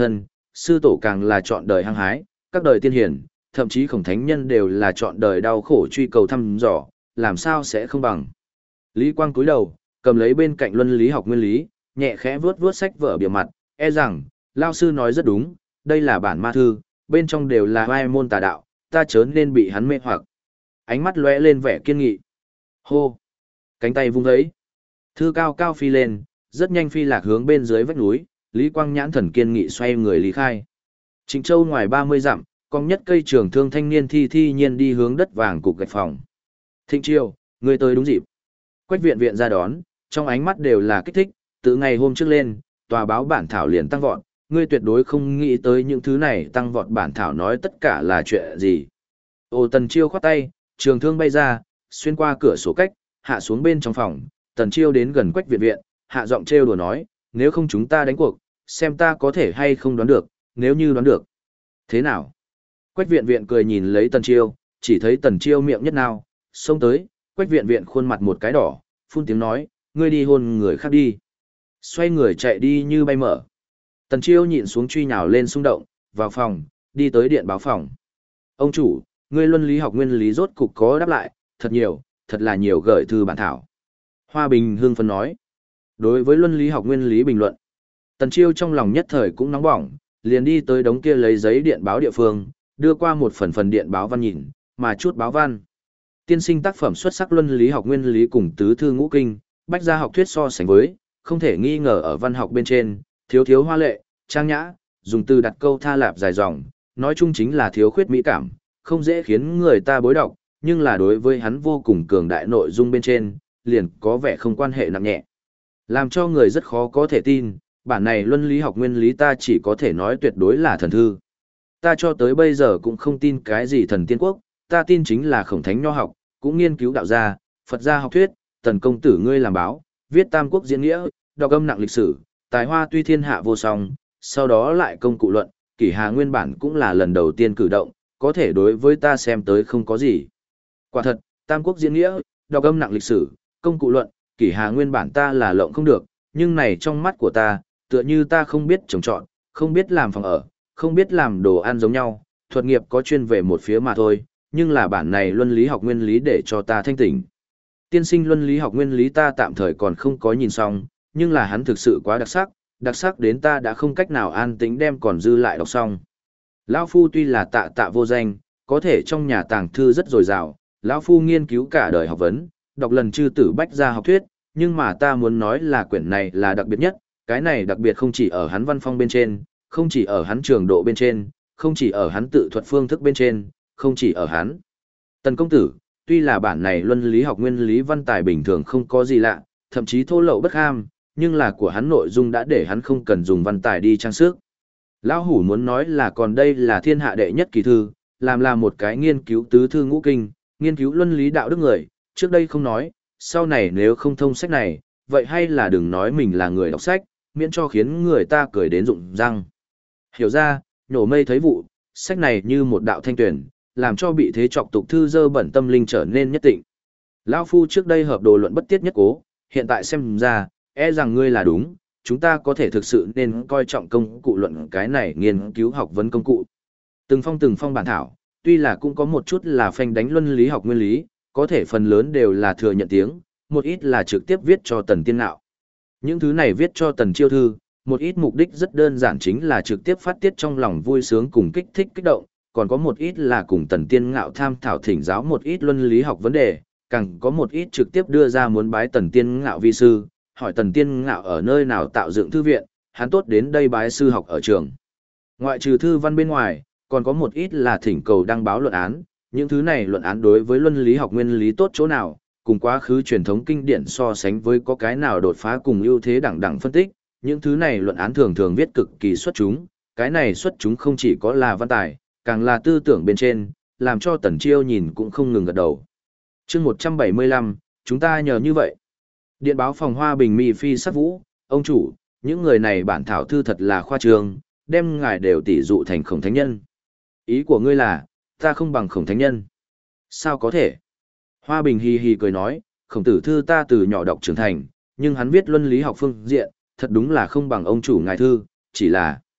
sư tổ càng là chọn đời hăng hái, các đời tiên hiển, thậm chí Khổng Thánh Nhân đều là chọn đời đau khổ truy cầu thăm dò, làm sao sẽ không bằng. Lý Quang cúi đầu, cầm lấy bên cạnh luân lý học nguyên lý, nhẹ khẽ vuốt vuốt sách vở bìa mặt, e rằng, lao sư nói rất đúng, đây là bản ma thư, bên trong đều là vai môn tà đạo, ta chớ nên bị hắn mê hoặc. Ánh mắt lóe lên vẻ kiên nghị. Hô! Cánh tay vung ấy. Thư cao cao phi lên, rất nhanh phi lạc hướng bên dưới vách núi, Lý Quang nhãn thần kiên nghị xoay người lý khai. Trịnh Châu ngoài 30 dặm, cong nhất cây trường thương thanh niên thi nhiên đi hướng đất vàng cục gạch phòng. Thịnh Chiêu, người tới đúng dịp. Quách viện viện ra đón, trong ánh mắt đều là kích thích, từ ngày hôm trước lên, tòa báo bản thảo liền tăng vọt, ngươi tuyệt đối không nghĩ tới những thứ này tăng vọt bản thảo nói tất cả là chuyện gì. Ô Tần Chiêu khoát tay, trường thương bay ra, xuyên qua cửa sổ cách, hạ xuống bên trong phòng, Tần Chiêu đến gần Quách viện viện, hạ giọng trêu đùa nói, nếu không chúng ta đánh cuộc, xem ta có thể hay không đoán được, nếu như đoán được. Thế nào? Quách viện viện cười nhìn lấy Tần Chiêu, chỉ thấy Tần Chiêu miệng nhất nào, xông tới, Quách viện viện khuôn mặt một cái đỏ, phun tiếng nói, ngươi đi hôn người khác đi. Xoay người chạy đi như bay mở. Tần Chiêu nhịn xuống truy nhào lên xung động, vào phòng, đi tới điện báo phòng. Ông chủ, ngươi luân lý học nguyên lý rốt cục có đáp lại, thật là nhiều gửi thư bản thảo. Hoa Bình hương phấn nói. Đối với luân lý học nguyên lý bình luận, Tần Chiêu trong lòng nhất thời cũng nóng bỏng, liền đi tới đống kia lấy giấy điện báo địa phương, đưa qua một phần điện báo văn nhìn, mà chút báo văn. Tiên sinh tác phẩm xuất sắc luân lý học nguyên lý cùng tứ thư ngũ kinh, bách gia học thuyết so sánh với, không thể nghi ngờ ở văn học bên trên, thiếu hoa lệ, trang nhã, dùng từ đặt câu tha lạp dài dòng, nói chung chính là thiếu khuyết mỹ cảm, không dễ khiến người ta bối đọc, nhưng là đối với hắn vô cùng cường đại nội dung bên trên, liền có vẻ không quan hệ nặng nhẹ. Làm cho người rất khó có thể tin, bản này luân lý học nguyên lý ta chỉ có thể nói tuyệt đối là thần thư. Ta cho tới bây giờ cũng không tin cái gì thần tiên quốc, ta tin chính là Khổng Thánh Nho học, cũng nghiên cứu đạo gia, Phật gia học thuyết, Tần công tử ngươi làm báo, viết Tam Quốc diễn nghĩa, đọc âm nặng lịch sử, tài hoa tuy thiên hạ vô song, sau đó lại công cụ luận, Kỷ Hà nguyên bản cũng là lần đầu tiên cử động, có thể đối với ta xem tới không có gì. Quả thật, Tam Quốc diễn nghĩa, đọc âm nặng lịch sử, công cụ luận, Kỷ Hà nguyên bản ta là lộng không được, nhưng này trong mắt của ta, tựa như ta không biết trồng trọt, không biết làm phòng ở, không biết làm đồ ăn giống nhau, thuật nghiệp có chuyên về một phía mà thôi, nhưng là bản này luân lý học nguyên lý để cho ta thanh tỉnh. Tiên sinh luân lý học nguyên lý ta tạm thời còn không có nhìn xong, nhưng là hắn thực sự quá đặc sắc đến ta đã không cách nào an tĩnh đem còn dư lại đọc xong. Lão Phu tuy là tạ vô danh, có thể trong nhà tàng thư rất dồi dào, Lão Phu nghiên cứu cả đời học vấn, đọc lần chư tử bách gia học thuyết, nhưng mà ta muốn nói là quyển này là đặc biệt nhất, cái này đặc biệt không chỉ ở hắn văn phong bên trên, không chỉ ở hắn trường độ bên trên, không chỉ ở hắn tự thuật phương thức bên trên, không chỉ ở hắn. Tần công tử, tuy là bản này luân lý học nguyên lý văn tài bình thường không có gì lạ, thậm chí thô lậu bất ham, nhưng là của hắn nội dung đã để hắn không cần dùng văn tài đi trang sức. Lão Hủ muốn nói là còn đây là thiên hạ đệ nhất kỳ thư, làm là một cái nghiên cứu tứ thư ngũ kinh, nghiên cứu luân lý đạo đức người, trước đây không nói, sau này nếu không thông sách này, vậy hay là đừng nói mình là người đọc sách, miễn cho khiến người ta cười đến rụng răng. Hiểu ra, nhổ mây thấy vụ, sách này như một đạo thanh tuyển, làm cho bị thế trọc tục thư dơ bẩn tâm linh trở nên nhất định. Lão Phu trước đây hợp đồ luận bất tiết nhất cố, hiện tại xem ra, e rằng ngươi là đúng, chúng ta có thể thực sự nên coi trọng công cụ luận cái này nghiên cứu học vấn công cụ. Từng phong bản thảo, tuy là cũng có một chút là phanh đánh luân lý học nguyên lý, có thể phần lớn đều là thừa nhận tiếng, một ít là trực tiếp viết cho Tần Tiên Ngạo. Những thứ này viết cho Tần Chiêu thư, một ít mục đích rất đơn giản chính là trực tiếp phát tiết trong lòng vui sướng cùng kích thích kích động, còn có một ít là cùng Tần Tiên Ngạo tham thảo thỉnh giáo một ít luân lý học vấn đề, càng có một ít trực tiếp đưa ra muốn bái Tần Tiên Ngạo vi sư, hỏi Tần Tiên Ngạo ở nơi nào tạo dựng thư viện, hắn tốt đến đây bái sư học ở trường. Ngoại trừ thư văn bên ngoài, còn có một ít là thỉnh cầu đăng báo luận án, những thứ này luận án đối với luân lý học nguyên lý tốt chỗ nào, cùng quá khứ truyền thống kinh điển so sánh với có cái nào đột phá cùng ưu thế đẳng phân tích, những thứ này luận án thường thường viết cực kỳ xuất chúng, cái này xuất chúng không chỉ có là văn tài, càng là tư tưởng bên trên, làm cho Tần Chiêu nhìn cũng không ngừng gật đầu. Chương 175, chúng ta nhờ như vậy. Điện báo phòng Hoa Bình mi phi sắc vũ, ông chủ, những người này bản thảo thư thật là khoa trương, đem ngài đều tỷ dụ thành Khổng Thánh Nhân. Ý của ngươi là, ta không bằng Khổng Thánh Nhân. Sao có thể? Hoa Bình hì hì cười nói, Khổng tử thư ta từ nhỏ đọc trưởng thành, nhưng hắn viết luân lý học phương diện, thật đúng là không bằng ông chủ ngài thư, chỉ là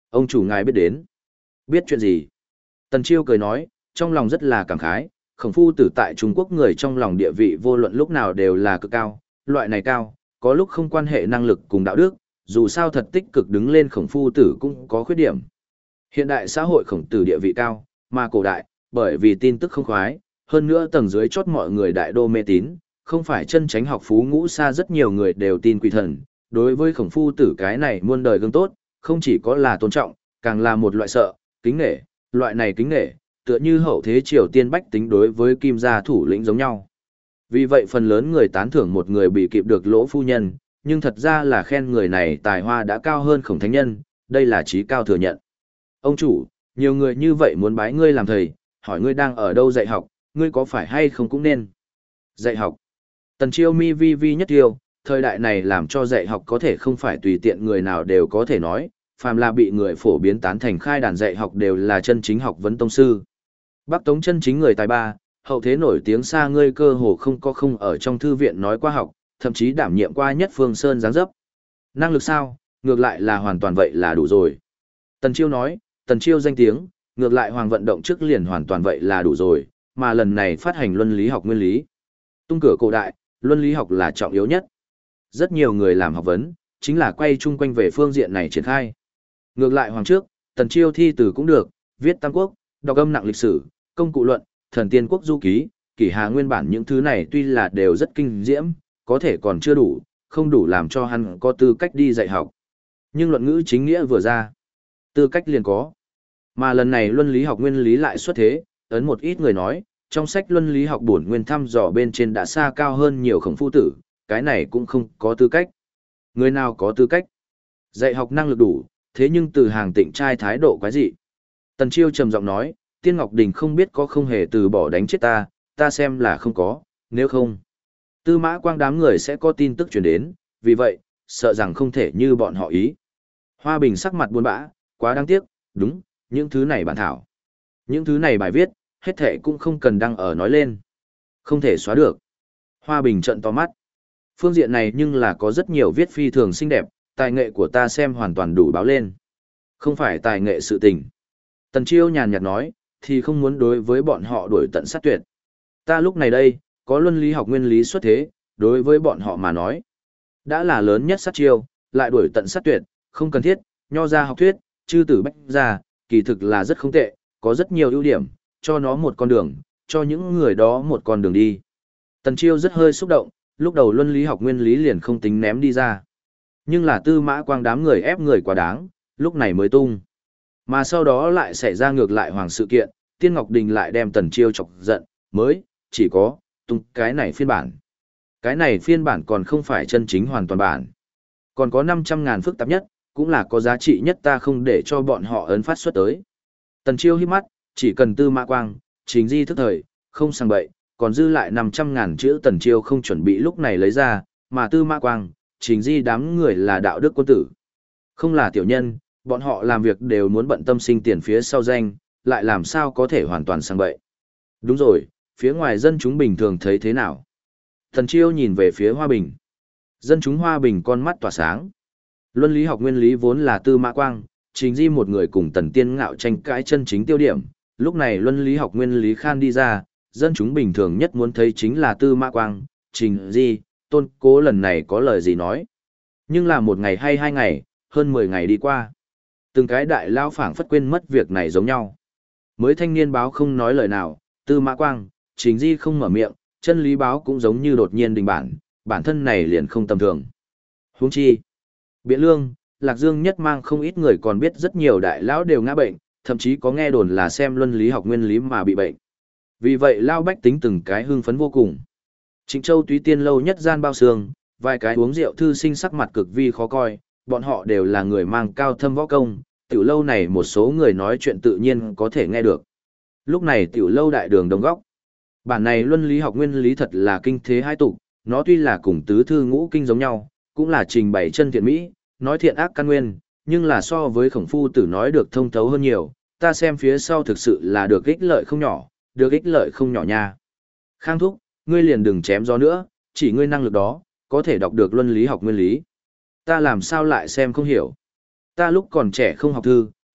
Ông chủ ngài biết đến. Biết chuyện gì? Tần Chiêu cười nói, trong lòng rất là cảm khái, Khổng Phu Tử tại Trung Quốc người trong lòng địa vị vô luận lúc nào đều là cực cao, loại này cao, có lúc không quan hệ năng lực cùng đạo đức, dù sao thật tích cực đứng lên Khổng Phu Tử cũng có khuyết điểm. Hiện đại xã hội Khổng Tử địa vị cao, mà cổ đại, bởi vì tin tức không khoái, hơn nữa tầng dưới chót mọi người đại đô mê tín, không phải chân chánh học phú ngũ xa rất nhiều người đều tin quỷ thần, đối với Khổng Phu Tử cái này muôn đời gương tốt, không chỉ có là tôn trọng, càng là một loại sợ, kính nể, loại này kính nể, tựa như hậu thế Triều Tiên bách tính đối với Kim gia thủ lĩnh giống nhau. Vì vậy phần lớn người tán thưởng một người bị kịp được Lỗ phu nhân, nhưng thật ra là khen người này tài hoa đã cao hơn Khổng thánh nhân, đây là chí cao thừa nhận. Ông chủ, nhiều người như vậy muốn bái ngươi làm thầy, hỏi ngươi đang ở đâu dạy học, ngươi có phải hay không cũng nên. Dạy học. Tần Chiêu mi vi vi nhất tiêu, thời đại này làm cho dạy học có thể không phải tùy tiện người nào đều có thể nói, phàm là bị người phổ biến tán thành khai đàn dạy học đều là chân chính học vấn tông sư. Bắc Tống chân chính người tài ba, hậu thế nổi tiếng xa ngươi cơ hồ không ở trong thư viện nói qua học, thậm chí đảm nhiệm qua nhất phương sơn giáng dấp. Năng lực sao, ngược lại là hoàn toàn vậy là đủ rồi. Tần Chiêu nói, Tần Chiêu danh tiếng, ngược lại hoàng vận động trước liền hoàn toàn vậy là đủ rồi, mà lần này phát hành luân lý học nguyên lý. Tung cửa cổ đại, luân lý học là trọng yếu nhất. Rất nhiều người làm học vấn, chính là quay chung quanh về phương diện này triển khai. Ngược lại hoàng trước, Tần Chiêu thi từ cũng được, viết tam quốc, đọc âm nặng lịch sử, công cụ luận, thần tiên quốc du ký, kỷ hà nguyên bản những thứ này tuy là đều rất kinh diễm, có thể còn chưa đủ, không đủ làm cho hắn có tư cách đi dạy học. Nhưng luận ngữ chính nghĩa vừa ra, tư cách liền có. Mà lần này luân lý học nguyên lý lại xuất thế, ấn một ít người nói, trong sách luân lý học bổn nguyên thăm dò bên trên đã xa cao hơn nhiều Khổng Phu Tử, cái này cũng không có tư cách. Người nào có tư cách? Dạy học năng lực đủ, thế nhưng từ hàng tịnh trai thái độ quái dị. Tần Chiêu trầm giọng nói, Tiên Ngọc Đình không biết có không hề từ bỏ đánh chết ta, ta xem là không có, nếu không, Tư Mã Quang đám người sẽ có tin tức truyền đến, vì vậy, sợ rằng không thể như bọn họ ý. Hoa Bình sắc mặt buồn bã, quá đáng tiếc, đúng, những thứ này bản thảo. Những thứ này bài viết, hết thệ cũng không cần đăng ở nói lên. Không thể xóa được. Hoa Bình trợn to mắt. Phương diện này nhưng là có rất nhiều viết phi thường xinh đẹp, tài nghệ của ta xem hoàn toàn đủ báo lên. Không phải tài nghệ sự tình. Tần Chiêu nhàn nhạt nói, thì không muốn đối với bọn họ đuổi tận sát tuyệt. Ta lúc này đây, có luân lý học nguyên lý xuất thế, đối với bọn họ mà nói. Đã là lớn nhất sát chiêu, lại đuổi tận sát tuyệt, không cần thiết, nho ra học thuyết, chư tử bách ra, kỳ thực là rất không tệ, có rất nhiều ưu điểm, cho nó một con đường, cho những người đó một con đường đi. Tần Chiêu rất hơi xúc động, lúc đầu luân lý học nguyên lý liền không tính ném đi ra. Nhưng là Tư Mã Quang đám người ép người quá đáng, lúc này mới tung. Mà sau đó lại xảy ra ngược lại hoàng sự kiện, Tiên Ngọc Đình lại đem Tần Chiêu chọc giận, mới, chỉ có, tung cái này phiên bản. Cái này phiên bản còn không phải chân chính hoàn toàn bản. Còn có 500.000 phức tạp nhất, cũng là có giá trị nhất ta không để cho bọn họ ấn phát xuất tới. Tần Chiêu hít mắt, chỉ cần Tư Mã Quang, Trình Di thức thời, không sang bậy, còn dư lại 500.000 chữ Tần Chiêu không chuẩn bị lúc này lấy ra, mà Tư Mã Quang, Trình Di đám người là đạo đức quân tử. Không là tiểu nhân, bọn họ làm việc đều muốn bận tâm sinh tiền phía sau danh, lại làm sao có thể hoàn toàn sang bậy. Đúng rồi, phía ngoài dân chúng bình thường thấy thế nào? Tần Chiêu nhìn về phía Hoa Bình. Dân chúng Hoa Bình con mắt tỏa sáng. Luân lý học nguyên lý vốn là Tư Mã Quang, Trình Di một người cùng Tần Tiên Ngạo tranh cãi chân chính tiêu điểm. Lúc này luân lý học nguyên lý khan đi ra, dân chúng bình thường nhất muốn thấy chính là Tư Mã Quang, Trình Di, Tôn Cố lần này có lời gì nói. Nhưng là một ngày hay 2 ngày, hơn 10 ngày đi qua. Từng cái đại lao phảng phất quên mất việc này giống nhau. Mới thanh niên báo không nói lời nào, Tư Mã Quang, Trình Di không mở miệng, chân lý báo cũng giống như đột nhiên đình bản thân này liền không tầm thường. Huống chi, Biện Lương, Lạc Dương nhất mang không ít người còn biết rất nhiều đại lão đều ngã bệnh, thậm chí có nghe đồn là xem luân lý học nguyên lý mà bị bệnh. Vì vậy lao bách tính từng cái hưng phấn vô cùng. Trịnh Châu Túy Tiên lâu nhất gian bao sương, vài cái uống rượu thư sinh sắc mặt cực vi khó coi, bọn họ đều là người mang cao thâm võ công, tiểu lâu này một số người nói chuyện tự nhiên có thể nghe được. Lúc này tiểu lâu đại đường đông góc. Bản này luân lý học nguyên lý thật là kinh thế hai tục, nó tuy là cùng tứ thư ngũ kinh giống nhau, cũng là trình bày chân thiện mỹ, nói thiện ác căn nguyên, nhưng là so với Khổng Phu Tử nói được thông thấu hơn nhiều, ta xem phía sau thực sự là được ích lợi không nhỏ, được ích lợi không nhỏ nha. Khang thúc, ngươi liền đừng chém gió nữa, chỉ ngươi năng lực đó, có thể đọc được luân lý học nguyên lý. Ta làm sao lại xem không hiểu. Ta lúc còn trẻ không học thư,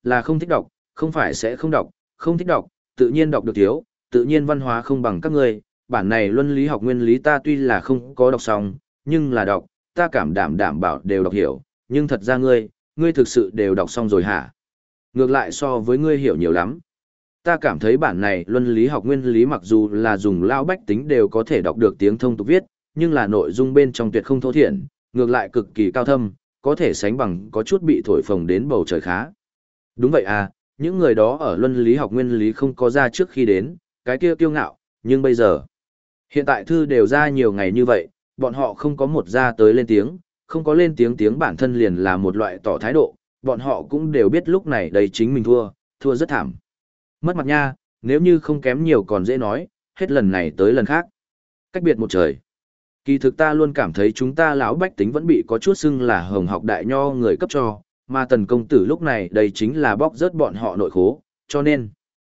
là không thích đọc, không phải sẽ không đọc, không thích đọc, tự nhiên đọc được thiếu, tự nhiên văn hóa không bằng các ngươi, bản này luân lý học nguyên lý ta tuy là không có đọc xong, nhưng là đọc, ta đảm bảo đều đọc hiểu, nhưng thật ra ngươi thực sự đều đọc xong rồi hả? Ngược lại so với ngươi hiểu nhiều lắm. Ta cảm thấy bản này luân lý học nguyên lý mặc dù là dùng lao bách tính đều có thể đọc được tiếng thông tục viết, nhưng là nội dung bên trong tuyệt không thô thiển, ngược lại cực kỳ cao thâm, có thể sánh bằng có chút bị thổi phồng đến bầu trời khá. Đúng vậy à, những người đó ở luân lý học nguyên lý không có ra trước khi đến, cái kia kiêu ngạo, nhưng bây giờ, hiện tại thư đều ra nhiều ngày như vậy, bọn họ không có một ra tới lên tiếng, không có lên tiếng bản thân liền là một loại tỏ thái độ, bọn họ cũng đều biết lúc này đây chính mình thua rất thảm. Mất mặt nha, nếu như không kém nhiều còn dễ nói, hết lần này tới lần khác. Cách biệt một trời. Kỳ thực ta luôn cảm thấy chúng ta lão bách tính vẫn bị có chút xưng là hồng học đại nho người cấp cho, mà tần công tử lúc này đây chính là bóc rớt bọn họ nội khố, cho nên.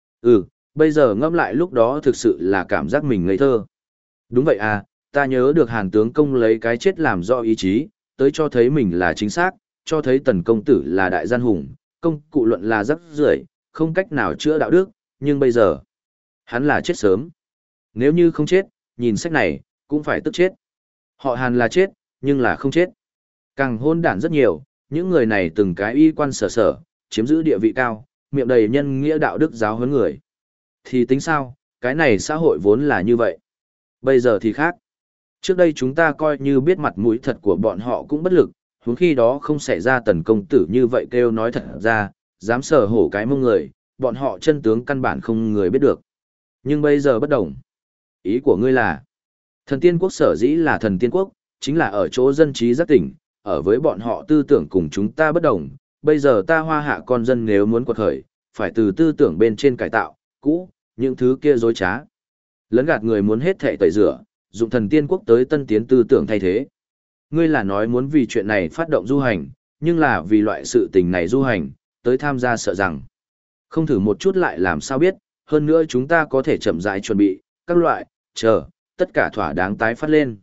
Bây giờ ngẫm lại lúc đó thực sự là cảm giác mình ngây thơ. Đúng vậy à, ta nhớ được Hàn tướng công lấy cái chết làm do ý chí, tới cho thấy mình là chính xác, cho thấy tần công tử là đại gian hùng, công cụ luận là rắc rưởi, không cách nào chữa đạo đức, nhưng bây giờ, hắn là chết sớm. Nếu như không chết, nhìn sách này, cũng phải tức chết. Họ Hàn là chết, nhưng là không chết. Càng hôn đản rất nhiều, những người này từng cái y quan sở, chiếm giữ địa vị cao, miệng đầy nhân nghĩa đạo đức giáo huấn người. Thì tính sao, cái này xã hội vốn là như vậy. Bây giờ thì khác. Trước đây chúng ta coi như biết mặt mũi thật của bọn họ cũng bất lực, huống khi đó không xảy ra tần công tử như vậy kêu nói thật ra, dám sở hổ cái mông người, bọn họ chân tướng căn bản không người biết được. Nhưng bây giờ bất đồng. Ý của ngươi là, thần tiên quốc sở dĩ là thần tiên quốc, chính là ở chỗ dân trí giác tỉnh, ở với bọn họ tư tưởng cùng chúng ta bất đồng. Bây giờ ta hoa hạ con dân nếu muốn quật khởi, phải từ tư tưởng bên trên cải tạo, cũ, những thứ kia dối trá. Lấn gạt người muốn hết thệ tẩy rửa, dụng thần tiên quốc tới tân tiến tư tưởng thay thế. Ngươi là nói muốn vì chuyện này phát động du hành, nhưng là vì loại sự tình này du hành, tới tham gia sợ rằng. Không thử một chút lại làm sao biết, hơn nữa chúng ta có thể chậm rãi chuẩn bị, các loại, tất cả thỏa đáng tái phát lên.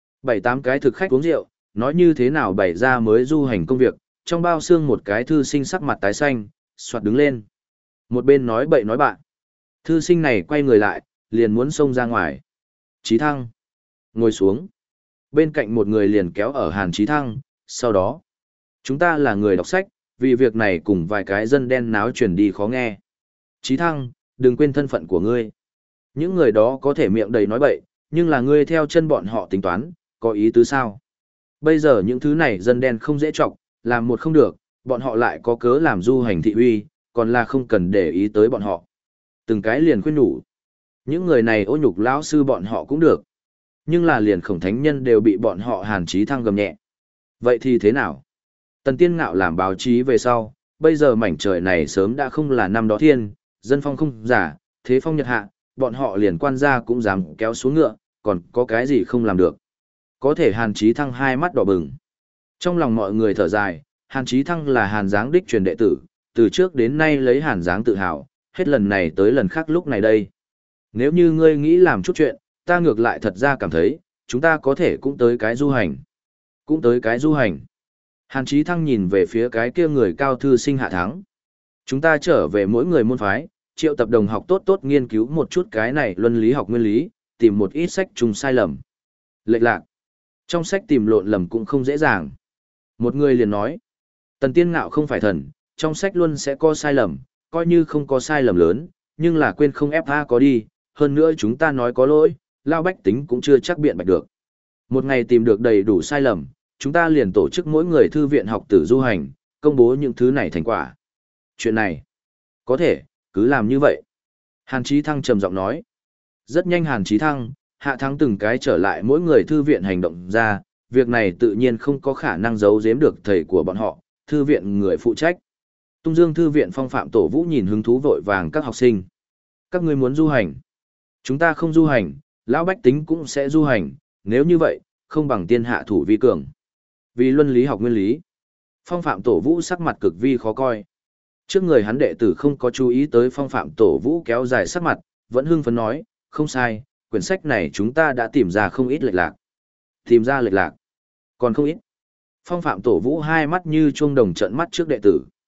7-8 cái thực khách uống rượu, nói như thế nào bày ra mới du hành công việc, trong bao xương một cái thư sinh sắc mặt tái xanh, soạt đứng lên. Một bên nói bậy nói bạn. Thư sinh này quay người lại, liền muốn xông ra ngoài. Chí Thăng. Ngồi xuống. Bên cạnh một người liền kéo ở Hàn Chí Thăng, sau đó. Chúng ta là người đọc sách, vì việc này cùng vài cái dân đen náo truyền đi khó nghe. Chí Thăng, đừng quên thân phận của ngươi. Những người đó có thể miệng đầy nói bậy, nhưng là ngươi theo chân bọn họ tính toán, có ý tứ sao? Bây giờ những thứ này dân đen không dễ trọng, làm một không được, bọn họ lại có cớ làm du hành thị uy, còn là không cần để ý tới bọn họ. Từng cái liền khuyên nhủ. Những người này ô nhục lão sư bọn họ cũng được. Nhưng là liền Khổng Thánh Nhân đều bị bọn họ Hàn Chí Thăng gầm nhẹ. Vậy thì thế nào? Tần Tiên Ngạo làm báo chí về sau, bây giờ mảnh trời này sớm đã không là năm đó thiên, dân phong không giả, thế phong nhật hạ, bọn họ liền quan gia cũng dám kéo xuống ngựa, còn có cái gì không làm được. Có thể Hàn Chí Thăng hai mắt đỏ bừng. Trong lòng mọi người thở dài, Hàn Chí Thăng là Hàn Giáng đích truyền đệ tử, từ trước đến nay lấy Hàn Giáng tự hào, hết lần này tới lần khác lúc này đây. Nếu như ngươi nghĩ làm chút chuyện, ta ngược lại thật ra cảm thấy, chúng ta có thể cũng tới cái du hành. Cũng tới cái du hành. Hàn Chí Thăng nhìn về phía cái kia người cao thư sinh Hạ Thắng. Chúng ta trở về mỗi người môn phái, triệu tập đồng học tốt tốt nghiên cứu một chút cái này luân lý học nguyên lý, tìm một ít sách trùng sai lầm. Lệch lạc. Trong sách tìm lộn lầm cũng không dễ dàng. Một người liền nói, Tần Tiên Ngạo không phải thần, trong sách luôn sẽ có sai lầm, coi như không có sai lầm lớn, nhưng là quên không FA có đi, hơn nữa chúng ta nói có lỗi, lao bách tính cũng chưa chắc biện bạch được. Một ngày tìm được đầy đủ sai lầm, chúng ta liền tổ chức mỗi người thư viện học tử du hành, công bố những thứ này thành quả. Chuyện này, có thể, cứ làm như vậy. Hàn Chí Thăng trầm giọng nói. Rất nhanh Hàn Chí Thăng, Hạ Thắng từng cái trở lại mỗi người thư viện hành động ra, việc này tự nhiên không có khả năng giấu giếm được thầy của bọn họ, thư viện người phụ trách. Tung Dương thư viện Phong Phạm Tổ Vũ nhìn hứng thú vội vàng các học sinh. Các ngươi muốn du hành. Chúng ta không du hành, lão bách tính cũng sẽ du hành, nếu như vậy, không bằng tiên hạ thủ vi cường. Vì luân lý học nguyên lý. Phong Phạm Tổ Vũ sắc mặt cực vi khó coi. Trước người hắn đệ tử không có chú ý tới Phong Phạm Tổ Vũ kéo dài sắc mặt, vẫn hưng phấn nói, không sai, quyển sách này chúng ta đã tìm ra không ít lệch lạc. Tìm ra lệch lạc. Còn không ít. Phong Phạm Tổ Vũ hai mắt như chuông đồng trợn mắt trước đệ tử.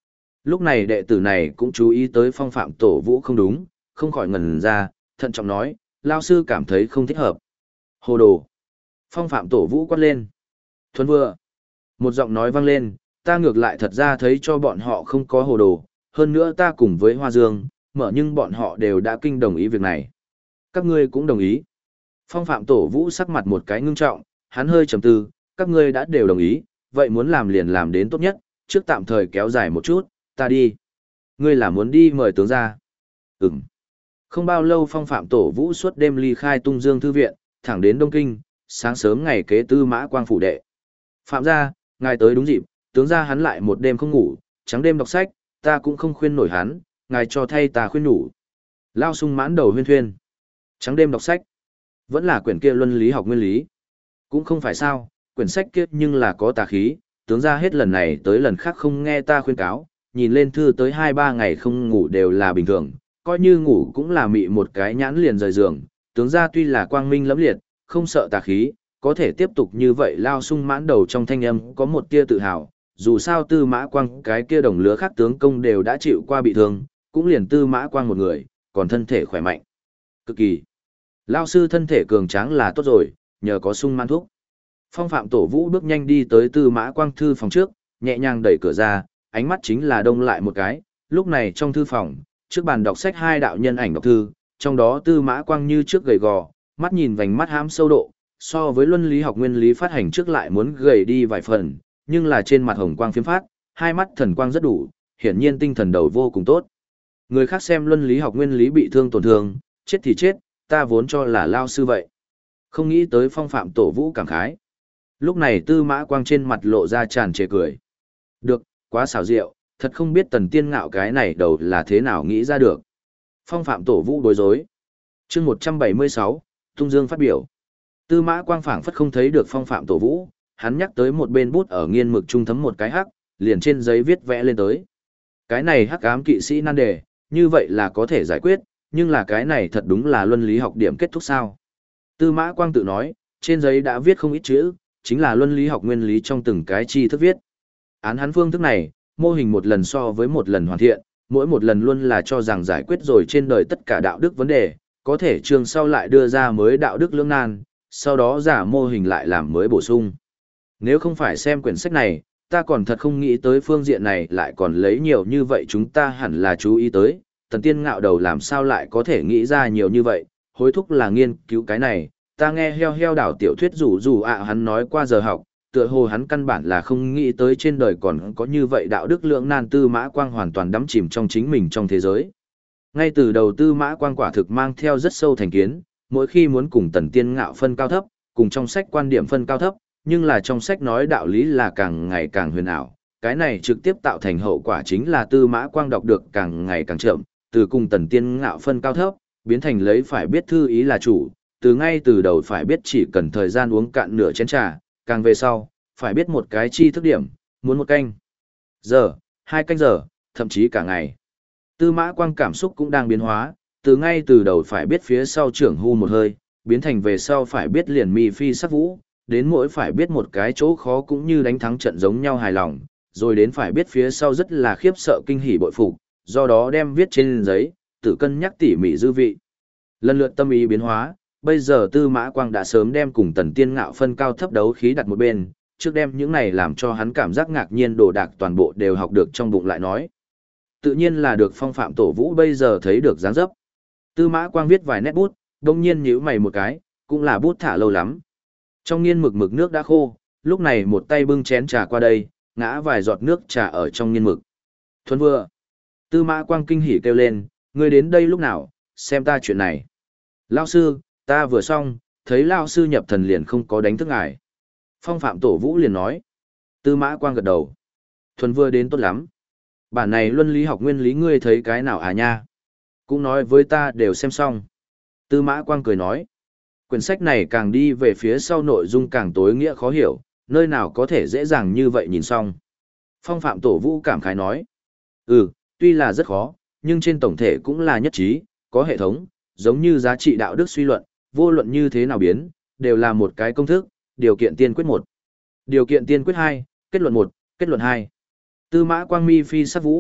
Lúc này đệ tử này cũng chú ý tới phong phạm tổ vũ không đúng, không khỏi ngẩn ra, thận trọng nói, lao sư cảm thấy không thích hợp. Hồ đồ. Phong phạm tổ vũ quát lên. Thuần vừa. Một giọng nói vang lên, ta ngược lại thật ra thấy cho bọn họ không có hồ đồ, hơn nữa ta cùng với Hoa Dương, mở nhưng bọn họ đều đã kinh đồng ý việc này. Các ngươi cũng đồng ý. Phong phạm tổ vũ sắc mặt một cái ngưng trọng, hắn hơi trầm tư, các ngươi đã đều đồng ý, vậy muốn làm liền làm đến tốt nhất, trước tạm thời kéo dài một chút, ta đi. Ngươi là muốn đi mời tướng ra. Ừm. Không bao lâu phong phạm tổ vũ suốt đêm ly khai Tung Dương Thư Viện, thẳng đến Đông Kinh, sáng sớm ngày kế Tư Mã Quang phủ đệ. Phạm gia, ngài tới đúng dịp, tướng gia hắn lại một đêm không ngủ, trắng đêm đọc sách, ta cũng không khuyên nổi hắn, ngài cho thay ta khuyên nhủ. Lao sung mãn đầu huyên thuyên. Trắng đêm đọc sách. Vẫn là quyển kia luân lý học nguyên lý. Cũng không phải sao, quyển sách kia nhưng là có tà khí, tướng gia hết lần này tới lần khác không nghe ta khuyên cáo, nhìn lên thư tới 2-3 ngày không ngủ đều là bình thường, coi như ngủ cũng là mị một cái nhãn liền rời giường, tướng gia tuy là quang minh lẫm liệt, không sợ tà khí, có thể tiếp tục như vậy. Lao sung mãn đầu trong thanh âm có một tia tự hào, dù sao Tư Mã Quang cái kia đồng lứa khác tướng công đều đã chịu qua bị thương, cũng liền Tư Mã Quang một người, còn thân thể khỏe mạnh. Cực kỳ. Lao sư thân thể cường tráng là tốt rồi, nhờ có sung mãn thuốc. Phong phạm tổ vũ bước nhanh đi tới Tư Mã Quang thư phòng trước, nhẹ nhàng đẩy cửa ra, ánh mắt chính là đông lại một cái, lúc này trong thư phòng, trước bàn đọc sách hai đạo nhân ảnh đọc thư, trong đó Tư Mã Quang như trước gầy gò, mắt nhìn vành mắt hãm sâu độ, so với luân lý học nguyên lý phát hành trước lại muốn gầy đi vài phần, nhưng là trên mặt hồng quang phiếm phát, hai mắt thần quang rất đủ, hiển nhiên tinh thần đầu vô cùng tốt. Người khác xem luân lý học nguyên lý bị thương tổn thương, chết thì chết, ta vốn cho là lao sư vậy. Không nghĩ tới phong phạm tổ vũ cảm khái. Lúc này Tư Mã Quang trên mặt lộ ra tràn trề cười. Được, quá xảo diệu, thật không biết Tần Tiên Ngạo cái này đầu là thế nào nghĩ ra được. Phong phạm tổ vũ bối rối. Chương 176, Tung Dương phát biểu. Tư Mã Quang phảng phất không thấy được phong phạm tổ vũ, hắn nhắc tới một bên bút ở nghiên mực trung thấm một cái hắc, liền trên giấy viết vẽ lên tới. Cái này hắc ám kỵ sĩ nan đề, như vậy là có thể giải quyết, nhưng là cái này thật đúng là luân lý học điểm kết thúc sao. Tư Mã Quang tự nói, trên giấy đã viết không ít chữ, chính là luân lý học nguyên lý trong từng cái chi thức viết. Án hắn phương thức này, mô hình một lần so với một lần hoàn thiện, mỗi một lần luôn là cho rằng giải quyết rồi trên đời tất cả đạo đức vấn đề, có thể trường sau lại đưa ra mới đạo đức lưỡng nan, sau đó giả mô hình lại làm mới bổ sung. Nếu không phải xem quyển sách này, ta còn thật không nghĩ tới phương diện này lại còn lấy nhiều như vậy, chúng ta hẳn là chú ý tới, Tần Tiên Ngạo đầu làm sao lại có thể nghĩ ra nhiều như vậy, hối thúc là nghiên cứu cái này, ta nghe heo heo đảo tiểu thuyết rủ hắn nói qua giờ học, tựa hồ hắn căn bản là không nghĩ tới trên đời còn có như vậy đạo đức lưỡng nan. Tư Mã Quang hoàn toàn đắm chìm trong chính mình trong thế giới. Ngay từ đầu Tư Mã Quang quả thực mang theo rất sâu thành kiến, mỗi khi muốn cùng Tần Tiên Ngạo phân cao thấp, cùng trong sách quan điểm phân cao thấp, nhưng là trong sách nói đạo lý là càng ngày càng huyền ảo, cái này trực tiếp tạo thành hậu quả chính là Tư Mã Quang đọc được càng ngày càng chậm, từ cùng Tần Tiên Ngạo phân cao thấp, biến thành lấy phải biết thư ý là chủ, từ ngay từ đầu phải biết chỉ cần thời gian uống cạn nửa chén trà, càng về sau, phải biết một cái chi thức điểm, muốn một canh giờ, 2 canh giờ, thậm chí cả ngày. Tư Mã Quang cảm xúc cũng đang biến hóa, từ ngay từ đầu phải biết phía sau trưởng hu một hơi, biến thành về sau phải biết liền mi phi sắc vũ, đến mỗi phải biết một cái chỗ khó cũng như đánh thắng trận giống nhau hài lòng, rồi đến phải biết phía sau rất là khiếp sợ kinh hỉ bội phục, do đó đem viết trên giấy, tự cân nhắc tỉ mỉ dư vị. Lần lượt tâm ý biến hóa, bây giờ Tư Mã Quang đã sớm đem cùng Tần Tiên Ngạo phân cao thấp đấu khí đặt một bên, trước đem những này làm cho hắn cảm giác ngạc nhiên đồ đạc toàn bộ đều học được trong bụng lại nói. Tự nhiên là được phong phạm tổ vũ bây giờ thấy được dáng dấp. Tư Mã Quang viết vài nét bút, đông nhiên nhíu mày một cái, cũng là bút thả lâu lắm. Trong nghiên mực mực nước đã khô, lúc này một tay bưng chén trà qua đây, ngã vài giọt nước trà ở trong nghiên mực. Thuần vừa. Tư Mã Quang kinh hỉ kêu lên, ngươi đến đây lúc nào, xem ta chuyện này. Lão sư, ta vừa xong, thấy lão sư nhập thần liền không có đánh thức ngài. Phong phạm tổ vũ liền nói. Tư Mã Quang gật đầu. Thuần vừa đến tốt lắm. Bản này luân lý học nguyên lý ngươi thấy cái nào à nha? Cũng nói với ta đều xem xong. Tư Mã Quang cười nói. Quyển sách này càng đi về phía sau nội dung càng tối nghĩa khó hiểu, nơi nào có thể dễ dàng như vậy nhìn xong. Phong phạm tổ vũ cảm khái nói. Tuy là rất khó, nhưng trên tổng thể cũng là nhất trí, có hệ thống, giống như giá trị đạo đức suy luận, vô luận như thế nào biến, đều là một cái công thức, điều kiện tiên quyết 1. Điều kiện tiên quyết 2, kết luận 1, kết luận 2. Tư Mã Quang mi phi sắc vũ,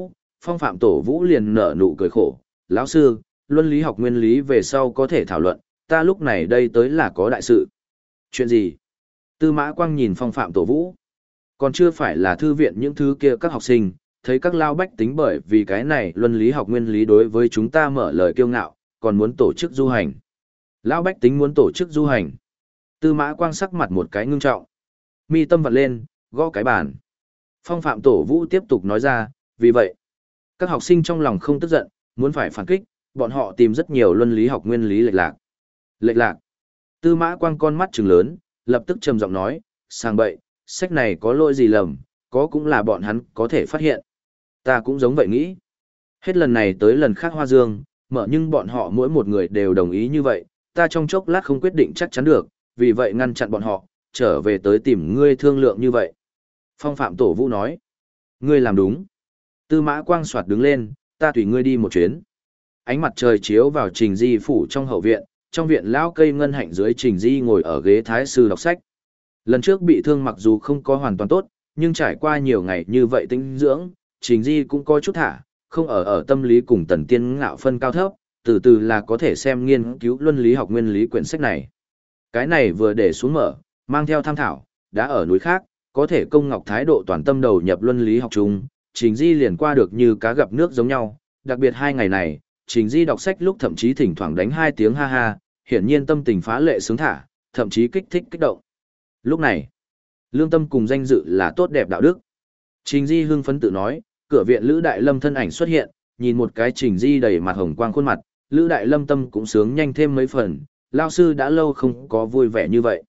Phong Phạm Tổ Vũ liền nở nụ cười khổ, lão sư, luân lý học nguyên lý về sau có thể thảo luận, ta lúc này đây tới là có đại sự. Chuyện gì? Tư Mã Quang nhìn Phong Phạm Tổ Vũ. Còn chưa phải là thư viện những thứ kia các học sinh, thấy các lao bách tính bởi vì cái này luân lý học nguyên lý đối với chúng ta mở lời kiêu ngạo, còn muốn tổ chức du hành. Lão bách tính muốn tổ chức du hành. Tư Mã Quang sắc mặt một cái ngưng trọng. Mi tâm vặt lên, gõ cái bàn. Phong Phạm Tổ Vũ tiếp tục nói ra, vì vậy, các học sinh trong lòng không tức giận, muốn phải phản kích, bọn họ tìm rất nhiều luân lý học nguyên lý lệch lạc. Lệch lạc. Tư Mã Quang con mắt trừng lớn, lập tức trầm giọng nói, sang bậy, sách này có lỗi gì lầm, có cũng là bọn hắn có thể phát hiện. Ta cũng giống vậy nghĩ. Hết lần này tới lần khác Hoa Dương, mở nhưng bọn họ mỗi một người đều đồng ý như vậy, ta trong chốc lát không quyết định chắc chắn được, vì vậy ngăn chặn bọn họ, trở về tới tìm ngươi thương lượng như vậy. Phong Phạm Tổ Vũ nói, ngươi làm đúng. Tư Mã Quang soạt đứng lên, ta tùy ngươi đi một chuyến. Ánh mặt trời chiếu vào Trình Di phủ trong hậu viện, trong viện lão cây ngân hạnh dưới Trình Di ngồi ở ghế thái sư đọc sách. Lần trước bị thương mặc dù không có hoàn toàn tốt, nhưng trải qua nhiều ngày như vậy tĩnh dưỡng, Trình Di cũng có chút thả, không ở tâm lý cùng Tần Tiên Ngạo phân cao thấp, từ từ là có thể xem nghiên cứu luân lý học nguyên lý quyển sách này. Cái này vừa để xuống mở, mang theo tham thảo, đã ở núi khác, có thể công ngọc thái độ toàn tâm đầu nhập luân lý học chung, Trình Di liền qua được như cá gặp nước giống nhau, đặc biệt 2 ngày này, Trình Di đọc sách lúc thậm chí thỉnh thoảng đánh 2 tiếng ha ha, hiển nhiên tâm tình phá lệ sướng thả, thậm chí kích thích kích động. Lúc này, lương tâm cùng danh dự là tốt đẹp đạo đức. Trình Di hưng phấn tự nói, cửa viện Lữ Đại Lâm thân ảnh xuất hiện, nhìn một cái Trình Di đầy mặt hồng quang khuôn mặt, Lữ Đại Lâm tâm cũng sướng nhanh thêm mấy phần, lao sư đã lâu không có vui vẻ như vậy.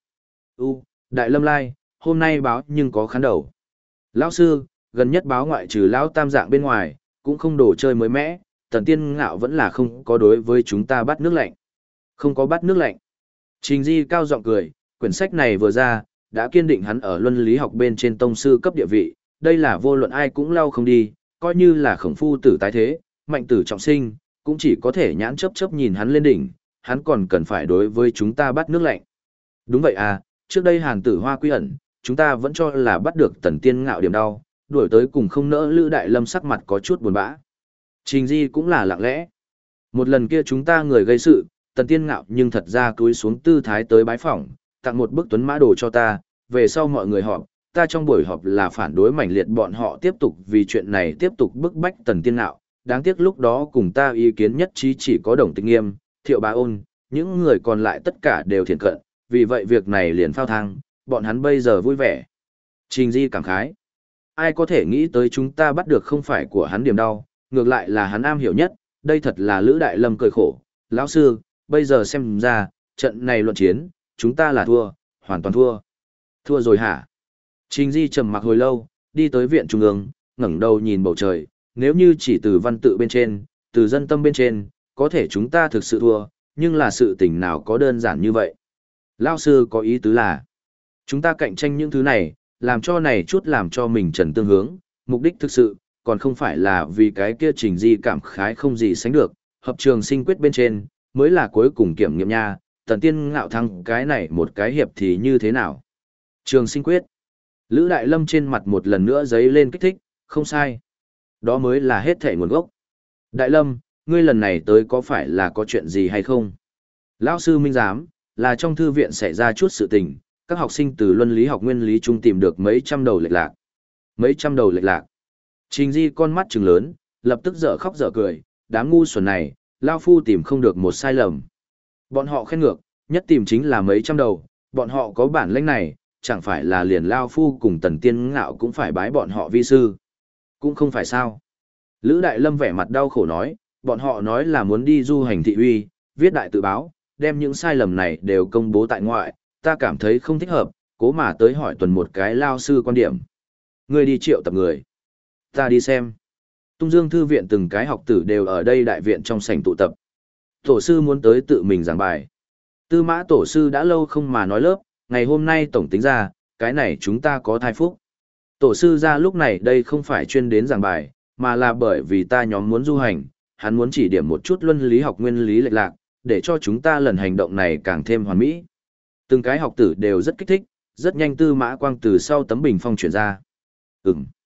Đại Lâm lai, hôm nay báo nhưng có khán đầu. Lão sư, gần nhất báo ngoại trừ lão tam dạng bên ngoài, cũng không đồ chơi mới mẽ, Tần Tiên Ngạo vẫn là không có đối với chúng ta bắt nước lạnh. Không có bắt nước lạnh. Trình Di cao giọng cười, quyển sách này vừa ra, đã kiên định hắn ở luân lý học bên trên tông sư cấp địa vị, đây là vô luận ai cũng lau không đi, coi như là Khổng Phu tử tái thế, Mạnh tử trọng sinh, cũng chỉ có thể nhãn chớp chớp nhìn hắn lên đỉnh, hắn còn cần phải đối với chúng ta bắt nước lạnh. Đúng vậy à, trước đây Hàn Tử Hoa quy ẩn, chúng ta vẫn cho là bắt được Tần Tiên Ngạo điểm đau, đuổi tới cùng không nỡ Lữ Đại Lâm sắc mặt có chút buồn bã. Trình Di cũng là lặng lẽ. Một lần kia chúng ta người gây sự, Tần Tiên Ngạo nhưng thật ra cúi xuống tư thái tới bái phỏng, tặng một bức tuấn mã đồ cho ta, về sau mọi người họp, ta trong buổi họp là phản đối mãnh liệt bọn họ tiếp tục vì chuyện này tiếp tục bức bách Tần Tiên Ngạo, đáng tiếc lúc đó cùng ta ý kiến nhất trí chỉ có Đồng Tịch Nghiêm, Thiệu Bá Ôn, những người còn lại tất cả đều thiện cận, vì vậy việc này liền phao thang, bọn hắn bây giờ vui vẻ. Trình Di cảm khái, ai có thể nghĩ tới chúng ta bắt được không phải của hắn điểm đau, ngược lại là hắn am hiểu nhất, đây thật là Lữ Đại Lâm cười khổ, lão sư, bây giờ xem ra, trận này luận chiến, chúng ta là thua, hoàn toàn thua. Thua rồi hả? Trình Di trầm mặc hồi lâu, đi tới viện trung ương, ngẩng đầu nhìn bầu trời, nếu như chỉ từ văn tự bên trên, từ dân tâm bên trên, có thể chúng ta thực sự thua, nhưng là sự tình nào có đơn giản như vậy. Lão sư có ý tứ là, chúng ta cạnh tranh những thứ này, làm cho này chút làm cho mình trần tương hướng, mục đích thực sự, còn không phải là vì cái kia Trình Di cảm khái không gì sánh được, hợp trường sinh quyết bên trên, mới là cuối cùng kiểm nghiệm nha, Tần Tiên Ngạo thăng cái này một cái hiệp thì như thế nào. Trường sinh quyết. Lữ Đại Lâm trên mặt một lần nữa giấy lên kích thích, không sai. Đó mới là hết thảy nguồn gốc. Đại Lâm, ngươi lần này tới có phải là có chuyện gì hay không? Lão sư minh giám, là trong thư viện xảy ra chút sự tình, các học sinh từ luân lý học nguyên lý chung tìm được mấy trăm đầu lệch lạc. Mấy trăm đầu lệch lạc. Trình Di con mắt trừng lớn, lập tức dở khóc dở cười, đám ngu xuẩn này, Lao Phu tìm không được một sai lầm. Bọn họ khen ngược, nhất tìm chính là mấy trăm đầu, bọn họ có bản lĩnh này, chẳng phải là liền Lao Phu cùng Tần Tiên Ngạo cũng phải bái bọn họ vi sư. Cũng không phải sao. Lữ Đại Lâm vẻ mặt đau khổ nói, bọn họ nói là muốn đi du hành thị uy, viết đại tự báo, đem những sai lầm này đều công bố tại ngoại, ta cảm thấy không thích hợp, cố mà tới hỏi tuần một cái Lao sư quan điểm. Ngươi đi triệu tập người. Ta đi xem. Tung Dương thư viện từng cái học tử đều ở đây đại viện trong sảnh tụ tập. Tổ sư muốn tới tự mình giảng bài. Tư Mã tổ sư đã lâu không mà nói lớp, ngày hôm nay tổng tính ra, cái này chúng ta có thai phúc. Tổ sư ra lúc này đây không phải chuyên đến giảng bài, mà là bởi vì ta nhóm muốn du hành, hắn muốn chỉ điểm một chút luân lý học nguyên lý lệch lạc, để cho chúng ta lần hành động này càng thêm hoàn mỹ. Từng cái học tử đều rất kích thích, rất nhanh Tư Mã Quang từ sau tấm bình phong chuyển ra.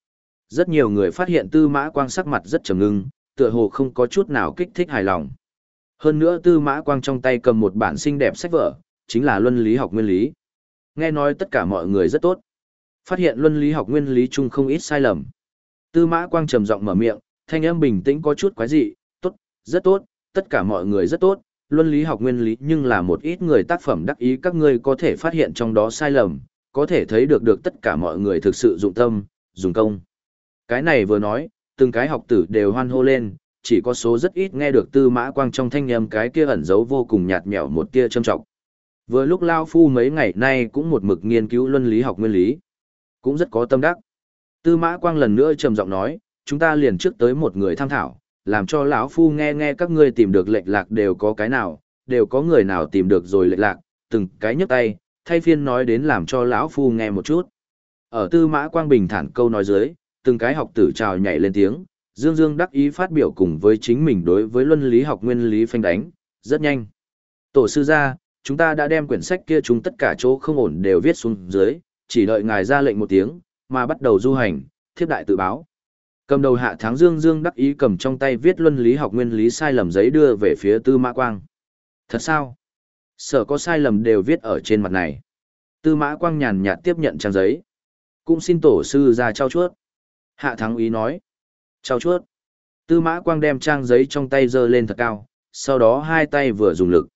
Rất nhiều người phát hiện Tư Mã Quang sắc mặt rất trầm ngưng, tựa hồ không có chút nào kích thích hài lòng. Hơn nữa Tư Mã Quang trong tay cầm một bản xinh đẹp sách vở, chính là Luân lý học nguyên lý. Nghe nói tất cả mọi người rất tốt. Phát hiện Luân lý học nguyên lý chung không ít sai lầm. Tư Mã Quang trầm giọng mở miệng, thanh âm bình tĩnh có chút quái dị, tốt, rất tốt, tất cả mọi người rất tốt, Luân lý học nguyên lý nhưng là một ít người tác phẩm đắc ý các ngươi có thể phát hiện trong đó sai lầm, có thể thấy được tất cả mọi người thực sự dụng tâm, dùng công. Cái này vừa nói, từng cái học tử đều hoan hô lên, chỉ có số rất ít nghe được Tư Mã Quang trong thanh âm cái kia ẩn giấu vô cùng nhạt nhẽo một tia châm trọng. Vừa lúc Lao Phu mấy ngày nay cũng một mực nghiên cứu luân lý học nguyên lý, cũng rất có tâm đắc. Tư Mã Quang lần nữa trầm giọng nói, chúng ta liền trước tới một người tham thảo, làm cho lão Phu nghe nghe các ngươi tìm được lệch lạc đều có cái nào, đều có người nào tìm được rồi lệch lạc, từng cái nhấc tay, thay phiên nói đến làm cho lão Phu nghe một chút. Ở Tư Mã Quang bình thản câu nói dưới, từng cái học tử trào nhảy lên tiếng, dương dương đắc ý phát biểu cùng với chính mình đối với luân lý học nguyên lý phanh đánh, rất nhanh. Tổ sư gia, chúng ta đã đem quyển sách kia chúng tất cả chỗ không ổn đều viết xuống dưới, chỉ đợi ngài ra lệnh một tiếng, mà bắt đầu du hành, thiếp đại tự báo. Cầm đầu Hạ Thắng dương dương đắc ý cầm trong tay viết luân lý học nguyên lý sai lầm giấy đưa về phía Tư Mã Quang. Thật sao? Sở có sai lầm đều viết ở trên mặt này. Tư Mã Quang nhàn nhạt tiếp nhận trang giấy. Cũng xin tổ sư ra trao chuốt. Hạ Thắng ý nói. Trao chuốt. Tư Mã Quang đem trang giấy trong tay giơ lên thật cao, sau đó hai tay vừa dùng lực.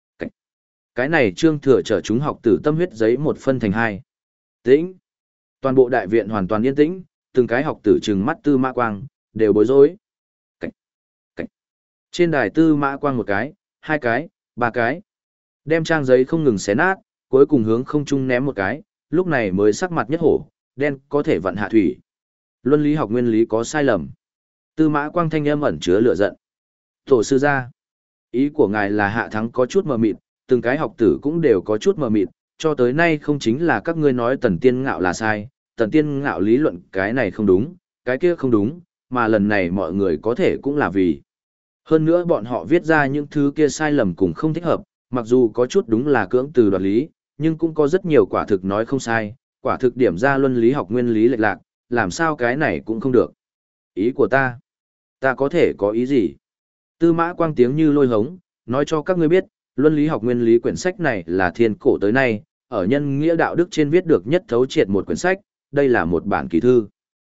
Cái này Trương Thừa chở chúng học tử tâm huyết giấy một phân thành hai. Tĩnh. Toàn bộ đại viện hoàn toàn yên tĩnh, từng cái học tử trừng mắt Tư Mã Quang, đều bối rối. Cảnh. Cảnh. Trên đài Tư Mã Quang một cái, hai cái, ba cái. Đem trang giấy không ngừng xé nát, cuối cùng hướng không trung ném một cái, lúc này mới sắc mặt nhất hổ, đen có thể vận hạ thủy. Luân lý học nguyên lý có sai lầm. Tư Mã Quang thanh âm ẩn chứa lửa giận. Tổ sư gia, ý của ngài là Hạ Thắng có chút mờ mịt, từng cái học tử cũng đều có chút mờ mịt, cho tới nay không chính là các ngươi nói Tần Tiên Ngạo là sai, Tần Tiên Ngạo lý luận cái này không đúng, cái kia không đúng, mà lần này mọi người có thể cũng là vì. Hơn nữa bọn họ viết ra những thứ kia sai lầm cũng không thích hợp, mặc dù có chút đúng là cưỡng từ đoạt lý, nhưng cũng có rất nhiều quả thực nói không sai, quả thực điểm ra luân lý học nguyên lý lệch lạc, làm sao cái này cũng không được. Ý của ta có thể có ý gì? Tư Mã Quang tiếng như lôi hống, nói cho các ngươi biết, luân lý học nguyên lý quyển sách này là thiên cổ tới nay, ở nhân nghĩa đạo đức trên viết được nhất thấu triệt một quyển sách, đây là một bản kỳ thư.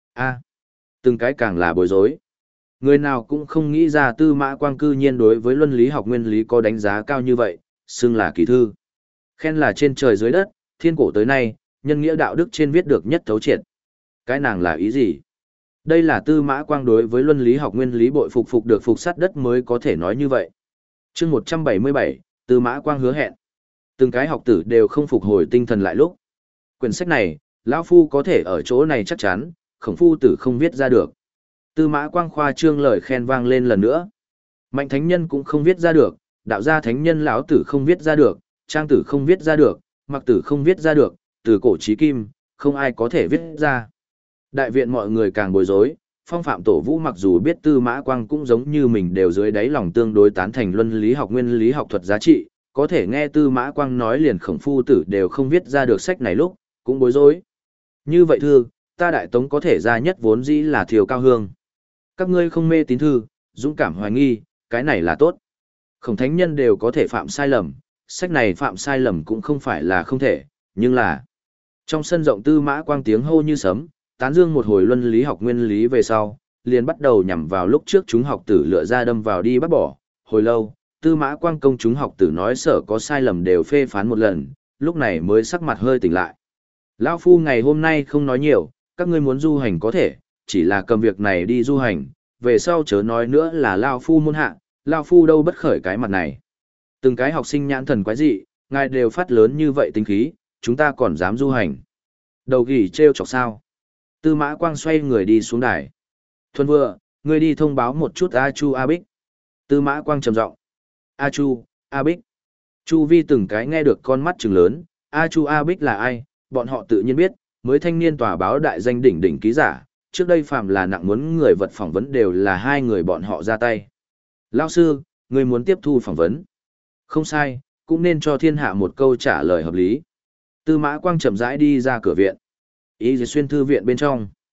Từng cái càng là bối rối. Người nào cũng không nghĩ ra Tư Mã Quang cư nhiên đối với luân lý học nguyên lý có đánh giá cao như vậy, xưng là kỳ thư. Khen là trên trời dưới đất, thiên cổ tới nay, nhân nghĩa đạo đức trên viết được nhất thấu triệt. Cái nàng là ý gì? Đây là Tư Mã Quang đối với luân lý học nguyên lý bội phục được phục sát đất mới có thể nói như vậy. Chương 177, Tư Mã Quang hứa hẹn. Từng cái học tử đều không phục hồi tinh thần lại lúc. Quyển sách này, lão phu có thể ở chỗ này chắc chắn, Khổng phu tử không viết ra được. Tư Mã Quang khoa trương lời khen vang lên lần nữa. Mạnh thánh nhân cũng không viết ra được, đạo gia thánh nhân lão tử không viết ra được, trang tử không viết ra được, mặc tử không viết ra được, từ cổ chí kim, không ai có thể viết ra. Đại viện mọi người càng bối rối, Phong Phạm Tổ Vũ mặc dù biết Tư Mã Quang cũng giống như mình đều dưới đáy lòng tương đối tán thành luân lý học nguyên lý học thuật giá trị, có thể nghe Tư Mã Quang nói liền Khổng phu tử đều không viết ra được sách này lúc, cũng bối rối. Như vậy thưa, ta Đại Tống có thể ra nhất vốn dĩ là Thiều Cao Hương. Các ngươi không mê tín thư, dũng cảm hoài nghi, cái này là tốt. Khổng thánh nhân đều có thể phạm sai lầm, sách này phạm sai lầm cũng không phải là không thể, nhưng là... Trong sân rộng Tư Mã Quang tiếng hô như sấm, tán dương một hồi luân lý học nguyên lý về sau, liền bắt đầu nhằm vào lúc trước chúng học tử lựa ra đâm vào đi bắt bỏ. Hồi lâu, Tư Mã Quang công chúng học tử nói sở có sai lầm đều phê phán một lần, lúc này mới sắc mặt hơi tỉnh lại. Lão phu ngày hôm nay không nói nhiều, các ngươi muốn du hành có thể, chỉ là cầm việc này đi du hành, về sau chớ nói nữa là Lão phu môn hạ, Lão phu đâu bất khởi cái mặt này. Từng cái học sinh nhãn thần quái dị, ngài đều phát lớn như vậy tính khí, chúng ta còn dám du hành. Đầu gỉ trêu chọc sao? Tư Mã Quang xoay người đi xuống đài. Thuần vừa, ngươi đi thông báo một chút A Chu A Bích. Tư Mã Quang trầm giọng. A Chu, A Bích. Chu Vi từng cái nghe được con mắt trừng lớn, A Chu A Bích là ai, bọn họ tự nhiên biết, mới thanh niên tòa báo đại danh đỉnh đỉnh ký giả, trước đây phàm là nặng muốn người vật phỏng vấn đều là hai người bọn họ ra tay. Lão sư, ngươi muốn tiếp thu phỏng vấn. Không sai, cũng nên cho thiên hạ một câu trả lời hợp lý. Tư Mã Quang chậm rãi đi ra cửa viện. Ý gì xuyên thư viện bên trong.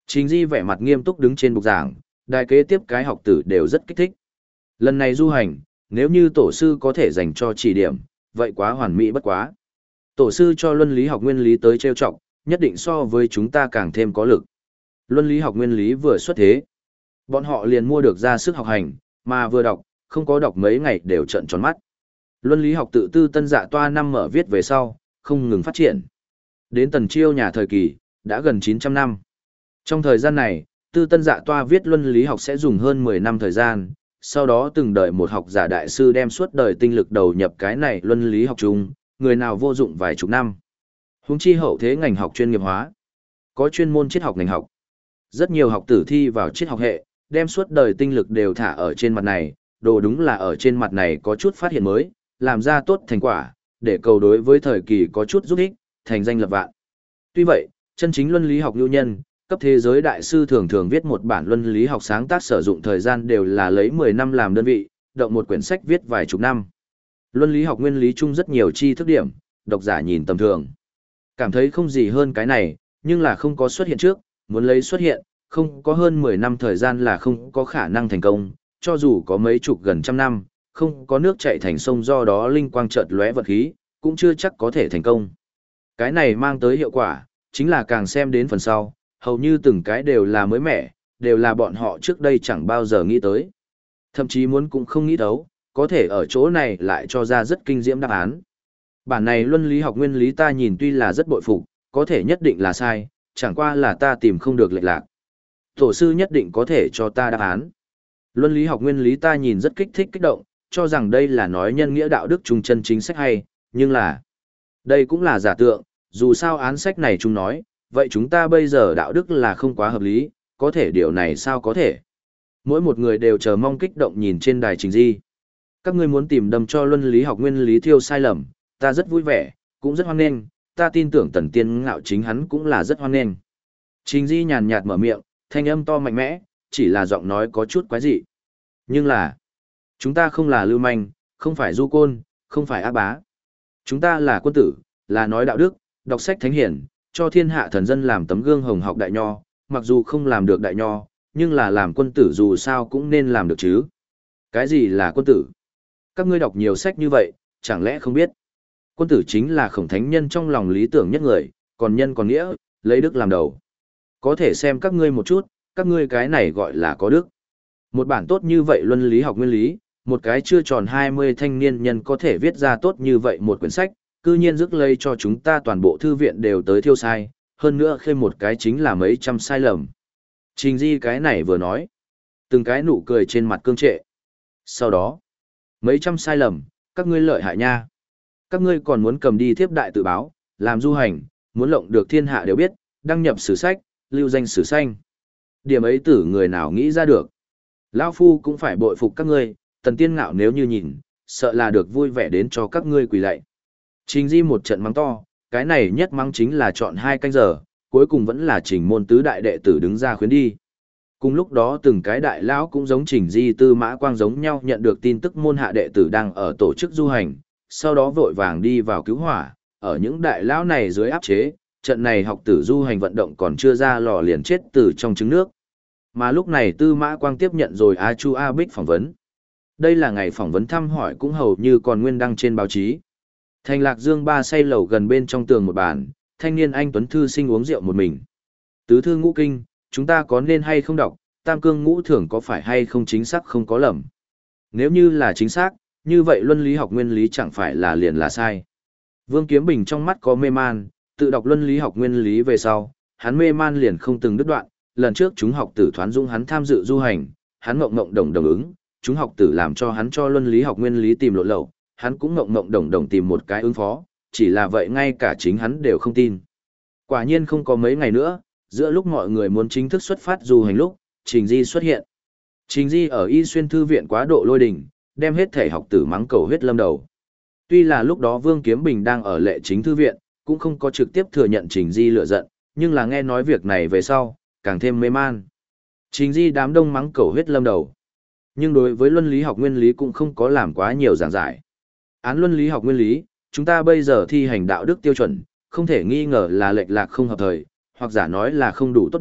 Trình Di vẻ mặt nghiêm túc đứng trên bục giảng, đài kế tiếp cái học tử đều rất kích thích. Lần này du hành, nếu như tổ sư có thể dành cho chỉ điểm, vậy quá hoàn mỹ bất quá. Tổ sư cho luân lý học nguyên lý tới trêu chọc, nhất định so với chúng ta càng thêm có lực. Luân lý học nguyên lý vừa xuất thế, bọn họ liền mua được ra sức học hành, mà vừa đọc, không có đọc mấy ngày đều trợn tròn mắt. Luân lý học tự tư tân dạ toa năm mở viết về sau, không ngừng phát triển. Đến Tần Chiêu nhà thời kỳ, đã gần 900 năm. Trong thời gian này, tư tân dạ toa viết luân lý học sẽ dùng hơn 10 năm thời gian, sau đó từng đợi một học giả đại sư đem suốt đời tinh lực đầu nhập cái này luân lý học chung, người nào vô dụng vài chục năm. Huống chi hậu thế ngành học chuyên nghiệp hóa, có chuyên môn triết học ngành học. Rất nhiều học tử thi vào triết học hệ, đem suốt đời tinh lực đều thả ở trên mặt này, đồ đúng là ở trên mặt này có chút phát hiện mới, làm ra tốt thành quả, để cầu đối với thời kỳ có chút giúp ích, thành danh lập vạn. Tuy vậy, chân chính luân lý học lưu nhân, cấp thế giới đại sư thường thường viết một bản luân lý học sáng tác sử dụng thời gian đều là lấy 10 năm làm đơn vị, động một quyển sách viết vài chục năm. Luân lý học nguyên lý chung rất nhiều chi thức điểm, độc giả nhìn tầm thường. Cảm thấy không gì hơn cái này, nhưng là không có xuất hiện trước, muốn lấy xuất hiện, không có hơn 10 năm thời gian là không có khả năng thành công, cho dù có mấy chục gần trăm năm, không có nước chảy thành sông do đó linh quang chợt lóe vật khí, cũng chưa chắc có thể thành công. Cái này mang tới hiệu quả, chính là càng xem đến phần sau, hầu như từng cái đều là mới mẻ, đều là bọn họ trước đây chẳng bao giờ nghĩ tới. Thậm chí muốn cũng không nghĩ đấu, có thể ở chỗ này lại cho ra rất kinh diễm đáp án. Bản này luân lý học nguyên lý ta nhìn tuy là rất bội phục, có thể nhất định là sai, chẳng qua là ta tìm không được lệch lạc. Tổ sư nhất định có thể cho ta đáp án. Luân lý học nguyên lý ta nhìn rất kích thích kích động, cho rằng đây là nói nhân nghĩa đạo đức trung chân chính sách hay, nhưng là đây cũng là giả tượng, dù sao án sách này chúng nói, vậy chúng ta bây giờ đạo đức là không quá hợp lý, có thể điều này sao có thể. Mỗi một người đều chờ mong kích động nhìn trên đài Trình Di. Các ngươi muốn tìm đâm cho luân lý học nguyên lý thiêu sai lầm, ta rất vui vẻ, cũng rất hoan nghênh, ta tin tưởng Tần Tiên Ngạo chính hắn cũng là rất hoan nghênh. Trình Di nhàn nhạt mở miệng, thanh âm to mạnh mẽ, chỉ là giọng nói có chút quái dị. Nhưng là, chúng ta không là lưu manh, không phải du côn, không phải ác bá. Chúng ta là quân tử, là nói đạo đức, đọc sách thánh hiển, cho thiên hạ thần dân làm tấm gương hồng học đại nho, mặc dù không làm được đại nho, nhưng là làm quân tử dù sao cũng nên làm được chứ. Cái gì là quân tử? Các ngươi đọc nhiều sách như vậy, chẳng lẽ không biết? Quân tử chính là khổng thánh nhân trong lòng lý tưởng nhất người, còn nhân còn nghĩa, lấy đức làm đầu. Có thể xem các ngươi một chút, các ngươi cái này gọi là có đức. Một bản tốt như vậy luân lý học nguyên lý, một cái chưa tròn 20 thanh niên nhân có thể viết ra tốt như vậy một quyển sách, cư nhiên rước lây cho chúng ta toàn bộ thư viện đều tới thiêu sai, hơn nữa thêm một cái chính là mấy trăm sai lầm. Trình Di cái này vừa nói, từng cái nụ cười trên mặt cương trệ. Sau đó, mấy trăm sai lầm, các ngươi lợi hại nha. Các ngươi còn muốn cầm đi thiếp đại tự báo, làm du hành, muốn lộng được thiên hạ đều biết, đăng nhập sử sách, lưu danh sử xanh. Điểm ấy tử người nào nghĩ ra được. Lão Phu cũng phải bội phục các ngươi, Tần Tiên Ngạo nếu như nhìn, sợ là được vui vẻ đến cho các ngươi quỳ lạy. Trình Di một trận mắng to, cái này nhất mắng chính là chọn 2 canh giờ, cuối cùng vẫn là Trình môn tứ đại đệ tử đứng ra khuyến đi. Cùng lúc đó từng cái đại lão cũng giống Trình Di Tư Mã Quang giống nhau nhận được tin tức môn hạ đệ tử đang ở tổ chức du hành, sau đó vội vàng đi vào cứu hỏa, ở những đại lão này dưới áp chế, trận này học tử du hành vận động còn chưa ra lò liền chết từ trong trứng nước. Mà lúc này Tư Mã Quang tiếp nhận rồi A Chu A Bích phỏng vấn. Đây là ngày phỏng vấn thăm hỏi cũng hầu như còn nguyên đăng trên báo chí. Thành Lạc Dương ba say lầu gần bên trong tường một bàn, thanh niên anh tuấn thư sinh uống rượu một mình. Tứ thư ngũ kinh, chúng ta có nên hay không đọc, tam cương ngũ thường có phải hay không chính xác không có lầm. Nếu như là chính xác, như vậy luân lý học nguyên lý chẳng phải là liền là sai. Vương Kiếm Bình trong mắt có mê man, tự đọc luân lý học nguyên lý về sau, hắn mê man liền không từng đứt đoạn, lần trước chúng học tử thoán dung hắn tham dự du hành, hắn ngộng ngộng đồng đồng ứng, chúng học tử làm cho hắn cho luân lý học nguyên lý tìm lộ lậu, hắn cũng ngộng ngộng đồng đồng tìm một cái ứng phó, chỉ là vậy ngay cả chính hắn đều không tin. Quả nhiên không có mấy ngày nữa, giữa lúc mọi người muốn chính thức xuất phát du hành lúc, Trình Di xuất hiện. Trình Di ở Y Xuyên Thư viện quá độ lôi đình, đem hết thể học tử mắng cầu huyết lâm đầu. Tuy là lúc đó Vương Kiếm Bình đang ở lệ chính thư viện, cũng không có trực tiếp thừa nhận Trình Di lựa giận, nhưng là nghe nói việc này về sau, càng thêm mê man. Trình Di đám đông mắng cầu huyết lâm đầu. Nhưng đối với luân lý học nguyên lý cũng không có làm quá nhiều giảng giải. Án luân lý học nguyên lý, chúng ta bây giờ thi hành đạo đức tiêu chuẩn, không thể nghi ngờ là lệch lạc không hợp thời, hoặc giả nói là không đủ tốt đẹp,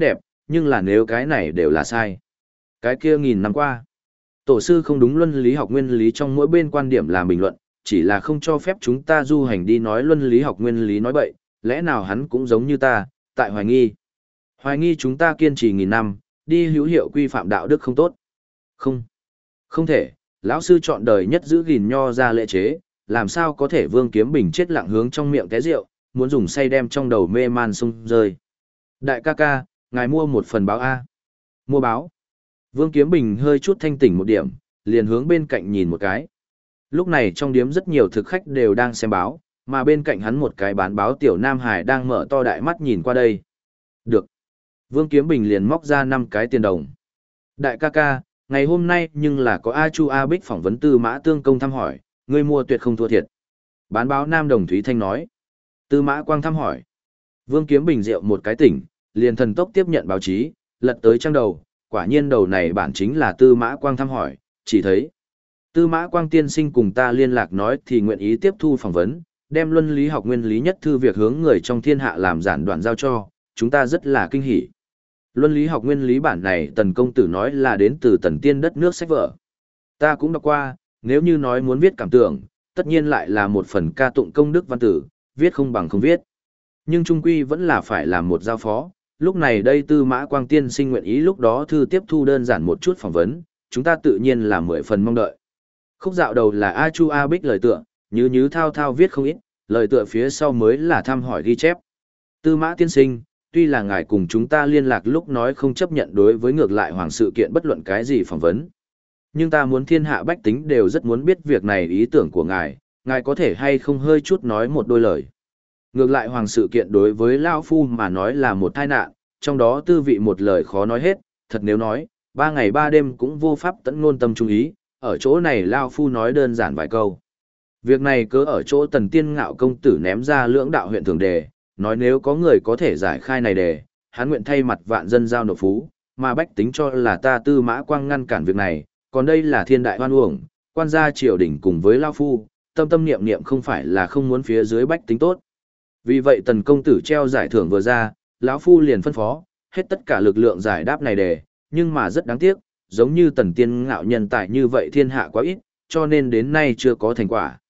nhưng là nếu cái này đều là sai. Cái kia nghìn năm qua, tổ sư không đúng luân lý học nguyên lý trong mỗi bên quan điểm làm bình luận, chỉ là không cho phép chúng ta du hành đi nói luân lý học nguyên lý nói bậy, lẽ nào hắn cũng giống như ta, tại hoài nghi. Hoài nghi chúng ta kiên trì nghìn năm, đi hữu hiệu quy phạm đạo đức không tốt. Không, không thể, lão sư chọn đời nhất giữ gìn nho ra lễ chế, làm sao có thể Vương Kiếm Bình chết lặng hướng trong miệng té rượu, muốn dùng say đem trong đầu mê man sung rơi. Đại ca ca, ngài mua một phần báo A. Mua báo. Vương Kiếm Bình hơi chút thanh tỉnh một điểm, liền hướng bên cạnh nhìn một cái. Lúc này trong điếm rất nhiều thực khách đều đang xem báo, mà bên cạnh hắn một cái bán báo tiểu Nam Hải đang mở to đại mắt nhìn qua đây. Được. Vương Kiếm Bình liền móc ra 5 cái tiền đồng. Đại ca ca, ngày hôm nay nhưng là có A Chu A Bích phỏng vấn Tư Mã Tương Công thăm hỏi, ngươi mua tuyệt không thua thiệt. Bán báo Nam Đồng Thúy Thanh nói. Tư Mã Quang thăm hỏi. Vương Kiếm Bình rượu một cái tỉnh, liền thần tốc tiếp nhận báo chí, lật tới trang đầu, quả nhiên đầu này bản chính là Tư Mã Quang thăm hỏi, chỉ thấy. Tư Mã Quang tiên sinh cùng ta liên lạc nói thì nguyện ý tiếp thu phỏng vấn, đem luân lý học nguyên lý nhất thư việc hướng người trong thiên hạ làm giản đoạn giao cho, chúng ta rất là kinh hỉ. Luân lý học nguyên lý bản này Tần công tử nói là đến từ Tần Tiên đất nước sách vở. Ta cũng đọc qua, nếu như nói muốn viết cảm tưởng, tất nhiên lại là một phần ca tụng công đức văn tử, viết không bằng không viết. Nhưng trung quy vẫn là phải làm một giao phó, lúc này đây Tư Mã Quang tiên sinh nguyện ý lúc đó thư tiếp thu đơn giản một chút phỏng vấn, chúng ta tự nhiên là 10 phần mong đợi. Khúc dạo đầu là A Chu A Bích lời tựa, như thao thao viết không ít, lời tựa phía sau mới là thăm hỏi ghi chép. Tư Mã tiên sinh, tuy là ngài cùng chúng ta liên lạc lúc nói không chấp nhận đối với ngược lại hoàng sự kiện bất luận cái gì phỏng vấn. Nhưng ta muốn thiên hạ bách tính đều rất muốn biết việc này ý tưởng của ngài có thể hay không hơi chút nói một đôi lời. Ngược lại hoàng sự kiện đối với Lao Phu mà nói là một tai nạn, trong đó tư vị một lời khó nói hết, thật nếu nói, 3 ngày 3 đêm cũng vô pháp tận ngôn tâm trung ý, ở chỗ này Lao Phu nói đơn giản vài câu. Việc này cớ ở chỗ Tần Tiên Ngạo công tử ném ra lưỡng đạo huyện thường đề, nói nếu có người có thể giải khai này đề, hắn nguyện thay mặt vạn dân giao nộp phú, mà bách tính cho là ta Tư Mã Quang ngăn cản việc này, còn đây là thiên đại hoan uổng, quan gia triều đình cùng với Lao Phu, tâm tâm niệm niệm không phải là không muốn phía dưới bách tính tốt. Vì vậy Tần công tử treo giải thưởng vừa ra, lão Phu liền phân phó, hết tất cả lực lượng giải đáp này đề, nhưng mà rất đáng tiếc, giống như Tần Tiên Ngạo nhân tài như vậy thiên hạ quá ít, cho nên đến nay chưa có thành quả.